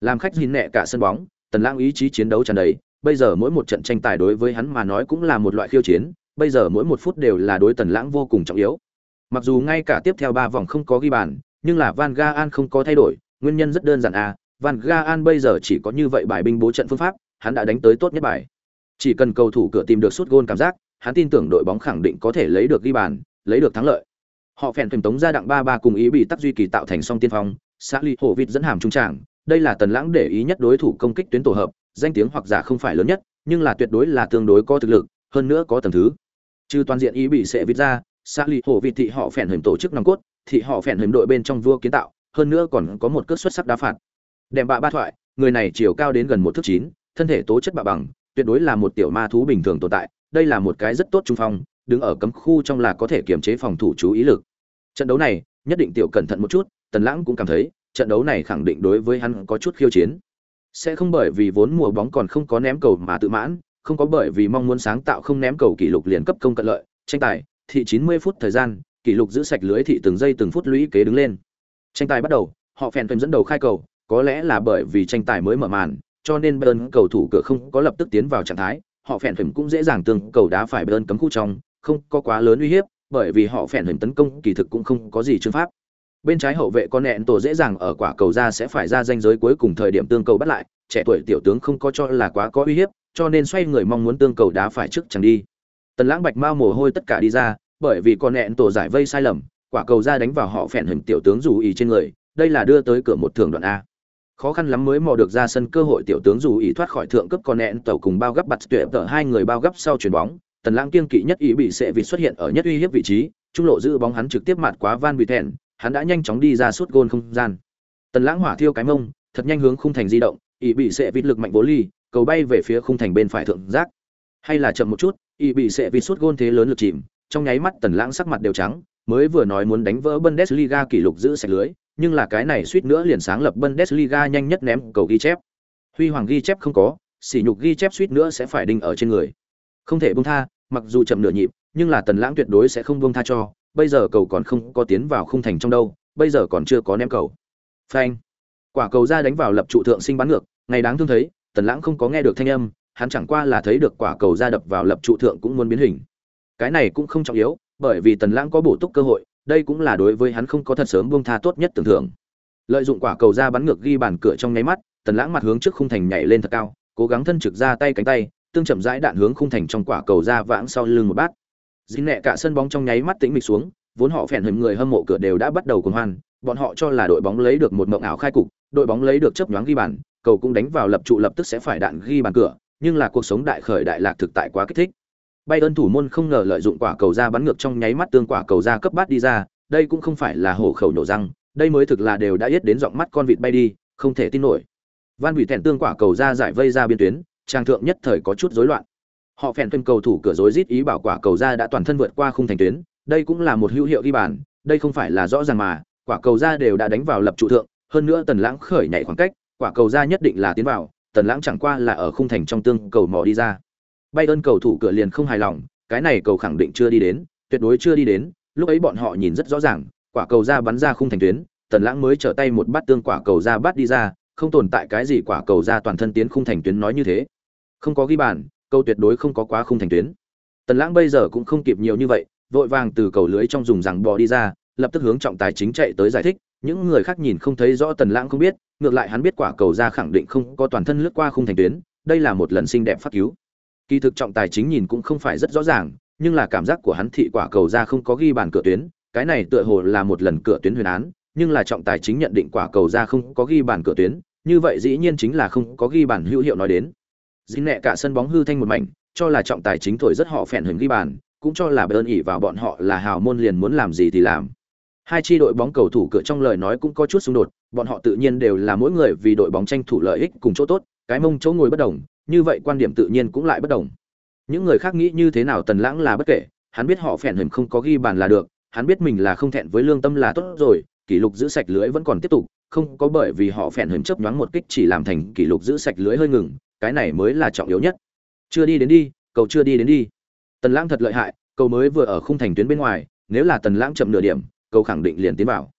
Làm khách gìn nẹ cả sân bóng, Tần Lãng ý chí chiến đấu tràn đầy, bây giờ mỗi một trận tranh tài đối với hắn mà nói cũng là một loại khiêu chiến, bây giờ mỗi một phút đều là đối Tần Lãng vô cùng trọng yếu. Mặc dù ngay cả tiếp theo 3 vòng không có ghi bàn, nhưng là Van Gaal không có thay đổi, nguyên nhân rất đơn giản Van Gaal bây giờ chỉ có như vậy bài binh bố trận phương pháp, hắn đã đánh tới tốt nhất bài. Chỉ cần cầu thủ cửa tìm được sút gôn cảm giác, hắn tin tưởng đội bóng khẳng định có thể lấy được ghi bàn, lấy được thắng lợi. Họ phèn thuyền tống ra đặng 3-3 cùng ý bị tắc duy kỳ tạo thành song tiên phong, xã ly hổ vịt dẫn hàm trung trảng, đây là Tần Lãng để ý nhất đối thủ công kích tuyến tổ hợp, danh tiếng hoặc giả không phải lớn nhất, nhưng là tuyệt đối là tương đối có thực lực, hơn nữa có tầng thứ. Trừ toàn diện ý bị sẽ vịt ra, xã ly hổ vịt thị họ phèn hình tổ chức nòng cốt, thị họ phèn hình đội bên trong vua kiến tạo, hơn nữa còn có một cước xuất sắc đá phạt. Đệm bạ ba thoại, người này chiều cao đến gần 1 thước 9, thân thể tố chất bạ bằng, tuyệt đối là một tiểu ma thú bình thường tồn tại, đây là một cái rất tốt trung phong, đứng ở cấm khu trong là có thể kiềm chế phòng thủ chú ý lực. Trận đấu này, nhất định tiểu cẩn thận một chút, Tần Lãng cũng cảm thấy, trận đấu này khẳng định đối với hắn có chút khiêu chiến. Sẽ không bởi vì vốn mùa bóng còn không có ném cầu mà tự mãn, không có bởi vì mong muốn sáng tạo không ném cầu kỷ lục liền cấp công cận lợi, tranh tài, thị 90 phút thời gian, kỷ lục giữ sạch lưới thị từng giây từng phút lũy kế đứng lên. Tranh tài bắt đầu, họ phèn dẫn đầu khai cầu, có lẽ là bởi vì tranh tài mới mở màn, cho nên Bayern cầu thủ cửa không có lập tức tiến vào trạng thái, họ phèn cũng dễ dàng tương cầu đá phải Bayern cấm khu trong, không có quá lớn uy hiếp, bởi vì họ phèn tấn công kỳ thực cũng không có gì chương pháp. Bên trái hậu vệ con nẹn tổ dễ dàng ở quả cầu ra sẽ phải ra ranh giới cuối cùng thời điểm tương cầu bắt lại, trẻ tuổi tiểu tướng không có cho là quá có uy hiếp, cho nên xoay người mong muốn tương cầu đá phải trước chẳng đi. Tần Lãng bạch mau mồ hôi tất cả đi ra, bởi vì con nẹn tổ giải vây sai lầm, quả cầu ra đánh vào họ phèn tiểu tướng dù ý trên người, đây là đưa tới cửa một thường đoạn a. Khó khăn lắm mới mò được ra sân cơ hội tiểu tướng dù ý thoát khỏi thượng cấp con nẹn tàu cùng bao gấp bật tuyệt tờ hai người bao gấp sau chuyền bóng, Tần Lãng kiêng kỵ nhất ý bị sẽ vì xuất hiện ở nhất uy hiếp vị trí, trung lộ giữ bóng hắn trực tiếp mặt quá Van Buyten, hắn đã nhanh chóng đi ra suốt gôn không gian. Tần Lãng hỏa thiêu cái mông, thật nhanh hướng khung thành di động, ý bị sẽ vịt lực mạnh vô ly, cầu bay về phía khung thành bên phải thượng giác. Hay là chậm một chút, ý bị sẽ vịt suốt gôn thế lớn lực chìm, trong nháy mắt Tần Lãng sắc mặt đều trắng, mới vừa nói muốn đánh vỡ Bundesliga kỷ lục giữ sạch lưới, nhưng là cái này suýt nữa liền sáng lập Bundesliga nhanh nhất ném cầu ghi chép. Huy hoàng ghi chép không có, sỉ nhục ghi chép suýt nữa sẽ phải đinh ở trên người. Không thể buông tha, mặc dù chậm nửa nhịp, nhưng là Tần Lãng tuyệt đối sẽ không buông tha cho, bây giờ cầu còn không có tiến vào khung thành trong đâu, bây giờ còn chưa có ném cầu. Phanh. Quả cầu ra đánh vào lập trụ thượng sinh bắn ngược, ngày đáng thương thấy, Tần Lãng không có nghe được thanh âm, hắn chẳng qua là thấy được quả cầu ra đập vào lập trụ thượng cũng muốn biến hình. Cái này cũng không trọng yếu, bởi vì Tần Lãng có bổ túc cơ hội, đây cũng là đối với hắn không có thật sớm buông tha tốt nhất tưởng thưởng. Lợi dụng quả cầu ra bắn ngược ghi bàn cửa trong nháy mắt, Tần Lãng mặt hướng trước khung thành nhảy lên thật cao, cố gắng thân trực ra tay cánh tay, tương chậm rãi đạn hướng khung thành trong quả cầu ra vãng sau lưng một bát. Dính nẹ cả sân bóng trong nháy mắt tĩnh mịch xuống, vốn họ phèn hình người hâm mộ cửa đều đã bắt đầu cuồng hoan, bọn họ cho là đội bóng lấy được một mộng ảo khai cục, đội bóng lấy được chớp nhoáng ghi bàn, cầu cũng đánh vào lập trụ lập tức sẽ phải đạn ghi bàn cửa, nhưng là cuộc sống đại khởi đại lạc thực tại quá kích thích. Bayern thủ môn không ngờ lợi dụng quả cầu ra bắn ngược trong nháy mắt tương quả cầu ra cấp bát đi ra, đây cũng không phải là hổ khẩu nổ răng, đây mới thực là đều đã yết đến giọng mắt con vịt bay đi, không thể tin nổi. Van Buyten tương quả cầu ra giải vây ra biên tuyến, trang thượng nhất thời có chút rối loạn. Họ phèn tuyên cầu thủ cửa rối rít ý bảo quả cầu ra đã toàn thân vượt qua khung thành tuyến, đây cũng là một hữu hiệu ghi bàn, đây không phải là rõ ràng mà, quả cầu ra đều đã đánh vào lập trụ thượng, hơn nữa Tần Lãng khởi nhảy khoảng cách, quả cầu ra nhất định là tiến vào, Tần Lãng chẳng qua là ở khung thành trong tương cầu mò đi ra. Bayern cầu thủ cửa liền không hài lòng, cái này cầu khẳng định chưa đi đến, tuyệt đối chưa đi đến, lúc ấy bọn họ nhìn rất rõ ràng, quả cầu ra bắn ra khung thành tuyến, Tần Lãng mới trở tay một bát tương quả cầu ra bắt đi ra, không tồn tại cái gì quả cầu ra toàn thân tiến khung thành tuyến nói như thế. Không có ghi bàn, cầu tuyệt đối không có quá khung thành tuyến. Tần Lãng bây giờ cũng không kịp nhiều như vậy, vội vàng từ cầu lưới trong dùng rằng bò đi ra, lập tức hướng trọng tài chính chạy tới giải thích, những người khác nhìn không thấy rõ Tần Lãng không biết, ngược lại hắn biết quả cầu ra khẳng định không có toàn thân lướt qua khung thành tuyến, đây là một lần xinh đẹp phát cứu. Kỳ thực trọng tài chính nhìn cũng không phải rất rõ ràng, nhưng là cảm giác của hắn thị quả cầu ra không có ghi bàn cửa tuyến, cái này tựa hồ là một lần cửa tuyến huyền án, nhưng là trọng tài chính nhận định quả cầu ra không có ghi bàn cửa tuyến, như vậy dĩ nhiên chính là không có ghi bàn hữu hiệu nói đến. Dính nẹ cả sân bóng hư thanh một mảnh, cho là trọng tài chính thổi rất họ phèn hình ghi bàn, cũng cho là Bayern ỷ vào bọn họ là hào môn liền muốn làm gì thì làm. Hai chi đội bóng cầu thủ cửa trong lời nói cũng có chút xung đột, bọn họ tự nhiên đều là mỗi người vì đội bóng tranh thủ lợi ích cùng chỗ tốt, cái mông chỗ ngồi bất đồng, như vậy quan điểm tự nhiên cũng lại bất đồng. Những người khác nghĩ như thế nào Tần Lãng là bất kể, hắn biết họ phèn hình không có ghi bàn là được, hắn biết mình là không thẹn với lương tâm là tốt rồi, kỷ lục giữ sạch lưới vẫn còn tiếp tục, không có bởi vì họ phèn hình chớp nhoáng một kích chỉ làm thành kỷ lục giữ sạch lưới hơi ngừng, cái này mới là trọng yếu nhất. Chưa đi đến đi, cầu chưa đi đến đi. Tần Lãng thật lợi hại, cầu mới vừa ở khung thành tuyến bên ngoài, nếu là Tần Lãng chậm nửa điểm, cầu khẳng định liền tiến vào.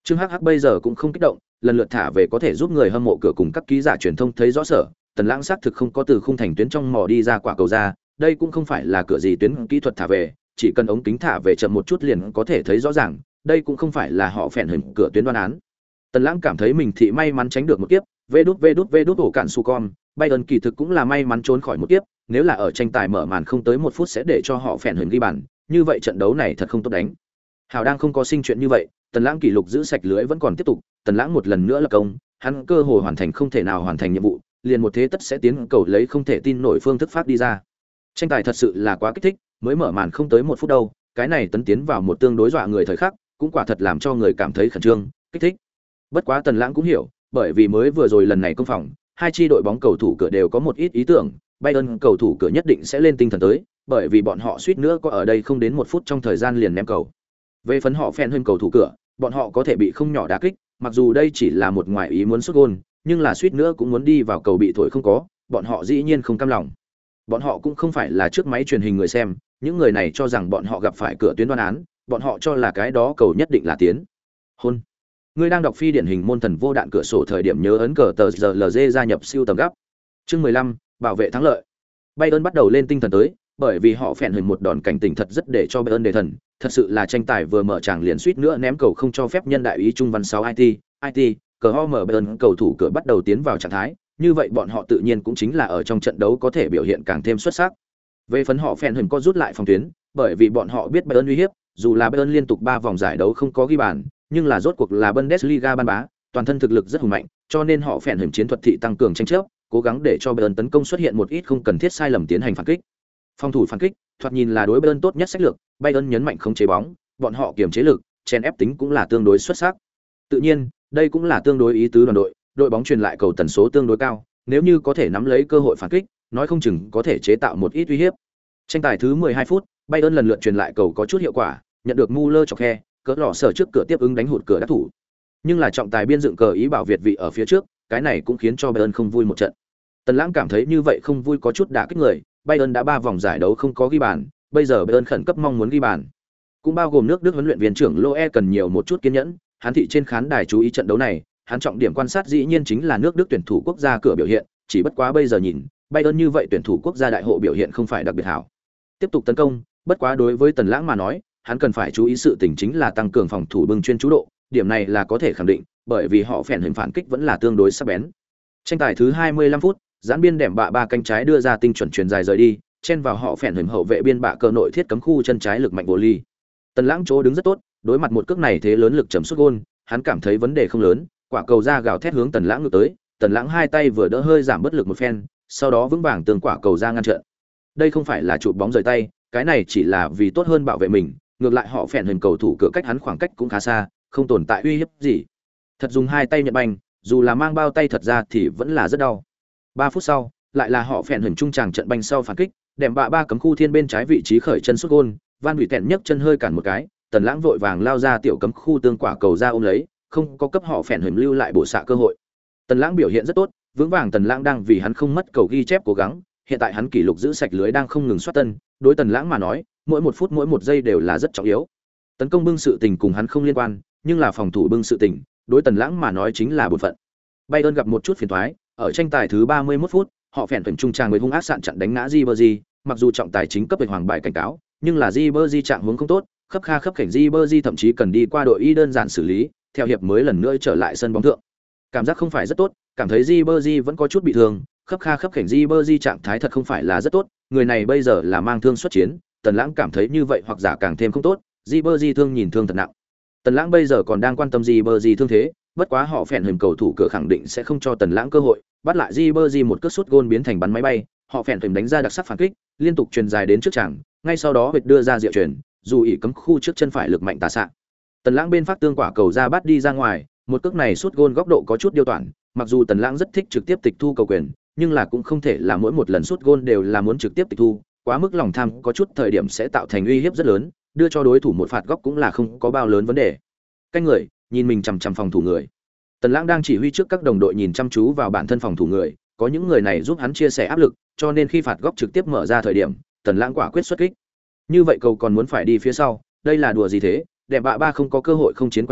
Trương Hắc Hắc bây giờ cũng không kích động, lần lượt thả về có thể giúp người hâm mộ cửa cùng các ký giả truyền thông thấy rõ sở, Tần Lãng xác thực không có từ khung thành tuyến trong mỏ đi ra quả cầu ra, đây cũng không phải là cửa gì tuyến kỹ thuật thả về, chỉ cần ống kính thả về chậm một chút liền có thể thấy rõ ràng, đây cũng không phải là họ phèn hình cửa tuyến đoán án. Tần Lãng cảm thấy mình thị may mắn tránh được một kiếp, vê đút ổ cạn su con, Bayern kỳ thực cũng là may mắn trốn khỏi một kiếp, nếu là ở tranh tài mở màn không tới 1 phút sẽ để cho họ phèn hình ghi bàn, như vậy trận đấu này thật không tốt đánh. Hào đang không có sinh chuyện như vậy, Tần Lãng kỷ lục giữ sạch lưới vẫn còn tiếp tục, Tần Lãng một lần nữa là công, hắn cơ hội hoàn thành không thể nào hoàn thành nhiệm vụ, liền một thế tất sẽ tiến cầu lấy không thể tin nổi phương thức phát đi ra. Tranh tài thật sự là quá kích thích, mới mở màn không tới 1 phút đâu, cái này tấn tiến vào một tương đối dọa người thời khắc, cũng quả thật làm cho người cảm thấy khẩn trương, kích thích. Bất quá Tần Lãng cũng hiểu, bởi vì mới vừa rồi lần này công phòng, hai chi đội bóng cầu thủ cửa đều có một ít ý tưởng, Bayern cầu thủ cửa nhất định sẽ lên tinh thần tới, bởi vì bọn họ suýt nữa có ở đây không đến 1 phút trong thời gian liền ném cầu. Về phần họ fan hơn cầu thủ cửa, bọn họ có thể bị không nhỏ đả kích, mặc dù đây chỉ là một ngoại ý muốn sút gol, nhưng là suýt nữa cũng muốn đi vào cầu bị thổi không có, bọn họ dĩ nhiên không cam lòng. Bọn họ cũng không phải là trước máy truyền hình người xem, những người này cho rằng bọn họ gặp phải cửa tuyến đoán án, bọn họ cho là cái đó cầu nhất định là tiến. Hôn. Người đang đọc phi điển hình môn thần vô đạn cửa sổ thời điểm nhớ ấn cờ tờ giờ LG gia nhập siêu tầm gấp. Chương 15, bảo vệ thắng lợi. Bayern bắt đầu lên tinh thần tới, bởi vì họ phèn hình một đòn cảnh tỉnh thật rất để cho Bayern đề thần, thật sự là tranh tài vừa mở tràng liền suýt nữa ném cầu không cho phép nhân đại ý trung văn 6 IT, cờ ho mở Bayern cầu thủ cửa bắt đầu tiến vào trạng thái, như vậy bọn họ tự nhiên cũng chính là ở trong trận đấu có thể biểu hiện càng thêm xuất sắc. Về phần họ phèn hình có rút lại phòng tuyến, bởi vì bọn họ biết Bayern uy hiếp, dù là Bayern liên tục 3 vòng giải đấu không có ghi bàn, nhưng là rốt cuộc là Bundesliga ban bá, toàn thân thực lực rất hùng mạnh, cho nên họ phèn hình chiến thuật thị tăng cường tranh chấp, cố gắng để cho Bayern tấn công xuất hiện một ít không cần thiết sai lầm tiến hành phản kích. Phòng thủ phản kích, thoạt nhìn là đối Bayern tốt nhất sách lược, Bayern nhấn mạnh không chế bóng, bọn họ kiềm chế lực, chèn ép tính cũng là tương đối xuất sắc. Tự nhiên, đây cũng là tương đối ý tứ đoàn đội, đội bóng truyền lại cầu tần số tương đối cao, nếu như có thể nắm lấy cơ hội phản kích, nói không chừng có thể chế tạo một ít uy hiếp. Tranh tài thứ 12 phút, Bayern lần lượt truyền lại cầu có chút hiệu quả, nhận được Muller chọc khe, cỡ lọ sở trước cửa tiếp ứng đánh hụt cửa đắc thủ. Nhưng là trọng tài biên dựng cờ ý bảo Việt vị ở phía trước, cái này cũng khiến cho Bayern không vui một trận. Tần Lãng cảm thấy như vậy không vui có chút đả kích người, Bayern đã 3 vòng giải đấu không có ghi bàn, bây giờ Bayern khẩn cấp mong muốn ghi bàn. Cũng bao gồm nước Đức huấn luyện viên trưởng Loe cần nhiều một chút kiên nhẫn, hắn thị trên khán đài chú ý trận đấu này, hắn trọng điểm quan sát dĩ nhiên chính là nước Đức tuyển thủ quốc gia cửa biểu hiện, chỉ bất quá bây giờ nhìn, Bayern như vậy tuyển thủ quốc gia đại hộ biểu hiện không phải đặc biệt hảo. Tiếp tục tấn công, bất quá đối với Tần Lãng mà nói, hắn cần phải chú ý sự tình chính là tăng cường phòng thủ bưng chuyên chú độ, điểm này là có thể khẳng định, bởi vì họ phèn hình phản kích vẫn là tương đối sắc bén. Tranh tài thứ 25 phút, gián biên đệm bạ ba cánh trái đưa ra tinh chuẩn chuyền dài rời đi, chen vào họ phèn hình hậu vệ biên bạ cờ nội thiết cấm khu chân trái lực mạnh vô ly. Tần Lãng chỗ đứng rất tốt, đối mặt một cước này thế lớn lực chấm sút gôn, hắn cảm thấy vấn đề không lớn, quả cầu ra gào thét hướng Tần Lãng ngược tới, Tần Lãng hai tay vừa đỡ hơi giảm bất lực một phen, sau đó vững vàng tường quả cầu ra ngăn trận. Đây không phải là chụp bóng rời tay, cái này chỉ là vì tốt hơn bảo vệ mình, ngược lại họ phèn hình cầu thủ cửa cách hắn khoảng cách cũng khá xa, không tồn tại uy hiếp gì. Thật dùng hai tay nhận banh, dù là mang bao tay thật ra thì vẫn là rất đau. 3 phút sau, lại là họ phèn hình trung tràng trận banh sau phản kích, đệm bạ ba cấm khu thiên bên trái vị trí khởi chân sút gôn, Van Hủy tẹn nhấc chân hơi cản một cái, Tần Lãng vội vàng lao ra tiểu cấm khu tương quả cầu ra ôm lấy, không có cấp họ phèn hình lưu lại bổ xạ cơ hội. Tần Lãng biểu hiện rất tốt, vững vàng Tần Lãng đang vì hắn không mất cầu ghi chép cố gắng, hiện tại hắn kỷ lục giữ sạch lưới đang không ngừng soát tân, đối Tần Lãng mà nói, mỗi 1 phút mỗi 1 giây đều là rất trọng yếu. Tấn công bưng sự tình cùng hắn không liên quan, nhưng là phòng thủ bưng sự tình, đối Tần Lãng mà nói chính là bổn phận. Bayern gặp một chút phiền toái, ở tranh tài thứ 31 phút, họ phèn phỉnh trung tràng với hung ác sạn chặn đánh ngã Ribery, mặc dù trọng tài chính cấp về hoàng bài cảnh cáo, nhưng là Ribery trạng huống không tốt, khấp kha khấp khểnh Ribery thậm chí cần đi qua đội y đơn giản xử lý, theo hiệp mới lần nữa trở lại sân bóng thượng. Cảm giác không phải rất tốt, cảm thấy Ribery vẫn có chút bị thương, khấp kha khấp khểnh Ribery trạng thái thật không phải là rất tốt, người này bây giờ là mang thương xuất chiến, Tần Lãng cảm thấy như vậy hoặc giả càng thêm không tốt, Ribery thương nhìn thương thật nặng. Tần Lãng bây giờ còn đang quan tâm Ribery thương thế, bất quá họ phèn hình cầu thủ cửa khẳng định sẽ không cho Tần Lãng cơ hội, bắt lại Ribery một cước sút gôn biến thành bắn máy bay, họ phèn hình đánh ra đặc sắc phản kích, liên tục truyền dài đến trước chẳng, ngay sau đó Việt đưa ra diệu chuyển, dù ỉ cấm khu trước chân phải lực mạnh tà xạ. Tần Lãng bên phát tương quả cầu ra bắt đi ra ngoài, một cước này sút gôn góc độ có chút điêu toản, mặc dù Tần Lãng rất thích trực tiếp tịch thu cầu quyền, nhưng là cũng không thể là mỗi một lần sút gôn đều là muốn trực tiếp tịch thu, quá mức lòng tham có chút thời điểm sẽ tạo thành uy hiếp rất lớn, đưa cho đối thủ một phạt góc cũng là không có bao lớn vấn đề. Canh người, nhìn mình chằm chằm phòng thủ người. Tần Lãng đang chỉ huy trước các đồng đội nhìn chăm chú vào bản thân phòng thủ người, có những người này giúp hắn chia sẻ áp lực, cho nên khi phạt góc trực tiếp mở ra thời điểm, Tần Lãng quả quyết xuất kích. Như vậy cầu còn muốn phải đi phía sau, đây là đùa gì thế? Đẹp bạ ba không có cơ hội không chiến quán cửa,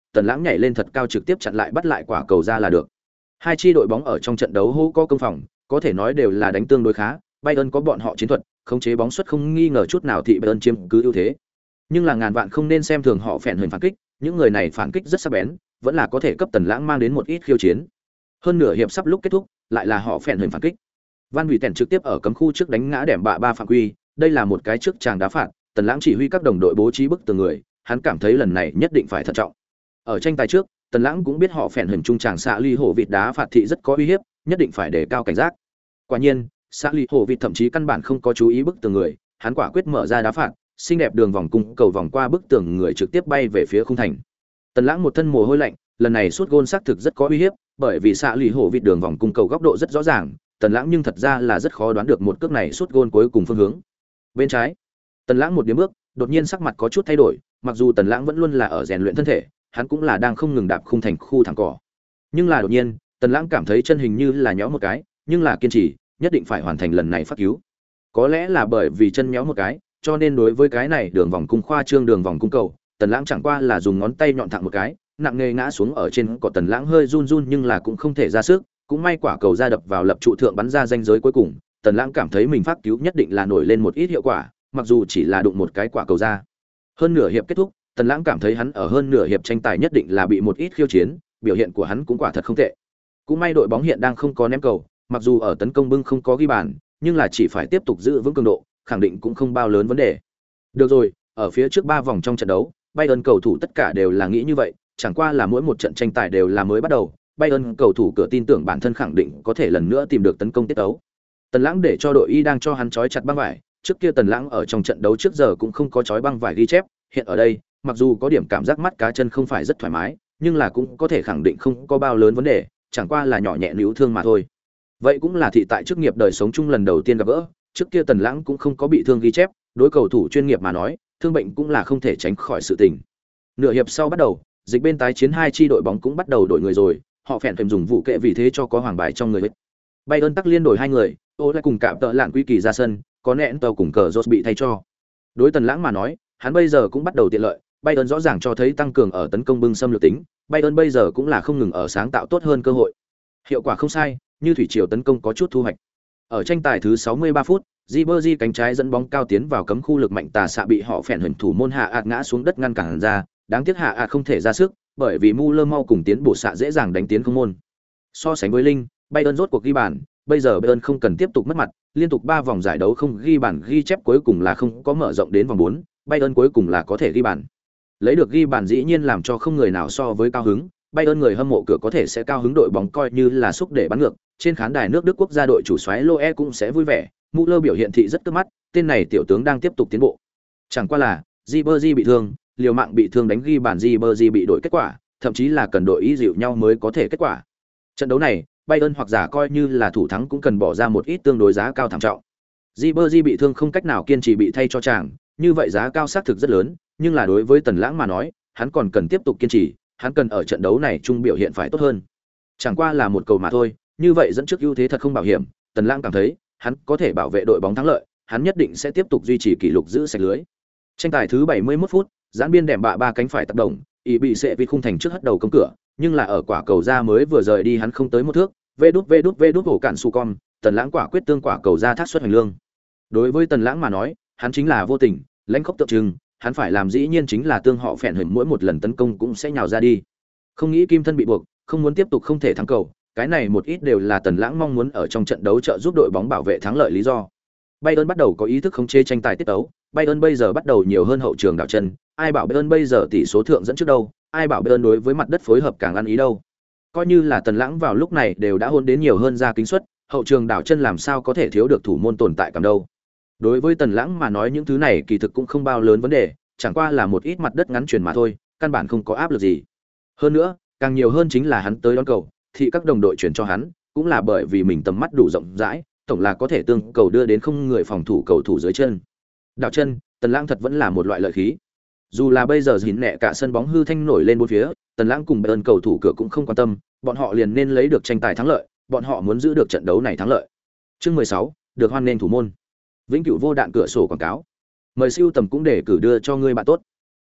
Tần Lãng nhảy lên thật cao trực tiếp chặn lại bắt lại quả cầu ra là được. Hai chi đội bóng ở trong trận đấu hô có công phòng, có thể nói đều là đánh tương đối khá, Bayern có bọn họ chiến thuật, khống chế bóng suất không nghi ngờ chút nào thị Bayern chiếm cứ ưu thế. Nhưng là ngàn vạn không nên xem thường họ phèn hình phản kích, những người này phản kích rất sắc bén, vẫn là có thể cấp Tần Lãng mang đến một ít khiêu chiến. Hơn nửa hiệp sắp lúc kết thúc, lại là họ phèn hình phản kích. Van Hủy Tèn trực tiếp ở cấm khu trước đánh ngã đẻm bạ ba phạm quy, đây là một cái trước chàng đá phạt, Tần Lãng chỉ huy các đồng đội bố trí bức tường người, hắn cảm thấy lần này nhất định phải thận trọng. Ở tranh tài trước, Tần Lãng cũng biết họ phèn hình trung chàng xạ ly hổ vịt đá phạt thị rất có uy hiếp, nhất định phải đề cao cảnh giác. Quả nhiên, xạ ly hổ vịt thậm chí căn bản không có chú ý bức tường người, hắn quả quyết mở ra đá phạt, xinh đẹp đường vòng cung cầu vòng qua bức tường người trực tiếp bay về phía khung thành. Tần Lãng một thân mồ hôi lạnh, lần này sút gôn xác thực rất có uy hiếp, bởi vì xạ ly hổ vịt đường vòng cung cầu góc độ rất rõ ràng, Tần Lãng nhưng thật ra là rất khó đoán được một cước này sút gôn cuối cùng phương hướng. Bên trái, Tần Lãng một điểm bước, đột nhiên sắc mặt có chút thay đổi, mặc dù Tần Lãng vẫn luôn là ở rèn luyện thân thể, hắn cũng là đang không ngừng đạp khung thành khu thẳng cỏ. Nhưng là đột nhiên, Tần Lãng cảm thấy chân hình như là nhéo một cái, nhưng là kiên trì, nhất định phải hoàn thành lần này phát cứu. Có lẽ là bởi vì chân nhéo một cái, cho nên đối với cái này đường vòng cung khoa trương đường vòng cung cầu, Tần Lãng chẳng qua là dùng ngón tay nhọn thẳng một cái, nặng nề ngã xuống ở trên cỏ. Tần Lãng hơi run run nhưng là cũng không thể ra sức, cũng may quả cầu ra đập vào lập trụ thượng bắn ra ranh giới cuối cùng, Tần Lãng cảm thấy mình phát cứu nhất định là nổi lên một ít hiệu quả, mặc dù chỉ là đụng một cái quả cầu ra. Hơn nửa hiệp kết thúc, Tần Lãng cảm thấy hắn ở hơn nửa hiệp tranh tài nhất định là bị một ít khiêu chiến, biểu hiện của hắn cũng quả thật không tệ. Cũng may đội bóng hiện đang không có ném cầu, mặc dù ở tấn công bưng không có ghi bàn, nhưng là chỉ phải tiếp tục giữ vững cường độ, khẳng định cũng không bao lớn vấn đề. Được rồi, ở phía trước 3 vòng trong trận đấu, Bayern cầu thủ tất cả đều là nghĩ như vậy, chẳng qua là mỗi một trận tranh tài đều là mới bắt đầu, Bayern cầu thủ cửa tin tưởng bản thân khẳng định có thể lần nữa tìm được tấn công tiết tấu. Tần Lãng để cho đội y đang cho hắn trói chặt băng vải, trước kia Tần Lãng ở trong trận đấu trước giờ cũng không có trói băng vải ghi chép, hiện ở đây, mặc dù có điểm cảm giác mắt cá chân không phải rất thoải mái, nhưng là cũng có thể khẳng định không có bao lớn vấn đề, chẳng qua là nhỏ nhẹ níu thương mà thôi. Vậy cũng là thị tại chức nghiệp đời sống chung lần đầu tiên gặp gỡ, trước kia Tần Lãng cũng không có bị thương ghi chép, đối cầu thủ chuyên nghiệp mà nói, thương bệnh cũng là không thể tránh khỏi sự tình. Nửa hiệp sau bắt đầu, dịch bên tái chiến hai chi đội bóng cũng bắt đầu đổi người rồi, họ phèn phèm dùng vụ kệ vì thế cho có hoàng bài trong người. Bayern tắc liên đổi hai người, ô lại cùng cạm tợ lạn quy kỳ ra sân, có nẹn tàu cùng cờ rốt bị thay cho. Đối Tần Lãng mà nói, hắn bây giờ cũng bắt đầu tiện lợi, Bayern rõ ràng cho thấy tăng cường ở tấn công bưng xâm lược tính, Bayern bây giờ cũng là không ngừng ở sáng tạo tốt hơn cơ hội. Hiệu quả không sai, như thủy triều tấn công có chút thu hoạch. Ở tranh tài thứ 63 phút, Ribery cánh trái dẫn bóng cao tiến vào cấm khu lực mạnh tà xạ bị họ phèn hình thủ môn Hạ ạt ngã xuống đất ngăn cản ra, đáng tiếc Hạ ạt không thể ra sức, bởi vì Müller mau cùng tiến bổ xạ dễ dàng đánh tiến không môn. So sánh với Linh, Bayern rốt cuộc ghi bàn, bây giờ Bayern không cần tiếp tục mất mặt, liên tục 3 vòng giải đấu không ghi bàn ghi chép cuối cùng là không có mở rộng đến vòng 4, Bayern cuối cùng là có thể ghi bàn. Lấy được ghi bàn dĩ nhiên làm cho không người nào so với cao hứng, Bayern người hâm mộ cửa có thể sẽ cao hứng đội bóng coi như là xúc để bắn ngược, trên khán đài nước Đức quốc gia đội chủ soái Loe cũng sẽ vui vẻ, Müller biểu hiện thị rất tức mắt, tên này tiểu tướng đang tiếp tục tiến bộ. Chẳng qua là, Ribery bị thương, liều mạng bị thương đánh ghi bàn Ribery bị đổi kết quả, thậm chí là cần đội ý dịu nhau mới có thể kết quả. Trận đấu này, Bayern hoặc giả coi như là thủ thắng cũng cần bỏ ra một ít tương đối giá cao thảm trọng. Ribery bị thương không cách nào kiên trì bị thay cho chàng, như vậy giá cao xác thực rất lớn, nhưng là đối với Tần Lãng mà nói, hắn còn cần tiếp tục kiên trì, hắn cần ở trận đấu này trung biểu hiện phải tốt hơn. Chẳng qua là một cầu mà thôi, như vậy dẫn trước ưu thế thật không bảo hiểm, Tần Lãng cảm thấy, hắn có thể bảo vệ đội bóng thắng lợi, hắn nhất định sẽ tiếp tục duy trì kỷ lục giữ sạch lưới. Tranh tài thứ 71 phút, giãn biên đệm bạ ba cánh phải tác động, ý bị sệ vì khung thành trước hất đầu công cửa, nhưng là ở quả cầu ra mới vừa rời đi hắn không tới một thước, vê đút hổ cản su con, Tần Lãng quả quyết tương quả cầu ra thác xuất hành lương. Đối với Tần Lãng mà nói, hắn chính là vô tình, lãnh khốc tượng trưng, hắn phải làm dĩ nhiên chính là tương họ phèn hình mỗi một lần tấn công cũng sẽ nhào ra đi. Không nghĩ kim thân bị buộc, không muốn tiếp tục không thể thắng cầu, cái này một ít đều là Tần Lãng mong muốn ở trong trận đấu trợ giúp đội bóng bảo vệ thắng lợi lý do. Bayern bắt đầu có ý thức khống chế tranh tài tiết tấu, Bayern bây giờ bắt đầu nhiều hơn hậu trường đảo chân, ai bảo Bayern bây giờ tỷ số thượng dẫn trước đâu, ai bảo Bayern đối với mặt đất phối hợp càng ăn ý đâu. Coi như là Tần Lãng vào lúc này đều đã hôn đến nhiều hơn ra kính suất, hậu trường đảo chân làm sao có thể thiếu được thủ môn tồn tại cảm đâu. Đối với Tần Lãng mà nói những thứ này kỳ thực cũng không bao lớn vấn đề, chẳng qua là một ít mặt đất ngắn truyền mà thôi, căn bản không có áp lực gì. Hơn nữa, càng nhiều hơn chính là hắn tới đón cầu, thì các đồng đội chuyển cho hắn, cũng là bởi vì mình tầm mắt đủ rộng rãi, tổng là có thể tương cầu đưa đến không người phòng thủ cầu thủ dưới chân. Đảo chân, Tần Lãng thật vẫn là một loại lợi khí. Dù là bây giờ dìn nẹ cả sân bóng hư thanh nổi lên bốn phía, Tần Lãng cùng Bayern cầu thủ cửa cũng không quan tâm, bọn họ liền nên lấy được tranh tài thắng lợi, bọn họ muốn giữ được trận đấu này thắng lợi. Chương 16, được hoan nghênh thủ môn. Vĩnh cửu vô đạn cửa sổ quảng cáo. Mời siêu tầm cũng để cử đưa cho ngươi bạn tốt.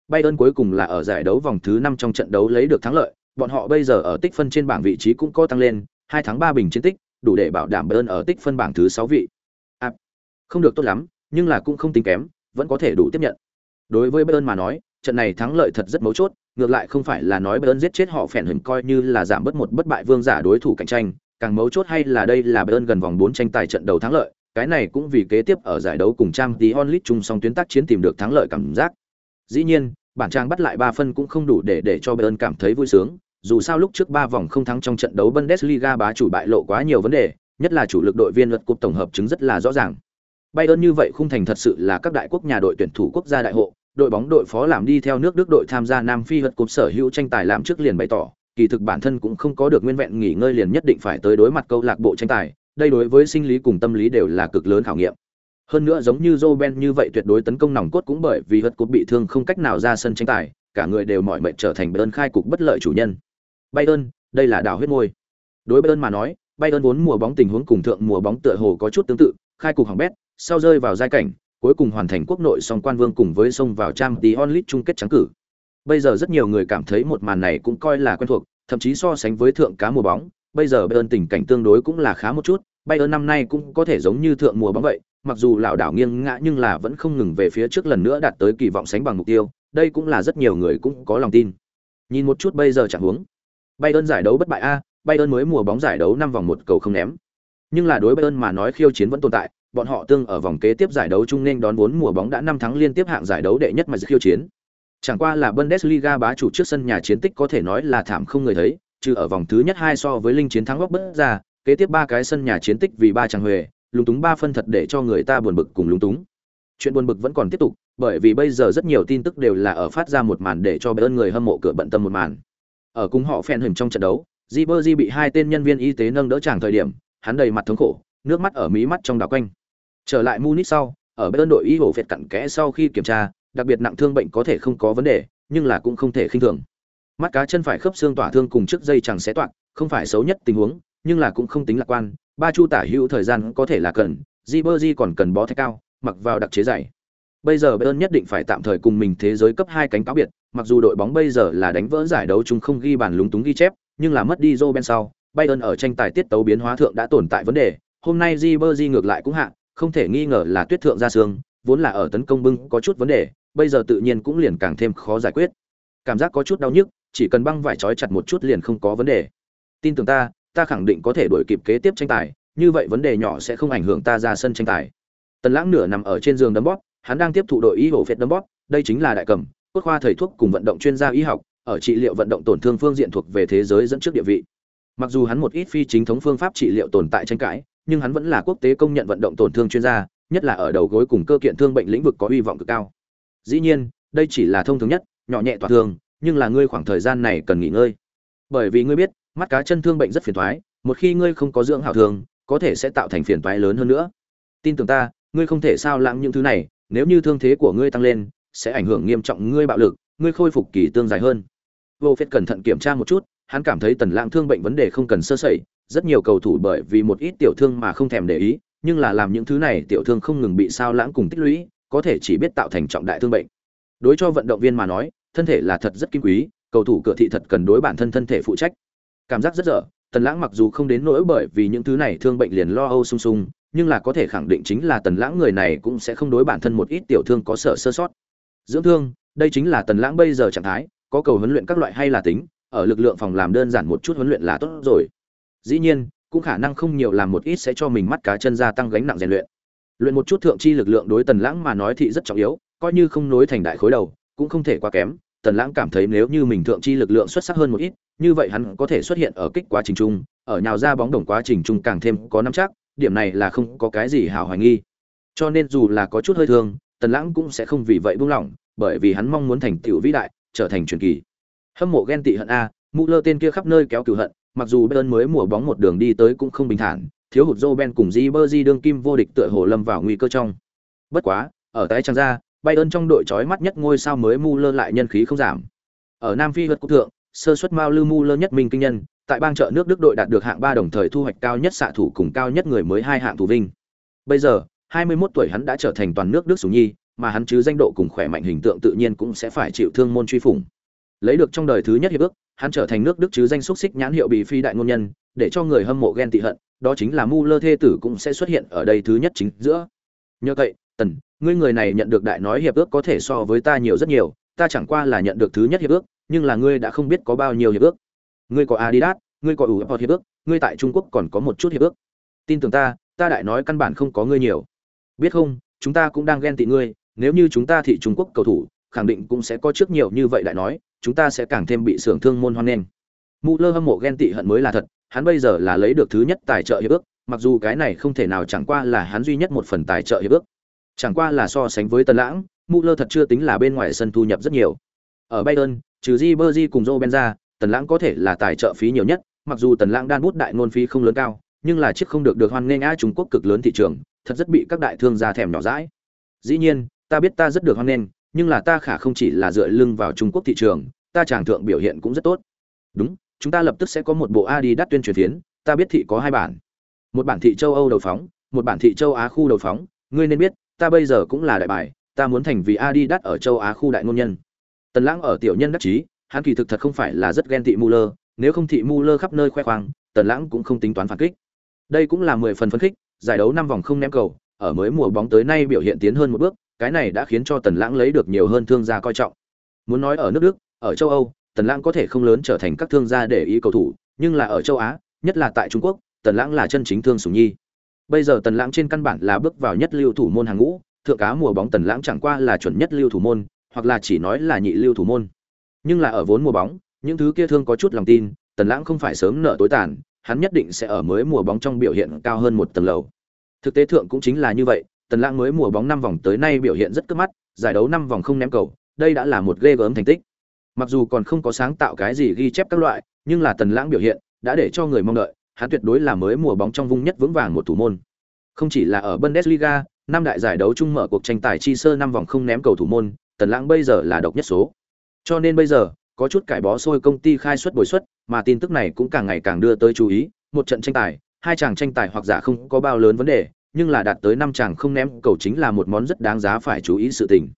Bayern cuối cùng là ở giải đấu vòng thứ 5 trong trận đấu lấy được thắng lợi, bọn họ bây giờ ở tích phân trên bảng vị trí cũng có tăng lên, 2 thắng 3 bình chiến tích, đủ để bảo đảm Bayern ở tích phân bảng thứ 6 vị. Không được tốt lắm, nhưng là cũng không tính kém, vẫn có thể đủ tiếp nhận. Đối với Bayern mà nói, trận này thắng lợi thật rất mấu chốt, ngược lại không phải là nói Bayern giết chết họ phèn hình coi như là giảm bớt một bất bại vương giả đối thủ cạnh tranh, càng mấu chốt hay là đây là Bayern gần vòng 4 tranh tài trận đầu thắng lợi, cái này cũng vì kế tiếp ở giải đấu cùng Champions League chung song tuyến tác chiến tìm được thắng lợi cảm giác. Dĩ nhiên, bản trang bắt lại 3 phân cũng không đủ để cho Bayern cảm thấy vui sướng, dù sao lúc trước 3 vòng không thắng trong trận đấu Bundesliga bá chủ bại lộ quá nhiều vấn đề, nhất là chủ lực đội viên luật cúp tổng hợp chứng rất là rõ ràng. Bayern như vậy khung thành thật sự là các đại quốc nhà đội tuyển thủ quốc gia đại hộ, đội bóng đội phó làm đi theo nước Đức đội tham gia Nam Phi luật cúp sở hữu tranh tài làm trước liền bày tỏ, kỳ thực bản thân cũng không có được nguyên vẹn nghỉ ngơi liền nhất định phải tới đối mặt câu lạc bộ tranh tài, đây đối với sinh lý cùng tâm lý đều là cực lớn khảo nghiệm. Hơn nữa giống như Robben như vậy tuyệt đối tấn công nòng cốt cũng bởi vì luật cúp bị thương không cách nào ra sân tranh tài, cả người đều mỏi mệt trở thành Bayern khai cục bất lợi chủ nhân. Bayern, đây là đảo huyết môi. Đối Bayern mà nói, Bayern vốn mùa bóng tình huống cùng thượng mùa bóng tựa hồ có chút tương tự, khai cục hỏng bét, sau rơi vào giai cảnh, cuối cùng hoàn thành quốc nội song quan vương cùng với xông vào Champions League chung kết trắng cử. Bây giờ rất nhiều người cảm thấy một màn này cũng coi là quen thuộc, thậm chí so sánh với thượng cá mùa bóng, bây giờ Bayern tình cảnh tương đối cũng là khá một chút, Bayern năm nay cũng có thể giống như thượng mùa bóng vậy, mặc dù lảo đảo nghiêng ngã nhưng là vẫn không ngừng về phía trước lần nữa đạt tới kỳ vọng sánh bằng mục tiêu, đây cũng là rất nhiều người cũng có lòng tin. Nhìn một chút bây giờ chẳng huống. Bayern giải đấu bất bại a, Bayern mới mùa bóng giải đấu 5 vòng 1 cầu không ném. Nhưng là đối Bayern mà nói khiêu chiến vẫn tồn tại, bọn họ tương ở vòng kế tiếp giải đấu chung nên đón 4 mùa bóng đã 5 thắng liên tiếp hạng giải đấu đệ nhất mà khiêu chiến. Chẳng qua là Bundesliga bá chủ trước sân nhà chiến tích có thể nói là thảm không người thấy, trừ ở vòng thứ nhất 2 so với linh chiến thắng góc bất ra, kế tiếp 3 cái sân nhà chiến tích vì 3 chẳng huề, lúng túng 3 phân thật để cho người ta buồn bực cùng lúng túng. Chuyện buồn bực vẫn còn tiếp tục, bởi vì bây giờ rất nhiều tin tức đều là ở phát ra một màn để cho Bayern người hâm mộ cửa bận tâm một màn. Ở cùng họ phèn hình trong trận đấu, Ribery bị 2 tên nhân viên y tế nâng đỡ chàng thời điểm, hắn đầy mặt thống khổ, nước mắt ở mí mắt trong đảo quanh. Trở lại Munich sau, ở Bayern đội y hổ phệt cặn kẽ sau khi kiểm tra, đặc biệt nặng thương bệnh có thể không có vấn đề, nhưng là cũng không thể khinh thường. Mắt cá chân phải khớp xương tỏa thương cùng trước dây chẳng xé toạc, không phải xấu nhất tình huống, nhưng là cũng không tính lạc quan. 3 chu tả hữu thời gian có thể là cần, Ribery còn cần bó thép cao, mặc vào đặc chế giày. Bây giờ Bayern nhất định phải tạm thời cùng mình thế giới cấp 2 cánh cáo biệt, mặc dù đội bóng bây giờ là đánh vỡ giải đấu chung không ghi bàn lúng túng ghi chép, nhưng là mất đi Robben sau, Bayern ở tranh tài tiết tấu biến hóa thượng đã tồn tại vấn đề. Hôm nay Ribery ngược lại cũng hạ, không thể nghi ngờ là tuyết thượng ra xương, vốn là ở tấn công bưng có chút vấn đề, bây giờ tự nhiên cũng liền càng thêm khó giải quyết. Cảm giác có chút đau nhức, chỉ cần băng vải trói chặt một chút liền không có vấn đề. Tin tưởng ta khẳng định có thể đuổi kịp kế tiếp tranh tài, như vậy vấn đề nhỏ sẽ không ảnh hưởng ta ra sân tranh tài. Tần Lãng nửa nằm ở trên giường đấm bóp, hắn đang tiếp thụ đội y hổ phệt đấm bóp, đây chính là đại cầm, cốt khoa thầy thuốc cùng vận động chuyên gia y học, ở trị liệu vận động tổn thương phương diện thuộc về thế giới dẫn trước địa vị. Mặc dù hắn một ít phi chính thống phương pháp trị liệu tồn tại tranh cãi, nhưng hắn vẫn là quốc tế công nhận vận động tổn thương chuyên gia, nhất là ở đầu gối cùng cơ kiện thương bệnh lĩnh vực có uy vọng cực cao. Dĩ nhiên, đây chỉ là thông thường nhất, nhỏ nhẹ tổn thương, nhưng là ngươi khoảng thời gian này cần nghỉ ngơi. Bởi vì ngươi biết, mắt cá chân thương bệnh rất phiền toái, một khi ngươi không có dưỡng hảo thương, có thể sẽ tạo thành phiền toái lớn hơn nữa. Tin tưởng ta, ngươi không thể sao lãng những thứ này, nếu như thương thế của ngươi tăng lên, sẽ ảnh hưởng nghiêm trọng ngươi bạo lực, ngươi khôi phục kỳ tương dài hơn. Vô Phết cẩn thận kiểm tra một chút, hắn cảm thấy Tần Lãng thương bệnh vấn đề không cần sơ sẩy, rất nhiều cầu thủ bởi vì một ít tiểu thương mà không thèm để ý, nhưng là làm những thứ này tiểu thương không ngừng bị sao lãng cùng tích lũy, có thể chỉ biết tạo thành trọng đại thương bệnh. Đối cho vận động viên mà nói, thân thể là thật rất kim quý, cầu thủ cửa thị thật cần đối bản thân thân thể phụ trách. Cảm giác rất dở, Tần Lãng mặc dù không đến nỗi bởi vì những thứ này thương bệnh liền lo âu sung sung, nhưng là có thể khẳng định chính là Tần Lãng người này cũng sẽ không đối bản thân một ít tiểu thương có sợ sơ sót. Dưỡng thương, đây chính là Tần Lãng bây giờ trạng thái, có cầu huấn luyện các loại hay là tính, ở lực lượng phòng làm đơn giản một chút huấn luyện là tốt rồi. Dĩ nhiên, cũng khả năng không nhiều làm một ít sẽ cho mình mắt cá chân gia tăng gánh nặng rèn luyện. Luyện một chút thượng chi lực lượng đối Tần Lãng mà nói thì rất trọng yếu, coi như không nối thành đại khối đầu, cũng không thể quá kém. Tần Lãng cảm thấy nếu như mình thượng chi lực lượng xuất sắc hơn một ít, như vậy hắn có thể xuất hiện ở kích quá trình chung, ở nhào ra bóng đồng quá trình chung càng thêm có nắm chắc, điểm này là không có cái gì hảo hoài nghi. Cho nên dù là có chút hơi thương, Tần Lãng cũng sẽ không vì vậy buông lỏng, bởi vì hắn mong muốn thành tựu vĩ đại, trở thành truyền kỳ. Hâm mộ ghen tị hận a, Müller tên kia khắp nơi kéo cừu hận, mặc dù Bayern mới mùa bóng một đường đi tới cũng không bình thản, thiếu hụt Robben cùng Ribery đương kim vô địch tựa hồ lâm vào nguy cơ trong. Bất quá, ở tái trang ra, Bayern trong đội chói mắt nhất ngôi sao mới Müller lại nhân khí không giảm. Ở Nam Phi vượt cúp thượng, sơ suất Mao Lư Müller nhất minh kinh nhân, tại bang chợ nước Đức đội đạt được hạng 3 đồng thời thu hoạch cao nhất xạ thủ cùng cao nhất người mới 2 hạng thủ vinh. Bây giờ, 21 tuổi hắn đã trở thành toàn nước Đức sủng nhi, mà hắn chứ danh độ cùng khỏe mạnh hình tượng tự nhiên cũng sẽ phải chịu thương môn truy phủng. Lấy được trong đời thứ nhất hiệp ước, hắn trở thành nước Đức chứ danh xúc xích nhãn hiệu bị phi đại ngôn nhân, để cho người hâm mộ ghen tị hận, đó chính là Müller thê tử cũng sẽ xuất hiện ở đây thứ nhất chính giữa. Nhờ vậy, Tần, ngươi người này nhận được đại nói hiệp ước có thể so với ta nhiều rất nhiều, ta chẳng qua là nhận được thứ nhất hiệp ước, nhưng là ngươi đã không biết có bao nhiêu hiệp ước. Ngươi có Adidas, ngươi có UEFA hiệp ước, ngươi tại Trung Quốc còn có một chút hiệp ước. Tin tưởng ta đại nói căn bản không có ngươi nhiều. Biết không, chúng ta cũng đang ghen tị ngươi, nếu như chúng ta thị Trung Quốc cầu thủ, khẳng định cũng sẽ có trước nhiều như vậy đại nói, chúng ta sẽ càng thêm bị xưởng thương môn hoan nghênh. Müller hâm mộ ghen tị hận mới là thật, hắn bây giờ là lấy được thứ nhất tài trợ hiệp ước, mặc dù cái này không thể nào chẳng qua là hắn duy nhất một phần tài trợ hiệp ước. Chẳng qua là so sánh với Tần Lãng, Müller thật chưa tính là bên ngoài sân thu nhập rất nhiều. Ở Bayern, trừ Ribery cùng Robben ra, Tần Lãng có thể là tài trợ phí nhiều nhất, mặc dù Tần Lãng đan bút đại ngôn phí không lớn cao, nhưng là chiếc không được hoan nghênh Trung Quốc cực lớn thị trường, thật rất bị các đại thương gia thèm nhỏ dãi. Dĩ nhiên, ta biết ta rất được hoan nghênh, nhưng là ta khả không chỉ là dựa lưng vào Trung Quốc thị trường, ta chàng thượng biểu hiện cũng rất tốt. Đúng, chúng ta lập tức sẽ có một bộ Adidas tuyên truyền phiến, ta biết thị có hai bản. Một bản thị châu Âu đầu phóng, một bản thị châu Á khu đầu phóng, ngươi nên biết, ta bây giờ cũng là đại bài, ta muốn thành vì Adidas ở châu Á khu đại ngôn nhân. Tần Lãng ở tiểu nhân đắc chí, hắn kỳ thực thật không phải là rất ghen tị Müller, nếu không thị Müller khắp nơi khoe khoang, Tần Lãng cũng không tính toán phản kích. Đây cũng là 10 phần phấn khích, giải đấu 5 vòng không ném cầu, ở mới mùa bóng tới nay biểu hiện tiến hơn một bước, cái này đã khiến cho Tần Lãng lấy được nhiều hơn thương gia coi trọng. Muốn nói ở nước Đức, ở châu Âu, Tần Lãng có thể không lớn trở thành các thương gia để ý cầu thủ, nhưng là ở châu Á, nhất là tại Trung Quốc, Tần Lãng là chân chính thương sủng nhi. Bây giờ Tần Lãng trên căn bản là bước vào nhất lưu thủ môn hàng ngũ, thượng cá mùa bóng Tần Lãng chẳng qua là chuẩn nhất lưu thủ môn, hoặc là chỉ nói là nhị lưu thủ môn. Nhưng là ở vốn mùa bóng, những thứ kia thương có chút lòng tin, Tần Lãng không phải sớm nợ tối tàn, hắn nhất định sẽ ở mới mùa bóng trong biểu hiện cao hơn một tầng lầu. Thực tế thượng cũng chính là như vậy, Tần Lãng mới mùa bóng 5 vòng tới nay biểu hiện rất cướp mắt, giải đấu 5 vòng không ném cầu, đây đã là một ghê gớm thành tích. Mặc dù còn không có sáng tạo cái gì ghi chép các loại, nhưng là Tần Lãng biểu hiện đã để cho người mong đợi, hắn tuyệt đối là mới mùa bóng trong vung nhất vững vàng một thủ môn. Không chỉ là ở Bundesliga, năm đại giải đấu chung mở cuộc tranh tài chi sơ 5 vòng không ném cầu thủ môn, Tần Lãng bây giờ là độc nhất số. Cho nên bây giờ, có chút cải bó xôi công ty khai suất bồi suất, mà tin tức này cũng càng ngày càng đưa tới chú ý, một trận tranh tài, hai chàng tranh tài hoặc giả không có bao lớn vấn đề, nhưng là đạt tới 5 chàng không ném cầu chính là một món rất đáng giá phải chú ý sự tình.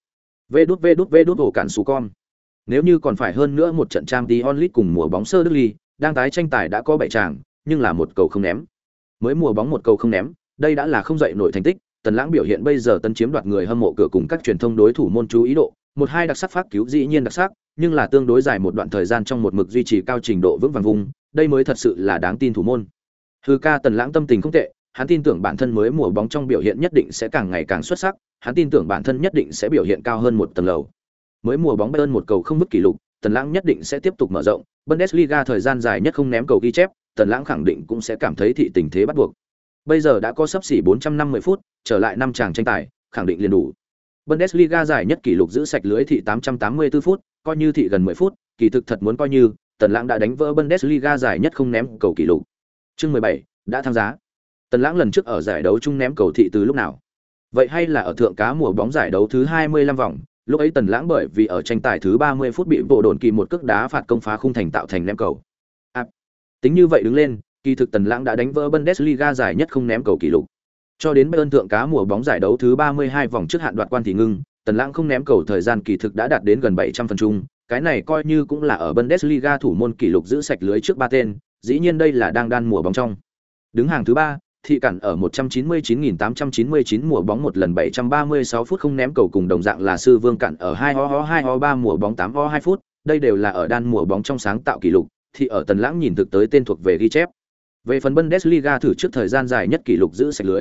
Vê đút ổ cản sú con. Nếu như còn phải hơn nữa một trận Champions League cùng mùa bóng sơ Đức Ly, đang tái tranh tài đã có 7 chàng, nhưng là một cầu không ném. Mới mùa bóng một cầu không ném, đây đã là không dậy nổi thành tích. Tần Lãng biểu hiện bây giờ tân chiếm đoạt người hâm mộ cửa cùng các truyền thông đối thủ môn chú ý độ, một hai đặc sắc phát cứu dĩ nhiên đặc sắc, nhưng là tương đối dài một đoạn thời gian trong một mực duy trì cao trình độ vững vàng vùng, đây mới thật sự là đáng tin thủ môn. Hư ca Tần Lãng tâm tình không tệ, hắn tin tưởng bản thân mới mùa bóng trong biểu hiện nhất định sẽ càng ngày càng xuất sắc, hắn tin tưởng bản thân nhất định sẽ biểu hiện cao hơn một tầng lầu. Mới mùa bóng Bayern một cầu không vứt kỷ lục, Tần Lãng nhất định sẽ tiếp tục mở rộng, Bundesliga thời gian dài nhất không ném cầu ghi chép, Tần Lãng khẳng định cũng sẽ cảm thấy thị tình thế bắt buộc. Bây giờ đã có sắp xỉ 450 phút, trở lại 5 chàng tranh tài, khẳng định liền đủ. Bundesliga dài nhất kỷ lục giữ sạch lưới thị 884 phút, coi như thị gần 10 phút, kỳ thực thật muốn coi như, Tần Lãng đã đánh vỡ Bundesliga dài nhất không ném cầu kỷ lục. Chương 17 đã tham giá. Tần Lãng lần trước ở giải đấu chung ném cầu thị từ lúc nào? Vậy hay là ở thượng cá mùa bóng giải đấu thứ 25 vòng, lúc ấy Tần Lãng bởi vì ở tranh tài thứ 30 phút bị bộ đồn kỳ một cước đá phạt công phá khung thành tạo thành ném cầu. Tính như vậy đứng lên, kỳ thực Tần Lãng đã đánh vỡ Bundesliga dài nhất không ném cầu kỷ lục. Cho đến Bayern thượng cá mùa bóng giải đấu thứ 32 vòng trước hạn đoạt quan thì ngưng, Tần Lãng không ném cầu thời gian kỳ thực đã đạt đến gần 700 phần chung, cái này coi như cũng là ở Bundesliga thủ môn kỷ lục giữ sạch lưới trước 3 tên, dĩ nhiên đây là đang đan mùa bóng trong. Đứng hàng thứ 3, thị cản ở 199.899 mùa bóng một lần 736 phút không ném cầu cùng đồng dạng là Sư Vương cản ở 2 mùa bóng 8 2 phút, đây đều là ở đan mùa bóng trong sáng tạo kỷ lục, thì ở Tần Lãng nhìn thực tới tên thuộc về ghi chép. Về phần Bundesliga thử trước thời gian dài nhất kỷ lục giữ sạch lưới,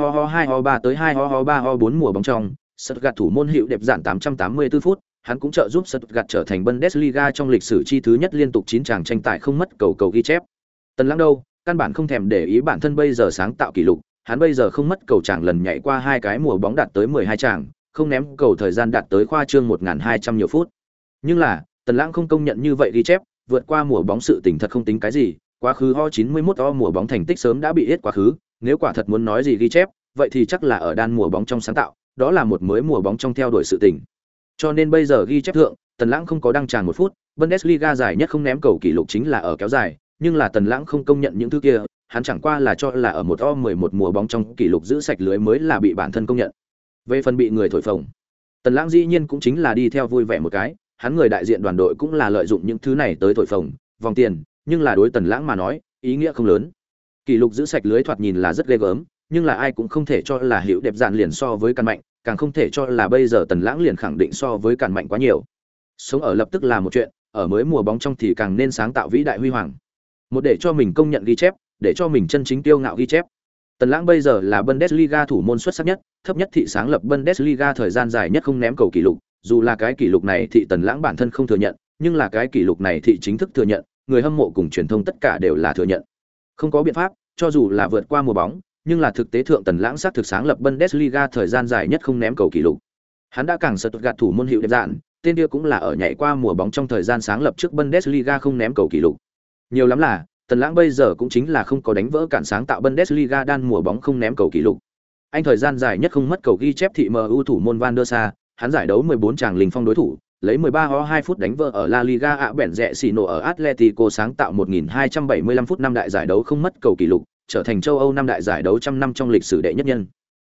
2 tới 2 4 mùa bóng trong, Stuttgart thủ môn Hữu đẹp dạn 884 phút, hắn cũng trợ giúp Stuttgart trở thành Bundesliga trong lịch sử chi thứ nhất liên tục 9 chàng tranh tài không mất cầu ghi chép. Tần Lãng đâu, căn bản không thèm để ý bản thân bây giờ sáng tạo kỷ lục, hắn bây giờ không mất cầu chàng lần nhảy qua 2 cái mùa bóng đạt tới 12 chàng, không ném cầu thời gian đạt tới khoa trương 1200 nhiều phút. Nhưng là, Tần Lãng không công nhận như vậy ghi chép, vượt qua mùa bóng sự tình thật không tính cái gì, quá khứ O91 mùa bóng thành tích sớm đã bị hết quá khứ, nếu quả thật muốn nói gì ghi chép, vậy thì chắc là ở đan mùa bóng trong sáng tạo, đó là một mới mùa bóng trong theo đuổi sự tình. Cho nên bây giờ ghi chép thượng, Tần Lãng không có đăng tràn 1 phút, Bundesliga dài nhất không ném cầu kỷ lục chính là ở kéo dài, nhưng là Tần Lãng không công nhận những thứ kia, hắn chẳng qua là cho là ở một O11 mùa bóng trong kỷ lục giữ sạch lưới mới là bị bản thân công nhận. Về phần bị người thổi phồng, Tần Lãng dĩ nhiên cũng chính là đi theo vui vẻ một cái, hắn người đại diện đoàn đội cũng là lợi dụng những thứ này tới thổi phồng, vòng tiền, nhưng là đối Tần Lãng mà nói, ý nghĩa không lớn. Kỷ lục giữ sạch lưới thoạt nhìn là rất ghê gớm, nhưng là ai cũng không thể cho là Hữu Đẹp Dạn liền so với Càn Mạnh, càng không thể cho là bây giờ Tần Lãng liền khẳng định so với Càn Mạnh quá nhiều. Sống ở lập tức là một chuyện, ở mới mùa bóng trong thì càng nên sáng tạo vĩ đại huy hoàng. Một để cho mình công nhận ghi chép, để cho mình chân chính tiêu ngạo ghi chép. Tần Lãng bây giờ là Bundesliga thủ môn xuất sắc nhất, thấp nhất thị sáng lập Bundesliga thời gian dài nhất không ném cầu kỷ lục, dù là cái kỷ lục này thị Tần Lãng bản thân không thừa nhận, nhưng là cái kỷ lục này thị chính thức thừa nhận, người hâm mộ cùng truyền thông tất cả đều là thừa nhận. Không có biện pháp, cho dù là vượt qua mùa bóng, nhưng là thực tế thượng Tần Lãng xác thực sáng lập Bundesliga thời gian dài nhất không ném cầu kỷ lục. Hắn đã càng sợ gạt thủ môn Hữu Đẹp Dạn, tên kia cũng là ở nhảy qua mùa bóng trong thời gian sáng lập trước Bundesliga không ném cầu kỷ lục. Nhiều lắm là, Tần Lãng bây giờ cũng chính là không có đánh vỡ cản sáng tạo Bundesliga đan mùa bóng không ném cầu kỷ lục. Anh thời gian dài nhất không mất cầu ghi chép thị MU thủ môn Van der Sar, hắn giải đấu 14 tràng linh phong đối thủ, lấy 13 phút đánh vỡ ở La Liga ạ bèn rẽ xì nổ ở Atletico sáng tạo 1275 phút năm đại giải đấu không mất cầu kỷ lục, trở thành châu Âu năm đại giải đấu trăm năm trong lịch sử đệ nhất nhân.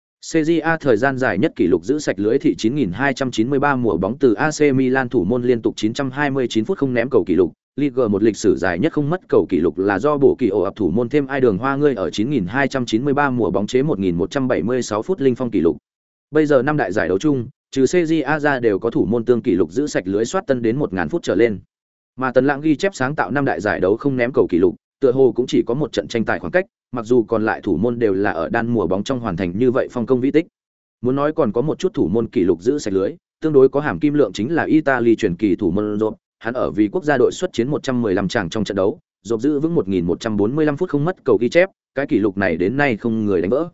CJA thời gian dài nhất kỷ lục giữ sạch lưới thị 9293 mùa bóng từ AC Milan thủ môn liên tục 929 phút không ném cầu kỷ lục. Ligue 1 lịch sử dài nhất không mất cầu kỷ lục là do bổ kỳ ổ ập thủ môn thêm ai đường hoa ngươi ở 9293 mùa bóng chế 1176 phút linh phong kỷ lục. Bây giờ năm đại giải đấu chung, trừ CJA ra đều có thủ môn tương kỷ lục giữ sạch lưới soát tân đến 1000 phút trở lên. Mà Tần Lãng ghi chép sáng tạo năm đại giải đấu không ném cầu kỷ lục, tựa hồ cũng chỉ có một trận tranh tài khoảng cách, mặc dù còn lại thủ môn đều là ở đan mùa bóng trong hoàn thành như vậy phong công vĩ tích. Muốn nói còn có một chút thủ môn kỷ lục giữ sạch lưới, tương đối có hàm kim lượng chính là Italy truyền kỳ thủ môn Rộp, hắn ở vì quốc gia đội xuất chiến 115 tràng trong trận đấu, Rộp giữ vững 1145 phút không mất cầu ghi chép, cái kỷ lục này đến nay không người đánh vỡ.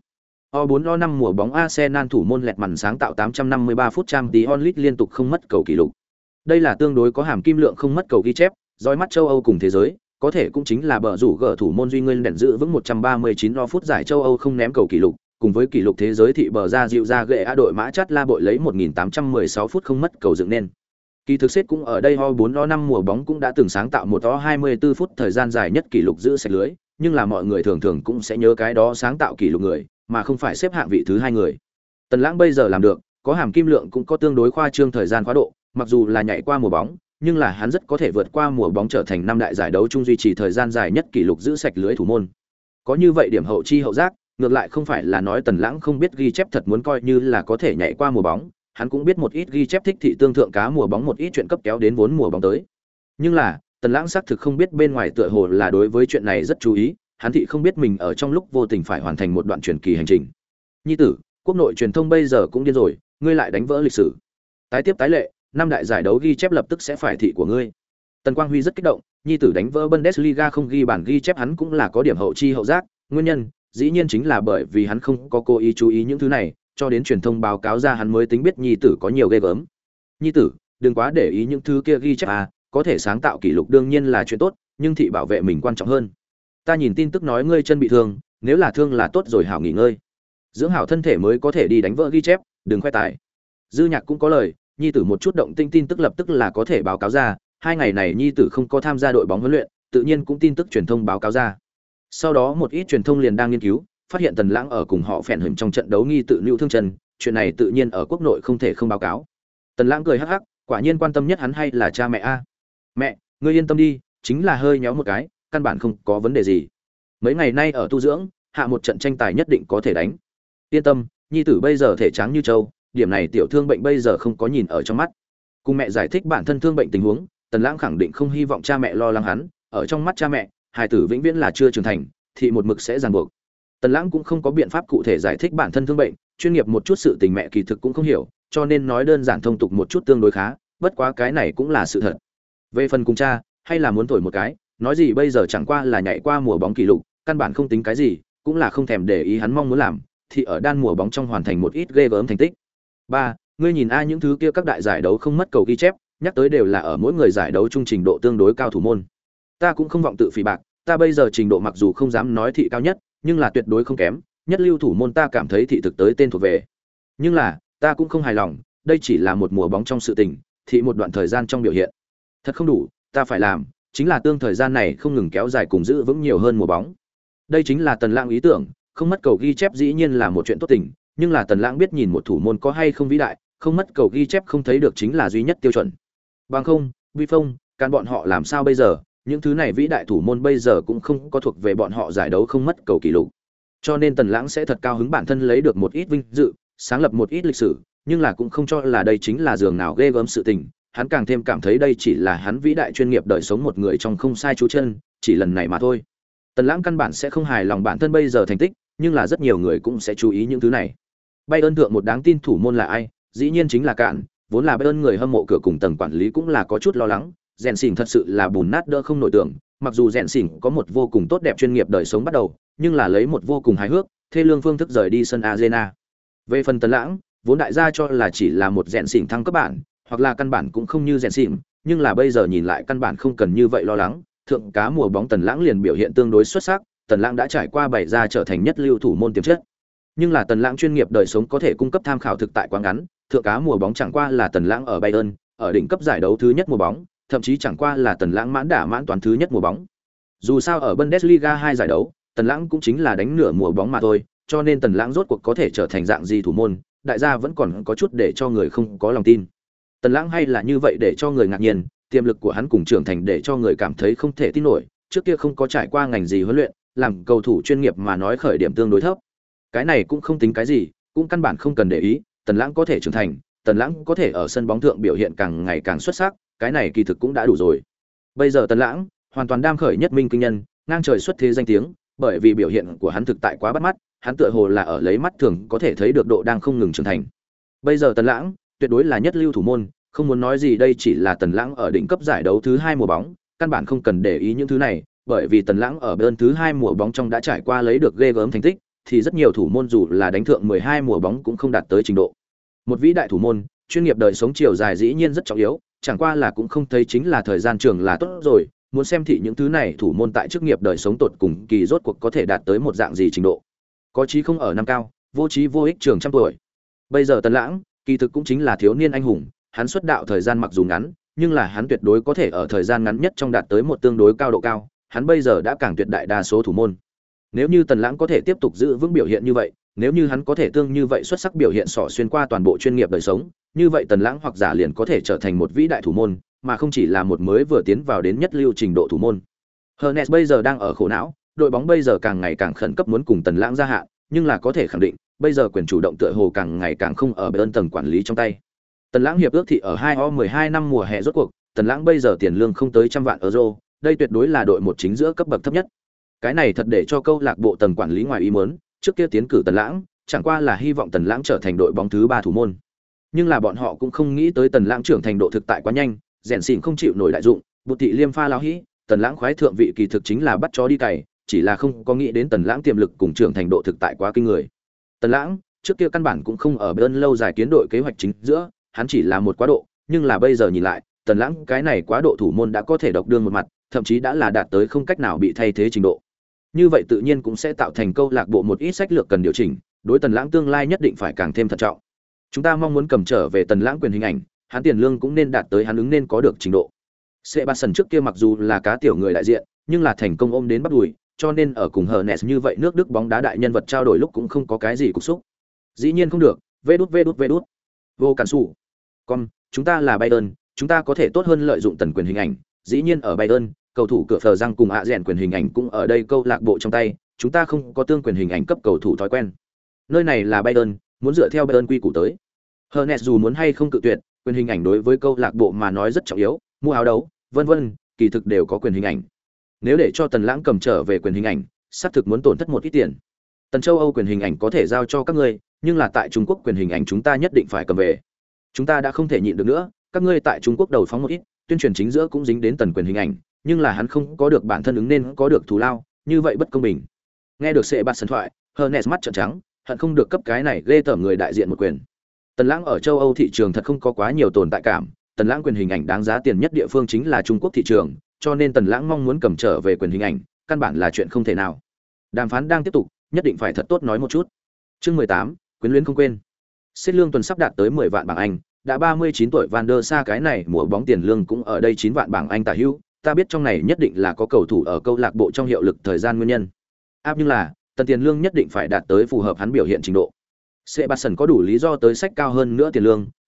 O4-O5 mùa bóng Arsenal thủ môn lẹt màn sáng tạo 853 phút Champions League liên tục không mất cầu kỷ lục. Đây là tương đối có hàm kim lượng không mất cầu ghi chép, dõi mắt châu Âu cùng thế giới, có thể cũng chính là bờ rủ gỡ thủ môn duy nguyên đèn giữ vững 139 phút giải châu Âu không ném cầu kỷ lục, cùng với kỷ lục thế giới thị bờ ra dịu ra gệ á đội mã chát la bội lấy 1816 phút không mất cầu dựng nên. Kỳ thực xét cũng ở đây O4-O5 mùa bóng cũng đã từng sáng tạo một 24 phút thời gian dài nhất kỷ lục giữ sạch lưới, nhưng là mọi người thường thường cũng sẽ nhớ cái đó sáng tạo kỷ lục người, mà không phải xếp hạng vị thứ hai người. Tần Lãng bây giờ làm được, có hàm kim lượng cũng có tương đối khoa trương thời gian quá độ, mặc dù là nhảy qua mùa bóng, nhưng là hắn rất có thể vượt qua mùa bóng trở thành năm đại giải đấu chung duy trì thời gian dài nhất kỷ lục giữ sạch lưới thủ môn. Có như vậy điểm hậu chi hậu giác, ngược lại không phải là nói Tần Lãng không biết ghi chép thật muốn coi như là có thể nhảy qua mùa bóng, hắn cũng biết một ít ghi chép thích thị tương thượng cá mùa bóng một ít chuyện cấp kéo đến vốn mùa bóng tới. Nhưng là, Tần Lãng xác thực không biết bên ngoài tựa hồ là đối với chuyện này rất chú ý, hắn thị không biết mình ở trong lúc vô tình phải hoàn thành một đoạn truyền kỳ hành trình. Nhi tử, quốc nội truyền thông bây giờ cũng điên rồi, ngươi lại đánh vỡ lịch sử. Tái tiếp tái lệ, năm đại giải đấu ghi chép lập tức sẽ phải thị của ngươi. Tần Quang Huy rất kích động, nhi tử đánh vỡ Bundesliga không ghi bản ghi chép hắn cũng là có điểm hậu chi hậu giác, nguyên nhân dĩ nhiên chính là bởi vì hắn không có cố ý chú ý những thứ này, cho đến truyền thông báo cáo ra hắn mới tính biết nhi tử có nhiều ghê gớm. Nhi tử, đừng quá để ý những thứ kia ghi chép à, có thể sáng tạo kỷ lục đương nhiên là chuyện tốt, nhưng thị bảo vệ mình quan trọng hơn. Ta nhìn tin tức nói ngươi chân bị thương, nếu là thương là tốt rồi hảo nghỉ ngơi. Dưỡng hảo thân thể mới có thể đi đánh vỡ ghi chép, đừng khoe tài. Dư Nhạc cũng có lời, nhi tử một chút động tinh tin tức lập tức là có thể báo cáo ra, 2 ngày này nhi tử không có tham gia đội bóng huấn luyện, tự nhiên cũng tin tức truyền thông báo cáo ra. Sau đó một ít truyền thông liền đang nghiên cứu, phát hiện Tần Lãng ở cùng họ phèn hình trong trận đấu nghi tự lưu thương chân, chuyện này tự nhiên ở quốc nội không thể không báo cáo. Tần Lãng cười hắc hắc, quả nhiên quan tâm nhất hắn hay là cha mẹ a. Mẹ, ngươi yên tâm đi, chính là hơi nhéo một cái, căn bản không có vấn đề gì. Mấy ngày nay ở tu dưỡng, hạ một trận tranh tài nhất định có thể đánh. Yên tâm, nhi tử bây giờ thể tráng như trâu, điểm này tiểu thương bệnh bây giờ không có nhìn ở trong mắt. Cùng mẹ giải thích bản thân thương bệnh tình huống, Tần Lãng khẳng định không hy vọng cha mẹ lo lắng hắn, ở trong mắt cha mẹ, hài tử vĩnh viễn là chưa trưởng thành, thì một mực sẽ ràng buộc. Tần Lãng cũng không có biện pháp cụ thể giải thích bản thân thương bệnh, chuyên nghiệp một chút sự tình mẹ kỳ thực cũng không hiểu, cho nên nói đơn giản thông tục một chút tương đối khá, bất quá cái này cũng là sự thật. Về phần cùng cha, hay là muốn thổi một cái, nói gì bây giờ chẳng qua là nhảy qua mùa bóng kỷ lục, căn bản không tính cái gì, cũng là không thèm để ý hắn mong muốn làm, thì ở đan mùa bóng trong hoàn thành một ít ghê gớm thành tích. 3. Ngươi nhìn ai những thứ kia các đại giải đấu không mất cầu ghi chép, nhắc tới đều là ở mỗi người giải đấu trung trình độ tương đối cao thủ môn. Ta cũng không vọng tự phỉ bạc, ta bây giờ trình độ mặc dù không dám nói thị cao nhất, nhưng là tuyệt đối không kém, nhất lưu thủ môn ta cảm thấy thị thực tới tên thuộc về. Nhưng là, ta cũng không hài lòng, đây chỉ là một mùa bóng trong sự tình, thị một đoạn thời gian trong biểu hiện. Thật không đủ, ta phải làm, chính là tương thời gian này không ngừng kéo dài cùng giữ vững nhiều hơn mùa bóng. Đây chính là Tần Lãng ý tưởng, không mất cầu ghi chép dĩ nhiên là một chuyện tốt tình, nhưng là Tần Lãng biết nhìn một thủ môn có hay không vĩ đại, không mất cầu ghi chép không thấy được chính là duy nhất tiêu chuẩn. Bằng không, Buffon, can bọn họ làm sao bây giờ? Những thứ này vĩ đại thủ môn bây giờ cũng không có thuộc về bọn họ giải đấu không mất cầu kỷ lục. Cho nên Tần Lãng sẽ thật cao hứng bản thân lấy được một ít vinh dự, sáng lập một ít lịch sử, nhưng là cũng không cho là đây chính là giường nào ghê gớm sự tình, hắn càng thêm cảm thấy đây chỉ là hắn vĩ đại chuyên nghiệp đời sống một người trong không sai chú chân, chỉ lần này mà thôi. Tần Lãng căn bản sẽ không hài lòng bản thân bây giờ thành tích, nhưng là rất nhiều người cũng sẽ chú ý những thứ này. Bayern thượng một đáng tin thủ môn là ai? Dĩ nhiên chính là Cạn, vốn là Bayern người hâm mộ cửa cùng tầng quản lý cũng là có chút lo lắng, Rèn Xỉn thật sự là bùn nát đỡ không nổi tưởng, mặc dù Rèn Xỉn có một vô cùng tốt đẹp chuyên nghiệp đời sống bắt đầu, nhưng là lấy một vô cùng hài hước, thê lương phương thức rời đi sân Arena. Về phần Tần Lãng, vốn đại gia cho là chỉ là một Rèn Xỉn thăng cấp bản, hoặc là căn bản cũng không như Rèn Xỉn, nhưng là bây giờ nhìn lại căn bản không cần như vậy lo lắng, thượng cá mùa bóng Tần Lãng liền biểu hiện tương đối xuất sắc, Tần Lãng đã trải qua bày ra trở thành nhất lưu thủ môn tiềm chất. Nhưng là Tần Lãng chuyên nghiệp đời sống có thể cung cấp tham khảo thực tại quá ngắn, thượng cá mùa bóng chẳng qua là Tần Lãng ở Bayern, ở đỉnh cấp giải đấu thứ nhất mùa bóng, thậm chí chẳng qua là Tần Lãng mãn đả mãn toàn thứ nhất mùa bóng. Dù sao ở Bundesliga 2 giải đấu, Tần Lãng cũng chính là đánh nửa mùa bóng mà thôi, cho nên Tần Lãng rốt cuộc có thể trở thành dạng gì thủ môn, đại gia vẫn còn có chút để cho người không có lòng tin. Tần Lãng hay là như vậy để cho người ngạc nhiên, tiềm lực của hắn cùng trưởng thành để cho người cảm thấy không thể tin nổi, trước kia không có trải qua ngành gì huấn luyện, làm cầu thủ chuyên nghiệp mà nói khởi điểm tương đối thấp. Cái này cũng không tính cái gì, cũng căn bản không cần để ý, Tần Lãng có thể trưởng thành, Tần Lãng có thể ở sân bóng thượng biểu hiện càng ngày càng xuất sắc, cái này kỳ thực cũng đã đủ rồi. Bây giờ Tần Lãng hoàn toàn đam khởi nhất minh kinh nhân, ngang trời xuất thế danh tiếng, bởi vì biểu hiện của hắn thực tại quá bắt mắt, hắn tựa hồ là ở lấy mắt thường có thể thấy được độ đang không ngừng trưởng thành. Bây giờ Tần Lãng tuyệt đối là nhất lưu thủ môn, không muốn nói gì đây chỉ là Tần Lãng ở đỉnh cấp giải đấu thứ 2 mùa bóng, căn bản không cần để ý những thứ này, bởi vì Tần Lãng ở bên thứ 2 mùa bóng trong đã trải qua lấy được ghê gớm thành tích, thì rất nhiều thủ môn dù là đánh thượng 12 mùa bóng cũng không đạt tới trình độ. Một vĩ đại thủ môn, chuyên nghiệp đời sống chiều dài dĩ nhiên rất trọng yếu, chẳng qua là cũng không thấy chính là thời gian trường là tốt rồi, muốn xem thị những thứ này thủ môn tại chức nghiệp đời sống tột cùng kỳ rốt cuộc có thể đạt tới một dạng gì trình độ. Có chí không ở năm cao, vô chí vô ích trường trăm tuổi. Bây giờ Tần Lãng, kỳ thực cũng chính là thiếu niên anh hùng, hắn xuất đạo thời gian mặc dù ngắn, nhưng là hắn tuyệt đối có thể ở thời gian ngắn nhất trong đạt tới một tương đối cao độ cao, hắn bây giờ đã càng tuyệt đại đa số thủ môn. Nếu như Tần Lãng có thể tiếp tục giữ vững biểu hiện như vậy, nếu như hắn có thể tương như vậy xuất sắc biểu hiện xỏ xuyên qua toàn bộ chuyên nghiệp đời sống, như vậy Tần Lãng hoặc giả liền có thể trở thành một vĩ đại thủ môn, mà không chỉ là một mới vừa tiến vào đến nhất lưu trình độ thủ môn. Hernes bây giờ đang ở khổ não, đội bóng bây giờ càng ngày càng khẩn cấp muốn cùng Tần Lãng gia hạn, nhưng là có thể khẳng định, bây giờ quyền chủ động tựa hồ càng ngày càng không ở bên tầng quản lý trong tay. Tần Lãng hiệp ước thị ở 2O12 năm mùa hè rốt cuộc, Tần Lãng bây giờ tiền lương không tới 100 vạn euro, đây tuyệt đối là đội một chính giữa cấp bậc thấp nhất. Cái này thật để cho câu lạc bộ tầng quản lý ngoài ý muốn, trước kia tiến cử Tần Lãng, chẳng qua là hy vọng Tần Lãng trở thành đội bóng thứ 3 thủ môn. Nhưng là bọn họ cũng không nghĩ tới Tần Lãng trưởng thành độ thực tại quá nhanh, rèn xỉn không chịu nổi đại dụng, Bụt thị Liêm pha láo hĩ, Tần Lãng khoái thượng vị kỳ thực chính là bắt chó đi cày, chỉ là không có nghĩ đến Tần Lãng tiềm lực cùng trưởng thành độ thực tại quá kinh người. Tần Lãng, trước kia căn bản cũng không ở bên lâu dài kiến đội kế hoạch chính giữa, hắn chỉ là một quá độ, nhưng là bây giờ nhìn lại, Tần Lãng cái này quá độ thủ môn đã có thể độc đương một mặt, thậm chí đã là đạt tới không cách nào bị thay thế trình độ. Như vậy tự nhiên cũng sẽ tạo thành câu lạc bộ một ít sách lược cần điều chỉnh, đối Tần Lãng tương lai nhất định phải càng thêm thận trọng. Chúng ta mong muốn cầm trở về Tần Lãng quyền hình ảnh, hắn tiền lương cũng nên đạt tới hắn ứng nên có được trình độ. Sebastian trước kia mặc dù là cá tiểu người đại diện, nhưng là thành công ôm đến bắt đùi, cho nên ở cùng Hernes như vậy nước Đức bóng đá đại nhân vật trao đổi lúc cũng không có cái gì cục xúc. Dĩ nhiên không được, vê đút. Vô cản sủ. Còn, chúng ta là Bayern, chúng ta có thể tốt hơn lợi dụng tần quyền hình ảnh, dĩ nhiên ở Bayern, cầu thủ cửa phờ răng cùng ạ rèn quyền hình ảnh cũng ở đây câu lạc bộ trong tay, chúng ta không có tương quyền hình ảnh cấp cầu thủ thói quen. Nơi này là Bayern, muốn dựa theo Bayern quy củ tới. Hernes dù muốn hay không cự tuyệt, quyền hình ảnh đối với câu lạc bộ mà nói rất trọng yếu, mua áo đấu, vân vân, kỳ thực đều có quyền hình ảnh. Nếu để cho Tần Lãng cầm trở về quyền hình ảnh, xác thực muốn tổn thất một ít tiền. Tần châu Âu quyền hình ảnh có thể giao cho các ngươi, nhưng là tại Trung Quốc quyền hình ảnh chúng ta nhất định phải cầm về. Chúng ta đã không thể nhịn được nữa, các ngươi tại Trung Quốc đầu phóng một ít, tuyên truyền chính giữa cũng dính đến Tần quyền hình ảnh, nhưng là hắn không có được bản thân ứng nên có được thù lao, như vậy bất công bình. Nghe được Sệ Bạt sân thoại, Hernes mắt trợn trắng, hận không được cấp cái này ghê tởm người đại diện một quyền. Tần Lãng ở châu Âu thị trường thật không có quá nhiều tồn tại cảm, Tần Lãng quyền hình ảnh đáng giá tiền nhất địa phương chính là Trung Quốc thị trường, cho nên Tần Lãng mong muốn cầm trở về quyền hình ảnh, căn bản là chuyện không thể nào. Đàm phán đang tiếp tục, nhất định phải thật tốt nói một chút. Chương 18, quyến luyến không quên. Xét lương tuần sắp đạt tới 10 vạn bảng Anh, đã 39 tuổi Van der Sa cái này mùa bóng tiền lương cũng ở đây 9 vạn bảng Anh tả hữu, ta biết trong này nhất định là có cầu thủ ở câu lạc bộ trong hiệu lực thời gian nguyên nhân. Áp nhưng là, tần tiền lương nhất định phải đạt tới phù hợp hắn biểu hiện trình độ. Sebastian có đủ lý do tới sách cao hơn nữa tiền lương,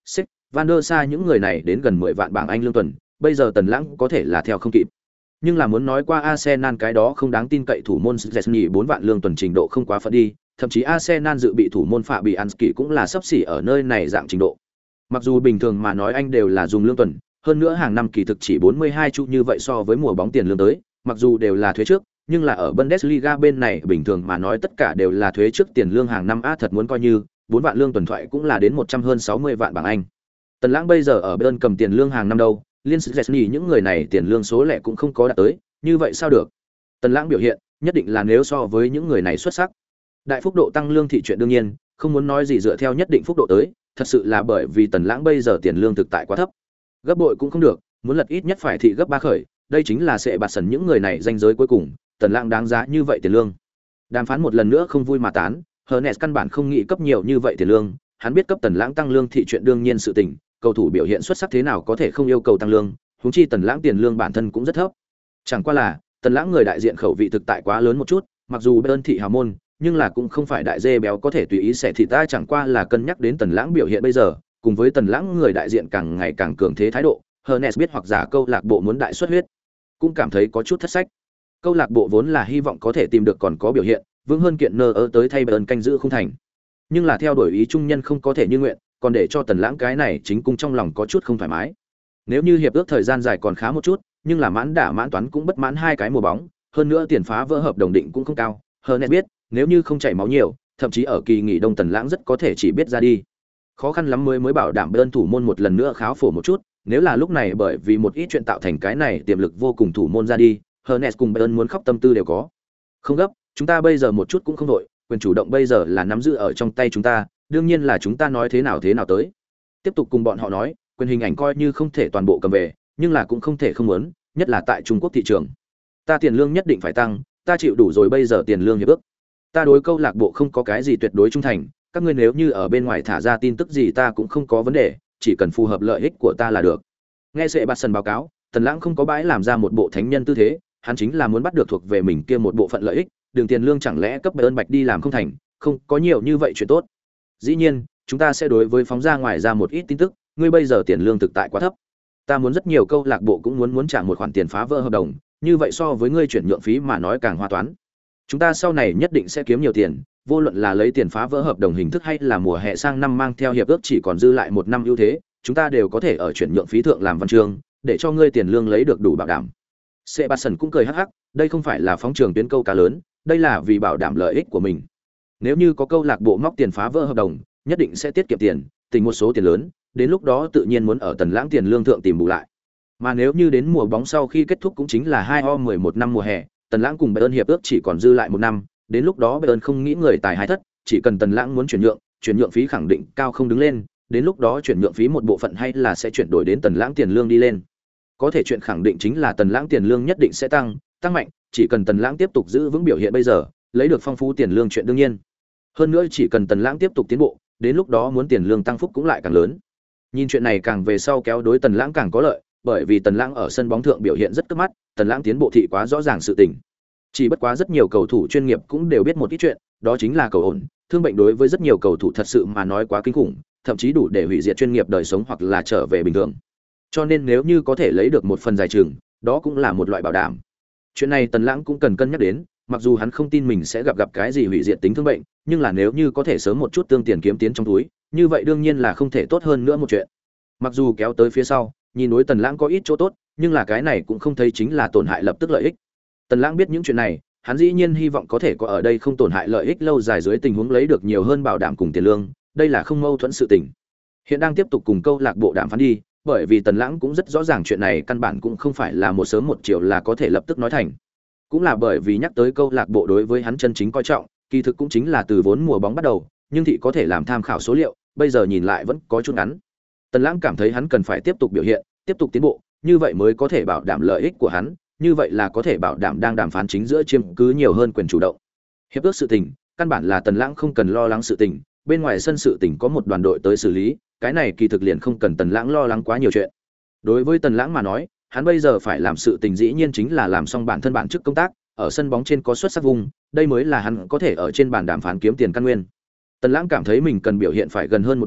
Sek, Van der Sa những người này đến gần 10 vạn bảng Anh lương tuần, bây giờ Tần Lãng có thể là theo không kịp. Nhưng là muốn nói qua Arsenal cái đó không đáng tin cậy thủ môn Szczesny 4 vạn lương tuần trình độ không quá phận đi, thậm chí Arsenal dự bị thủ môn Fabianski cũng là sắp xỉ ở nơi này dạng trình độ. Mặc dù bình thường mà nói anh đều là dùng lương tuần, hơn nữa hàng năm kỳ thực chỉ 42 chu như vậy so với mùa bóng tiền lương tới, mặc dù đều là thuế trước, nhưng là ở Bundesliga bên này bình thường mà nói tất cả đều là thuế trước tiền lương hàng năm thật muốn coi như 4 vạn lương tuần thoại cũng là đến 100 hơn 60 vạn bảng Anh. Tần Lãng bây giờ ở Bayern cầm tiền lương hàng năm đâu, liên Szczesny những người này tiền lương số lẻ cũng không có đạt tới, như vậy sao được? Tần Lãng biểu hiện, nhất định là nếu so với những người này xuất sắc. Đại phúc độ tăng lương thị chuyện đương nhiên, không muốn nói gì dựa theo nhất định phúc độ tới, thật sự là bởi vì Tần Lãng bây giờ tiền lương thực tại quá thấp. Gấp bội cũng không được, muốn lật ít nhất phải thị gấp 3 khởi, đây chính là sẽ bạt sần những người này danh giới cuối cùng, Tần Lãng đáng giá như vậy tiền lương. Đàm phán một lần nữa không vui mà tán, Hernes căn bản không nghĩ cấp nhiều như vậy tiền lương, hắn biết cấp Tần Lãng tăng lương thị chuyện đương nhiên sự tình, cầu thủ biểu hiện xuất sắc thế nào có thể không yêu cầu tăng lương, huống chi Tần Lãng tiền lương bản thân cũng rất thấp. Chẳng qua là, Tần Lãng người đại diện khẩu vị thực tại quá lớn một chút, mặc dù Bayern thị hào môn, nhưng là cũng không phải đại dê béo có thể tùy ý xẻ thịt ta, chẳng qua là cân nhắc đến Tần Lãng biểu hiện bây giờ, cùng với Tần Lãng người đại diện càng ngày càng cường thế thái độ, Hernes biết hoặc giả câu lạc bộ muốn đại xuất huyết, cũng cảm thấy có chút thất sách. Câu lạc bộ vốn là hy vọng có thể tìm được còn có biểu hiện, vững hơn kiện nơ ở tới thay Bayern canh giữ không thành. Nhưng là theo đuổi ý trung nhân không có thể như nguyện, còn để cho Tần Lãng cái này chính cung trong lòng có chút không thoải mái. Nếu như hiệp ước thời gian dài còn khá một chút, nhưng là mãn đả mãn toán cũng bất mãn hai cái mùa bóng, hơn nữa tiền phá vỡ hợp đồng định cũng không cao. Hernes biết, nếu như không chảy máu nhiều, thậm chí ở kỳ nghỉ đông Tần Lãng rất có thể chỉ biết ra đi. Khó khăn lắm mới bảo đảm Bayern thủ môn một lần nữa kháo phổ một chút, nếu là lúc này bởi vì một ít chuyện tạo thành cái này tiềm lực vô cùng thủ môn ra đi, Hernes cùng Bayern muốn khóc tâm tư đều có. Không gấp, chúng ta bây giờ một chút cũng không đội, quyền chủ động bây giờ là nắm giữ ở trong tay chúng ta, đương nhiên là chúng ta nói thế nào tới. Tiếp tục cùng bọn họ nói, quyền hình ảnh coi như không thể toàn bộ cầm về, nhưng là cũng không thể không muốn, nhất là tại Trung Quốc thị trường. Ta tiền lương nhất định phải tăng, ta chịu đủ rồi bây giờ tiền lương hiệp ước. Ta đối câu lạc bộ không có cái gì tuyệt đối trung thành, các ngươi nếu như ở bên ngoài thả ra tin tức gì ta cũng không có vấn đề, chỉ cần phù hợp lợi ích của ta là được. Nghe Sệ Bạt Sần báo cáo, Tần Lãng không có bãi làm ra một bộ thánh nhân tư thế, hắn chính là muốn bắt được thuộc về mình kia một bộ phận lợi ích, đường tiền lương chẳng lẽ cấp Bayern Bạch đi làm không thành, không, có nhiều như vậy chuyện tốt. Dĩ nhiên, chúng ta sẽ đối với phóng ra ngoài ra một ít tin tức, ngươi bây giờ tiền lương thực tại quá thấp. Ta muốn rất nhiều câu lạc bộ cũng muốn trả một khoản tiền phá vỡ hợp đồng, như vậy so với ngươi chuyển nhượng phí mà nói càng hoa toán. Chúng ta sau này nhất định sẽ kiếm nhiều tiền, vô luận là lấy tiền phá vỡ hợp đồng hình thức hay là mùa hè sang năm mang theo hiệp ước chỉ còn dư lại một năm ưu thế, chúng ta đều có thể ở chuyển nhượng phí thượng làm văn chương, để cho ngươi tiền lương lấy được đủ bảo đảm. Sebastian cũng cười hắc hắc, đây không phải là phóng trường tuyến câu cá lớn, đây là vì bảo đảm lợi ích của mình. Nếu như có câu lạc bộ móc tiền phá vỡ hợp đồng, nhất định sẽ tiết kiệm tiền, tình một số tiền lớn, đến lúc đó tự nhiên muốn ở Tần Lãng tiền lương thượng tìm bù lại. Mà nếu như đến mùa bóng sau khi kết thúc cũng chính là 2O11 năm mùa hè, Tần Lãng cùng Bayern hiệp ước chỉ còn dư lại một năm, đến lúc đó Bayern không nghĩ người tài hai thất, chỉ cần Tần Lãng muốn chuyển nhượng phí khẳng định cao không đứng lên, đến lúc đó chuyển nhượng phí một bộ phận hay là sẽ chuyển đổi đến Tần Lãng tiền lương đi lên. Có thể chuyện khẳng định chính là Tần Lãng tiền lương nhất định sẽ tăng mạnh, chỉ cần Tần Lãng tiếp tục giữ vững biểu hiện bây giờ, lấy được phong phú tiền lương chuyện đương nhiên. Hơn nữa chỉ cần Tần Lãng tiếp tục tiến bộ, đến lúc đó muốn tiền lương tăng phúc cũng lại càng lớn. Nhìn chuyện này càng về sau kéo đối Tần Lãng càng có lợi, bởi vì Tần Lãng ở sân bóng thượng biểu hiện rất cấp mắt, Tần Lãng tiến bộ thị quá rõ ràng sự tình. Chỉ bất quá rất nhiều cầu thủ chuyên nghiệp cũng đều biết một ít chuyện, đó chính là cầu ổn, thương bệnh đối với rất nhiều cầu thủ thật sự mà nói quá kinh khủng, thậm chí đủ để hủy diệt chuyên nghiệp đời sống hoặc là trở về bình thường. Cho nên nếu như có thể lấy được một phần giải trường, đó cũng là một loại bảo đảm. Chuyện này Tần Lãng cũng cần cân nhắc đến, mặc dù hắn không tin mình sẽ gặp cái gì hủy diệt tính thương bệnh, nhưng là nếu như có thể sớm một chút tương tiền kiếm tiến trong túi, như vậy đương nhiên là không thể tốt hơn nữa một chuyện. Mặc dù kéo tới phía sau, nhìn đối Tần Lãng có ít chỗ tốt, nhưng là cái này cũng không thấy chính là tổn hại lập tức lợi ích. Tần Lãng biết những chuyện này, hắn dĩ nhiên hy vọng có thể có ở đây không tổn hại lợi ích lâu dài dưới tình huống lấy được nhiều hơn bảo đảm cùng tiền lương, đây là không mâu thuẫn sự tình. Hiện đang tiếp tục cùng câu lạc bộ đàm phán đi, bởi vì Tần Lãng cũng rất rõ ràng chuyện này căn bản cũng không phải là một sớm một chiều là có thể lập tức nói thành. Cũng là bởi vì nhắc tới câu lạc bộ đối với hắn chân chính coi trọng, kỳ thực cũng chính là từ vốn mùa bóng bắt đầu, nhưng thị có thể làm tham khảo số liệu, bây giờ nhìn lại vẫn có chút ngắn. Tần Lãng cảm thấy hắn cần phải tiếp tục biểu hiện, tiếp tục tiến bộ, như vậy mới có thể bảo đảm lợi ích của hắn, như vậy là có thể bảo đảm đang đàm phán chính giữa chiếm cứ nhiều hơn quyền chủ động. Hiệp ước sự tình, căn bản là Tần Lãng không cần lo lắng sự tình, bên ngoài sân sự tình có một đoàn đội tới xử lý, cái này kỳ thực liền không cần Tần Lãng lo lắng quá nhiều chuyện. Đối với Tần Lãng mà nói, hắn bây giờ phải làm sự tình dĩ nhiên chính là làm xong bản thân bản chức công tác, ở sân bóng trên có xuất sắc vùng, đây mới là hắn có thể ở trên bàn đàm phán kiếm tiền căn nguyên. Tần Lãng cảm thấy mình cần biểu hiện phải gần hơn một bước,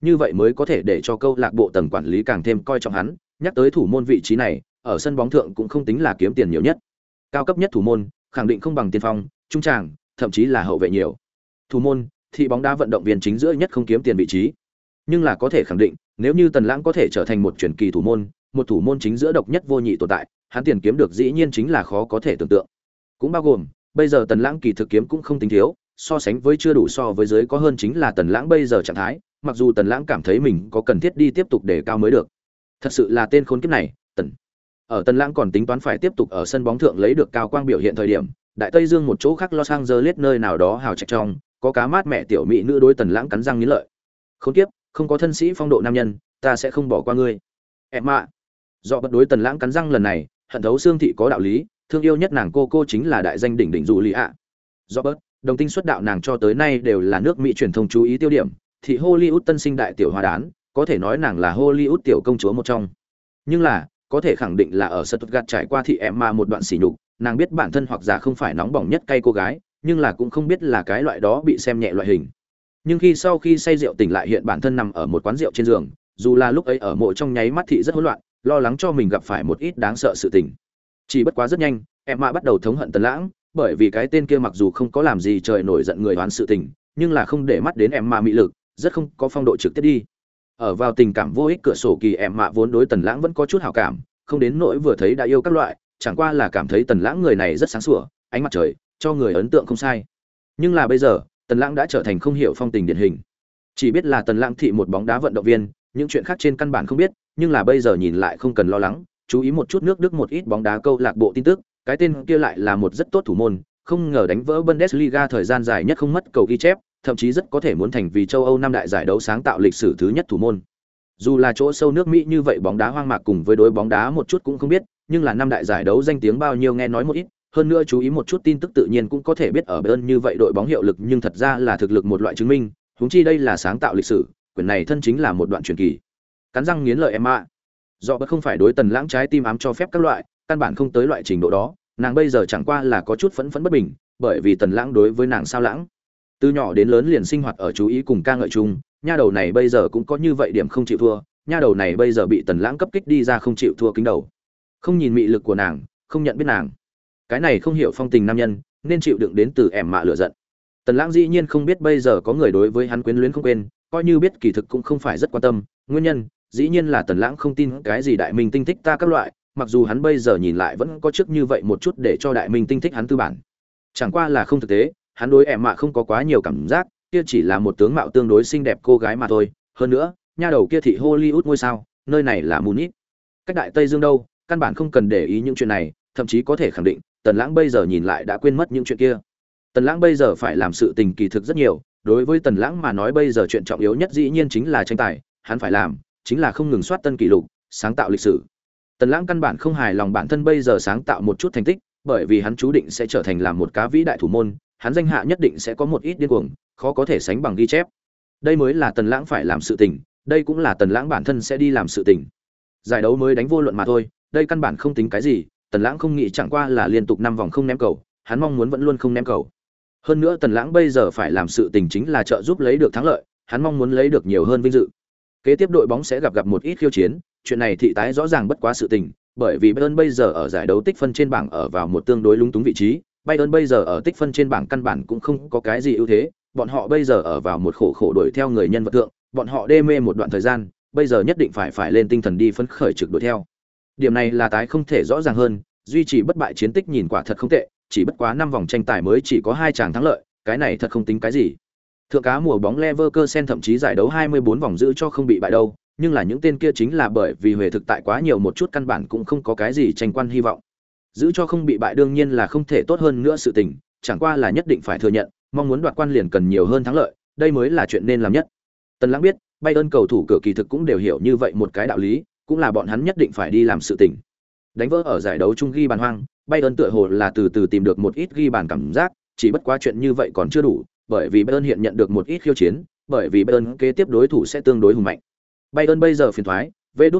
như vậy mới có thể để cho câu lạc bộ tầng quản lý càng thêm coi trọng hắn. Nhắc tới thủ môn vị trí này, ở sân bóng thượng cũng không tính là kiếm tiền nhiều nhất. Cao cấp nhất thủ môn, khẳng định không bằng tiền phong, trung tràng, thậm chí là hậu vệ nhiều. Thủ môn, thì bóng đá vận động viên chính giữa nhất không kiếm tiền vị trí. Nhưng là có thể khẳng định, nếu như Tần Lãng có thể trở thành một truyền kỳ thủ môn, một thủ môn chính giữa độc nhất vô nhị tồn tại, hắn tiền kiếm được dĩ nhiên chính là khó có thể tưởng tượng. Cũng bao gồm, bây giờ Tần Lãng kỳ thực kiếm cũng không tính thiếu, so sánh với chưa đủ so với dưới có hơn chính là Tần Lãng bây giờ trạng thái, mặc dù Tần Lãng cảm thấy mình có cần thiết đi tiếp tục để cao mới được. Thật sự là tên khốn kiếp này, Tần. Ở Tần Lãng còn tính toán phải tiếp tục ở sân bóng thượng lấy được cao quang biểu hiện thời điểm, Đại Tây Dương một chỗ khác Los Angeles nơi nào đó hào trạch trong, có cá mát mẹ tiểu mỹ nữ đối Tần Lãng cắn răng nghiến lợi. Khốn kiếp, không có thân sĩ phong độ nam nhân, ta sẽ không bỏ qua ngươi. Em ạ. Do bất đối Tần Lãng cắn răng lần này, hận thấu xương thị có đạo lý, thương yêu nhất nàng cô chính là đại danh đỉnh đỉnh dù lì ạ. Do bớt, đồng tinh xuất đạo nàng cho tới nay đều là nước Mỹ truyền thông chú ý tiêu điểm, thị Hollywood tân sinh đại tiểu hoa đán, có thể nói nàng là Hollywood tiểu công chúa một trong. Nhưng là, có thể khẳng định là ở Stuttgart trải qua thị em mà một đoạn sỉ nhục, nàng biết bản thân hoặc giả không phải nóng bỏng nhất cay cô gái, nhưng là cũng không biết là cái loại đó bị xem nhẹ loại hình. Nhưng sau khi say rượu tỉnh lại hiện bản thân nằm ở một quán rượu trên giường, dù là lúc ấy ở mộ trong nháy mắt thị rất hỗn loạn, lo lắng cho mình gặp phải một ít đáng sợ sự tình. Chỉ bất quá rất nhanh, em mà bắt đầu thống hận Tần Lãng, bởi vì cái tên kia mặc dù không có làm gì trời nổi giận người đoán sự tình, nhưng là không để mắt đến em mà mị lực, rất không có phong độ trực tiếp đi. Ở vào tình cảm vô ích cửa sổ kỳ em mà vốn đối Tần Lãng vẫn có chút hảo cảm, không đến nỗi vừa thấy đã yêu các loại, chẳng qua là cảm thấy Tần Lãng người này rất sáng sủa, ánh mặt trời, cho người ấn tượng không sai. Nhưng là bây giờ, Tần Lãng đã trở thành không hiểu phong tình điển hình. Chỉ biết là Tần Lãng thị một bóng đá vận động viên, những chuyện khác trên căn bản không biết, nhưng là bây giờ nhìn lại không cần lo lắng, chú ý một chút nước Đức một ít bóng đá câu lạc bộ tin tức, cái tên kia lại là một rất tốt thủ môn, không ngờ đánh vỡ Bundesliga thời gian dài nhất không mất cầu ghi chép, thậm chí rất có thể muốn thành vì châu Âu năm đại giải đấu sáng tạo lịch sử thứ nhất thủ môn. Dù là chỗ sâu nước Mỹ như vậy bóng đá hoang mạc cùng với đối bóng đá một chút cũng không biết, nhưng là năm đại giải đấu danh tiếng bao nhiêu nghe nói một ít, hơn nữa chú ý một chút tin tức tự nhiên cũng có thể biết ở Bayern như vậy đội bóng hiệu lực nhưng thật ra là thực lực một loại chứng minh, huống chi đây là sáng tạo lịch sử, quyển này thân chính là một đoạn truyền kỳ. Cắn răng nghiến lợi em ạ. Do bất không phải đối Tần Lãng trái tim ám cho phép các loại, căn bản không tới loại trình độ đó, nàng bây giờ chẳng qua là có chút phẫn bất bình, bởi vì Tần Lãng đối với nàng sao lãng. Từ nhỏ đến lớn liền sinh hoạt ở chú ý cùng ca ngợi chung, nha đầu này bây giờ cũng có như vậy điểm không chịu thua, nha đầu này bây giờ bị Tần Lãng cấp kích đi ra không chịu thua kính đầu. Không nhìn mị lực của nàng, không nhận biết nàng. Cái này không hiểu phong tình nam nhân, nên chịu đựng đến từ ẻm mạ lửa giận. Tần Lãng dĩ nhiên không biết bây giờ có người đối với hắn quyến luyến không quên, coi như biết kỳ thực cũng không phải rất quan tâm, nguyên nhân dĩ nhiên là Tần Lãng không tin cái gì đại minh tinh thích ta các loại, mặc dù hắn bây giờ nhìn lại vẫn có trước như vậy một chút để cho đại minh tinh thích hắn tư bản. Chẳng qua là không thực tế, hắn đối ẻm mạ không có quá nhiều cảm giác, kia chỉ là một tướng mạo tương đối xinh đẹp cô gái mà thôi, hơn nữa, nha đầu kia thị Hollywood ngôi sao, nơi này là Munich. Cách đại Tây Dương đâu, căn bản không cần để ý những chuyện này, thậm chí có thể khẳng định, Tần Lãng bây giờ nhìn lại đã quên mất những chuyện kia. Tần Lãng bây giờ phải làm sự tình kỳ thực rất nhiều, đối với Tần Lãng mà nói bây giờ chuyện trọng yếu nhất dĩ nhiên chính là tranh tài, hắn phải làm chính là không ngừng soát tân kỷ lục, sáng tạo lịch sử. Tần Lãng căn bản không hài lòng bản thân bây giờ sáng tạo một chút thành tích, bởi vì hắn chú định sẽ trở thành làm một cá vĩ đại thủ môn, hắn danh hạ nhất định sẽ có một ít điên cuồng, khó có thể sánh bằng ghi chép. Đây mới là Tần Lãng phải làm sự tình, đây cũng là Tần Lãng bản thân sẽ đi làm sự tình. Giải đấu mới đánh vô luận mà thôi, đây căn bản không tính cái gì, Tần Lãng không nghĩ chẳng qua là liên tục 5 vòng không ném cầu, hắn mong muốn vẫn luôn không ném cầu. Hơn nữa Tần Lãng bây giờ phải làm sự tình chính là trợ giúp lấy được thắng lợi, hắn mong muốn lấy được nhiều hơn vinh dự. Kế tiếp đội bóng sẽ gặp một ít khiêu chiến, chuyện này thị tái rõ ràng bất quá sự tình, bởi vì Bayern bây giờ ở giải đấu tích phân trên bảng ở vào một tương đối lúng túng vị trí, Bayern bây giờ ở tích phân trên bảng căn bản cũng không có cái gì ưu thế, bọn họ bây giờ ở vào một khổ đuổi theo người nhân vật thượng, bọn họ đê mê một đoạn thời gian, bây giờ nhất định phải lên tinh thần đi phấn khởi trực đuổi theo. Điểm này là tái không thể rõ ràng hơn, duy trì bất bại chiến tích nhìn quả thật không tệ, chỉ bất quá 5 vòng tranh tài mới chỉ có 2 chàng thắng lợi, cái này thật không tính cái gì. Thượng cá mùa bóng Leverkusen thậm chí giải đấu 24 vòng giữ cho không bị bại đâu, nhưng là những tên kia chính là bởi vì huề thực tại quá nhiều một chút căn bản cũng không có cái gì tranh quan hy vọng. Giữ cho không bị bại đương nhiên là không thể tốt hơn nữa sự tình, chẳng qua là nhất định phải thừa nhận, mong muốn đoạt quan liền cần nhiều hơn thắng lợi, đây mới là chuyện nên làm nhất. Tần Lãng biết, Bayern cầu thủ cửa kỳ thực cũng đều hiểu như vậy một cái đạo lý, cũng là bọn hắn nhất định phải đi làm sự tình. Đánh vỡ ở giải đấu chung ghi bàn hoang, Bayern tựa hồ là từ từ tìm được một ít ghi bàn cảm giác, chỉ bất quá chuyện như vậy còn chưa đủ, bởi vì Bayern hiện nhận được một ít khiêu chiến, bởi vì Bayern kế tiếp đối thủ sẽ tương đối hùng mạnh. Bayern bây giờ phiền thoái,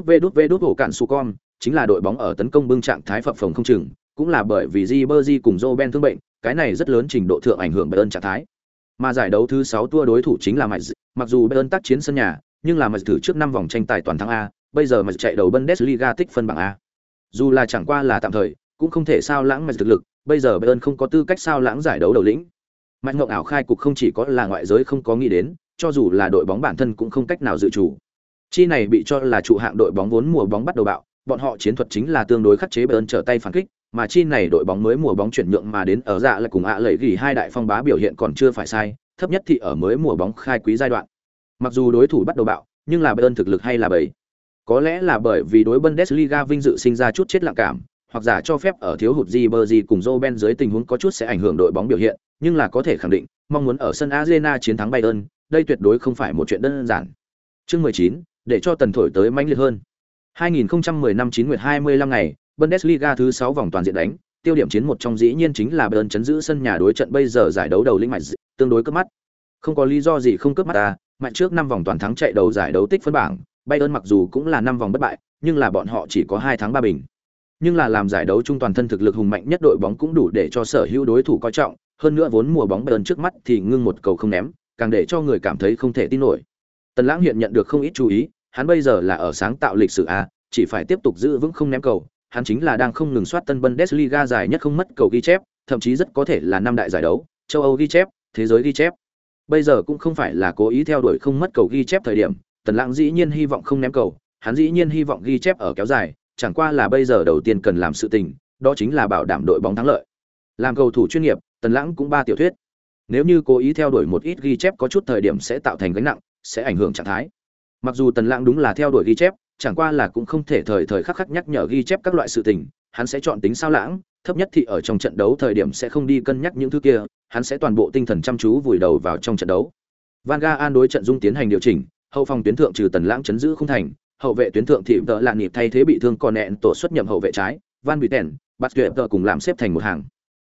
vê đút ổ cản Sucom, chính là đội bóng ở tấn công bưng trạng thái phập phồng không chừng, cũng là bởi vì Ribery cùng Robben thương bệnh, cái này rất lớn trình độ thượng ảnh hưởng Bayern trạng thái. Mà giải đấu thứ 6 tour đối thủ chính là Mainz, mặc dù Bayern tác chiến sân nhà, nhưng là mà thử trước 5 vòng tranh tài toàn thắng A, bây giờ mà chạy đầu Bundesliga tích phân bảng A. Dù là chẳng qua là tạm thời, cũng không thể sao lãng mà thực lực, bây giờ Bayern không có tư cách sao lãng giải đấu đầu lĩnh. Mạch ngộng ảo khai cục không chỉ có là ngoại giới không có nghĩ đến, cho dù là đội bóng bản thân cũng không cách nào dự chủ. Chi này bị cho là trụ hạng đội bóng vốn mùa bóng bắt đầu bạo, bọn họ chiến thuật chính là tương đối khắc chế Bayern trở tay phản kích, mà chi này đội bóng mới mùa bóng chuyển nhượng mà đến ở dạ là cùng ạ lẩy gỉ hai đại phong bá biểu hiện còn chưa phải sai, thấp nhất thì ở mới mùa bóng khai quý giai đoạn. Mặc dù đối thủ bắt đầu bạo, nhưng là Bayern thực lực hay là bầy. Có lẽ là bởi vì đối Bundesliga vinh dự sinh ra chút chết lặng cảm, hoặc giả cho phép ở thiếu hụt Ribery cùng Robben dưới tình huống có chút sẽ ảnh hưởng đội bóng biểu hiện, nhưng là có thể khẳng định, mong muốn ở sân Arena chiến thắng Bayern, đây tuyệt đối không phải một chuyện đơn giản. Chương 19, để cho tần thổi tới mãnh liệt hơn. 2010 năm 9 nguyệt 25 ngày, Bundesliga thứ 6 vòng toàn diện đánh, tiêu điểm chiến một trong dĩ nhiên chính là Bayern chấn giữ sân nhà đối trận bây giờ giải đấu đầu lĩnh mạnh tương đối cướp mắt. Không có lý do gì không cướp mắt ta, mạnh trước 5 vòng toàn thắng chạy đầu giải đấu tích phân bảng, Bayern mặc dù cũng là 5 vòng bất bại, nhưng là bọn họ chỉ có 2 thắng 3 bình. Nhưng là làm giải đấu trung toàn thân thực lực hùng mạnh nhất đội bóng cũng đủ để cho sở hữu đối thủ coi trọng, hơn nữa vốn mùa bóng Bayern trước mắt thì ngưng một cầu không ném, càng để cho người cảm thấy không thể tin nổi. Tần Lãng hiện nhận được không ít chú ý, hắn bây giờ là ở sáng tạo lịch sử a, chỉ phải tiếp tục giữ vững không ném cầu, hắn chính là đang không ngừng soát tân Bundesliga dài nhất không mất cầu ghi chép, thậm chí rất có thể là 5 đại giải đấu, châu Âu ghi chép, thế giới ghi chép. Bây giờ cũng không phải là cố ý theo đuổi không mất cầu ghi chép thời điểm, Tần Lãng dĩ nhiên hy vọng không ném cầu, hắn dĩ nhiên hy vọng ghi chép ở kéo dài, chẳng qua là bây giờ đầu tiên cần làm sự tình, đó chính là bảo đảm đội bóng thắng lợi. Làm cầu thủ chuyên nghiệp, Tần Lãng cũng ba tiểu thuyết. Nếu như cố ý theo đuổi một ít ghi chép có chút thời điểm sẽ tạo thành gánh nặng, sẽ ảnh hưởng trạng thái. Mặc dù Tần Lãng đúng là theo đuổi ghi chép, chẳng qua là cũng không thể thời thời khắc khắc nhắc nhở ghi chép các loại sự tình, hắn sẽ chọn tính sao lãng, thấp nhất thì ở trong trận đấu thời điểm sẽ không đi cân nhắc những thứ kia, hắn sẽ toàn bộ tinh thần chăm chú vùi đầu vào trong trận đấu. Van Gaal đối trận dung tiến hành điều chỉnh, hậu phòng tuyến thượng trừ Tần Lãng chấn giữ không thành, hậu vệ tuyến thượng thị tợ lạn nhịp thay thế bị thương còn nẹn tổ xuất nhậm hậu vệ trái, Van Buyten, Basket cùng làm xếp thành một hàng.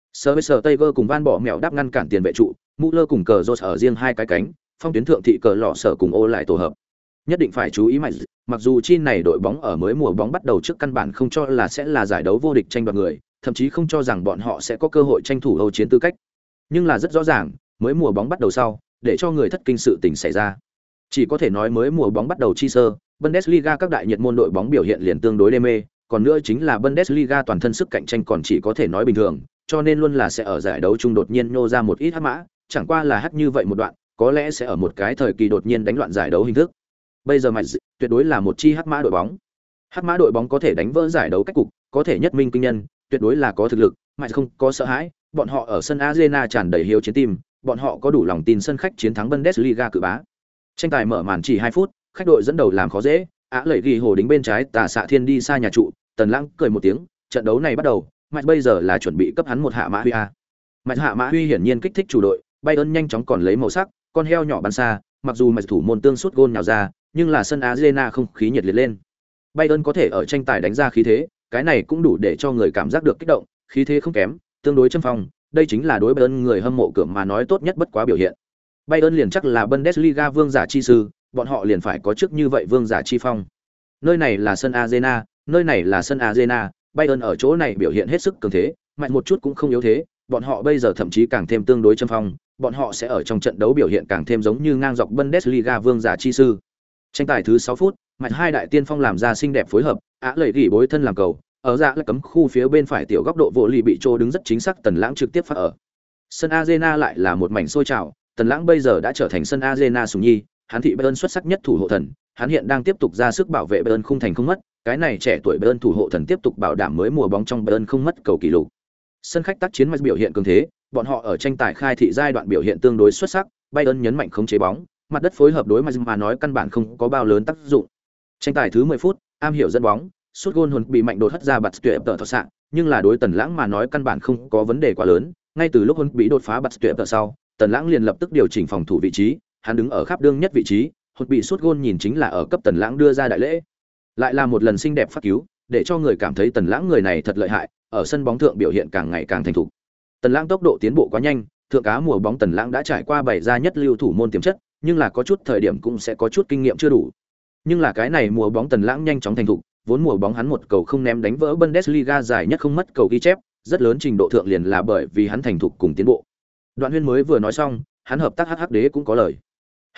Sir Tiger cùng Van bỏ mèo đáp ngăn cản tiền vệ trụ, Müller cùng cờ Rose ở riêng hai cái cánh, phong tuyến thượng thị cờ lọ sở cùng ô lại tổ hợp. Nhất định phải chú ý mạnh, mặc dù chi này đội bóng ở mới mùa bóng bắt đầu trước căn bản không cho là sẽ là giải đấu vô địch tranh đoạt người, thậm chí không cho rằng bọn họ sẽ có cơ hội tranh thủ Âu chiến tư cách. Nhưng là rất rõ ràng, mới mùa bóng bắt đầu sau, để cho người thất kinh sự tình xảy ra. Chỉ có thể nói mới mùa bóng bắt đầu chi sơ, Bundesliga các đại nhiệt môn đội bóng biểu hiện liền tương đối đê mê, còn nữa chính là Bundesliga toàn thân sức cạnh tranh còn chỉ có thể nói bình thường, cho nên luôn là sẽ ở giải đấu chung đột nhiên nhô ra một ít hắc mã, chẳng qua là hắc như vậy một đoạn, có lẽ sẽ ở một cái thời kỳ đột nhiên đánh loạn giải đấu hình thức. Bây giờ Mainz tuyệt đối là một chi hắc mã đội bóng. Hắc mã đội bóng có thể đánh vỡ giải đấu cách cục, có thể nhất minh kinh nhân, tuyệt đối là có thực lực, Mainz không có sợ hãi, bọn họ ở sân Arena tràn đầy hiếu chiến tim, bọn họ có đủ lòng tin sân khách chiến thắng Bundesliga cự bá. Tranh tài mở màn chỉ 2 phút, khách đội dẫn đầu làm khó dễ, Á Lẩy ghi hồ đính bên trái Tà Xạ Thiên đi xa nhà trụ, Tần Lãng cười một tiếng, trận đấu này bắt đầu, Mainz bây giờ là chuẩn bị cấp hắn một hạ mã huy a. Mainz hạ mã huy hiển nhiên kích thích chủ đội, Bayern nhanh chóng còn lấy màu sắc, con heo nhỏ bắn xa, mặc dù Mainz thủ môn tương sút gôn nhào ra, nhưng là sân Arena không khí nhiệt liệt lên. Bayern có thể ở tranh tài đánh ra khí thế, cái này cũng đủ để cho người cảm giác được kích động, khí thế không kém, tương đối châm phong, đây chính là đối Bayern người hâm mộ cường mà nói tốt nhất bất quá biểu hiện. Bayern liền chắc là Bundesliga vương giả chi sư, bọn họ liền phải có trước như vậy vương giả chi phong. Nơi này là sân Arena, nơi này là sân Arena, Bayern ở chỗ này biểu hiện hết sức cường thế, mạnh một chút cũng không yếu thế, bọn họ bây giờ thậm chí càng thêm tương đối châm phong, bọn họ sẽ ở trong trận đấu biểu hiện càng thêm giống như ngang dọc Bundesliga vương giả chi sư. Tranh tài thứ 6 phút, mạnh hai đại tiên phong làm ra xinh đẹp phối hợp, Á Lẩy gỉ bối thân làm cầu, ở dạ là cấm khu phía bên phải tiểu góc độ vô lì bị trô đứng rất chính xác, Tần Lãng trực tiếp phá ở. Sân Arena lại là một mảnh sôi trào, Tần Lãng bây giờ đã trở thành sân Arena sủng nhi, hắn thị Bayern xuất sắc nhất thủ hộ thần, hắn hiện đang tiếp tục ra sức bảo vệ Bayern khung thành không mất, cái này trẻ tuổi Bayern thủ hộ thần tiếp tục bảo đảm mới mùa bóng trong Bayern không mất cầu kỷ lục. Sân khách tác chiến Mainz biểu hiện cường thế, bọn họ ở tranh tài khai thị giai đoạn biểu hiện tương đối xuất sắc, Bayern nhấn mạnh khống chế bóng, mặt đất phối hợp đối Mainz mà nói căn bản không có bao lớn tác dụng. Tranh tài thứ 10 phút, am hiểu dẫn bóng, sút gôn hồn bị mạnh đột hất ra bật tuyệt tợ sạ, nhưng là đối Tần Lãng mà nói căn bản không có vấn đề quá lớn, ngay từ lúc hồn bị đột phá bật tuyệt tợ sau, Tần Lãng liền lập tức điều chỉnh phòng thủ vị trí, hắn đứng ở khắp đương nhất vị trí, hồn bị sút gôn nhìn chính là ở cấp Tần Lãng đưa ra đại lễ. Lại là một lần xinh đẹp phát cứu, để cho người cảm thấy Tần Lãng người này thật lợi hại, ở sân bóng thượng biểu hiện càng ngày càng thành thục. Tần Lãng tốc độ tiến bộ quá nhanh, thượng cá mùa bóng Tần Lãng đã trải qua bảy ra nhất lưu thủ môn tiềm chất, nhưng là có chút thời điểm cũng sẽ có chút kinh nghiệm chưa đủ. Nhưng là cái này mùa bóng Tần Lãng nhanh chóng thành thục, vốn mùa bóng hắn một cầu không ném đánh vỡ Bundesliga dài nhất không mất cầu ghi chép, rất lớn trình độ thượng liền là bởi vì hắn thành thục cùng tiến bộ. Đoạn Huyên mới vừa nói xong, hắn hợp tác hắc đế cũng có lời. Hắc,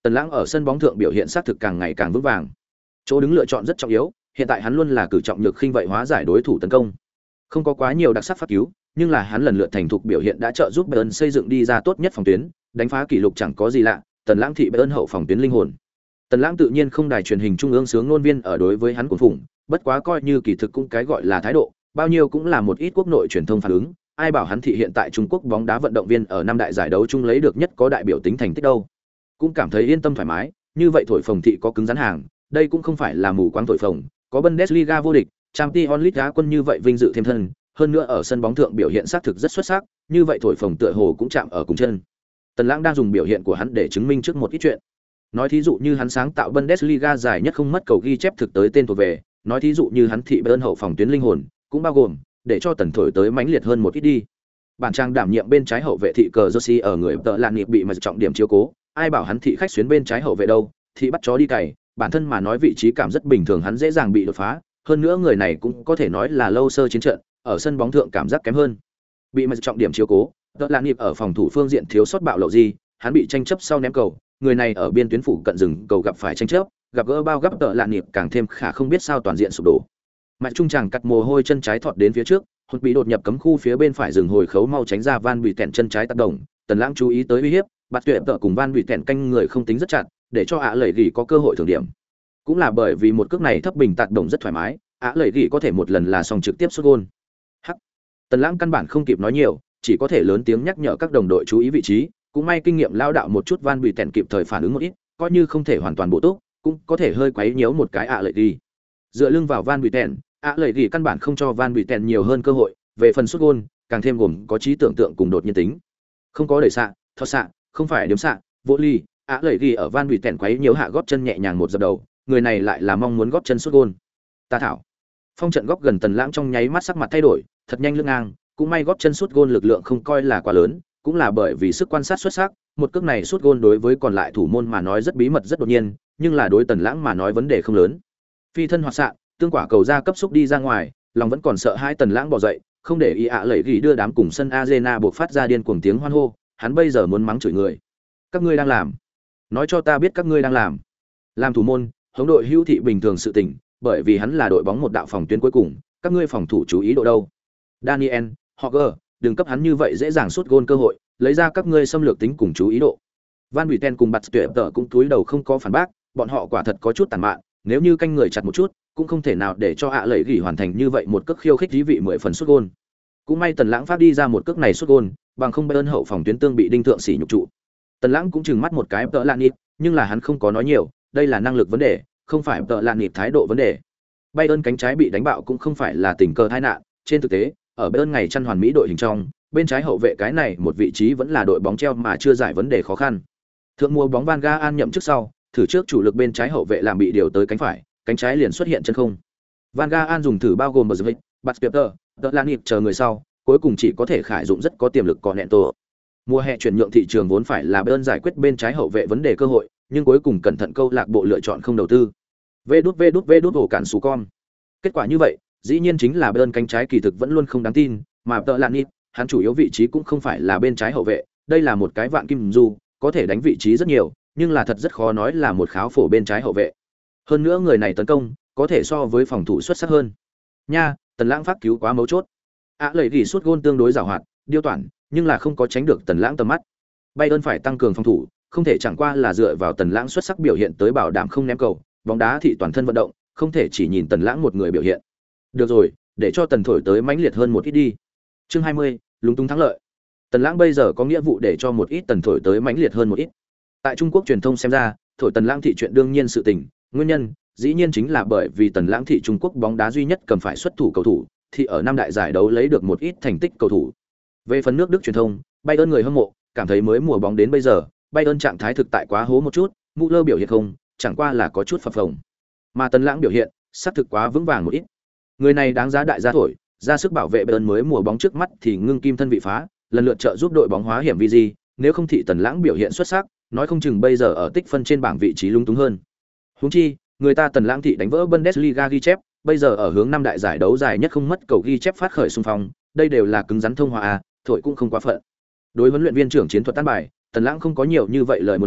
Tần Lãng ở sân bóng thượng biểu hiện xác thực càng ngày càng vững vàng. Chỗ đứng lựa chọn rất trọng yếu, hiện tại hắn luôn là cử trọng nhược khinh vậy hóa giải đối thủ tấn công. Không có quá nhiều đặc sắc pháp cứu, nhưng là hắn lần lượt thành thục biểu hiện đã trợ giúp Bayern xây dựng đi ra tốt nhất phòng tuyến, đánh phá kỷ lục chẳng có gì lạ, Tần Lãng thị Bayern hậu phòng tuyến linh hồn. Tần Lãng tự nhiên không đài truyền hình trung ương sướng ngôn viên ở đối với hắn cuồng phụng, bất quá coi như kỳ thực cũng cái gọi là thái độ, bao nhiêu cũng là một ít quốc nội truyền thông phản ứng, ai bảo hắn thị hiện tại Trung Quốc bóng đá vận động viên ở năm đại giải đấu chung lấy được nhất có đại biểu tính thành tích đâu. Cũng cảm thấy yên tâm thoải mái, như vậy thổi phồng thị có cứng rắn hàng, đây cũng không phải là mù quáng thổi phồng, có Bundesliga vô địch, Champions League Á quân như vậy vinh dự thêm thân, hơn nữa ở sân bóng thượng biểu hiện xác thực rất xuất sắc, như vậy thổi phồng tựa hồ cũng chạm ở cùng chân. Tần Lãng đang dùng biểu hiện của hắn để chứng minh trước một ít chuyện. Nói thí dụ như hắn sáng tạo Bundesliga giải nhất không mất cầu ghi chép thực tới tên thuộc về, nói thí dụ như hắn thị Bayern hậu phòng tuyến linh hồn, cũng bao gồm để cho Tần thổi tới mãnh liệt hơn một ít đi. Bản trang đảm nhiệm bên trái hậu vệ thị cờ Jersey ở người tợ lạn nghiệp bị mà trọng điểm chiếu cố, ai bảo hắn thị khách xuyến bên trái hậu vệ đâu, thị bắt chó đi cày, bản thân mà nói vị trí cảm rất bình thường, hắn dễ dàng bị đột phá, hơn nữa người này cũng có thể nói là lâu sơ chiến trận, ở sân bóng thượng cảm giác kém hơn. Bị mà trọng điểm chiếu cố, tợ lạn nghiệp ở phòng thủ phương diện thiếu sót bạo lậu gì, hắn bị tranh chấp sau ném cầu, người này ở biên tuyến phủ cận rừng cầu gặp phải tranh chấp, gặp gỡ bao gấp tợ lạn nghiệp càng thêm khả không biết sao toàn diện sụp đổ. Mạch trung chàng cắt mồ hôi chân trái thọt đến phía trước, hụt bị đột nhập cấm khu phía bên phải dừng hồi khấu mau tránh ra Van bị tẹn chân trái tác động, Tần Lãng chú ý tới uy hiếp, bắt tuyệt tợ cùng Van bị tẹn canh người không tính rất chặt, để cho lẩy gỉ có cơ hội thưởng điểm. Cũng là bởi vì một cước này thấp bình tác động rất thoải mái, lẩy gỉ có thể một lần là xong trực tiếp sút gol. Hắc. Tần Lãng căn bản không kịp nói nhiều, chỉ có thể lớn tiếng nhắc nhở các đồng đội chú ý vị trí, cũng may kinh nghiệm lao đạo một chút Van bị tẹn kịp thời phản ứng một ít, coi như không thể hoàn toàn bổ túc, cũng có thể hơi quấy nhiễu một cái lẩy gỉ. Dựa lưng vào Van bị tẹn, lẩy gỉ căn bản không cho Van bị tẹn nhiều hơn cơ hội, về phần sút gol, càng thêm gồm có trí tưởng tượng cùng đột nhiên tính. Không có đẩy xạ, thoát xạ, không phải điểm xạ, vô ly, lẩy gỉ ở Van bị tẹn quấy nhiễu hạ gót chân nhẹ nhàng một dập đầu, người này lại là mong muốn gót chân sút gol. Ta thảo. Phong trận góc gần Tần Lãng trong nháy mắt sắc mặt thay đổi, thật nhanh lưng ngang, cũng may gót chân sút gol lực lượng không coi là quá lớn, cũng là bởi vì sức quan sát xuất sắc, một cước này sút gol đối với còn lại thủ môn mà nói rất bí mật rất đột nhiên, nhưng là đối Tần Lãng mà nói vấn đề không lớn. Phi thân hoạt xạ, tương quả cầu ra cấp xúc đi ra ngoài, lòng vẫn còn sợ hai Tần Lãng bỏ dậy, không để ý lẩy gỉ đưa đám cùng sân Arena buộc phát ra điên cuồng tiếng hoan hô, hắn bây giờ muốn mắng chửi người. Các ngươi đang làm? Nói cho ta biết các ngươi đang làm. Làm thủ môn, hống đội hữu thị bình thường sự tình, bởi vì hắn là đội bóng một đạo phòng tuyến cuối cùng, các ngươi phòng thủ chú ý độ đâu? Daniel, Hogger, đừng cấp hắn như vậy dễ dàng sút gôn cơ hội, lấy ra các ngươi xâm lược tính cùng chú ý độ. Van Buiten cùng Bạt Tuyệt Tở cũng cúi đầu không có phản bác, bọn họ quả thật có chút tàn mạn, nếu như canh người chặt một chút, cũng không thể nào để cho lẩy gỉ hoàn thành như vậy một cước khiêu khích dí vị 10 phần sút gôn. Cũng may Tần Lãng phát đi ra một cước này sút gôn, bằng không Bayern hậu phòng tuyến tương bị đinh thượng sỉ nhục trụ. Tần Lãng cũng trừng mắt một cái tợ lạn nhịp, nhưng là hắn không có nói nhiều, đây là năng lực vấn đề, không phải tợ lạn nhịp thái độ vấn đề. Bayern cánh trái bị đánh bạo cũng không phải là tình cờ tai nạn, trên thực tế, ở Bayern ngày chăn hoàn mỹ đội hình trong, bên trái hậu vệ cái này một vị trí vẫn là đội bóng treo mà chưa giải vấn đề khó khăn. Thượng mùa bóng Van Gaal nhậm chức sau, thử trước chủ lực bên trái hậu vệ làm bị điều tới cánh phải, cánh trái liền xuất hiện chân không. Van Gaal dùng thử bao gồm Brzvic, Batspieter, tợ lạn nhịp chờ người sau, cuối cùng chỉ có thể khải dụng rất có tiềm lực còn nẹn tổ. Mùa hè chuyển nhượng thị trường vốn phải là Bayern giải quyết bên trái hậu vệ vấn đề cơ hội, nhưng cuối cùng cẩn thận câu lạc bộ lựa chọn không đầu tư. Vê đút ổ cản sù con. Kết quả như vậy, dĩ nhiên chính là Bayern cánh trái kỳ thực vẫn luôn không đáng tin, mà tợ lạn nhịp, hắn chủ yếu vị trí cũng không phải là bên trái hậu vệ, đây là một cái vạn kim du, có thể đánh vị trí rất nhiều, nhưng là thật rất khó nói là một kháo phổ bên trái hậu vệ. Hơn nữa người này tấn công, có thể so với phòng thủ xuất sắc hơn. Nha, Tần Lãng phát cứu quá mấu chốt. Lẩy gỉ sút gôn tương đối giàu hoạt, điêu toản, nhưng là không có tránh được Tần Lãng tầm mắt. Bayern phải tăng cường phòng thủ, không thể chẳng qua là dựa vào Tần Lãng xuất sắc biểu hiện tới bảo đảm không ném cầu, bóng đá thị toàn thân vận động, không thể chỉ nhìn Tần Lãng một người biểu hiện. Được rồi, để cho Tần thổi tới mãnh liệt hơn một ít đi. Chương 20, lúng túng thắng lợi. Tần Lãng bây giờ có nghĩa vụ để cho một ít Tần thổi tới mãnh liệt hơn một ít. Tại Trung Quốc truyền thông xem ra, thổi Tần Lãng thị chuyện đương nhiên sự tình, nguyên nhân dĩ nhiên chính là bởi vì Tần Lãng thị Trung Quốc bóng đá duy nhất cầm phải xuất thủ cầu thủ, thì ở năm đại giải đấu lấy được một ít thành tích cầu thủ. Về phần nước Đức truyền thông, Bayern người hâm mộ cảm thấy mới mùa bóng đến bây giờ, Bayern trạng thái thực tại quá hố một chút, Müller biểu hiện không, chẳng qua là có chút phập phồng. Mà Tần Lãng biểu hiện, xác thực quá vững vàng một ít. Người này đáng giá đại gia thổi, ra sức bảo vệ Bayern mới mùa bóng trước mắt thì ngưng kim thân vị phá, lần lượt trợ giúp đội bóng hóa hiểm vì gì, nếu không thị Tần Lãng biểu hiện xuất sắc, nói không chừng bây giờ ở tích phân trên bảng vị trí lung túng hơn. Huống chi, người ta Tần Lãng thị đánh vỡ Bundesliga ghi chép, bây giờ ở hướng năm đại giải đấu dài nhất không mất cầu ghi chép phát khởi xung phong, đây đều là cứng rắn thông hòa thổi cũng không quá phận. Đối huấn luyện viên trưởng chiến thuật tan bài, Tần Lãng không có nhiều như vậy lời muốn nói,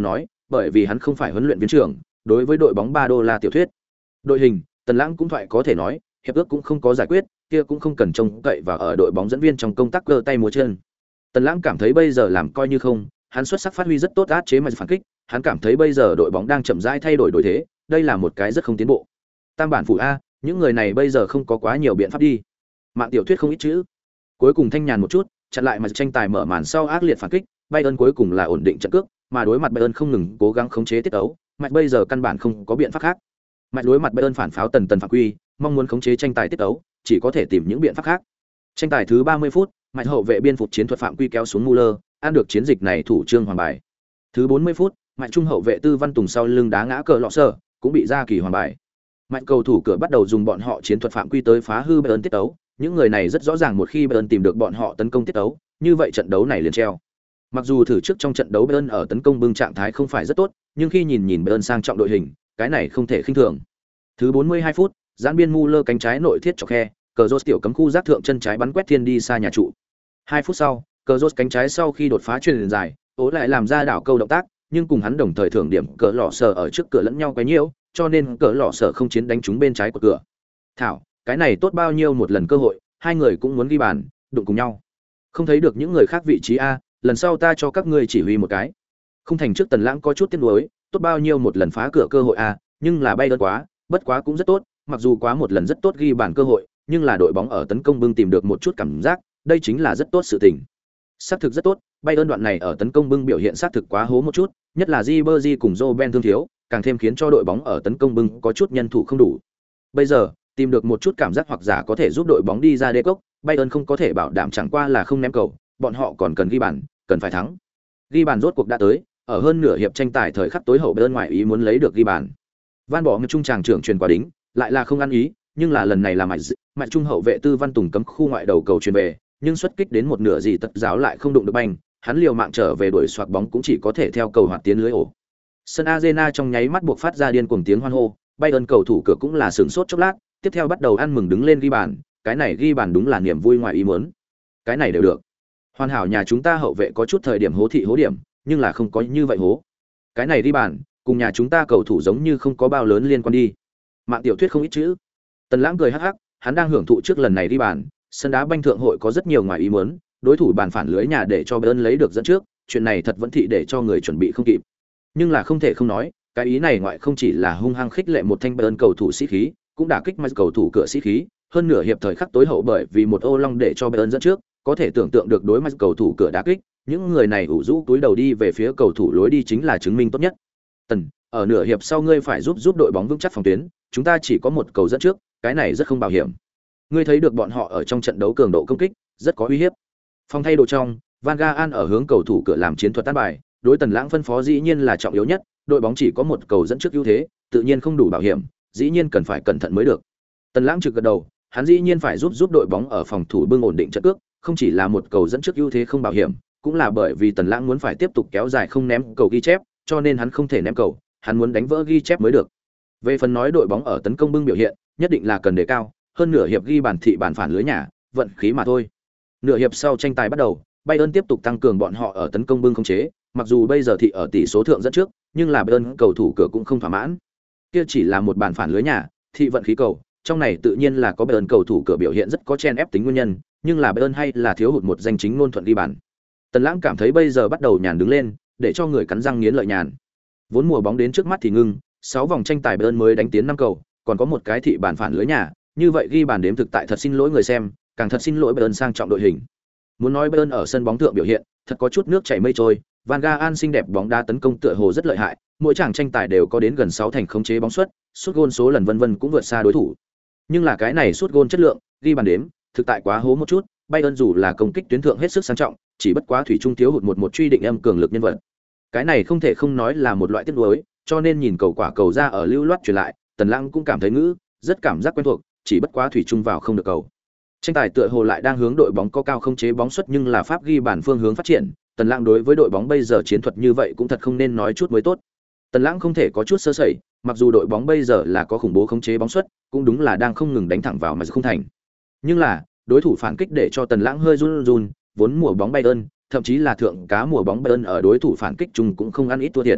bởi vì hắn không phải huấn luyện viên trưởng, đối với đội bóng $3 tiểu thuyết. Đội hình, Tần Lãng cũng thoại có thể nói, hiệp ước cũng không có giải quyết, kia cũng không cần trông cậy vào ở đội bóng dẫn viên trong công tác cơ tay múa chân. Tần Lãng cảm thấy bây giờ làm coi như không, hắn xuất sắc phát huy rất tốt áp chế mà phản kích, hắn cảm thấy bây giờ đội bóng đang chậm rãi thay đổi thế, đây là một cái rất không tiến bộ. Tam bản phụ a, những người này bây giờ không có quá nhiều biện pháp đi. Mạng tiểu thuyết không ít chữ. Cuối cùng thanh nhàn một chút, chặn lại mà tranh tài mở màn sau ác liệt phản kích, Bayern cuối cùng là ổn định trận cước, mà đối mặt Bayern không ngừng cố gắng khống chế tiết tấu, Mạch bây giờ căn bản không có biện pháp khác. Mạch đối mặt Bayern phản pháo tần phạm quy, mong muốn khống chế tranh tài tiết tấu, chỉ có thể tìm những biện pháp khác. Tranh tài thứ 30 phút, Mạch hậu vệ biên phục chiến thuật phạm quy kéo xuống Muller, ăn được chiến dịch này thủ trương hoàng bài. Thứ 40 phút, Mạch trung hậu vệ Tư Văn Tùng sau lưng đá ngã cờ lọ sở, cũng bị ra kỳ hoàng bài. Mạch cầu thủ cửa bắt đầu dùng bọn họ chiến thuật phạm quy tới phá hư Bayern tiết tấu, những người này rất rõ ràng một khi Bayern tìm được bọn họ tấn công tiết tấu, như vậy trận đấu này liền treo. Mặc dù thử trước trong trận đấu Bayern ở tấn công bưng trạng thái không phải rất tốt, nhưng khi nhìn Bayern sang trọng đội hình, cái này không thể khinh thường. Thứ 42 phút, giãn biên Muller cánh trái nội thiết chọc khe, cờ rốt tiểu cấm khu giác thượng chân trái bắn quét thiên đi xa nhà trụ. 2 phút sau, cờ rốt cánh trái sau khi đột phá chuyền dài, ố lại làm ra đảo câu động tác, nhưng cùng hắn đồng thời thưởng điểm cờ lọ sở ở trước cửa lẫn nhau quấy nhiễu, cho nên cờ lọ sở không chiến đánh trúng bên trái của cửa. Thảo, cái này tốt bao nhiêu một lần cơ hội, hai người cũng muốn ghi bàn, đụng cùng nhau. Không thấy được những người khác vị trí a, lần sau ta cho các ngươi chỉ huy một cái. Không thành trước Tần Lãng có chút tiếc nuối, tốt bao nhiêu một lần phá cửa cơ hội a, nhưng là bay đơn quá, bất quá cũng rất tốt, mặc dù quá một lần rất tốt ghi bàn cơ hội, nhưng là đội bóng ở tấn công bưng tìm được một chút cảm giác, đây chính là rất tốt sự tình. Xác thực rất tốt, bay đơn đoạn này ở tấn công bưng biểu hiện xác thực quá hố một chút, nhất là Ribery cùng Robben thương thiếu, càng thêm khiến cho đội bóng ở tấn công bưng có chút nhân thủ không đủ. Bây giờ, tìm được một chút cảm giác hoặc giả có thể giúp đội bóng đi ra đê cốc, Bayern không có thể bảo đảm chẳng qua là không ném cầu, bọn họ còn cần ghi bàn, cần phải thắng. Ghi bàn rốt cuộc đã tới, ở hơn nửa hiệp tranh tài thời khắc tối hậu Bayern ngoại ý muốn lấy được ghi bàn. Van bỏ trung tràng trưởng truyền qua đính, lại là không ăn ý, nhưng là lần này là Mạch trung hậu vệ Tư Văn Tùng cấm khu ngoại đầu cầu truyền về, nhưng xuất kích đến một nửa gì tật giáo lại không đụng được banh, hắn liều mạng trở về đuổi xoạc bóng cũng chỉ có thể theo cầu hoạt tiến lưới ổ. Sân Arena trong nháy mắt buộc phát ra điên cuồng tiếng hoan hô, Bayern cầu thủ cửa cũng là sửng sốt chốc lát, tiếp theo bắt đầu ăn mừng đứng lên ghi bàn, cái này ghi bàn đúng là niềm vui ngoài ý muốn. Cái này đều được. Hoàn hảo nhà chúng ta hậu vệ có chút thời điểm hố thị hố điểm, nhưng là không có như vậy hố. Cái này ghi bàn, cùng nhà chúng ta cầu thủ giống như không có bao lớn liên quan đi. Mạng tiểu thuyết không ít chữ. Tần Lãng cười hắc hắc, hắn đang hưởng thụ trước lần này ghi bàn, sân đá banh thượng hội có rất nhiều ngoài ý muốn, đối thủ bàn phản lưới nhà để cho Bayern lấy được dẫn trước, chuyện này thật vẫn thị để cho người chuẩn bị không kịp. Nhưng là không thể không nói, cái ý này ngoại không chỉ là hung hăng khích lệ một thanh Bayern cầu thủ sĩ khí, cũng đả kích Mạch cầu thủ cửa sĩ khí, hơn nửa hiệp thời khắc tối hậu bởi vì một ô long để cho Bayern dẫn trước, có thể tưởng tượng được đối Mạch cầu thủ cửa đả kích, những người này ủ rũ túi đầu đi về phía cầu thủ lối đi chính là chứng minh tốt nhất. Tần, ở nửa hiệp sau ngươi phải giúp đội bóng vững chắc phòng tuyến, chúng ta chỉ có một cầu dẫn trước, cái này rất không bảo hiểm. Ngươi thấy được bọn họ ở trong trận đấu cường độ công kích, rất có uy hiếp. Phòng thay đồ trong, Van Gaal ở hướng cầu thủ cửa làm chiến thuật tác bài, đối Tần Lãng phân phó dĩ nhiên là trọng yếu nhất, đội bóng chỉ có một cầu dẫn trước ưu thế, tự nhiên không đủ bảo hiểm, dĩ nhiên cần phải cẩn thận mới được. Tần Lãng trực gật đầu, hắn dĩ nhiên phải giúp đội bóng ở phòng thủ bưng ổn định trận cước, không chỉ là một cầu dẫn trước ưu thế không bảo hiểm, cũng là bởi vì Tần Lãng muốn phải tiếp tục kéo dài không ném cầu ghi chép, cho nên hắn không thể ném cầu, hắn muốn đánh vỡ ghi chép mới được. Về phần nói đội bóng ở tấn công bưng biểu hiện, nhất định là cần đề cao, hơn nửa hiệp ghi bàn thị bàn phản lưới nhà, vận khí mà thôi. Nửa hiệp sau tranh tài bắt đầu, Bayern tiếp tục tăng cường bọn họ ở tấn công bưng khống chế, mặc dù bây giờ thị ở tỷ số thượng dẫn trước, nhưng là Bayern cầu thủ cửa cũng không thỏa mãn. Kia chỉ là một bàn phản lưới nhà, thị vận khí cầu, trong này tự nhiên là có Bayern cầu thủ cửa biểu hiện rất có chen ép tính nguyên nhân, nhưng là Bayern hay là thiếu hụt một danh chính ngôn thuận ghi bàn. Tần Lãng cảm thấy bây giờ bắt đầu nhàn đứng lên, để cho người cắn răng nghiến lợi nhàn. Vốn mùa bóng đến trước mắt thì ngưng, 6 vòng tranh tài Bayern mới đánh tiến 5 cầu, còn có một cái thị bàn phản lưới nhà, như vậy ghi bàn đếm thực tại thật xin lỗi người xem, càng thật xin lỗi Bayern sang trọng đội hình. Muốn nói Bayern ở sân bóng thượng biểu hiện, thật có chút nước chảy mây trôi, Van Gaal xinh đẹp bóng đá tấn công tựa hồ rất lợi hại, mỗi chàng tranh tài đều có đến gần 6 thành khống chế bóng suất, sút gôn số lần vân vân cũng vượt xa đối thủ. Nhưng là cái này sút gôn chất lượng, ghi bàn đếm, thực tại quá hố một chút, Bayern dù là công kích tuyến thượng hết sức sang trọng, chỉ bất quá thủy trung thiếu hụt một truy định âm cường lực nhân vật. Cái này không thể không nói là một loại tiếc nuối, cho nên nhìn cầu quả cầu ra ở lưu loát truyền lại, Tần Lãng cũng cảm thấy ngữ, rất cảm giác quen thuộc, chỉ bất quá thủy trung vào không được cầu. Tranh tài tựa hồ lại đang hướng đội bóng có cao không chế bóng suất nhưng là pháp ghi bàn phương hướng phát triển, Tần Lãng đối với đội bóng bây giờ chiến thuật như vậy cũng thật không nên nói chút mới tốt. Tần Lãng không thể có chút sơ sẩy, mặc dù đội bóng bây giờ là có khủng bố khống chế bóng suất, cũng đúng là đang không ngừng đánh thẳng vào mà không thành. Nhưng là, đối thủ phản kích để cho Tần Lãng hơi run run, vốn mùa bóng Bayern, thậm chí là thượng cá mùa bóng Bayern ở đối thủ phản kích chung cũng không ăn ít thua thiệt.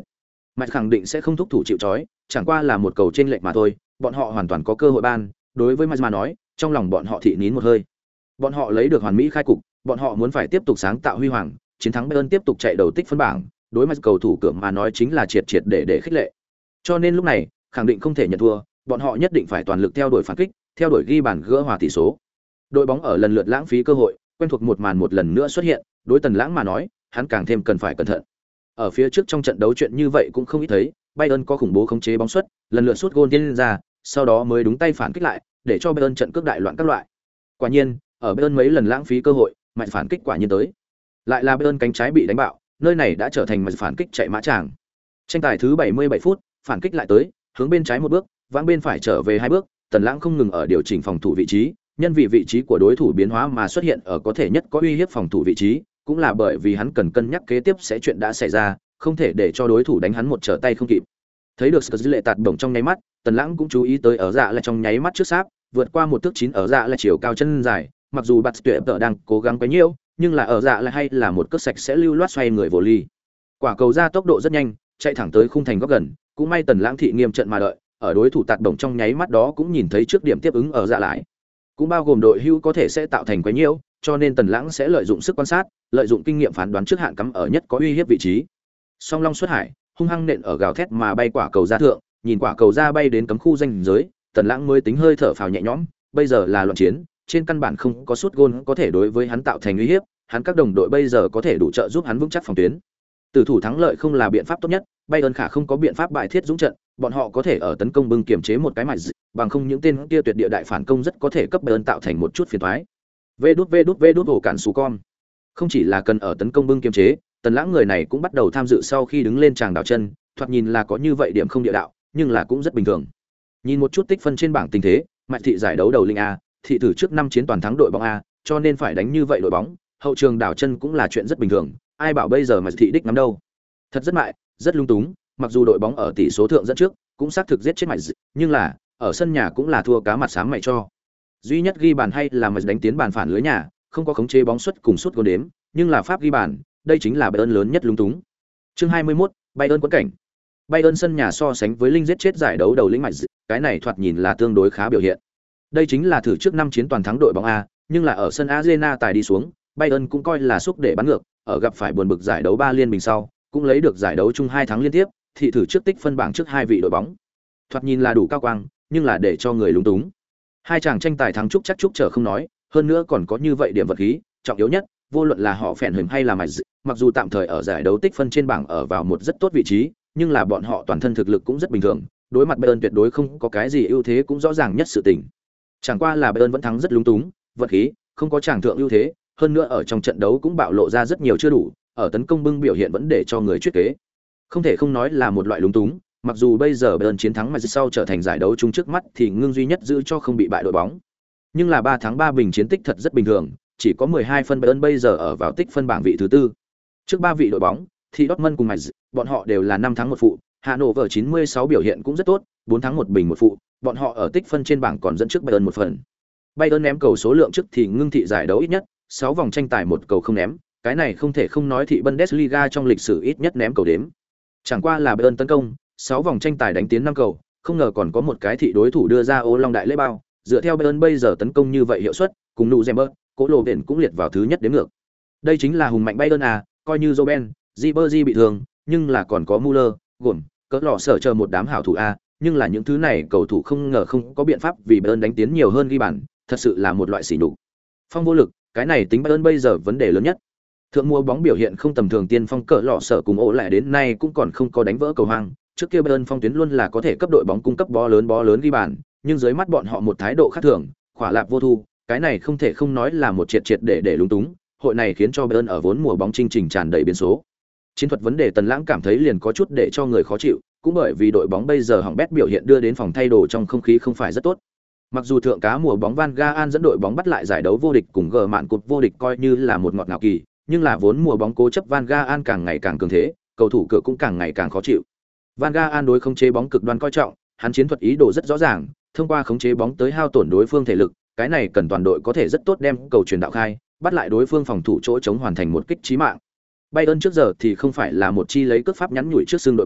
Mạch khẳng định sẽ không thúc thủ chịu trói, chẳng qua là một cầu trên lệch mà thôi, bọn họ hoàn toàn có cơ hội ban, đối với Mạch mà nói, trong lòng bọn họ thị nín một hơi. Bọn họ lấy được hoàn mỹ khai cục, bọn họ muốn phải tiếp tục sáng tạo huy hoàng, chiến thắng Bayern tiếp tục chạy đầu tích phân bảng, đối mặt cầu thủ cửa mà nói chính là triệt triệt để khích lệ. Cho nên lúc này, khẳng định không thể nhận thua, bọn họ nhất định phải toàn lực theo đuổi phản kích, theo đuổi ghi bàn gỡ hòa tỷ số. Đội bóng ở lần lượt lãng phí cơ hội, quen thuộc một màn một lần nữa xuất hiện, đối Tần Lãng mà nói, hắn càng thêm cần phải cẩn thận. Ở phía trước trong trận đấu chuyện như vậy cũng không ít thấy, Bayern có khủng bố khống chế bóng xuất, lần lượt sút gôn tiến ra, sau đó mới đúng tay phản kích lại, để cho Bayern trận cước đại loạn các loại. Quả nhiên, ở Bayern mấy lần lãng phí cơ hội, mạnh phản kích quả nhiên tới. Lại là Bayern cánh trái bị đánh bạo, nơi này đã trở thành mạnh phản kích chạy mã tràng. Tranh tài thứ 77 phút, phản kích lại tới, hướng bên trái một bước, vãng bên phải trở về hai bước, Tần Lãng không ngừng ở điều chỉnh phòng thủ vị trí, nhân vì vị trí của đối thủ biến hóa mà xuất hiện ở có thể nhất có uy hiếp phòng thủ vị trí, cũng là bởi vì hắn cần cân nhắc kế tiếp sẽ chuyện đã xảy ra, không thể để cho đối thủ đánh hắn một trở tay không kịp. Thấy được sự lệ tạt bổng trong nháy mắt, Tần Lãng cũng chú ý tới ở dạ là trong nháy mắt trước sáp, vượt qua một thước 9 ở dạ là chiều cao chân dài, mặc dù Bạt Tuyệt Tở đang cố gắng quấy nhiễu, nhưng là ở dạ là hay là một cước sạch sẽ lưu loát xoay người vô ly. Quả cầu ra tốc độ rất nhanh, chạy thẳng tới khung thành góc gần, cũng may Tần Lãng thị nghiêm trận mà đợi, ở đối thủ tạt bổng trong nháy mắt đó cũng nhìn thấy trước điểm tiếp ứng ở dạ lại. Cũng bao gồm đội hưu có thể sẽ tạo thành quấy nhiễu, cho nên Tần Lãng sẽ lợi dụng sức quan sát, lợi dụng kinh nghiệm phán đoán trước hạn cắm ở nhất có uy hiếp vị trí. Song Long xuất hải, hung hăng nện ở gào thét mà bay quả cầu ra thượng, nhìn quả cầu ra bay đến cấm khu ranh giới, Tần Lãng mới tính hơi thở phào nhẹ nhõm, bây giờ là loạn chiến, trên căn bản không có sút gôn có thể đối với hắn tạo thành uy hiếp, hắn các đồng đội bây giờ có thể đủ trợ giúp hắn vững chắc phòng tuyến. Tử thủ thắng lợi không là biện pháp tốt nhất, Bayern khả không có biện pháp bại thiết dũng trận, bọn họ có thể ở tấn công bưng kiểm chế một cái mạch, bằng không những tên kia tuyệt địa đại phản công rất có thể cấp Bayern tạo thành một chút phiền toái. Vê đút hổ cản sù con. Không chỉ là cần ở tấn công bưng kiểm chế, Tần Lãng người này cũng bắt đầu tham dự sau khi đứng lên tràng đảo chân, thoạt nhìn là có như vậy điểm không địa đạo, nhưng là cũng rất bình thường. Nhìn một chút tích phân trên bảng tình thế, Mạch thị giải đấu đầu linh A, thị tử trước 5 chiến toàn thắng đội bóng A, cho nên phải đánh như vậy đội bóng, hậu trường đảo chân cũng là chuyện rất bình thường, ai bảo bây giờ Mạch thị đích nắm đâu. Thật rất mại, rất lung túng, mặc dù đội bóng ở tỷ số thượng dẫn trước, cũng xác thực giết chết Mạch, nhưng là ở sân nhà cũng là thua cá mặt xám mày cho. Duy nhất ghi bàn hay là Mạch đánh tiến bàn phản lưới nhà, không có khống chế bóng xuất cùng sút gol đếm, nhưng là pháp ghi bàn, đây chính là Bayern lớn nhất lung túng. Chương 21, Bayern quẫn cảnh. Bayern sân nhà so sánh với linh giết chết giải đấu đầu lĩnh Mạch, cái này thoạt nhìn là tương đối khá biểu hiện. Đây chính là thử trước 5 chiến toàn thắng đội bóng A, nhưng là ở sân Arena tài đi xuống, Bayern cũng coi là xúc để bắn ngược, ở gặp phải buồn bực giải đấu 3 liên bình sau, cũng lấy được giải đấu chung 2 thắng liên tiếp, thị thử trước tích phân bảng trước 2 vị đội bóng. Thoạt nhìn là đủ cao quang, nhưng là để cho người lúng túng. Hai chàng tranh tài thắng chúc chắc chúc chờ không nói, hơn nữa còn có như vậy điểm vật khí, trọng yếu nhất, vô luận là họ phèn hình hay là Mạch, mặc dù tạm thời ở giải đấu tích phân trên bảng ở vào một rất tốt vị trí, nhưng là bọn họ toàn thân thực lực cũng rất bình thường, đối mặt Bayern tuyệt đối không có cái gì ưu thế cũng rõ ràng nhất sự tình. Chẳng qua là Bayern vẫn thắng rất lúng túng, vật khí, không có tràng thượng ưu thế, hơn nữa ở trong trận đấu cũng bạo lộ ra rất nhiều chưa đủ, ở tấn công bưng biểu hiện vẫn để cho người chuyết kế. Không thể không nói là một loại lúng túng, mặc dù bây giờ Bayern chiến thắng mà sau trở thành giải đấu chung trước mắt thì ngưng duy nhất giữ cho không bị bại đội bóng. Nhưng là 3 thắng 3 bình chiến tích thật rất bình thường, chỉ có 12 phân Bayern bây giờ ở vào tích phân bảng vị thứ tư. Trước 3 vị đội bóng, thì Dortmund cùng Mainz, bọn họ đều là 5 thắng 1 phụ, Hannover 96 biểu hiện cũng rất tốt, 4 thắng 1 bình 1 phụ, bọn họ ở tích phân trên bảng còn dẫn trước Bayern một phần. Bayern ném cầu số lượng trước thì ngưng thị giải đấu ít nhất, 6 vòng tranh tài một cầu không ném, cái này không thể không nói thị Bundesliga trong lịch sử ít nhất ném cầu đếm. Chẳng qua là Bayern tấn công, 6 vòng tranh tài đánh tiến 5 cầu, không ngờ còn có một cái thị đối thủ đưa ra ô long đại lễ bao, dựa theo Bayern bây giờ tấn công như vậy hiệu suất, cùng Nuremberg, Cố Lô Viện cũng liệt vào thứ nhất đếm ngược. Đây chính là hùng mạnh Bayern à, coi như Robben, Ribery bị thương, nhưng là còn có Müller, gồm, cỡ lọ sở chờ một đám hảo thủ a, nhưng là những thứ này cầu thủ không ngờ không có biện pháp vì Bayern đánh tiến nhiều hơn ghi bàn, thật sự là một loại sỉ nhục. Phong vô lực, cái này tính Bayern bây giờ vấn đề lớn nhất. Thượng mùa bóng biểu hiện không tầm thường tiên phong cỡ lọ sở cùng ổ lại đến nay cũng còn không có đánh vỡ cầu hoang, trước kia Bayern phong tuyến luôn là có thể cấp đội bóng cung cấp bó lớn ghi bàn, nhưng dưới mắt bọn họ một thái độ khác thường, khỏa lạp vô thu, cái này không thể không nói là một triệt để lúng túng, hội này khiến cho Bayern ở vốn mùa bóng chương trình tràn đầy biến số. Chiến thuật vấn đề Tần Lãng cảm thấy liền có chút để cho người khó chịu, cũng bởi vì đội bóng bây giờ hỏng bét biểu hiện đưa đến phòng thay đồ trong không khí không phải rất tốt. Mặc dù thượng cá mùa bóng Van Gaal dẫn đội bóng bắt lại giải đấu vô địch cùng gờ mạn cột vô địch coi như là một ngọt ngào kỳ, nhưng là vốn mùa bóng cố chấp Van Gaal càng ngày càng cường thế, cầu thủ cửa cũng càng ngày càng khó chịu. Van Gaal đối khống chế bóng cực đoan coi trọng, hắn chiến thuật ý đồ rất rõ ràng, thông qua khống chế bóng tới hao tổn đối phương thể lực, cái này cần toàn đội có thể rất tốt đem cầu truyền đạo khai, bắt lại đối phương phòng thủ chỗ chống hoàn thành một kích chí mạng. Bayern trước giờ thì không phải là một chi lấy cước pháp nhắn nhủi trước xương đội bóng,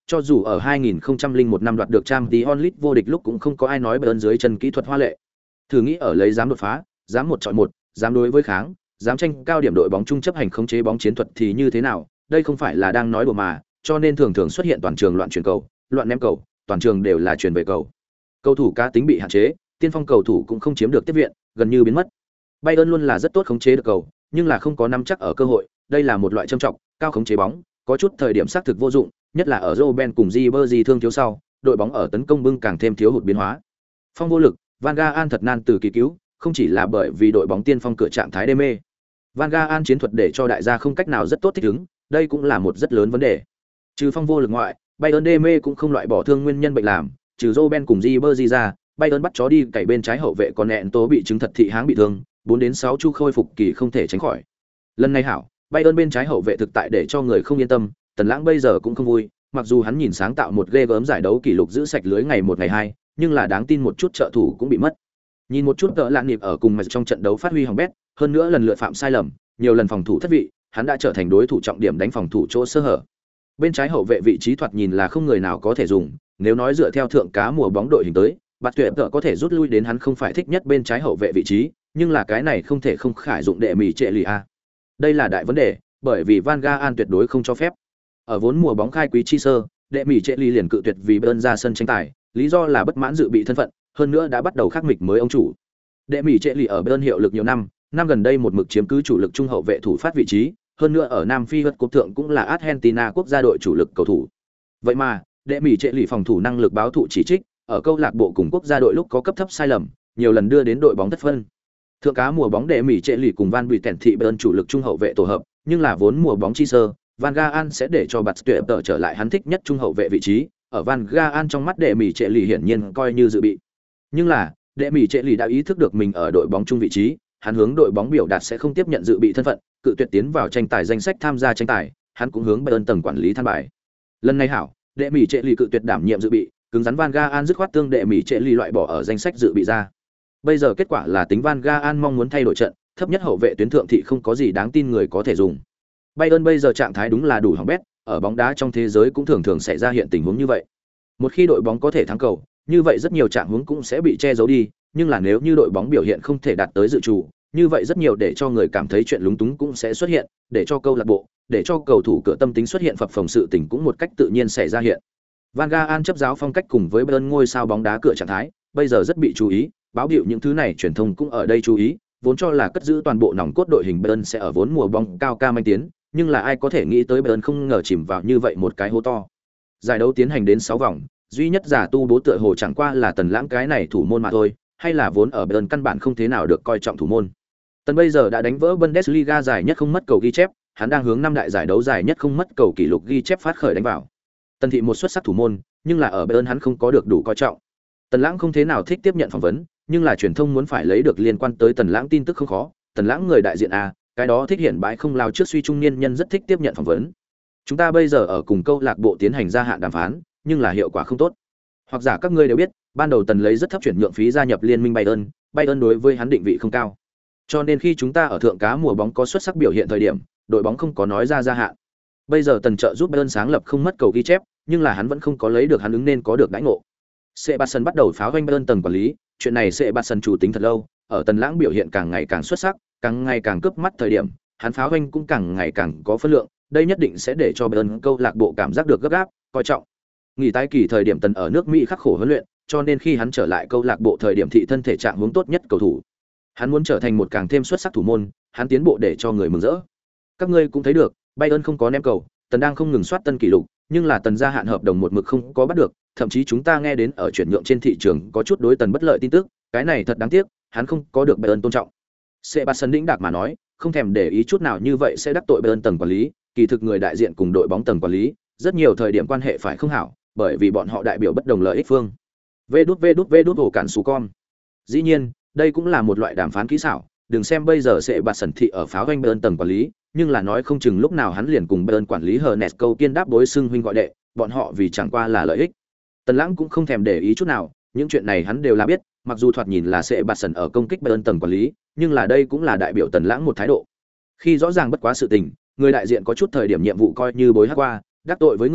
cho dù ở 2001 năm đoạt được Champions League vô địch lúc cũng không có ai nói Bayern dưới chân kỹ thuật hoa lệ. Thử nghĩ ở lấy dám đột phá, dám một chọi một, dám đối với kháng, dám tranh cao điểm đội bóng chung chấp hành khống chế bóng chiến thuật thì như thế nào, đây không phải là đang nói đùa mà, cho nên thường thường xuất hiện toàn trường loạn chuyển cầu, loạn ném cầu, toàn trường đều là chuyển về cầu. Cầu thủ cá tính bị hạn chế, tiên phong cầu thủ cũng không chiếm được tiếp viện, gần như biến mất. Bayern luôn là rất tốt khống chế được cầu, nhưng là không có nắm chắc ở cơ hội, đây là một loại trầm trọng, cao khống chế bóng, có chút thời điểm xác thực vô dụng, nhất là ở Robben cùng Ribery thương thiếu sau, đội bóng ở tấn công bưng càng thêm thiếu hụt biến hóa. Phong vô lực, Van Gaal thật nan từ kỳ cứu, không chỉ là bởi vì đội bóng tiên phong cửa trạng thái đê mê. Van Gaal chiến thuật để cho đại gia không cách nào rất tốt thích ứng, đây cũng là một rất lớn vấn đề. Trừ phong vô lực ngoại, Bayern đê mê cũng không loại bỏ thương nguyên nhân bệnh làm, trừ Robben cùng Ribery ra, Bayern bắt chó đi cày bên trái hậu vệ còn nẹn tố bị chứng thật thị háng bị thương, 4 đến 6 chu khôi phục kỳ không thể tránh khỏi. Lần này hảo, Bayern bên trái hậu vệ thực tại để cho người không yên tâm, Tần Lãng bây giờ cũng không vui, mặc dù hắn nhìn sáng tạo một ghê gớm giải đấu kỷ lục giữ sạch lưới ngày 1 ngày 2, nhưng là đáng tin một chút trợ thủ cũng bị mất. Nhìn một chút tợ lạn nhịp ở cùng mà trong trận đấu phát huy hỏng bét, hơn nữa lần lựa phạm sai lầm, nhiều lần phòng thủ thất vị, hắn đã trở thành đối thủ trọng điểm đánh phòng thủ chỗ sơ hở. Bên trái hậu vệ vị trí thoạt nhìn là không người nào có thể dùng, nếu nói dựa theo thượng cá mùa bóng đội hình tới, Bạt Tuyệt tợ có thể rút lui đến hắn không phải thích nhất bên trái hậu vệ vị trí, nhưng là cái này không thể không khải dụng đệ mỉ trệ lì a. Đây là đại vấn đề, bởi vì Van Gaal tuyệt đối không cho phép. Ở vốn mùa bóng khai quý chi sơ, đệ mỉ trệ lì liền cự tuyệt vì Bayern ra sân tranh tài, lý do là bất mãn dự bị thân phận, hơn nữa đã bắt đầu khắc mịch mới ông chủ. Đệ mỉ trệ lì ở Bayern hiệu lực nhiều năm, năm gần đây một mực chiếm cứ chủ lực trung hậu vệ thủ phát vị trí, hơn nữa ở Nam Phi vượt cúp thượng cũng là Argentina quốc gia đội chủ lực cầu thủ. Vậy mà, đệ mỉ trệ lì phòng thủ năng lực báo thụ chỉ trích, ở câu lạc bộ cùng quốc gia đội lúc có cấp thấp sai lầm, nhiều lần đưa đến đội bóng thất phân. Thượng cá mùa bóng đệ mỉ trệ lì cùng Van Buyten thị Bayern chủ lực trung hậu vệ tổ hợp, nhưng là vốn mùa bóng chi sơ, Van Gaal sẽ để cho Bạt Tuyệt tợ trở lại hắn thích nhất trung hậu vệ vị trí, ở Van Gaal trong mắt đệ mỉ trệ lì hiển nhiên coi như dự bị. Nhưng là, đệ mỉ trệ lì đã ý thức được mình ở đội bóng trung vị trí, hắn hướng đội bóng biểu đạt sẽ không tiếp nhận dự bị thân phận, cự tuyệt tiến vào tranh tài danh sách tham gia tranh tài, hắn cũng hướng Bayern tầng quản lý than bài. Lần này hảo, đệ mỉ trệ lì cự tuyệt đảm nhiệm dự bị, cứng rắn Van Gaal dứt khoát tương đệ mỉ trệ lì loại bỏ ở danh sách dự bị ra. Bây giờ kết quả là tính Van Gaal mong muốn thay đổi trận, thấp nhất hậu vệ tuyến thượng thị không có gì đáng tin người có thể dùng. Bayern bây giờ trạng thái đúng là đủ hỏng bét, ở bóng đá trong thế giới cũng thường thường xảy ra hiện tình huống như vậy. Một khi đội bóng có thể thắng cầu, như vậy rất nhiều trạng huống cũng sẽ bị che giấu đi, nhưng là nếu như đội bóng biểu hiện không thể đạt tới dự trù, như vậy rất nhiều để cho người cảm thấy chuyện lúng túng cũng sẽ xuất hiện, để cho câu lạc bộ, để cho cầu thủ cửa tâm tính xuất hiện phập phồng sự tình cũng một cách tự nhiên xảy ra hiện. Van Gaal chấp giáo phong cách cùng với Bayern ngôi sao bóng đá cửa trạng thái, bây giờ rất bị chú ý, báo hiệu những thứ này truyền thông cũng ở đây chú ý, vốn cho là cất giữ toàn bộ nòng cốt đội hình Bayern sẽ ở vốn mùa bóng cao ca manh tiến, nhưng là ai có thể nghĩ tới Bayern không ngờ chìm vào như vậy một cái hố to. Giải đấu tiến hành đến 6 vòng, duy nhất giả tu bố tựa hồ chẳng qua là Tần Lãng cái này thủ môn mà thôi, hay là vốn ở Bayern căn bản không thế nào được coi trọng thủ môn. Tần bây giờ đã đánh vỡ Bundesliga giải nhất không mất cầu ghi chép, hắn đang hướng năm đại giải đấu giải nhất không mất cầu kỷ lục ghi chép phát khởi đánh vào. Tần thị một xuất sắc thủ môn, nhưng là ở Bayern hắn không có được đủ coi trọng. Tần Lãng không thế nào thích tiếp nhận phỏng vấn, nhưng là truyền thông muốn phải lấy được liên quan tới Tần Lãng tin tức không khó, Tần Lãng người đại diện a, cái đó thích hiện bãi không lao trước suy trung niên nhân rất thích tiếp nhận phỏng vấn. Chúng ta bây giờ ở cùng câu lạc bộ tiến hành gia hạn đàm phán, nhưng là hiệu quả không tốt. Hoặc giả các ngươi đều biết, ban đầu Tần lấy rất thấp chuyển nhượng phí gia nhập liên minh Bayern, Bayern đối với hắn định vị không cao. Cho nên khi chúng ta ở thượng cá mùa bóng có xuất sắc biểu hiện thời điểm, đội bóng không có nói ra gia hạn. Bây giờ Tần trợ giúp Bayern sáng lập không mất cầu ghi chép, nhưng là hắn vẫn không có lấy được hắn ứng nên có được đãi ngộ. Sebastian bắt đầu pháo doanh Bayern tầng quản lý, chuyện này Sebastian chủ tính thật lâu, ở Tần Lãng biểu hiện càng ngày càng xuất sắc, càng ngày càng cướp mắt thời điểm, hắn pháo doanh cũng càng ngày càng có phân lượng, đây nhất định sẽ để cho Bayern câu lạc bộ cảm giác được gấp gáp, coi trọng. Nghỉ tái kỳ thời điểm Tần ở nước Mỹ khắc khổ huấn luyện, cho nên khi hắn trở lại câu lạc bộ thời điểm thị thân thể trạng huống tốt nhất cầu thủ. Hắn muốn trở thành một càng thêm xuất sắc thủ môn, hắn tiến bộ để cho người mừng rỡ. Các ngươi cũng thấy được, Bayern không có ném cầu, Tần đang không ngừng soát tân kỷ lục, nhưng là Tần gia hạn hợp đồng một mực không có bắt được, thậm chí chúng ta nghe đến ở chuyển nhượng trên thị trường có chút đối Tần bất lợi tin tức, cái này thật đáng tiếc, hắn không có được Bayern tôn trọng. Sebastian đĩnh đạc mà nói, không thèm để ý chút nào như vậy sẽ đắc tội Bayern tầng quản lý, kỳ thực người đại diện cùng đội bóng tầng quản lý, rất nhiều thời điểm quan hệ phải không hảo, bởi vì bọn họ đại biểu bất đồng lợi ích phương. Vê đút ổ cản sú con. Dĩ nhiên, đây cũng là một loại đàm phán kỹ xảo, đừng xem bây giờ Sebastian thị ở pháo doanh Bayern tầng quản lý, nhưng là nói không chừng lúc nào hắn liền cùng Bayern quản lý Hernes câu kiên đáp đối xưng huynh gọi đệ, bọn họ vì chẳng qua là lợi ích. Tần Lãng cũng không thèm để ý chút nào, những chuyện này hắn đều là biết, mặc dù thoạt nhìn là Sebastian ở công kích Bayern tầng quản lý, nhưng là đây cũng là đại biểu Tần Lãng một thái độ. Khi rõ ràng bất quá sự tình, người đại diện có chút thời điểm nhiệm vụ coi như bối hắc qua, đắc tội với người,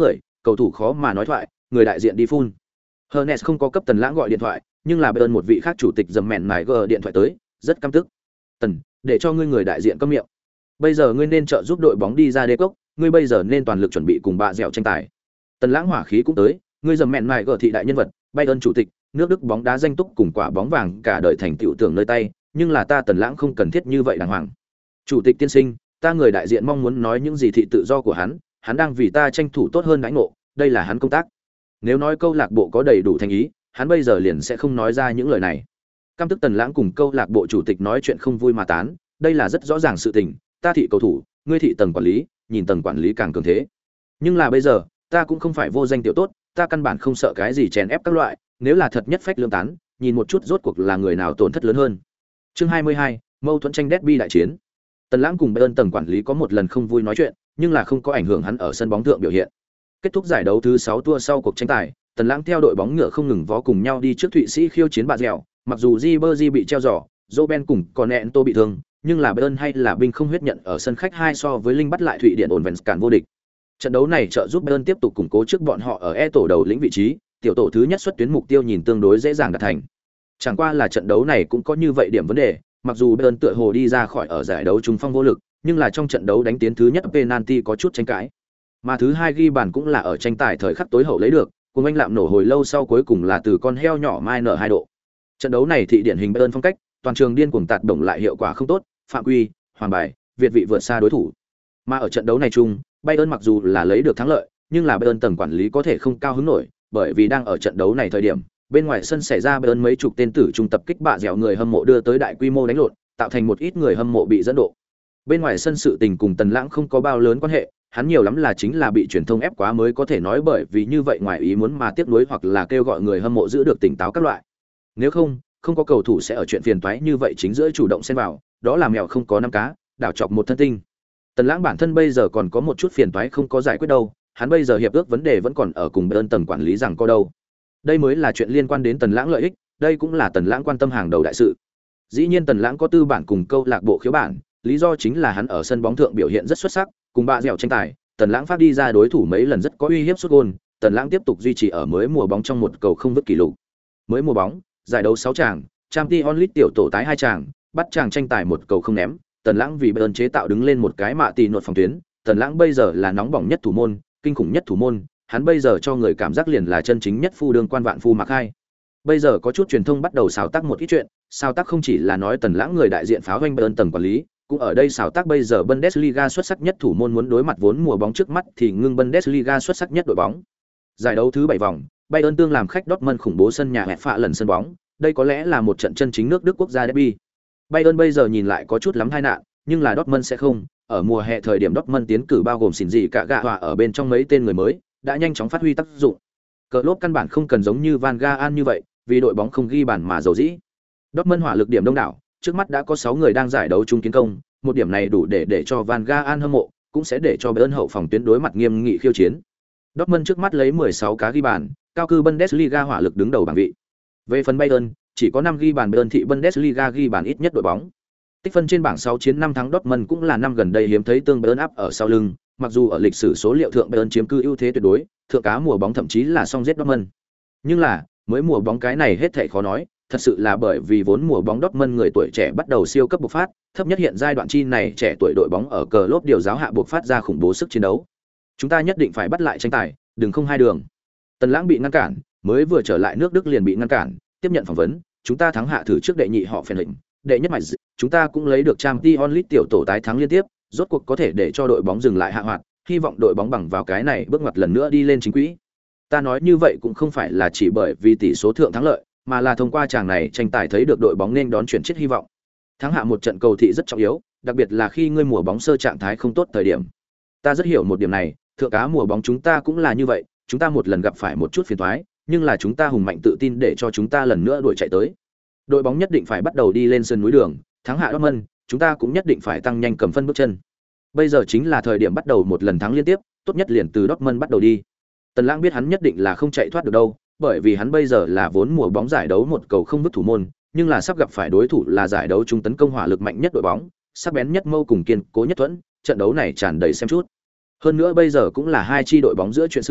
cầu thủ khó mà nói thoại, người đại diện đi phun. Hernes không có cấp Tần Lãng gọi điện thoại, nhưng là Bayern một vị khác chủ tịch dầm mẹn mải gờ điện thoại tới, rất căm tức. Tần, để cho ngươi người đại diện câm miệng. Bây giờ ngươi nên trợ giúp đội bóng đi ra đế cốc, ngươi bây giờ nên toàn lực chuẩn bị cùng bạ dẻo tranh tài. Tần Lãng hỏa khí cũng tới, ngươi dầm mẹn mải gờ thị đại nhân vật, Bayern chủ tịch, nước Đức bóng đá danh túc cùng quả bóng vàng cả đời thành tựu tưởng nơi tay, nhưng là ta Tần Lãng không cần thiết như vậy đàng hoàng. Chủ tịch tiên sinh, ta người đại diện mong muốn nói những gì thị tự do của hắn đang vì ta tranh thủ tốt hơn đãi ngộ, đây là hắn công tác. Nếu nói câu lạc bộ có đầy đủ thành ý, hắn bây giờ liền sẽ không nói ra những lời này. Căm tức Tần Lãng cùng câu lạc bộ chủ tịch nói chuyện không vui mà tán, đây là rất rõ ràng sự tình, ta thị cầu thủ, ngươi thị tầng quản lý, nhìn tầng quản lý càng cường thế. Nhưng là bây giờ, ta cũng không phải vô danh tiểu tốt, ta căn bản không sợ cái gì chèn ép các loại, nếu là thật nhất phách lương tán, nhìn một chút rốt cuộc là người nào tổn thất lớn hơn. Chương 22, mâu thuẫn tranh derby đại chiến. Tần Lãng cùng Bayern tầng quản lý có một lần không vui nói chuyện, nhưng là không có ảnh hưởng hắn ở sân bóng thượng biểu hiện. Kết thúc giải đấu thứ 6 tour sau cuộc tranh tài, Tần Lãng theo đội bóng ngựa không ngừng vó cùng nhau đi trước Thụy Sĩ khiêu chiến bạ dẻo, mặc dù Ribery bị treo giò, Robben cùng Conento bị thương, nhưng là Bayern hay là binh không huyết nhận ở sân khách 2 so với Linh bắt lại Thụy Điển ổn vẹn cản vô địch. Trận đấu này trợ giúp Bayern tiếp tục củng cố trước bọn họ ở E tổ đầu lĩnh vị trí, tiểu tổ thứ nhất xuất tuyến mục tiêu nhìn tương đối dễ dàng đạt thành. Chẳng qua là trận đấu này cũng có như vậy điểm vấn đề, mặc dù Bayern tựa hồ đi ra khỏi ở giải đấu trung phong vô lực, nhưng là trong trận đấu đánh tiến thứ nhất penalty có chút tranh cãi. Mà thứ hai ghi bàn cũng là ở tranh tài thời khắc tối hậu lấy được, cùng anh lạm nổ hồi lâu sau cuối cùng là từ con heo nhỏ mai nở 2 độ. Trận đấu này thị điển hình Bayern phong cách, toàn trường điên cuồng tạt động lại hiệu quả không tốt, phạm quy, hoàng bài, việt vị vượt xa đối thủ. Mà ở trận đấu này chung, Bayern mặc dù là lấy được thắng lợi, nhưng là Bayern tầng quản lý có thể không cao hứng nổi, bởi vì đang ở trận đấu này thời điểm, bên ngoài sân xảy ra Bayern mấy chục tên tử trung tập kích bạ dẻo người hâm mộ đưa tới đại quy mô đánh lộn, tạo thành một ít người hâm mộ bị dẫn độ. Bên ngoài sân sự tình cùng Tần Lãng không có bao lớn quan hệ, hắn nhiều lắm là chính là bị truyền thông ép quá mới có thể nói bởi vì như vậy ngoài ý muốn mà tiếc nuối hoặc là kêu gọi người hâm mộ giữ được tỉnh táo các loại. Nếu không, không có cầu thủ sẽ ở chuyện phiền toái như vậy chính giữa chủ động xen vào, đó là mèo không có năm cá, đảo chọc một thân tinh. Tần Lãng bản thân bây giờ còn có một chút phiền toái không có giải quyết đâu, hắn bây giờ hiệp ước vấn đề vẫn còn ở cùng bên tầng quản lý rằng có đâu. Đây mới là chuyện liên quan đến Tần Lãng lợi ích, đây cũng là Tần Lãng quan tâm hàng đầu đại sự. Dĩ nhiên Tần Lãng có tư bản cùng câu lạc bộ khiếu bản, lý do chính là hắn ở sân bóng thượng biểu hiện rất xuất sắc, cùng bạ dẻo tranh tài, Tần Lãng phát đi ra đối thủ mấy lần rất có uy hiếp sút gol, Tần Lãng tiếp tục duy trì ở mới mùa bóng trong một cầu không vứt kỷ lục. Mới mùa bóng, giải đấu 6 tràng, Champions League tiểu tổ tái 2 tràng, bắt chàng tranh tài một cầu không ném, Tần Lãng vì Bayern chế tạo đứng lên một cái mạ tỷ nột phòng tuyến, Tần Lãng bây giờ là nóng bỏng nhất thủ môn, kinh khủng nhất thủ môn, hắn bây giờ cho người cảm giác liền là chân chính nhất phu đương quan vạn phu mặc hai. Bây giờ có chút truyền thông bắt đầu xào tác một ít chuyện, xào tác không chỉ là nói Tần Lãng người đại diện pháo doanh Bayern tầng quản lý, cũng ở đây xào tác bây giờ Bundesliga xuất sắc nhất thủ môn muốn đối mặt vốn mùa bóng trước mắt thì ngưng Bundesliga xuất sắc nhất đội bóng. Giải đấu thứ 7 vòng, Bayern tương làm khách Dortmund khủng bố sân nhà hẹp phạ lần sân bóng, đây có lẽ là một trận chân chính nước Đức quốc gia derby. Bayern bây giờ nhìn lại có chút lắm tai nạn, nhưng là Dortmund sẽ không, ở mùa hè thời điểm Dortmund tiến cử bao gồm xỉn gì cả gạ hòa ở bên trong mấy tên người mới, đã nhanh chóng phát huy tác dụng. Klopp căn bản không cần giống như Van Gaal như vậy, vì đội bóng không ghi bàn mà dầu dĩ. Dortmund hỏa lực điểm đông đảo, trước mắt đã có 6 người đang giải đấu chung kiến công, một điểm này đủ để cho Van Gaal hâm mộ, cũng sẽ để cho Bayern hậu phòng tuyến đối mặt nghiêm nghị khiêu chiến. Dortmund trước mắt lấy 16 cá ghi bàn, cao cư Bundesliga hỏa lực đứng đầu bảng vị. Về phần Bayern, chỉ có 5 ghi bàn Bayern thị Bundesliga ghi bàn ít nhất đội bóng. Tích phân trên bảng 6 chiến 5 thắng Dortmund cũng là năm gần đây hiếm thấy tương Bayern áp ở sau lưng, mặc dù ở lịch sử số liệu thượng Bayern chiếm cư ưu thế tuyệt đối, thượng cá mùa bóng thậm chí là song giết Dortmund. Nhưng là, mới mùa bóng cái này hết thảy khó nói, thật sự là bởi vì vốn mùa bóng Dortmund người tuổi trẻ bắt đầu siêu cấp bộc phát, thấp nhất hiện giai đoạn chi này trẻ tuổi đội bóng ở Klopp điều giáo hạ bộc phát ra khủng bố sức chiến đấu. Chúng ta nhất định phải bắt lại tranh tài, đừng không hai đường. Tần Lãng bị ngăn cản, mới vừa trở lại nước Đức liền bị ngăn cản, tiếp nhận phỏng vấn, chúng ta thắng hạ thử trước đệ nhị họ phèn lĩnh, đệ nhất mạch, chúng ta cũng lấy được Champions League tiểu tổ tái thắng liên tiếp, rốt cuộc có thể để cho đội bóng dừng lại hạ hoạt, hy vọng đội bóng bằng vào cái này bước ngoặt lần nữa đi lên chính quỹ. Ta nói như vậy cũng không phải là chỉ bởi vì tỷ số thượng thắng lợi, mà là thông qua chàng này tranh tài thấy được đội bóng nên đón chuyển chết hy vọng. Thắng hạ một trận cầu thị rất trọng yếu, đặc biệt là khi ngươi mùa bóng sơ trạng thái không tốt thời điểm. Ta rất hiểu một điểm này, thượng cá mùa bóng chúng ta cũng là như vậy, chúng ta một lần gặp phải một chút phiền toái, nhưng là chúng ta hùng mạnh tự tin để cho chúng ta lần nữa đuổi chạy tới. Đội bóng nhất định phải bắt đầu đi lên sân núi đường, thắng hạ Dortmund, chúng ta cũng nhất định phải tăng nhanh cầm phân bước chân. Bây giờ chính là thời điểm bắt đầu một lần thắng liên tiếp, tốt nhất liền từ Dortmund bắt đầu đi. Tần Lãng biết hắn nhất định là không chạy thoát được đâu, bởi vì hắn bây giờ là vốn mùa bóng giải đấu một cầu không vứt thủ môn, nhưng là sắp gặp phải đối thủ là giải đấu trung tấn công hỏa lực mạnh nhất đội bóng, sắc bén nhất mâu cùng kiên cố nhất thuẫn, trận đấu này tràn đầy xem chút. Hơn nữa bây giờ cũng là hai chi đội bóng giữa chuyện xưa,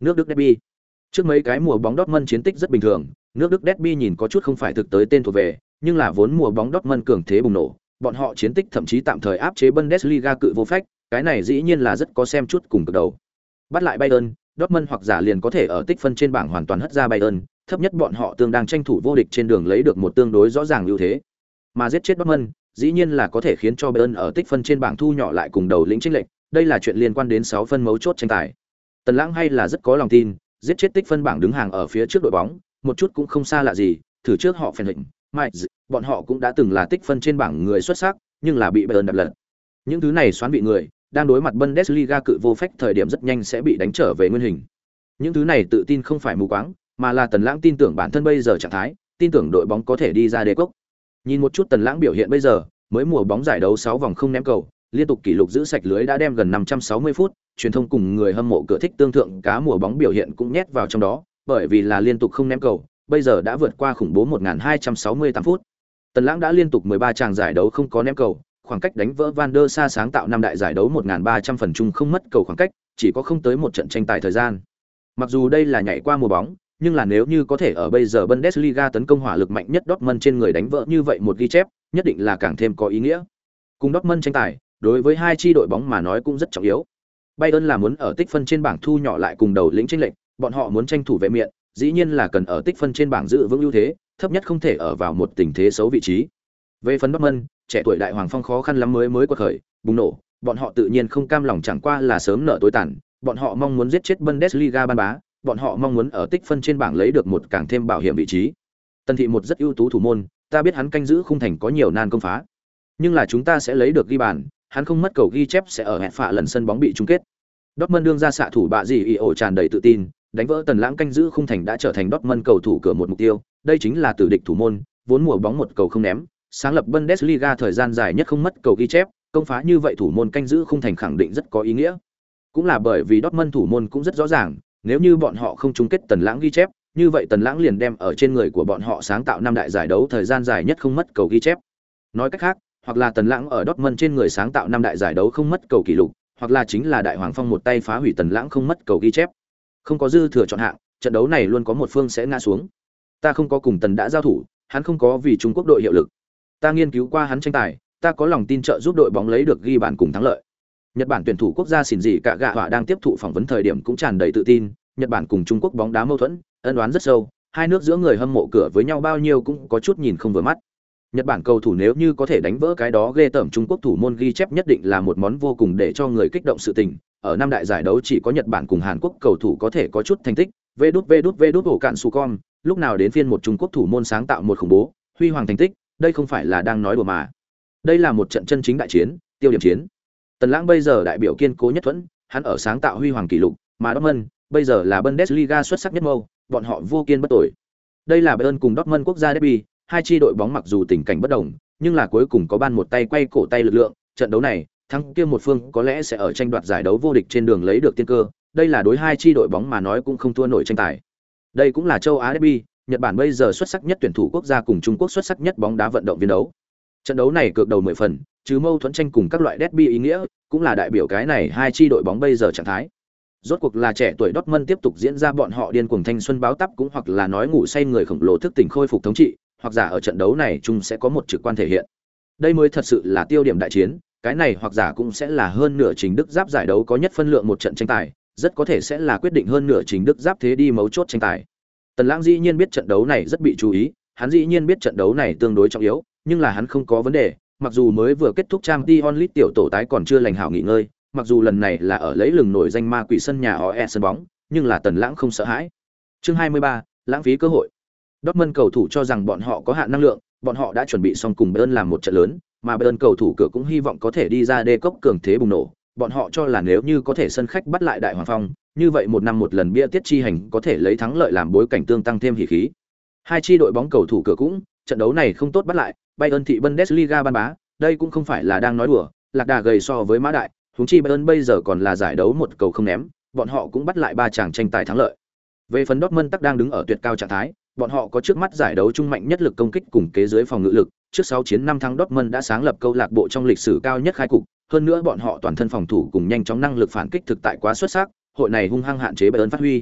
Nước Đức derby. Trước mấy cái mùa bóng Dortmund chiến tích rất bình thường, nước Đức derby nhìn có chút không phải thực tới tên thuộc về, nhưng là vốn mùa bóng Dortmund cường thế bùng nổ, bọn họ chiến tích thậm chí tạm thời áp chế Bundesliga cự vô phách, cái này dĩ nhiên là rất có xem chút cùng cực đầu. Bắt lại Bayern, Dortmund hoặc giả liền có thể ở tích phân trên bảng hoàn toàn hất ra Bayern, thấp nhất bọn họ tương đang tranh thủ vô địch trên đường lấy được một tương đối rõ ràng ưu thế. Mà giết chết Dortmund, dĩ nhiên là có thể khiến cho Bayern ở tích phân trên bảng thu nhỏ lại cùng đầu lĩnh chênh lệch, đây là chuyện liên quan đến 6 phân mấu chốt tranh tài. Tần Lãng hay là rất có lòng tin, giết chết tích phân bảng đứng hàng ở phía trước đội bóng, một chút cũng không xa lạ gì, thử trước họ phèn hình, Mainz, bọn họ cũng đã từng là tích phân trên bảng người xuất sắc, nhưng là bị Bayern đập lật. Những thứ này xoán vị người, đang đối mặt Bundesliga cự vô phách thời điểm rất nhanh sẽ bị đánh trở về nguyên hình. Những thứ này tự tin không phải mù quáng, mà là Tần Lãng tin tưởng bản thân bây giờ trạng thái, tin tưởng đội bóng có thể đi ra đế cốc. Nhìn một chút Tần Lãng biểu hiện bây giờ, mới mùa bóng giải đấu 6 vòng không ném cầu, liên tục kỷ lục giữ sạch lưới đã đem gần 560 phút, truyền thông cùng người hâm mộ cửa thích tương thượng cá mùa bóng biểu hiện cũng nhét vào trong đó, bởi vì là liên tục không ném cầu, bây giờ đã vượt qua khủng bố 1268 phút. Tần Lãng đã liên tục 13 tràng giải đấu không có ném cầu, khoảng cách đánh vỡ Van der Sa sáng tạo năm đại giải đấu 1300 phần chung không mất cầu khoảng cách, chỉ có không tới một trận tranh tài thời gian. Mặc dù đây là nhảy qua mùa bóng, nhưng là nếu như có thể ở bây giờ Bundesliga tấn công hỏa lực mạnh nhất Dortmund trên người đánh vỡ như vậy một ghi chép, nhất định là càng thêm có ý nghĩa. Cùng Dortmund tranh tài, đối với hai chi đội bóng mà nói cũng rất trọng yếu. Bayern là muốn ở tích phân trên bảng thu nhỏ lại cùng đầu lĩnh chênh lệch, bọn họ muốn tranh thủ vệ miện, dĩ nhiên là cần ở tích phân trên bảng giữ vững ưu thế, thấp nhất không thể ở vào một tình thế xấu vị trí. Về phần Dortmund, trẻ tuổi đại hoàng phong khó khăn lắm mới quật khởi, bùng nổ, bọn họ tự nhiên không cam lòng chẳng qua là sớm nợ tối tàn, bọn họ mong muốn giết chết Bundesliga ban bá, bọn họ mong muốn ở tích phân trên bảng lấy được một càng thêm bảo hiểm vị trí. Tần Thị một rất ưu tú thủ môn, ta biết hắn canh giữ khung thành có nhiều nan công phá, nhưng là chúng ta sẽ lấy được ghi bàn, hắn không mất cầu ghi chép sẽ ở hẹn phạ lần sân bóng bị chung kết. Dortmund đương ra xạ thủ bạ gì ý ổ tràn đầy tự tin, đánh vỡ Tần Lãng canh giữ khung thành đã trở thành Dortmund cầu thủ cửa một mục tiêu, đây chính là tử địch thủ môn, vốn mùa bóng một cầu không ném, sáng lập Bundesliga thời gian dài nhất không mất cầu ghi chép, công phá như vậy thủ môn canh giữ khung thành khẳng định rất có ý nghĩa. Cũng là bởi vì Dortmund thủ môn cũng rất rõ ràng, nếu như bọn họ không chung kết Tần Lãng ghi chép, như vậy Tần Lãng liền đem ở trên người của bọn họ sáng tạo năm đại giải đấu thời gian dài nhất không mất cầu ghi chép. Nói cách khác, hoặc là Tần Lãng ở Dortmund trên người sáng tạo năm đại giải đấu không mất cầu kỷ lục, hoặc là chính là Đại Hoàng Phong một tay phá hủy Tần Lãng không mất cầu ghi chép. Không có dư thừa chọn hạng, trận đấu này luôn có một phương sẽ ngã xuống. Ta không có cùng Tần đã giao thủ, hắn không có vì Trung Quốc đội hiệu lực. Ta nghiên cứu qua hắn tranh tài, ta có lòng tin trợ giúp đội bóng lấy được ghi bàn cùng thắng lợi. Nhật Bản tuyển thủ quốc gia xỉn dị cả gạ họa đang tiếp thụ phỏng vấn thời điểm cũng tràn đầy tự tin. Nhật Bản cùng Trung Quốc bóng đá mâu thuẫn, ân oán rất sâu, hai nước giữa người hâm mộ cửa với nhau bao nhiêu cũng có chút nhìn không vừa mắt. Nhật Bản cầu thủ nếu như có thể đánh vỡ cái đó ghê tởm Trung Quốc thủ môn ghi chép nhất định là một món vô cùng để cho người kích động sự tình. Ở năm đại giải đấu chỉ có Nhật Bản cùng Hàn Quốc cầu thủ có thể có chút thành tích. Vê đút ổ cạn su con, lúc nào đến phiên một Trung Quốc thủ môn sáng tạo một khủng bố, huy hoàng thành tích, đây không phải là đang nói đùa mà. Đây là một trận chân chính đại chiến, tiêu điểm chiến. Tần Lãng bây giờ đại biểu kiên cố nhất thuẫn, hắn ở sáng tạo huy hoàng kỷ lục, mà Dortmund bây giờ là Bundesliga xuất sắc nhất mâu, bọn họ vô kiên bất tồi. Đây là Bayern cùng Dortmund quốc gia derby, hai chi đội bóng mặc dù tình cảnh bất đồng, nhưng là cuối cùng có ban một tay quay cổ tay lực lượng, trận đấu này, thắng kia một phương có lẽ sẽ ở tranh đoạt giải đấu vô địch trên đường lấy được tiên cơ, đây là đối hai chi đội bóng mà nói cũng không thua nổi tranh tài. Đây cũng là châu Á derby, Nhật Bản bây giờ xuất sắc nhất tuyển thủ quốc gia cùng Trung Quốc xuất sắc nhất bóng đá vận động viên đấu. Trận đấu này cược đầu 10 phần, chứ mâu thuẫn tranh cùng các loại derby ý nghĩa, cũng là đại biểu cái này hai chi đội bóng bây giờ trạng thái. Rốt cuộc là trẻ tuổi Dortmund tiếp tục diễn ra bọn họ điên cuồng thanh xuân báo tắp cũng hoặc là nói ngủ say người khổng lồ thức tỉnh khôi phục thống trị, hoặc giả ở trận đấu này chung sẽ có một trực quan thể hiện. Đây mới thật sự là tiêu điểm đại chiến, cái này hoặc giả cũng sẽ là hơn nửa trình Đức Giáp giải đấu có nhất phân lượng một trận tranh tài, rất có thể sẽ là quyết định hơn nửa trình Đức Giáp thế đi mấu chốt tranh tài. Tần Lãng dĩ nhiên biết trận đấu này rất bị chú ý, hắn dĩ nhiên biết trận đấu này tương đối trọng yếu, nhưng là hắn không có vấn đề, mặc dù mới vừa kết thúc Champions League tiểu tổ tái còn chưa lành hảo nghỉ ngơi, mặc dù lần này là ở lấy lừng nổi danh ma quỷ sân nhà OE sân bóng, nhưng là Tần Lãng không sợ hãi. Chương 23, lãng phí cơ hội. Dortmund cầu thủ cho rằng bọn họ có hạn năng lượng, bọn họ đã chuẩn bị xong cùng Bayern làm một trận lớn, mà Bayern cầu thủ cửa cũng hy vọng có thể đi ra đê cốc cường thế bùng nổ. Bọn họ cho là nếu như có thể sân khách bắt lại Đại Hoàng Phong, như vậy một năm một lần bia tiết chi hành có thể lấy thắng lợi làm bối cảnh tương tăng thêm hỉ khí. Hai chi đội bóng cầu thủ cửa cũng, trận đấu này không tốt bắt lại, Bayern thị Bundesliga ban bá, đây cũng không phải là đang nói đùa, lạc đà gầy so với mã đại, huống chi Bayern bây giờ còn là giải đấu một cầu không ném, bọn họ cũng bắt lại ba chàng tranh tài thắng lợi. Về phần Dortmund tắc đang đứng ở tuyệt cao trạng thái, bọn họ có trước mắt giải đấu trung mạnh nhất lực công kích cùng kế dưới phòng ngự lực, trước 6 chiến 5 thắng Dortmund đã sáng lập câu lạc bộ trong lịch sử cao nhất khai cục, hơn nữa bọn họ toàn thân phòng thủ cùng nhanh chóng năng lực phản kích thực tại quá xuất sắc, hội này hung hăng hạn chế Bayern phát huy.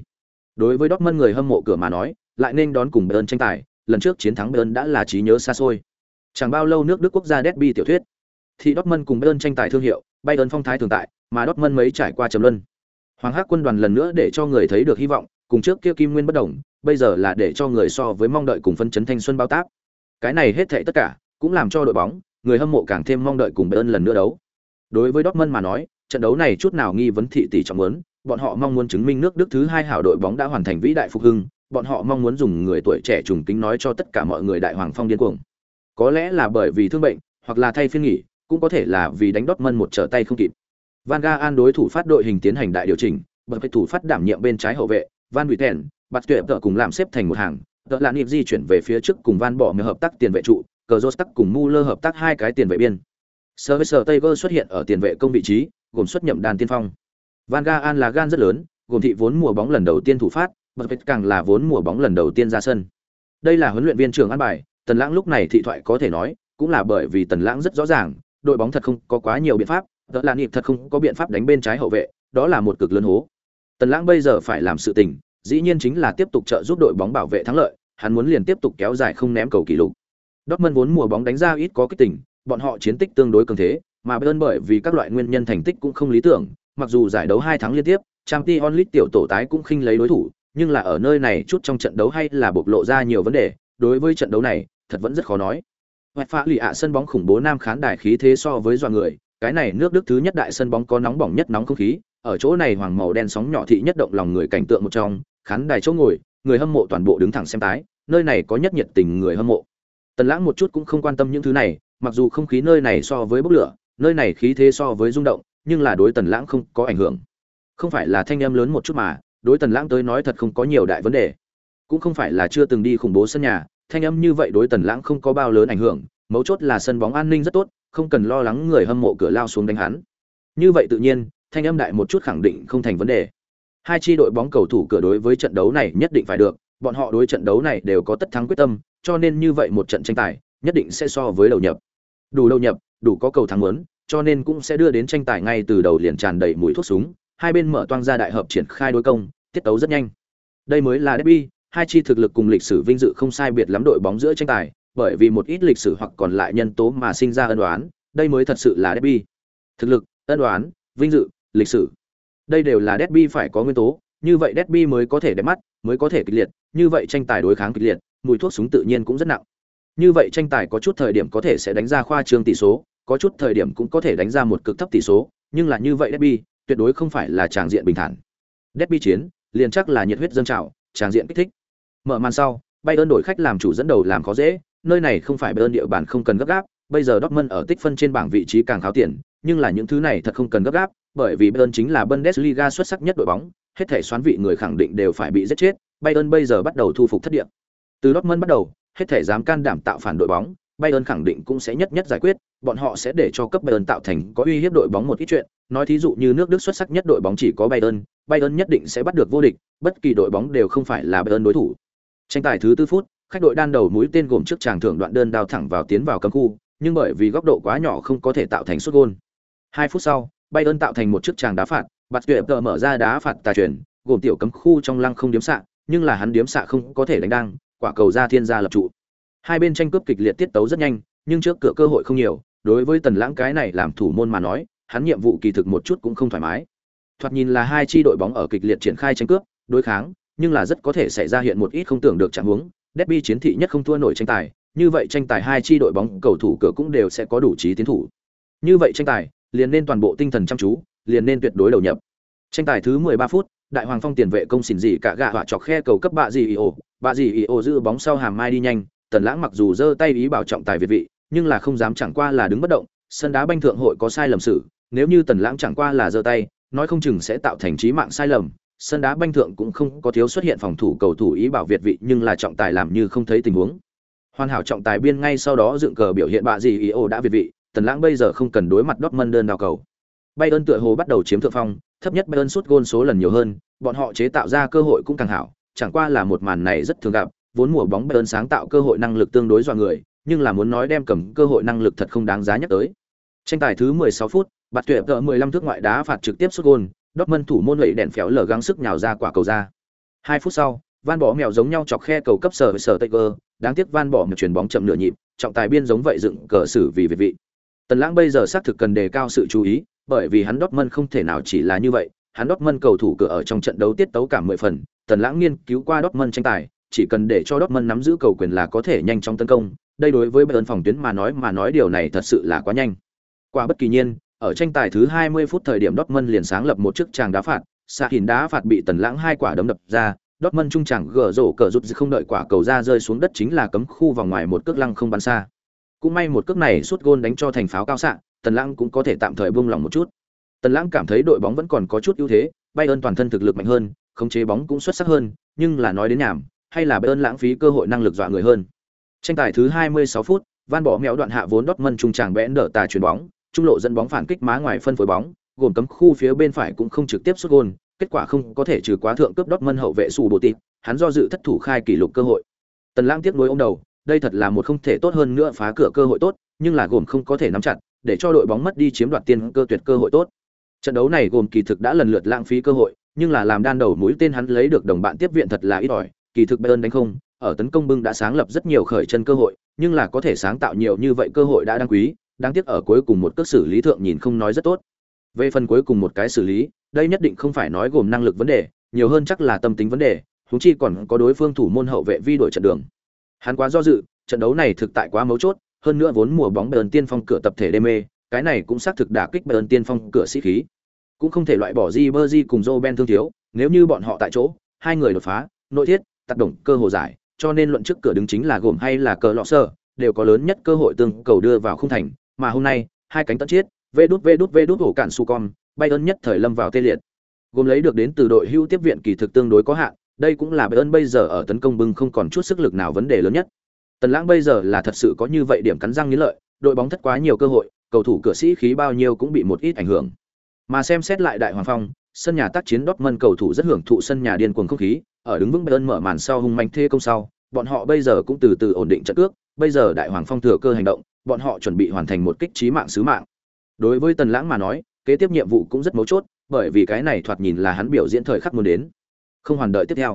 Đối với Dortmund người hâm mộ cửa mà nói, lại nên đón cùng Bayern tranh tài, lần trước chiến thắng Bayern đã là trí nhớ xa xôi. Chẳng bao lâu nước Đức quốc gia derby tiểu thuyết, thì Dortmund cùng Bayern tranh tài thương hiệu, Bayern phong thái thường tại, mà Dortmund mấy trải qua trầm luân. Hoàng Hắc quân đoàn lần nữa để cho người thấy được hy vọng, cùng trước kia Kim Nguyên bất động, bây giờ là để cho người so với mong đợi cùng phân chấn thanh xuân bao táp. Cái này hết thảy tất cả, cũng làm cho đội bóng, người hâm mộ càng thêm mong đợi cùng Bayern lần nữa đấu. Đối với Dortmund mà nói, trận đấu này chút nào nghi vấn thị tỷ trọng muốn, bọn họ mong muốn chứng minh nước Đức thứ hai hảo đội bóng đã hoàn thành vĩ đại phục hưng, bọn họ mong muốn dùng người tuổi trẻ trùng kính nói cho tất cả mọi người đại hoàng phong điên cuồng. Có lẽ là bởi vì thương bệnh, hoặc là thay phiên nghỉ, cũng có thể là vì đánh Dortmund một trở tay không kịp. Van Gaal đối thủ phát đội hình tiến hành đại điều chỉnh, bởi thủ phát đảm nhiệm bên trái hậu vệ, Van Buiten, Bạt Tuyệt tự cùng làm xếp thành một hàng, Tợ Lạn Nịp di chuyển về phía trước cùng Van bỏ người hợp tác tiền vệ trụ, Cờ Rostak cùng Muller hợp tác hai cái tiền vệ biên. Schweinsteiger xuất hiện ở tiền vệ công vị trí, gồm xuất nhậm đàn tiên phong. Van Gaal là gan rất lớn, gồm thị vốn mùa bóng lần đầu tiên thủ phát, Bạt càng là vốn mùa bóng lần đầu tiên ra sân. Đây là huấn luyện viên trưởng an bài, Tần Lãng lúc này thị thoại có thể nói, cũng là bởi vì Tần Lãng rất rõ ràng, đội bóng thật không có quá nhiều biện pháp, Tợ Lạn Nịp thật không có biện pháp đánh bên trái hậu vệ, đó là một cực lớn hố. Tần Lãng bây giờ phải làm sự tình, dĩ nhiên chính là tiếp tục trợ giúp đội bóng bảo vệ thắng lợi, hắn muốn liền tiếp tục kéo dài không ném cầu kỷ lục. Dortmund vốn mùa bóng đánh ra ít có kích tỉnh, bọn họ chiến tích tương đối cường thế, mà Bayern bởi vì các loại nguyên nhân thành tích cũng không lý tưởng, mặc dù giải đấu 2 tháng liên tiếp, Champions League tiểu tổ tái cũng khinh lấy đối thủ, nhưng là ở nơi này chút trong trận đấu hay là bộc lộ ra nhiều vấn đề, đối với trận đấu này, thật vẫn rất khó nói. Hoạch phá lì ạ sân bóng khủng bố nam khán đài khí thế so với dọa người, cái này nước Đức thứ nhất đại sân bóng có nóng bỏng nhất nóng không khí, ở chỗ này hoàng màu đen sóng nhỏ thị nhất động lòng người cảnh tượng một trong, khán đài chỗ ngồi, người hâm mộ toàn bộ đứng thẳng xem tái, nơi này có nhất nhiệt tình người hâm mộ. Tần Lãng một chút cũng không quan tâm những thứ này, mặc dù không khí nơi này so với bốc lửa, nơi này khí thế so với rung động, nhưng là đối Tần Lãng không có ảnh hưởng. Không phải là thanh âm lớn một chút mà, đối Tần Lãng tới nói thật không có nhiều đại vấn đề. Cũng không phải là chưa từng đi khủng bố sân nhà, thanh âm như vậy đối Tần Lãng không có bao lớn ảnh hưởng, mấu chốt là sân bóng an ninh rất tốt, không cần lo lắng người hâm mộ cửa lao xuống đánh hắn. Như vậy tự nhiên, thanh âm đại một chút khẳng định không thành vấn đề. Hai chi đội bóng cầu thủ cửa đối với trận đấu này nhất định phải được, bọn họ đối trận đấu này đều có tất thắng quyết tâm, cho nên như vậy một trận tranh tài, nhất định sẽ so với đầu nhập. Đủ đầu nhập, đủ có cầu thắng muốn, cho nên cũng sẽ đưa đến tranh tài ngay từ đầu liền tràn đầy mùi thuốc súng, hai bên mở toang ra đại hợp triển khai đối công, tiết tấu rất nhanh. Đây mới là derby, hai chi thực lực cùng lịch sử vinh dự không sai biệt lắm đội bóng giữa tranh tài, bởi vì một ít lịch sử hoặc còn lại nhân tố mà sinh ra ân oán, đây mới thật sự là derby. Thực lực, ân oán, vinh dự, lịch sử. Đây đều là derby phải có nguyên tố, như vậy derby mới có thể đẹp mắt, mới có thể kịch liệt, như vậy tranh tài đối kháng kịch liệt, mùi thuốc súng tự nhiên cũng rất nặng. Như vậy tranh tài có chút thời điểm có thể sẽ đánh ra khoa trương tỷ số, có chút thời điểm cũng có thể đánh ra một cực thấp tỷ số, nhưng là như vậy derby, tuyệt đối không phải là tràng diện bình thản. Derby chiến, liền chắc là nhiệt huyết dâng trào, tràng diện kích thích. Mở màn sau, Bayern đổi khách làm chủ dẫn đầu làm khó dễ, nơi này không phải Bayern địa bàn không cần gấp gáp, bây giờ Dortmund ở tích phân trên bảng vị trí càng kháo tiền, nhưng là những thứ này thật không cần gấp gáp, bởi vì Bayern chính là Bundesliga xuất sắc nhất đội bóng, hết thể xoán vị người khẳng định đều phải bị giết chết, Bayern bây giờ bắt đầu thu phục thất địa. Từ Dortmund bắt đầu, hết thể dám can đảm tạo phản đội bóng, Bayern khẳng định cũng sẽ nhất nhất giải quyết, bọn họ sẽ để cho cấp Bayern tạo thành có uy hiếp đội bóng một ít chuyện, nói thí dụ như nước Đức xuất sắc nhất đội bóng chỉ có Bayern, Bayern nhất định sẽ bắt được vô địch, bất kỳ đội bóng đều không phải là Bayern đối thủ. Tranh tài thứ 4 phút, khách đội đan đầu mũi tên gồm trước tràng thưởng đoạn đơn đao thẳng vào tiến vào cấm khu, nhưng bởi vì góc độ quá nhỏ không có thể tạo thành sút gôn. 2 phút sau, Bayern tạo thành một chiếc tràng đá phạt, Bạt Tuyệt tự mở ra đá phạt tà truyền, gồm tiểu cấm khu trong lăng không điếm xạ, nhưng là hắn điếm xạ không có thể đánh đang, quả cầu ra thiên gia lập trụ. Hai bên tranh cướp kịch liệt tiết tấu rất nhanh, nhưng trước cửa cơ hội không nhiều, đối với Tần Lãng cái này làm thủ môn mà nói, hắn nhiệm vụ kỳ thực một chút cũng không thoải mái. Thoạt nhìn là hai chi đội bóng ở kịch liệt triển khai tranh cướp, đối kháng, nhưng là rất có thể xảy ra hiện một ít không tưởng được trạng huống, derby chiến thị nhất không thua nổi tranh tài, như vậy tranh tài hai chi đội bóng cầu thủ cửa cũng đều sẽ có đủ trí tiến thủ. Như vậy tranh tài, liền nên toàn bộ tinh thần chăm chú, liền nên tuyệt đối đầu nhập. Tranh tài thứ 13 phút, Đại Hoàng Phong tiền vệ công xỉn gì cả gạ họa chọc khe cầu cấp bạ gì io giữ bóng sau hàm mai đi nhanh, Tần Lãng mặc dù giơ tay ý bảo trọng tài việt vị, nhưng là không dám chẳng qua là đứng bất động, sân đá banh thượng hội có sai lầm xử, nếu như Tần Lãng chẳng qua là giơ tay, nói không chừng sẽ tạo thành chí mạng sai lầm. Sân đá banh thượng cũng không có thiếu xuất hiện phòng thủ cầu thủ ý bảo việt vị, nhưng là trọng tài làm như không thấy tình huống. Hoàn hảo trọng tài biên ngay sau đó dựng cờ biểu hiện bạ gì io đã việt vị, Tần Lãng bây giờ không cần đối mặt Dortmund đơn đào cầu. Bayern tựa hồ bắt đầu chiếm thượng phong, thấp nhất Bayern sút gôn số lần nhiều hơn, bọn họ chế tạo ra cơ hội cũng càng hảo, chẳng qua là một màn này rất thường gặp, vốn mùa bóng Bayern sáng tạo cơ hội năng lực tương đối dọa người, nhưng là muốn nói đem cầm cơ hội năng lực thật không đáng giá nhắc tới. Tranh tài thứ 16 phút, Bạt Tuyệt tự 15 thước ngoại đá phạt trực tiếp sút gôn, Dortmund thủ môn lệ đèn phéo lở gắng sức nhào ra quả cầu ra. 2 phút sau, Van Bỏ Mèo giống nhau chọc khe cầu cấp sở với sở Taker, đáng tiếc Van Bỏ Mèo chuyền bóng chậm nửa nhịp, trọng tài biên giống vậy dựng cờ xử vì việt vị. Tần Lãng bây giờ xác thực cần đề cao sự chú ý, bởi vì hắn Dortmund không thể nào chỉ là như vậy, hắn Dortmund cầu thủ cửa ở trong trận đấu tiết tấu cả 10 phần, Tần Lãng nghiên cứu qua Dortmund tranh tài, chỉ cần để cho Dortmund nắm giữ cầu quyền là có thể nhanh chóng tấn công, đây đối với Bayern phòng tuyến mà nói điều này thật sự là quá nhanh. Qua bất kỳ nhiên, ở tranh tài thứ 20 phút thời điểm Dortmund liền sáng lập một chiếc tràng đá phạt, Sahin đá phạt bị Tần Lãng 2 quả đấm đập ra, Dortmund trung tràng gỡ rổ cờ rút không đợi quả cầu ra rơi xuống đất chính là cấm khu vòng ngoài một cước lăng không bắn xa. Cũng may một cước này sút gôn đánh cho thành pháo cao xạ, Tần Lãng cũng có thể tạm thời buông lòng một chút. Tần Lãng cảm thấy đội bóng vẫn còn có chút ưu thế, Bayern toàn thân thực lực mạnh hơn, khống chế bóng cũng xuất sắc hơn, nhưng là nói đến nhảm, hay là Bayern lãng phí cơ hội năng lực dọa người hơn. Tranh tài thứ 26 phút, Van Bỏ Mèo đoạn hạ vốn Dortmund trung tràng bẽn đỡ tà chuyền bóng, trung lộ dẫn bóng phản kích má ngoài phân phối bóng, gồm cấm khu phía bên phải cũng không trực tiếp sút gôn, kết quả không có thể trừ quá thượng cướp Dortmund hậu vệ Sù Bộ Tịt, hắn do dự thất thủ khai kỷ lục cơ hội. Tần Lãng tiếc nuối ôm đầu, đây thật là một không thể tốt hơn nữa phá cửa cơ hội tốt, nhưng là gồm không có thể nắm chặt, để cho đội bóng mất đi chiếm đoạt tiên cơ tuyệt cơ hội tốt. Trận đấu này gồm kỳ thực đã lần lượt lãng phí cơ hội, nhưng là làm đan đầu mũi tên hắn lấy được đồng bạn tiếp viện thật là ít ỏi, kỳ thực Bayern đánh không, ở tấn công bưng đã sáng lập rất nhiều khởi chân cơ hội, nhưng là có thể sáng tạo nhiều như vậy cơ hội đã đáng quý, đáng tiếc ở cuối cùng một cước xử lý thượng nhìn không nói rất tốt. Về phần cuối cùng một cái xử lý, đây nhất định không phải nói gồm năng lực vấn đề, nhiều hơn chắc là tâm tính vấn đề, huống chi còn có đối phương thủ môn hậu vệ vi đổi trận đường. Hắn quá do dự, trận đấu này thực tại quá mấu chốt, hơn nữa vốn mùa bóng Bayern tiên phong cửa tập thể đê mê, cái này cũng xác thực đả kích Bayern tiên phong cửa sĩ khí. Cũng không thể loại bỏ Ribery cùng Robben thương thiếu, nếu như bọn họ tại chỗ, hai người đột phá, nội thiết, tác động cơ hội giải, cho nên luận trước cửa đứng chính là gồm hay là cờ lọ sơ, đều có lớn nhất cơ hội tương cầu đưa vào khung thành, mà hôm nay, hai cánh tận chiết, vê đút hổ cản su con, Bayern nhất thời lâm vào tê liệt. Gồm lấy được đến từ đội hưu tiếp viện kỳ thực tương đối có hạn, đây cũng là Bayern bây giờ ở tấn công bưng không còn chút sức lực nào vấn đề lớn nhất. Tần Lãng bây giờ là thật sự có như vậy điểm cắn răng nghiến lợi, đội bóng thất quá nhiều cơ hội, cầu thủ cửa sĩ khí bao nhiêu cũng bị một ít ảnh hưởng. Mà xem xét lại Đại Hoàng Phong, sân nhà tác chiến Dortmund cầu thủ rất hưởng thụ sân nhà điên cuồng không khí, ở đứng vững Bayern mở màn sau hung manh thê công sau, bọn họ bây giờ cũng từ từ ổn định trận cước, bây giờ Đại Hoàng Phong thừa cơ hành động, bọn họ chuẩn bị hoàn thành một kích chí mạng sứ mạng. Đối với Tần Lãng mà nói, kế tiếp nhiệm vụ cũng rất mấu chốt, bởi vì cái này thoạt nhìn là hắn biểu diễn thời khắc muốn đến. Không hoàn đợi tiếp theo.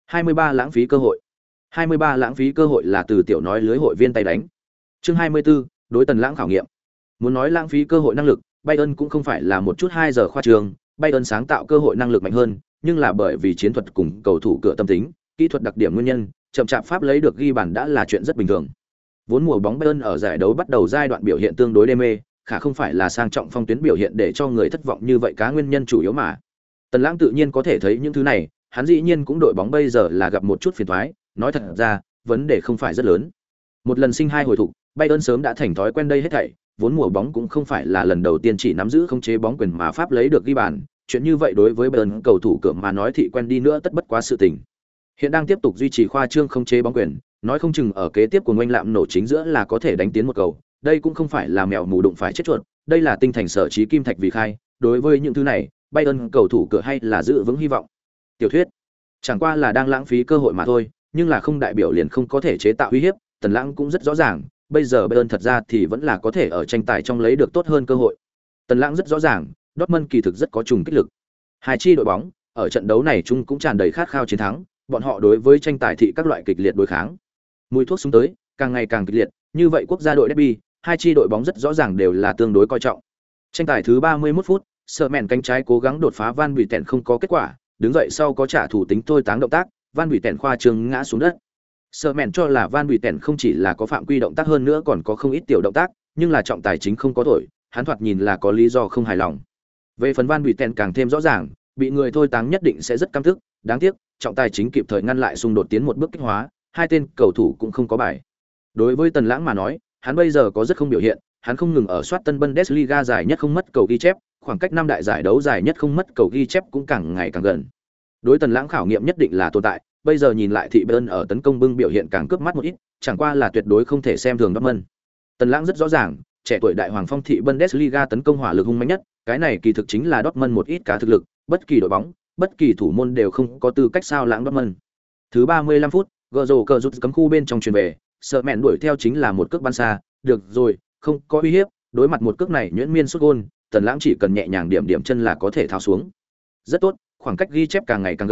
23 lãng phí cơ hội. 23 lãng phí cơ hội là từ tiểu nói lưới hội viên tay đánh. Chương 24, đối Tần Lãng khảo nghiệm. Muốn nói lãng phí cơ hội năng lực, Bayern cũng không phải là một chút 2 giờ khoa trường, Bayern sáng tạo cơ hội năng lực mạnh hơn, nhưng là bởi vì chiến thuật cùng cầu thủ cửa tâm tính, kỹ thuật đặc điểm nguyên nhân, chậm chạp pháp lấy được ghi bàn đã là chuyện rất bình thường. Vốn mùa bóng Bayern ở giải đấu bắt đầu giai đoạn biểu hiện tương đối đê mê, khả không phải là sang trọng phong tuyến biểu hiện để cho người thất vọng như vậy cá nguyên nhân chủ yếu mà. Tần Lãng tự nhiên có thể thấy những thứ này, hắn dĩ nhiên cũng đội bóng bây giờ là gặp một chút phiền toái, nói thật ra, vấn đề không phải rất lớn. Một lần sinh hai hồi thủ, Bayern sớm đã thành thói quen đây hết thảy, vốn mùa bóng cũng không phải là lần đầu tiên chỉ nắm giữ khống chế bóng quyền mà pháp lấy được ghi bàn, chuyện như vậy đối với Bayern cầu thủ cửa mà nói thì quen đi nữa tất bất quá sự tình. Hiện đang tiếp tục duy trì khoa trương khống chế bóng quyền, nói không chừng ở kế tiếp của ngoanh lạm nổ chính giữa là có thể đánh tiến một cầu, đây cũng không phải là mèo mù đụng phải chết chuột, đây là tinh thành sở trí kim thạch vì khai, đối với những thứ này, Bayern cầu thủ cửa hay là giữ vững hy vọng. Tiểu thuyết, chẳng qua là đang lãng phí cơ hội mà thôi, nhưng là không đại biểu liền không có thể chế tạo uy hiếp, Tần Lãng cũng rất rõ ràng, bây giờ Bayern thật ra thì vẫn là có thể ở tranh tài trong lấy được tốt hơn cơ hội. Tần Lãng rất rõ ràng, Dortmund kỳ thực rất có trùng kích lực. Hai chi đội bóng, ở trận đấu này chung cũng tràn đầy khát khao chiến thắng, bọn họ đối với tranh tài thị các loại kịch liệt đối kháng. Mùi thuốc súng tới, càng ngày càng kịch liệt, như vậy quốc gia đội derby, hai chi đội bóng rất rõ ràng đều là tương đối coi trọng. Tranh tài thứ 31 phút, Sợ Mèn cánh trái cố gắng đột phá Van Buiten không có kết quả, đứng dậy sau có trả thủ tính thôi táng động tác, Van Buiten khoa trương ngã xuống đất. Sợ Mèn cho là Van Buiten không chỉ là có phạm quy động tác hơn nữa còn có không ít tiểu động tác, nhưng là trọng tài chính không có thổi, hắn thoạt nhìn là có lý do không hài lòng. Về phần Van Buiten càng thêm rõ ràng, bị người thôi táng nhất định sẽ rất căm tức, đáng tiếc, trọng tài chính kịp thời ngăn lại xung đột tiến một bước kích hóa, hai tên cầu thủ cũng không có bài. Đối với Tần Lãng mà nói, hắn bây giờ có rất không biểu hiện, hắn không ngừng ở soát tân Bundesliga giải nhất không mất cầu ghi chép, khoảng cách năm đại giải đấu giải nhất không mất cầu ghi chép cũng càng ngày càng gần. Đối Tần Lãng khảo nghiệm nhất định là tồn tại, bây giờ nhìn lại thị Bayern ở tấn công bưng biểu hiện càng cướp mắt một ít, chẳng qua là tuyệt đối không thể xem thường Dortmund. Tần Lãng rất rõ ràng, trẻ tuổi đại hoàng phong thị Bundesliga tấn công hỏa lực hung mãnh nhất, cái này kỳ thực chính là Dortmund một ít cá thực lực, bất kỳ đội bóng, bất kỳ thủ môn đều không có tư cách sao lãng Dortmund. Thứ 35 phút, Gzorro cờ rút cấm khu bên trong chuyền về, sợ mẹn đuổi theo chính là một cước bắn xa, được rồi, không có uy hiếp, đối mặt một cước này nhuyễn miên sút gôn, Tần Lãng chỉ cần nhẹ nhàng điểm điểm chân là có thể tháo xuống. Rất tốt, khoảng cách ghi chép càng ngày càng gần,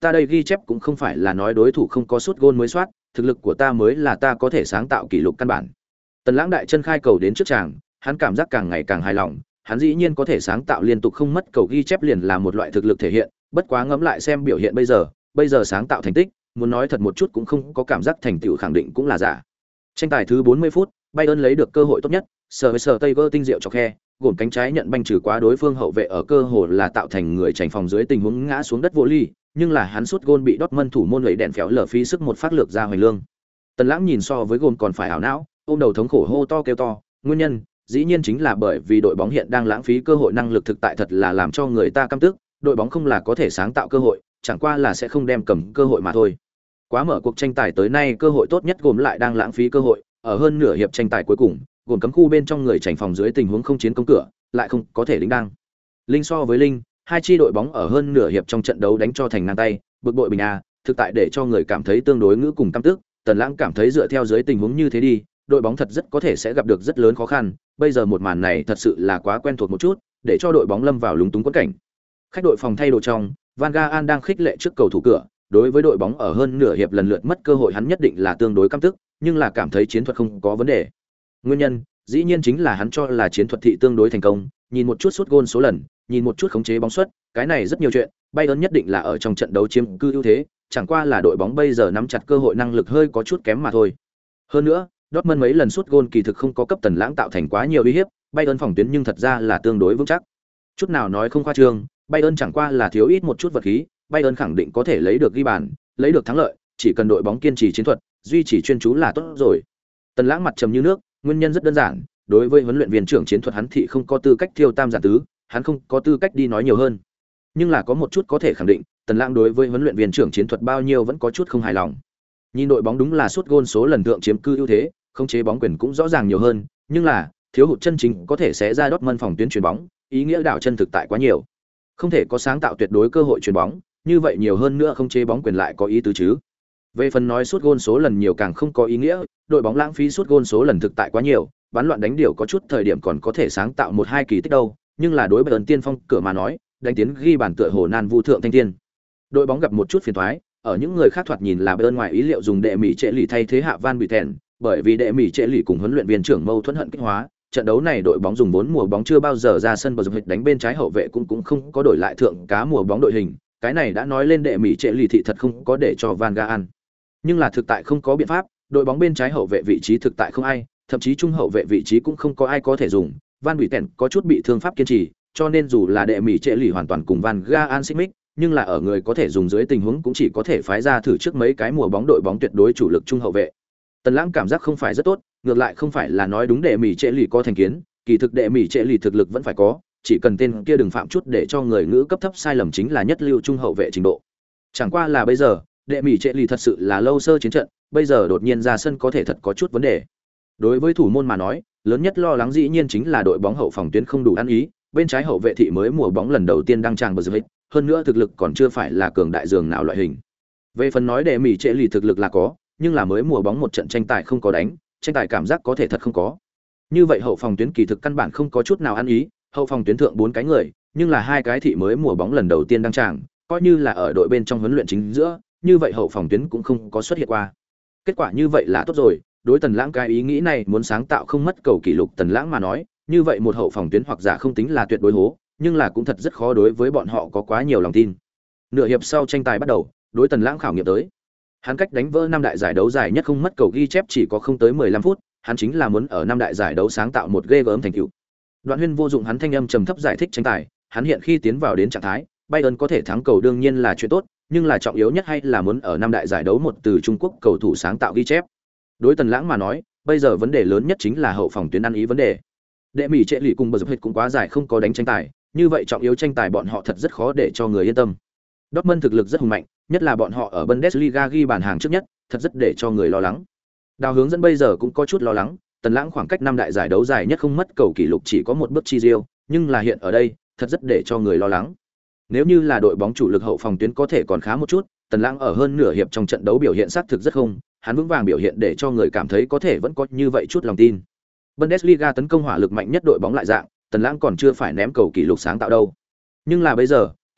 ta đây ghi chép cũng không phải là nói đối thủ không có sút gôn mới soát, thực lực của ta mới là ta có thể sáng tạo kỷ lục căn bản. Tần Lãng đại chân khai cầu đến trước tràng, hắn cảm giác càng ngày càng hài lòng, hắn dĩ nhiên có thể sáng tạo liên tục không mất cầu ghi chép liền là một loại thực lực thể hiện, bất quá ngẫm lại xem biểu hiện bây giờ sáng tạo thành tích, muốn nói thật một chút cũng không có cảm giác thành tựu khẳng định cũng là giả. Tranh tài thứ 40 phút, Bayern lấy được cơ hội tốt nhất, sờ Tiger tinh diệu chọc khe, gồm cánh trái nhận banh trừ quá đối phương hậu vệ ở cơ hồ là tạo thành người chảnh phòng dưới tình huống ngã xuống đất vô ly, nhưng là hắn sút gôn bị Dortmund thủ môn lấy đèn phéo lở phí sức một phát lược ra hoành lương. Tần Lãng nhìn so với gôn còn phải ảo não, ôm đầu thống khổ hô to kêu to, nguyên nhân dĩ nhiên chính là bởi vì đội bóng hiện đang lãng phí cơ hội, năng lực thực tại thật là làm cho người ta căm tức, đội bóng không là có thể sáng tạo cơ hội, chẳng qua là sẽ không đem cầm cơ hội mà thôi. Quá mở cuộc tranh tài tới nay cơ hội tốt nhất gồm lại đang lãng phí cơ hội, ở hơn nửa hiệp tranh tài cuối cùng, gồm cấm khu bên trong người chảnh phòng dưới tình huống không chiến công cửa, lại không có thể đính đăng. Linh so với Linh, hai chi đội bóng ở hơn nửa hiệp trong trận đấu đánh cho thành ngang tay, bực bội bình a, thực tại để cho người cảm thấy tương đối ngữ cùng căm tức. Tần Lãng cảm thấy dựa theo dưới tình huống như thế đi, đội bóng thật rất có thể sẽ gặp được rất lớn khó khăn, bây giờ một màn này thật sự là quá quen thuộc một chút, để cho đội bóng lâm vào lúng túng quẫn cảnh. Khách đội phòng thay đồ trong, Van Gaal đang khích lệ trước cầu thủ cửa, đối với đội bóng ở hơn nửa hiệp lần lượt mất cơ hội hắn nhất định là tương đối căm tức, nhưng là cảm thấy chiến thuật không có vấn đề. Nguyên nhân, dĩ nhiên chính là hắn cho là chiến thuật thị tương đối thành công, nhìn một chút sút gôn số lần, nhìn một chút khống chế bóng suất, cái này rất nhiều chuyện, Bayern nhất định là ở trong trận đấu chiếm cư ưu thế, chẳng qua là đội bóng bây giờ nắm chặt cơ hội năng lực hơi có chút kém mà thôi. Hơn nữa, Dortmund mấy lần sút gôn kỳ thực không có cấp Tần Lãng tạo thành quá nhiều uy hiếp, Bayern phòng tuyến nhưng thật ra là tương đối vững chắc. Chút nào nói không khoa trương, Bayern chẳng qua là thiếu ít một chút vật khí, Bayern khẳng định có thể lấy được ghi bàn, lấy được thắng lợi, chỉ cần đội bóng kiên trì chiến thuật, duy trì chuyên chú là tốt rồi. Tần Lãng mặt trầm như nước, nguyên nhân rất đơn giản, đối với huấn luyện viên trưởng chiến thuật hắn thị không có tư cách thiêu tam giả tứ, hắn không có tư cách đi nói nhiều hơn. Nhưng là có một chút có thể khẳng định, Tần Lãng đối với huấn luyện viên trưởng chiến thuật bao nhiêu vẫn có chút không hài lòng. Nhìn đội bóng đúng là sút gôn số lần thượng chiếm cư ưu thế, khống chế bóng quyền cũng rõ ràng nhiều hơn, nhưng là thiếu hụt chân chính có thể sẽ ra Dortmund phòng tuyến chuyền bóng, ý nghĩa đảo chân thực tại quá nhiều. Không thể có sáng tạo tuyệt đối cơ hội chuyền bóng, như vậy nhiều hơn nữa khống chế bóng quyền lại có ý tứ chứ. Về phần nói sút gôn số lần nhiều càng không có ý nghĩa, đội bóng lãng phí sút gôn số lần thực tại quá nhiều, bắn loạn đánh điều có chút thời điểm còn có thể sáng tạo một hai kỳ tích đâu, nhưng là đối Bayern tiên phong cửa mà nói, đánh tiến ghi bàn tựa hồ nan vu thượng thanh tiên. Đội bóng gặp một chút phiền toái, ở những người khác thoạt nhìn là Bayern ngoài ý liệu dùng đệ mỹ trệ lì thay thế hạ Van Buyten, bởi vì đệ mỹ trệ lì cùng huấn luyện viên trưởng mâu thuẫn hận kích hóa, trận đấu này đội bóng dùng 4 mùa bóng chưa bao giờ ra sân bờ dập đánh bên trái hậu vệ cũng không có đổi lại thượng cá mùa bóng đội hình, cái này đã nói lên đệ mỹ trệ lì thị thật không có để cho Van Gaal. Nhưng là thực tại không có biện pháp, đội bóng bên trái hậu vệ vị trí thực tại không ai, thậm chí trung hậu vệ vị trí cũng không có ai có thể dùng, Van Buyten có chút bị thương pháp kiên trì, cho nên dù là đệ mỹ trệ lì hoàn toàn cùng Van Gaal xích mích, nhưng là ở người có thể dùng dưới tình huống cũng chỉ có thể phái ra thử trước mấy cái mùa bóng đội bóng tuyệt đối chủ lực trung hậu vệ. Tần Lãng cảm giác không phải rất tốt, ngược lại không phải là nói đúng đệ mỹ trệ lì có thành kiến, kỳ thực đệ mỹ trệ lì thực lực vẫn phải có, chỉ cần tên kia đừng phạm chút để cho người ngữ cấp thấp sai lầm chính là nhất lưu trung hậu vệ trình độ. Chẳng qua là bây giờ, đệ mỹ trệ lì thật sự là lâu sơ chiến trận, bây giờ đột nhiên ra sân có thể thật có chút vấn đề. Đối với thủ môn mà nói, lớn nhất lo lắng dĩ nhiên chính là đội bóng hậu phòng tuyến không đủ ăn ý, bên trái hậu vệ thị mới mùa bóng lần đầu tiên đăng tràng bờ dưới, hơn nữa thực lực còn chưa phải là cường đại dường nào loại hình. Về phần nói đệ mỹ trệ lì thực lực là có, nhưng là mới mùa bóng một trận tranh tài không có đánh, tranh tài cảm giác có thể thật không có. Như vậy hậu phòng tuyến kỳ thực căn bản không có chút nào ăn ý, hậu phòng tuyến thượng 4 cái người, nhưng là 2 cái thị mới mùa bóng lần đầu tiên đăng tràng, coi như là ở đội bên trong huấn luyện chính giữa, như vậy hậu phòng tuyến cũng không có xuất hiện qua. Kết quả như vậy là tốt rồi, đối Tần Lãng cái ý nghĩ này muốn sáng tạo không mất cầu kỷ lục Tần Lãng mà nói, như vậy một hậu phòng tuyến hoặc giả không tính là tuyệt đối hố, nhưng là cũng thật rất khó đối với bọn họ có quá nhiều lòng tin. Nửa hiệp sau tranh tài bắt đầu, đối Tần Lãng khảo nghiệm tới. Hắn cách đánh vỡ 5 đại giải đấu dài nhất không mất cầu ghi chép chỉ có không tới 15 phút, hắn chính là muốn ở 5 đại giải đấu sáng tạo một ghê gớm thành tựu. Đoạn Huyên vô dụng hắn thanh âm trầm thấp giải thích tranh tài, hắn hiện khi tiến vào đến trạng thái, Bayern có thể thắng cầu đương nhiên là chuyện tốt, nhưng là trọng yếu nhất hay là muốn ở 5 đại giải đấu một từ Trung Quốc cầu thủ sáng tạo ghi chép. Đối Tần Lãng mà nói, bây giờ vấn đề lớn nhất chính là hậu phòng tuyến ăn ý vấn đề. Đệ mỹ trệ lì cùng bờ dập hệt cũng quá dài không có đánh tranh tài, như vậy trọng yếu tranh tài bọn họ thật rất khó để cho người yên tâm. Dortmund thực lực rất hùng mạnh, nhất là bọn họ ở Bundesliga ghi bàn hàng trước nhất, thật rất để cho người lo lắng. Đào hướng dẫn bây giờ cũng có chút lo lắng, Tần Lãng khoảng cách 5 đại giải đấu dài nhất không mất cầu kỷ lục chỉ có một bước chi riêu, nhưng là hiện ở đây, thật rất để cho người lo lắng. Nếu như là đội bóng chủ lực hậu phòng tuyến có thể còn khá một chút, Tần Lãng ở hơn nửa hiệp trong trận đấu biểu hiện xác thực rất không, hắn vững vàng biểu hiện để cho người cảm thấy có thể vẫn có như vậy chút lòng tin. Bundesliga tấn công hỏa lực mạnh nhất đội bóng lại dạng, Tần Lãng còn chưa phải ném cầu kỷ lục sáng tạo đâu. Nhưng là bây giờ,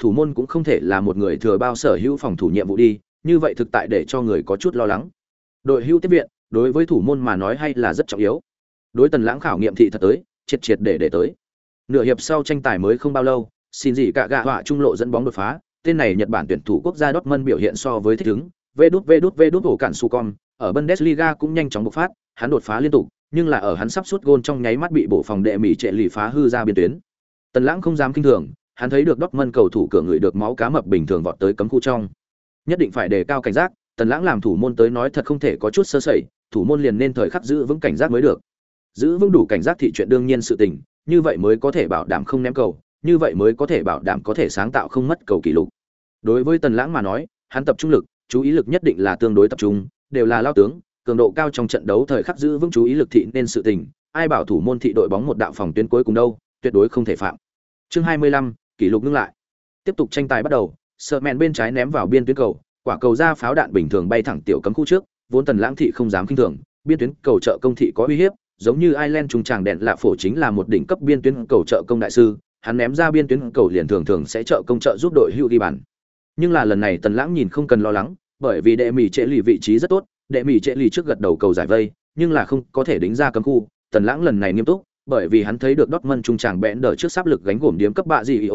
thủ môn cũng không thể là một người thừa bao sở hữu phòng thủ nhiệm vụ đi, như vậy thực tại để cho người có chút lo lắng. Đội hữu tiếp viện, đối với thủ môn mà nói hay là rất trọng yếu. Đối Tần Lãng khảo nghiệm thị thật tới, triệt để tới. Nửa hiệp sau tranh tài mới không bao lâu, xin gì cả gạ họa trung lộ dẫn bóng đột phá, tên này Nhật Bản tuyển thủ quốc gia Dortmund biểu hiện so với thích ứng, vê đút ổ cản Sucom, ở Bundesliga cũng nhanh chóng bộc phát, hắn đột phá liên tục, nhưng là ở hắn sắp sút gôn trong nháy mắt bị bộ phòng đệ Mỹ trệ lì phá hư ra biên tuyến. Tần Lãng không dám kinh thường, hắn thấy được Dortmund cầu thủ cửa người được máu cá mập bình thường vọt tới cấm khu trong. Nhất định phải đề cao cảnh giác, Tần Lãng làm thủ môn tới nói thật không thể có chút sơ sẩy, thủ môn liền nên thời khắc giữ vững cảnh giác mới được. Giữ vững đủ cảnh giác thì chuyện đương nhiên sự tình, như vậy mới có thể bảo đảm không ném cầu, như vậy mới có thể bảo đảm có thể sáng tạo không mất cầu kỷ lục. Đối với Tần Lãng mà nói, hắn tập trung lực, chú ý lực nhất định là tương đối tập trung, đều là lao tướng, cường độ cao trong trận đấu thời khắc giữ vững chú ý lực thị nên sự tình, ai bảo thủ môn thị đội bóng một đạo phòng tuyến cuối cùng đâu, tuyệt đối không thể phạm. Chương 25, kỷ lục ngưng lại. Tiếp tục tranh tài bắt đầu, Sherman bên trái ném vào biên tuyến cầu, quả cầu ra pháo đạn bình thường bay thẳng tiểu cấm khu trước, vốn Tần Lãng thị không dám khinh thường, biên tuyến cầu trợ công thị có uy hiếp, giống như Ireland trung tràng đèn lạ phổ chính là một đỉnh cấp biên tuyến cầu trợ công đại sư, hắn ném ra biên tuyến cầu liền thường sẽ trợ công trợ giúp đội hữu ghi bàn. Nhưng là lần này Tần Lãng nhìn không cần lo lắng, bởi vì đệ Mỹ trệ lì vị trí rất tốt, đệ Mỹ trệ lì trước gật đầu cầu giải vây, nhưng là không có thể đính ra cấm khu. Tần Lãng lần này nghiêm túc, bởi vì hắn thấy được Dortmund trung tràng bẽn đỡ trước sắp lực gánh gồm điếm cấp bạ gì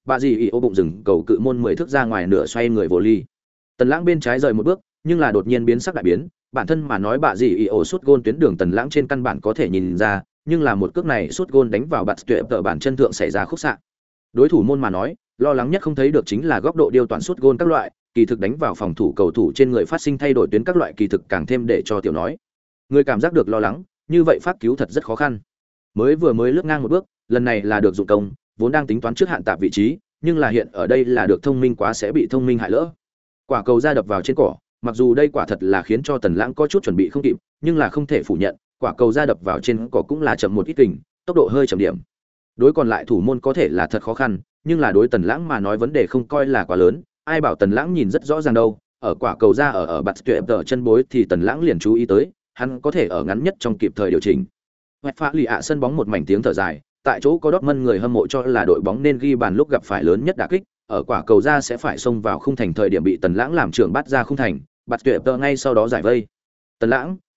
io bụng rừng cầu cự môn 10 thước ra ngoài nửa xoay người vô ly. Tần Lãng bên trái rời một bước, nhưng là đột nhiên biến sắc đại biến, bản thân mà nói bạ gì io sút gôn tuyến đường Tần Lãng trên căn bản có thể nhìn ra, nhưng là một cước này sút gôn đánh vào bạt tuyệt tờ bản chân thượng xảy ra khúc xạ. Đối thủ môn mà nói, lo lắng nhất không thấy được chính là góc độ điêu toàn sút gôn các loại, kỳ thực đánh vào phòng thủ cầu thủ trên người phát sinh thay đổi tuyến các loại kỳ thực càng thêm để cho tiểu nói. Người cảm giác được lo lắng, như vậy phát cứu thật rất khó khăn. Mới lướt ngang một bước, lần này là được dụng công, vốn đang tính toán trước hạn tạp vị trí, nhưng là hiện ở đây là được thông minh quá sẽ bị thông minh hại lỡ. Quả cầu ra đập vào trên cỏ, mặc dù đây quả thật là khiến cho Tần Lãng có chút chuẩn bị không kịp, nhưng là không thể phủ nhận, quả cầu ra đập vào trên cỏ cũng là chậm một ít kình, tốc độ hơi chậm điểm. Đối còn lại thủ môn có thể là thật khó khăn, nhưng là đối Tần Lãng mà nói vấn đề không coi là quá lớn, ai bảo Tần Lãng nhìn rất rõ ràng đâu, ở quả cầu ra ở bạt tuyệt tờ chân bối thì Tần Lãng liền chú ý tới, hắn có thể ở ngắn nhất trong kịp thời điều chỉnh. Hoẹt phá lì ạ sân bóng một mảnh tiếng thở dài, tại chỗ có Dortmund người hâm mộ cho là đội bóng nên ghi bàn lúc gặp phải lớn nhất đả kích, ở quả cầu ra sẽ phải xông vào khung thành thời điểm bị Tần Lãng làm trưởng bắt ra khung thành, bạt tuyệt tờ ngay sau đó giải vây. Tần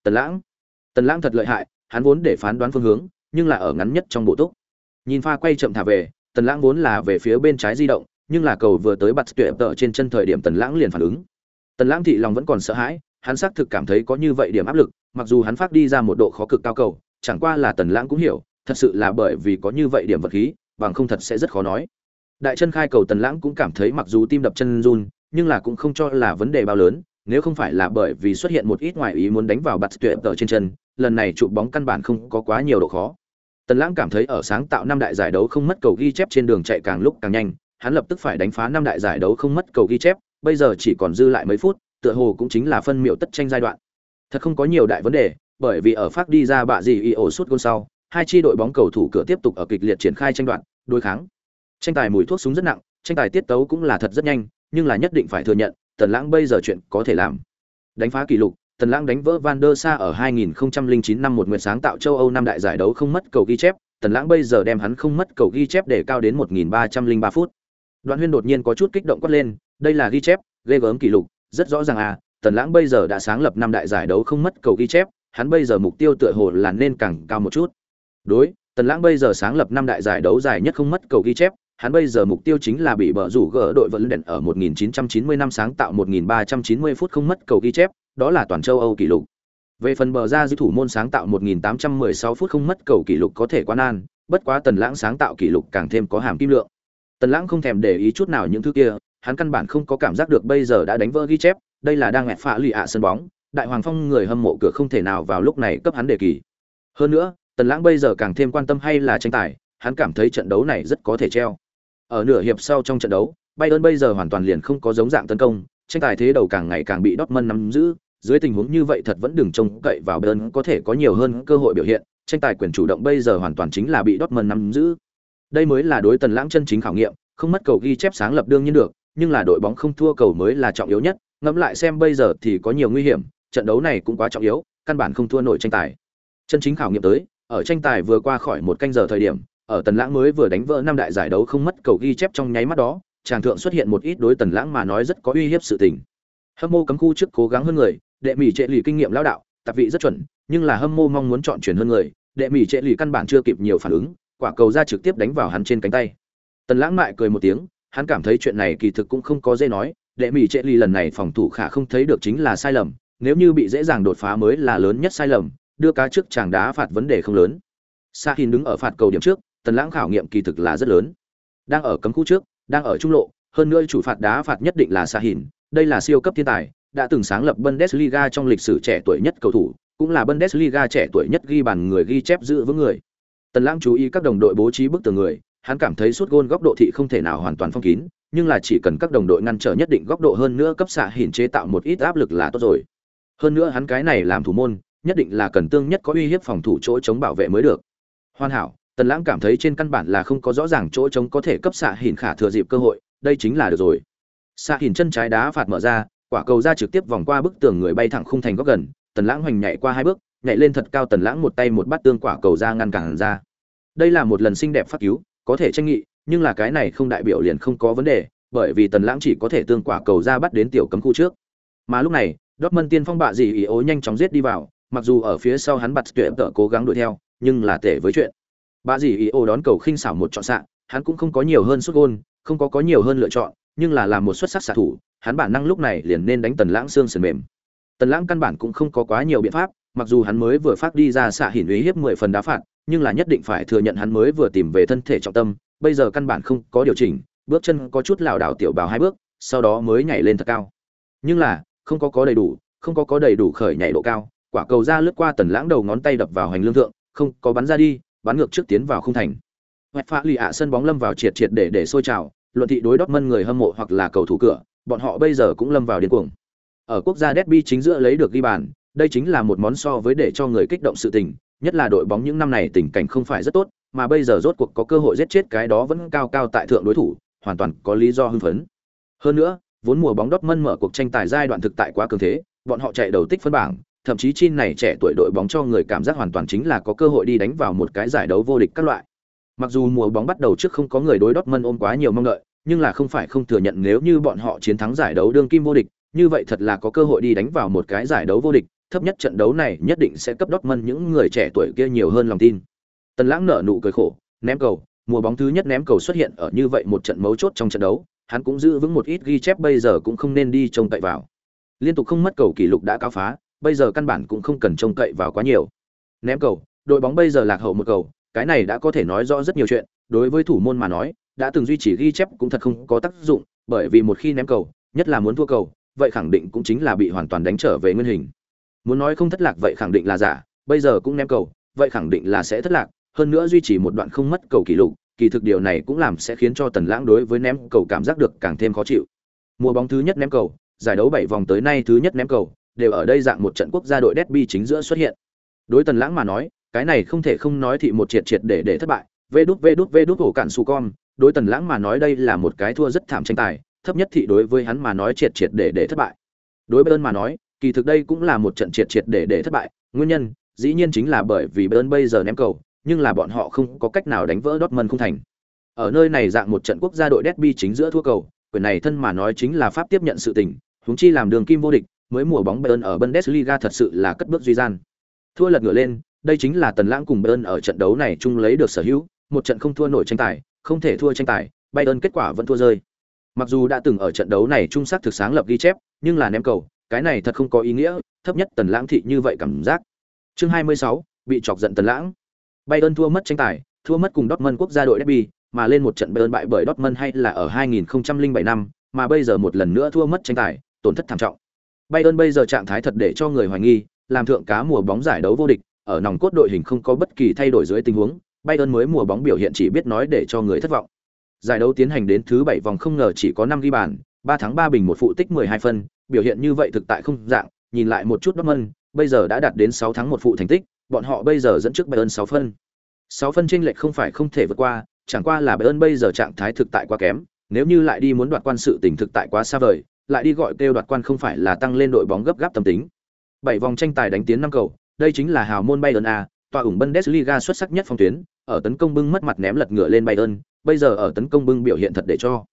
Lãng thật lợi hại, hắn vốn để phán đoán phương hướng, nhưng là ở ngắn nhất trong bộ túc. Nhìn pha quay chậm thả về, Tần Lãng vốn là về phía bên trái di động, nhưng là cầu vừa tới bạt tuyệt tờ trên chân thời điểm Tần Lãng liền phản ứng. Tần Lãng thị lòng vẫn còn sợ hãi, hắn xác thực cảm thấy có như vậy điểm áp lực, mặc dù hắn phát đi ra một độ khó cực cao cầu, chẳng qua là Tần Lãng cũng hiểu, thật sự là bởi vì có như vậy điểm vật khí, bằng không thật sẽ rất khó nói. Đại chân khai cầu Tần Lãng cũng cảm thấy mặc dù tim đập chân run, nhưng là cũng không cho là vấn đề bao lớn, nếu không phải là bởi vì xuất hiện một ít ngoại ý muốn đánh vào bạt tuyệt tờ trên chân, lần này chụp bóng căn bản không có quá nhiều độ khó. Tần Lãng cảm thấy ở sáng tạo năm đại giải đấu không mất cầu ghi chép trên đường chạy càng lúc càng nhanh, hắn lập tức phải đánh phá năm đại giải đấu không mất cầu ghi chép, bây giờ chỉ còn dư lại mấy phút, tựa hồ cũng chính là phân miểu tất tranh giai đoạn. Thật không có nhiều đại vấn đề, bởi vì ở phát đi ra bạ gì y ổ suốt gôn sau, hai chi đội bóng cầu thủ cửa tiếp tục ở kịch liệt triển khai tranh đoạt, đối kháng. Tranh tài mùi thuốc súng rất nặng, tranh tài tiết tấu cũng là thật rất nhanh, nhưng là nhất định phải thừa nhận, Tần Lãng bây giờ chuyện có thể làm. Đánh phá kỷ lục, Tần Lãng đánh vỡ Van der Sa ở 2009 năm một nguyện sáng tạo châu Âu năm đại giải đấu không mất cầu ghi chép, Tần Lãng bây giờ đem hắn không mất cầu ghi chép để cao đến 1303 phút. Đoạn Huyên đột nhiên có chút kích động quát lên, đây là ghi chép, ghê gớm kỷ lục, rất rõ ràng à, Tần Lãng bây giờ đã sáng lập năm đại giải đấu không mất cầu ghi chép, hắn bây giờ mục tiêu tựa hồ là nên càng cao một chút. Đối, Tần Lãng bây giờ sáng lập năm đại giải đấu dài nhất không mất cầu ghi chép, hắn bây giờ mục tiêu chính là bị bờ rủ gỡ đội vận đèn ở 1990 năm sáng tạo 1390 phút không mất cầu ghi chép, đó là toàn châu Âu kỷ lục. Về phần bờ ra dư thủ môn sáng tạo 1816 phút không mất cầu kỷ lục có thể quá nan, bất quá Tần Lãng sáng tạo kỷ lục càng thêm có hàm kim lượng. Tần Lãng không thèm để ý chút nào những thứ kia, hắn căn bản không có cảm giác được bây giờ đã đánh vỡ ghi chép, đây là đang ngẹt phá lì ạ sân bóng, Đại Hoàng Phong người hâm mộ cửa không thể nào vào lúc này cấp hắn đề kỳ. Hơn nữa, Tần Lãng bây giờ càng thêm quan tâm hay là tranh tài, hắn cảm thấy trận đấu này rất có thể treo. Ở nửa hiệp sau trong trận đấu, Bayern bây giờ hoàn toàn liền không có giống dạng tấn công, tranh tài thế đầu càng ngày càng bị Dortmund nắm giữ, dưới tình huống như vậy thật vẫn đừng trông cậy vào Bayern có thể có nhiều hơn cơ hội biểu hiện, tranh tài quyền chủ động bây giờ hoàn toàn chính là bị Dortmund nắm giữ. Đây mới là đối Tần Lãng chân chính khảo nghiệm, không mất cầu ghi chép sáng lập đương nhiên được, nhưng là đội bóng không thua cầu mới là trọng yếu nhất, ngẫm lại xem bây giờ thì có nhiều nguy hiểm, trận đấu này cũng quá trọng yếu, căn bản không thua nổi tranh tài. Chân chính khảo nghiệm tới, ở tranh tài vừa qua khỏi một canh giờ thời điểm, ở Tần Lãng mới vừa đánh vỡ năm đại giải đấu không mất cầu ghi chép trong nháy mắt đó, tràng thượng xuất hiện một ít đối Tần Lãng mà nói rất có uy hiếp sự tình. Hâm mộ cấm khu trước cố gắng hơn người, đệ mỹ trệ lì kinh nghiệm lão đạo, tạp vị rất chuẩn, nhưng là hâm mộ mong muốn chọn chuyển hơn người, đệ mỹ trệ lì căn bản chưa kịp nhiều phản ứng, quả cầu ra trực tiếp đánh vào hắn trên cánh tay. Tần Lãng mại cười một tiếng, hắn cảm thấy chuyện này kỳ thực cũng không có dễ nói, đệ mỹ trệ lì lần này phòng thủ khả không thấy được chính là sai lầm, nếu như bị dễ dàng đột phá mới là lớn nhất sai lầm, đưa cá trước chàng đá phạt vấn đề không lớn. Sahin đứng ở phạt cầu điểm trước, Tần Lãng khảo nghiệm kỳ thực là rất lớn. Đang ở cấm khu trước, đang ở trung lộ, hơn nữa chủ phạt đá phạt nhất định là Sahin, đây là siêu cấp thiên tài, đã từng sáng lập Bundesliga trong lịch sử trẻ tuổi nhất cầu thủ, cũng là Bundesliga trẻ tuổi nhất ghi bàn người ghi chép giữ vững người. Tần Lãng chú ý các đồng đội bố trí bức tường người, hắn cảm thấy sút gôn góc độ thị không thể nào hoàn toàn phong kín, nhưng là chỉ cần các đồng đội ngăn trở nhất định góc độ hơn nữa cấp xạ hiển chế tạo một ít áp lực là tốt rồi. Hơn nữa hắn cái này làm thủ môn, nhất định là cần tương nhất có uy hiếp phòng thủ chỗ chống bảo vệ mới được. Hoàn hảo, Tần Lãng cảm thấy trên căn bản là không có rõ ràng chỗ chống có thể cấp xạ hiển khả thừa dịp cơ hội, đây chính là được rồi. Xạ hiển chân trái đá phạt mở ra, quả cầu ra trực tiếp vòng qua bức tường người bay thẳng khung thành góc gần, Tần Lãng hoành nhảy qua hai bước, nhảy lên thật cao, Tần Lãng một tay một bắt tương quả cầu ra ngăn cản ra. Đây là một lần xinh đẹp phát cứu, có thể tranh nghị, nhưng là cái này không đại biểu liền không có vấn đề, bởi vì Tần Lãng chỉ có thể tương quả cầu ra bắt đến tiểu cấm khu trước. Mà lúc này, Dortmund tiên phong bạ gì ý ố nhanh chóng giết đi vào, mặc dù ở phía sau hắn bật tuyệt tự cố gắng đuổi theo, nhưng là tệ với chuyện. Bạ gì ý ố đón cầu khinh xảo một chọn xạ, hắn cũng không có nhiều hơn sút gôn, không có nhiều hơn lựa chọn, nhưng là làm một xuất sắc xạ thủ, hắn bản năng lúc này liền nên đánh Tần Lãng xương sườn mềm. Tần Lãng căn bản cũng không có quá nhiều biện pháp, mặc dù hắn mới vừa phát đi ra xạ hiển uy hiếp 10 phần đá phạt, nhưng là nhất định phải thừa nhận hắn mới vừa tìm về thân thể trọng tâm, bây giờ căn bản không có điều chỉnh, bước chân có chút lảo đảo tiểu bào hai bước, sau đó mới nhảy lên thật cao. Nhưng là, không có đầy đủ khởi nhảy độ cao, quả cầu ra lướt qua Tần Lãng đầu ngón tay đập vào hành lương thượng, không có bắn ra đi, bắn ngược trước tiến vào khung thành. Hoẹt phá lì ạ sân bóng lâm vào triệt để sôi trào, luận thị đối Dortmund người hâm mộ hoặc là cầu thủ cửa, bọn họ bây giờ cũng lâm vào điên cuồng. Ở quốc gia derby chính giữa lấy được ghi bàn, đây chính là một món so với để cho người kích động sự tình, nhất là đội bóng những năm này tình cảnh không phải rất tốt, mà bây giờ rốt cuộc có cơ hội giết chết cái đó vẫn cao cao tại thượng đối thủ, hoàn toàn có lý do hưng phấn. Hơn nữa, vốn mùa bóng Dortmund mở cuộc tranh tài giai đoạn thực tại quá cường thế, bọn họ chạy đầu tích phân bảng, thậm chí chi này trẻ tuổi đội bóng cho người cảm giác hoàn toàn chính là có cơ hội đi đánh vào một cái giải đấu vô địch các loại. Mặc dù mùa bóng bắt đầu trước không có người đối Dortmund ôm quá nhiều mong đợi, nhưng là không phải không thừa nhận nếu như bọn họ chiến thắng giải đấu đương kim vô địch, như vậy thật là có cơ hội đi đánh vào một cái giải đấu vô địch, thấp nhất trận đấu này nhất định sẽ cấp Dortmund những người trẻ tuổi kia nhiều hơn lòng tin. Tần Lãng nở nụ cười khổ, ném cầu, mùa bóng thứ nhất ném cầu xuất hiện ở như vậy một trận mấu chốt trong trận đấu, hắn cũng giữ vững một ít ghi chép, bây giờ cũng không nên đi trông cậy vào. Liên tục không mất cầu kỷ lục đã cáo phá, bây giờ căn bản cũng không cần trông cậy vào quá nhiều. Ném cầu, đội bóng bây giờ lạc hậu một cầu, cái này đã có thể nói rõ rất nhiều chuyện, đối với thủ môn mà nói, đã từng duy trì ghi chép cũng thật không có tác dụng, bởi vì một khi ném cầu, nhất là muốn thua cầu, vậy khẳng định cũng chính là bị hoàn toàn đánh trở về nguyên hình. Muốn nói không thất lạc vậy khẳng định là giả, bây giờ cũng ném cầu, vậy khẳng định là sẽ thất lạc, hơn nữa duy trì một đoạn không mất cầu kỷ lục, kỳ thực điều này cũng làm sẽ khiến cho Tần Lãng đối với ném cầu cảm giác được càng thêm khó chịu. Mùa bóng thứ nhất ném cầu, giải đấu 7 vòng tới nay thứ nhất ném cầu, đều ở đây dạng một trận quốc gia đội derby chính giữa xuất hiện. Đối Tần Lãng mà nói, cái này không thể không nói thị một triệt để thất bại. Vê đút hổ cản su con, đối Tần Lãng mà nói đây là một cái thua rất thảm tranh tài, thấp nhất thị đối với hắn mà nói triệt để thất bại. Đối Bayern mà nói, kỳ thực đây cũng là một trận triệt để thất bại, nguyên nhân dĩ nhiên chính là bởi vì Bayern bây giờ ném cầu, nhưng là bọn họ không có cách nào đánh vỡ Dortmund không thành. Ở nơi này dạng một trận quốc gia đội derby chính giữa thua cầu, quyền này thân mà nói chính là pháp tiếp nhận sự tình, huống chi làm đường kim vô địch, mới mùa bóng Bayern ở Bundesliga thật sự là cất bước duy gian. Thua lật ngựa lên, đây chính là Tần Lãng cùng Bayern ở trận đấu này chung lấy được sở hữu, một trận không thua nổi tranh tài, không thể thua tranh tài, Bayern kết quả vẫn thua rơi. Mặc dù đã từng ở trận đấu này trung sắc thực sáng lập ghi chép, nhưng là ném cầu, cái này thật không có ý nghĩa, thấp nhất Tần Lãng thị như vậy cảm giác. Chương 26, bị chọc giận Tần Lãng. Bayern thua mất tranh tài, thua mất cùng Dortmund quốc gia đội derby, mà lên một trận Bayern bại bởi Dortmund hay là ở 2007 năm, mà bây giờ một lần nữa thua mất tranh tài, tổn thất thảm trọng. Bayern bây giờ trạng thái thật để cho người hoài nghi, làm thượng cá mùa bóng giải đấu vô địch, ở nòng cốt đội hình không có bất kỳ thay đổi dưới tình huống, Bayern mới mùa bóng biểu hiện chỉ biết nói để cho người thất vọng. Giải đấu tiến hành đến thứ 7 vòng không ngờ chỉ có 5 ghi bàn, 3 thắng 3 bình 1 phụ tích 12 phân, biểu hiện như vậy thực tại không dạng, nhìn lại một chút Dortmund, bây giờ đã đạt đến 6 thắng 1 phụ thành tích, bọn họ bây giờ dẫn trước Bayern 6 phân. 6 phân chênh lệch không phải không thể vượt qua, chẳng qua là Bayern bây giờ trạng thái thực tại quá kém, nếu như lại đi muốn đoạt quan sự tình thực tại quá xa vời, lại đi gọi kêu đoạt quan không phải là tăng lên đội bóng gấp gáp tâm tính. 7 vòng tranh tài đánh tiến 5 cầu, đây chính là hào môn Bayern a, tọa ủng Bundesliga xuất sắc nhất phong tuyến, ở tấn công bưng mất mặt ném lật ngựa lên Bayern, bây giờ ở tấn công bưng biểu hiện thật để cho.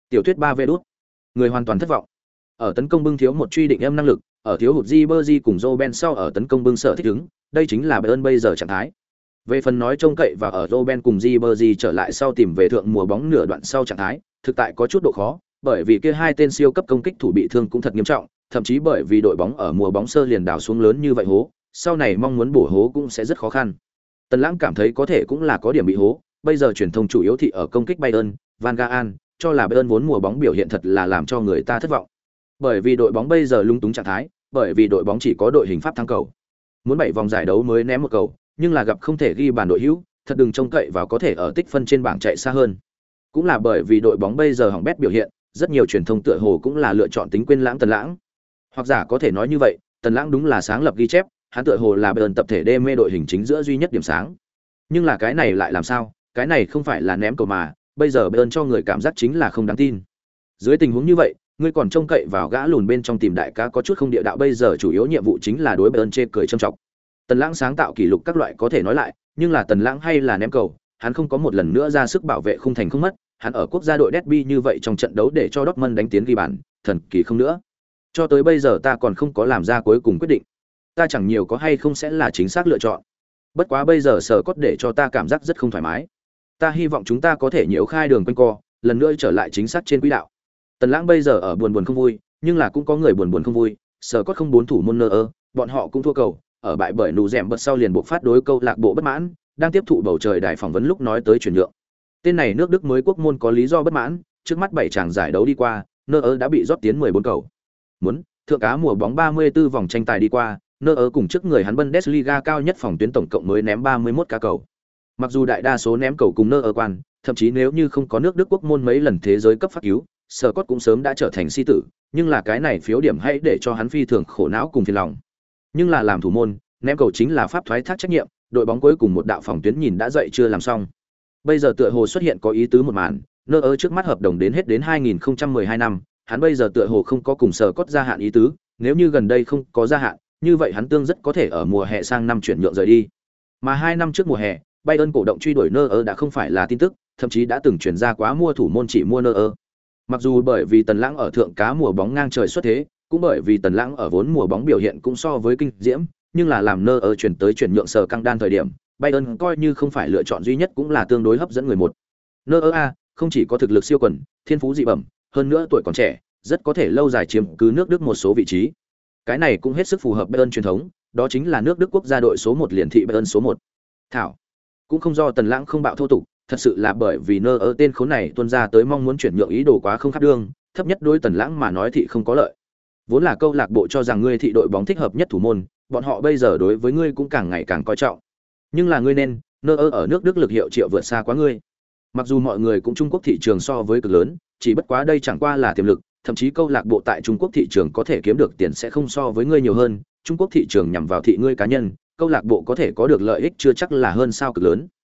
Tiểu thuyết 3 đút. Người hoàn toàn thất vọng. Ở tấn công bưng thiếu một truy định âm năng lực, ở thiếu hụt Ribery cùng Robben sau ở tấn công bưng sở thích ứng, đây chính là Bayern bây giờ trạng thái. Về phần nói trông cậy và ở Robben cùng Ribery trở lại sau tìm về thượng mùa bóng nửa đoạn sau trạng thái, thực tại có chút độ khó, bởi vì kia hai tên siêu cấp công kích thủ bị thương cũng thật nghiêm trọng, thậm chí bởi vì đội bóng ở mùa bóng sơ liền đào xuống lớn như vậy hố, sau này mong muốn bổ hố cũng sẽ rất khó khăn. Tần Lãng cảm thấy có thể cũng là có điểm bị hố, bây giờ truyền thông chủ yếu thị ở công kích Bayern, Van Gaal, cho là Bayern vốn mùa bóng biểu hiện thật là làm cho người ta thất vọng. Bởi vì đội bóng bây giờ lung túng trạng thái, bởi vì đội bóng chỉ có đội hình pháp thắng cầu. Muốn 7 vòng giải đấu mới ném một cầu, nhưng là gặp không thể ghi bàn đội hữu, thật đừng trông cậy vào có thể ở tích phân trên bảng chạy xa hơn. Cũng là bởi vì đội bóng bây giờ hỏng bét biểu hiện, rất nhiều truyền thông tựa hồ cũng là lựa chọn tính quên lãng Tần Lãng. Hoặc giả có thể nói như vậy, Tần Lãng đúng là sáng lập ghi chép, hắn tựa hồ là Bayern tập thể đê mê đội hình chính giữa duy nhất điểm sáng. Nhưng là cái này lại làm sao? Cái này không phải là ném cầu mà, bây giờ Bayern cho người cảm giác chính là không đáng tin. Dưới tình huống như vậy, ngươi còn trông cậy vào gã lùn bên trong tìm đại cá có chút không địa đạo, bây giờ chủ yếu nhiệm vụ chính là đối Bayern chê cười châm trọng. Tần Lãng sáng tạo kỷ lục các loại có thể nói lại, nhưng là Tần Lãng hay là ném cầu, hắn không có một lần nữa ra sức bảo vệ khung thành không mất, hắn ở quốc gia đội Derby như vậy trong trận đấu để cho Dortmund đánh tiến ghi bàn, thần kỳ không nữa. Cho tới bây giờ ta còn không có làm ra cuối cùng quyết định. Ta chẳng nhiều có hay không sẽ là chính xác lựa chọn. Bất quá bây giờ sở cốt để cho ta cảm giác rất không thoải mái. Ta hy vọng chúng ta có thể nhiễu khai đường quanh co, lần nữa trở lại chính xác trên quỹ đạo. Tần Lãng bây giờ ở buồn không vui, nhưng là cũng có người buồn không vui, sở cốt không bốn thủ môn nơ, bọn họ cũng thua cầu, ở bại bởi nụ rèm bật sau liền buộc phát đối câu lạc bộ bất mãn, đang tiếp thụ bầu trời đài phỏng vấn lúc nói tới chuyển nhượng. Tên này nước Đức mới quốc môn có lý do bất mãn, trước mắt 7 chàng giải đấu đi qua, nơ đã bị rót tiến 14 cầu. Muốn thượng cá mùa bóng 34 vòng tranh tài đi qua, nơ cùng trước người hắn Bundesliga cao nhất phòng tuyến tổng cộng mới ném 31 cá cầu. Mặc dù đại đa số ném cầu cùng nơ quan, thậm chí nếu như không có nước Đức quốc môn mấy lần thế giới cấp phát cứu, Scott cũng sớm đã trở thành si tử, nhưng là cái này phiếu điểm hãy để cho hắn phi thường khổ não cùng phiền lòng. Nhưng là làm thủ môn, ném cầu chính là pháp thoái thác trách nhiệm, đội bóng cuối cùng một đạo phòng tuyến nhìn đã dậy chưa làm xong. Bây giờ tựa hồ xuất hiện có ý tứ một màn, nơ trước mắt hợp đồng đến hết đến 2012 năm, hắn bây giờ tựa hồ không có cùng Scott gia hạn ý tứ, nếu như gần đây không có gia hạn, như vậy hắn tương rất có thể ở mùa hè sang năm chuyển nhượng rời đi. Mà 2 năm trước mùa hè, Bayern cổ động truy đuổi nơ đã không phải là tin tức, thậm chí đã từng chuyển ra quá mua thủ môn chỉ mua nơ. Mặc dù bởi vì Tần Lãng ở thượng cá mùa bóng ngang trời xuất thế, cũng bởi vì Tần Lãng ở vốn mùa bóng biểu hiện cũng so với kinh diễm, nhưng là làm nơ chuyển tới chuyển nhượng sở căng đan thời điểm, Bayern coi như không phải lựa chọn duy nhất cũng là tương đối hấp dẫn người một. Nơ không chỉ có thực lực siêu quần, thiên phú dị bẩm, hơn nữa tuổi còn trẻ, rất có thể lâu dài chiếm cứ nước Đức một số vị trí. Cái này cũng hết sức phù hợp Bayern truyền thống, đó chính là nước Đức quốc gia đội số 1 liền thị Bayern số 1. Thảo, cũng không do Tần Lãng không bạo thô tục, thật sự là bởi vì nơ tên khốn này tuôn ra tới mong muốn chuyển nhượng ý đồ quá không khắp đương, thấp nhất đối Tần Lãng mà nói thị không có lợi. Vốn là câu lạc bộ cho rằng ngươi thị đội bóng thích hợp nhất thủ môn, bọn họ bây giờ đối với ngươi cũng càng ngày càng coi trọng. Nhưng là ngươi nên, nơ ở nước Đức lực hiệu triệu vượt xa quá ngươi. Mặc dù mọi người cũng Trung Quốc thị trường so với cực lớn, chỉ bất quá đây chẳng qua là tiềm lực, thậm chí câu lạc bộ tại Trung Quốc thị trường có thể kiếm được tiền sẽ không so với ngươi nhiều hơn, Trung Quốc thị trường nhằm vào thị ngươi cá nhân, câu lạc bộ có thể có được lợi ích chưa chắc là hơn sao cực lớn.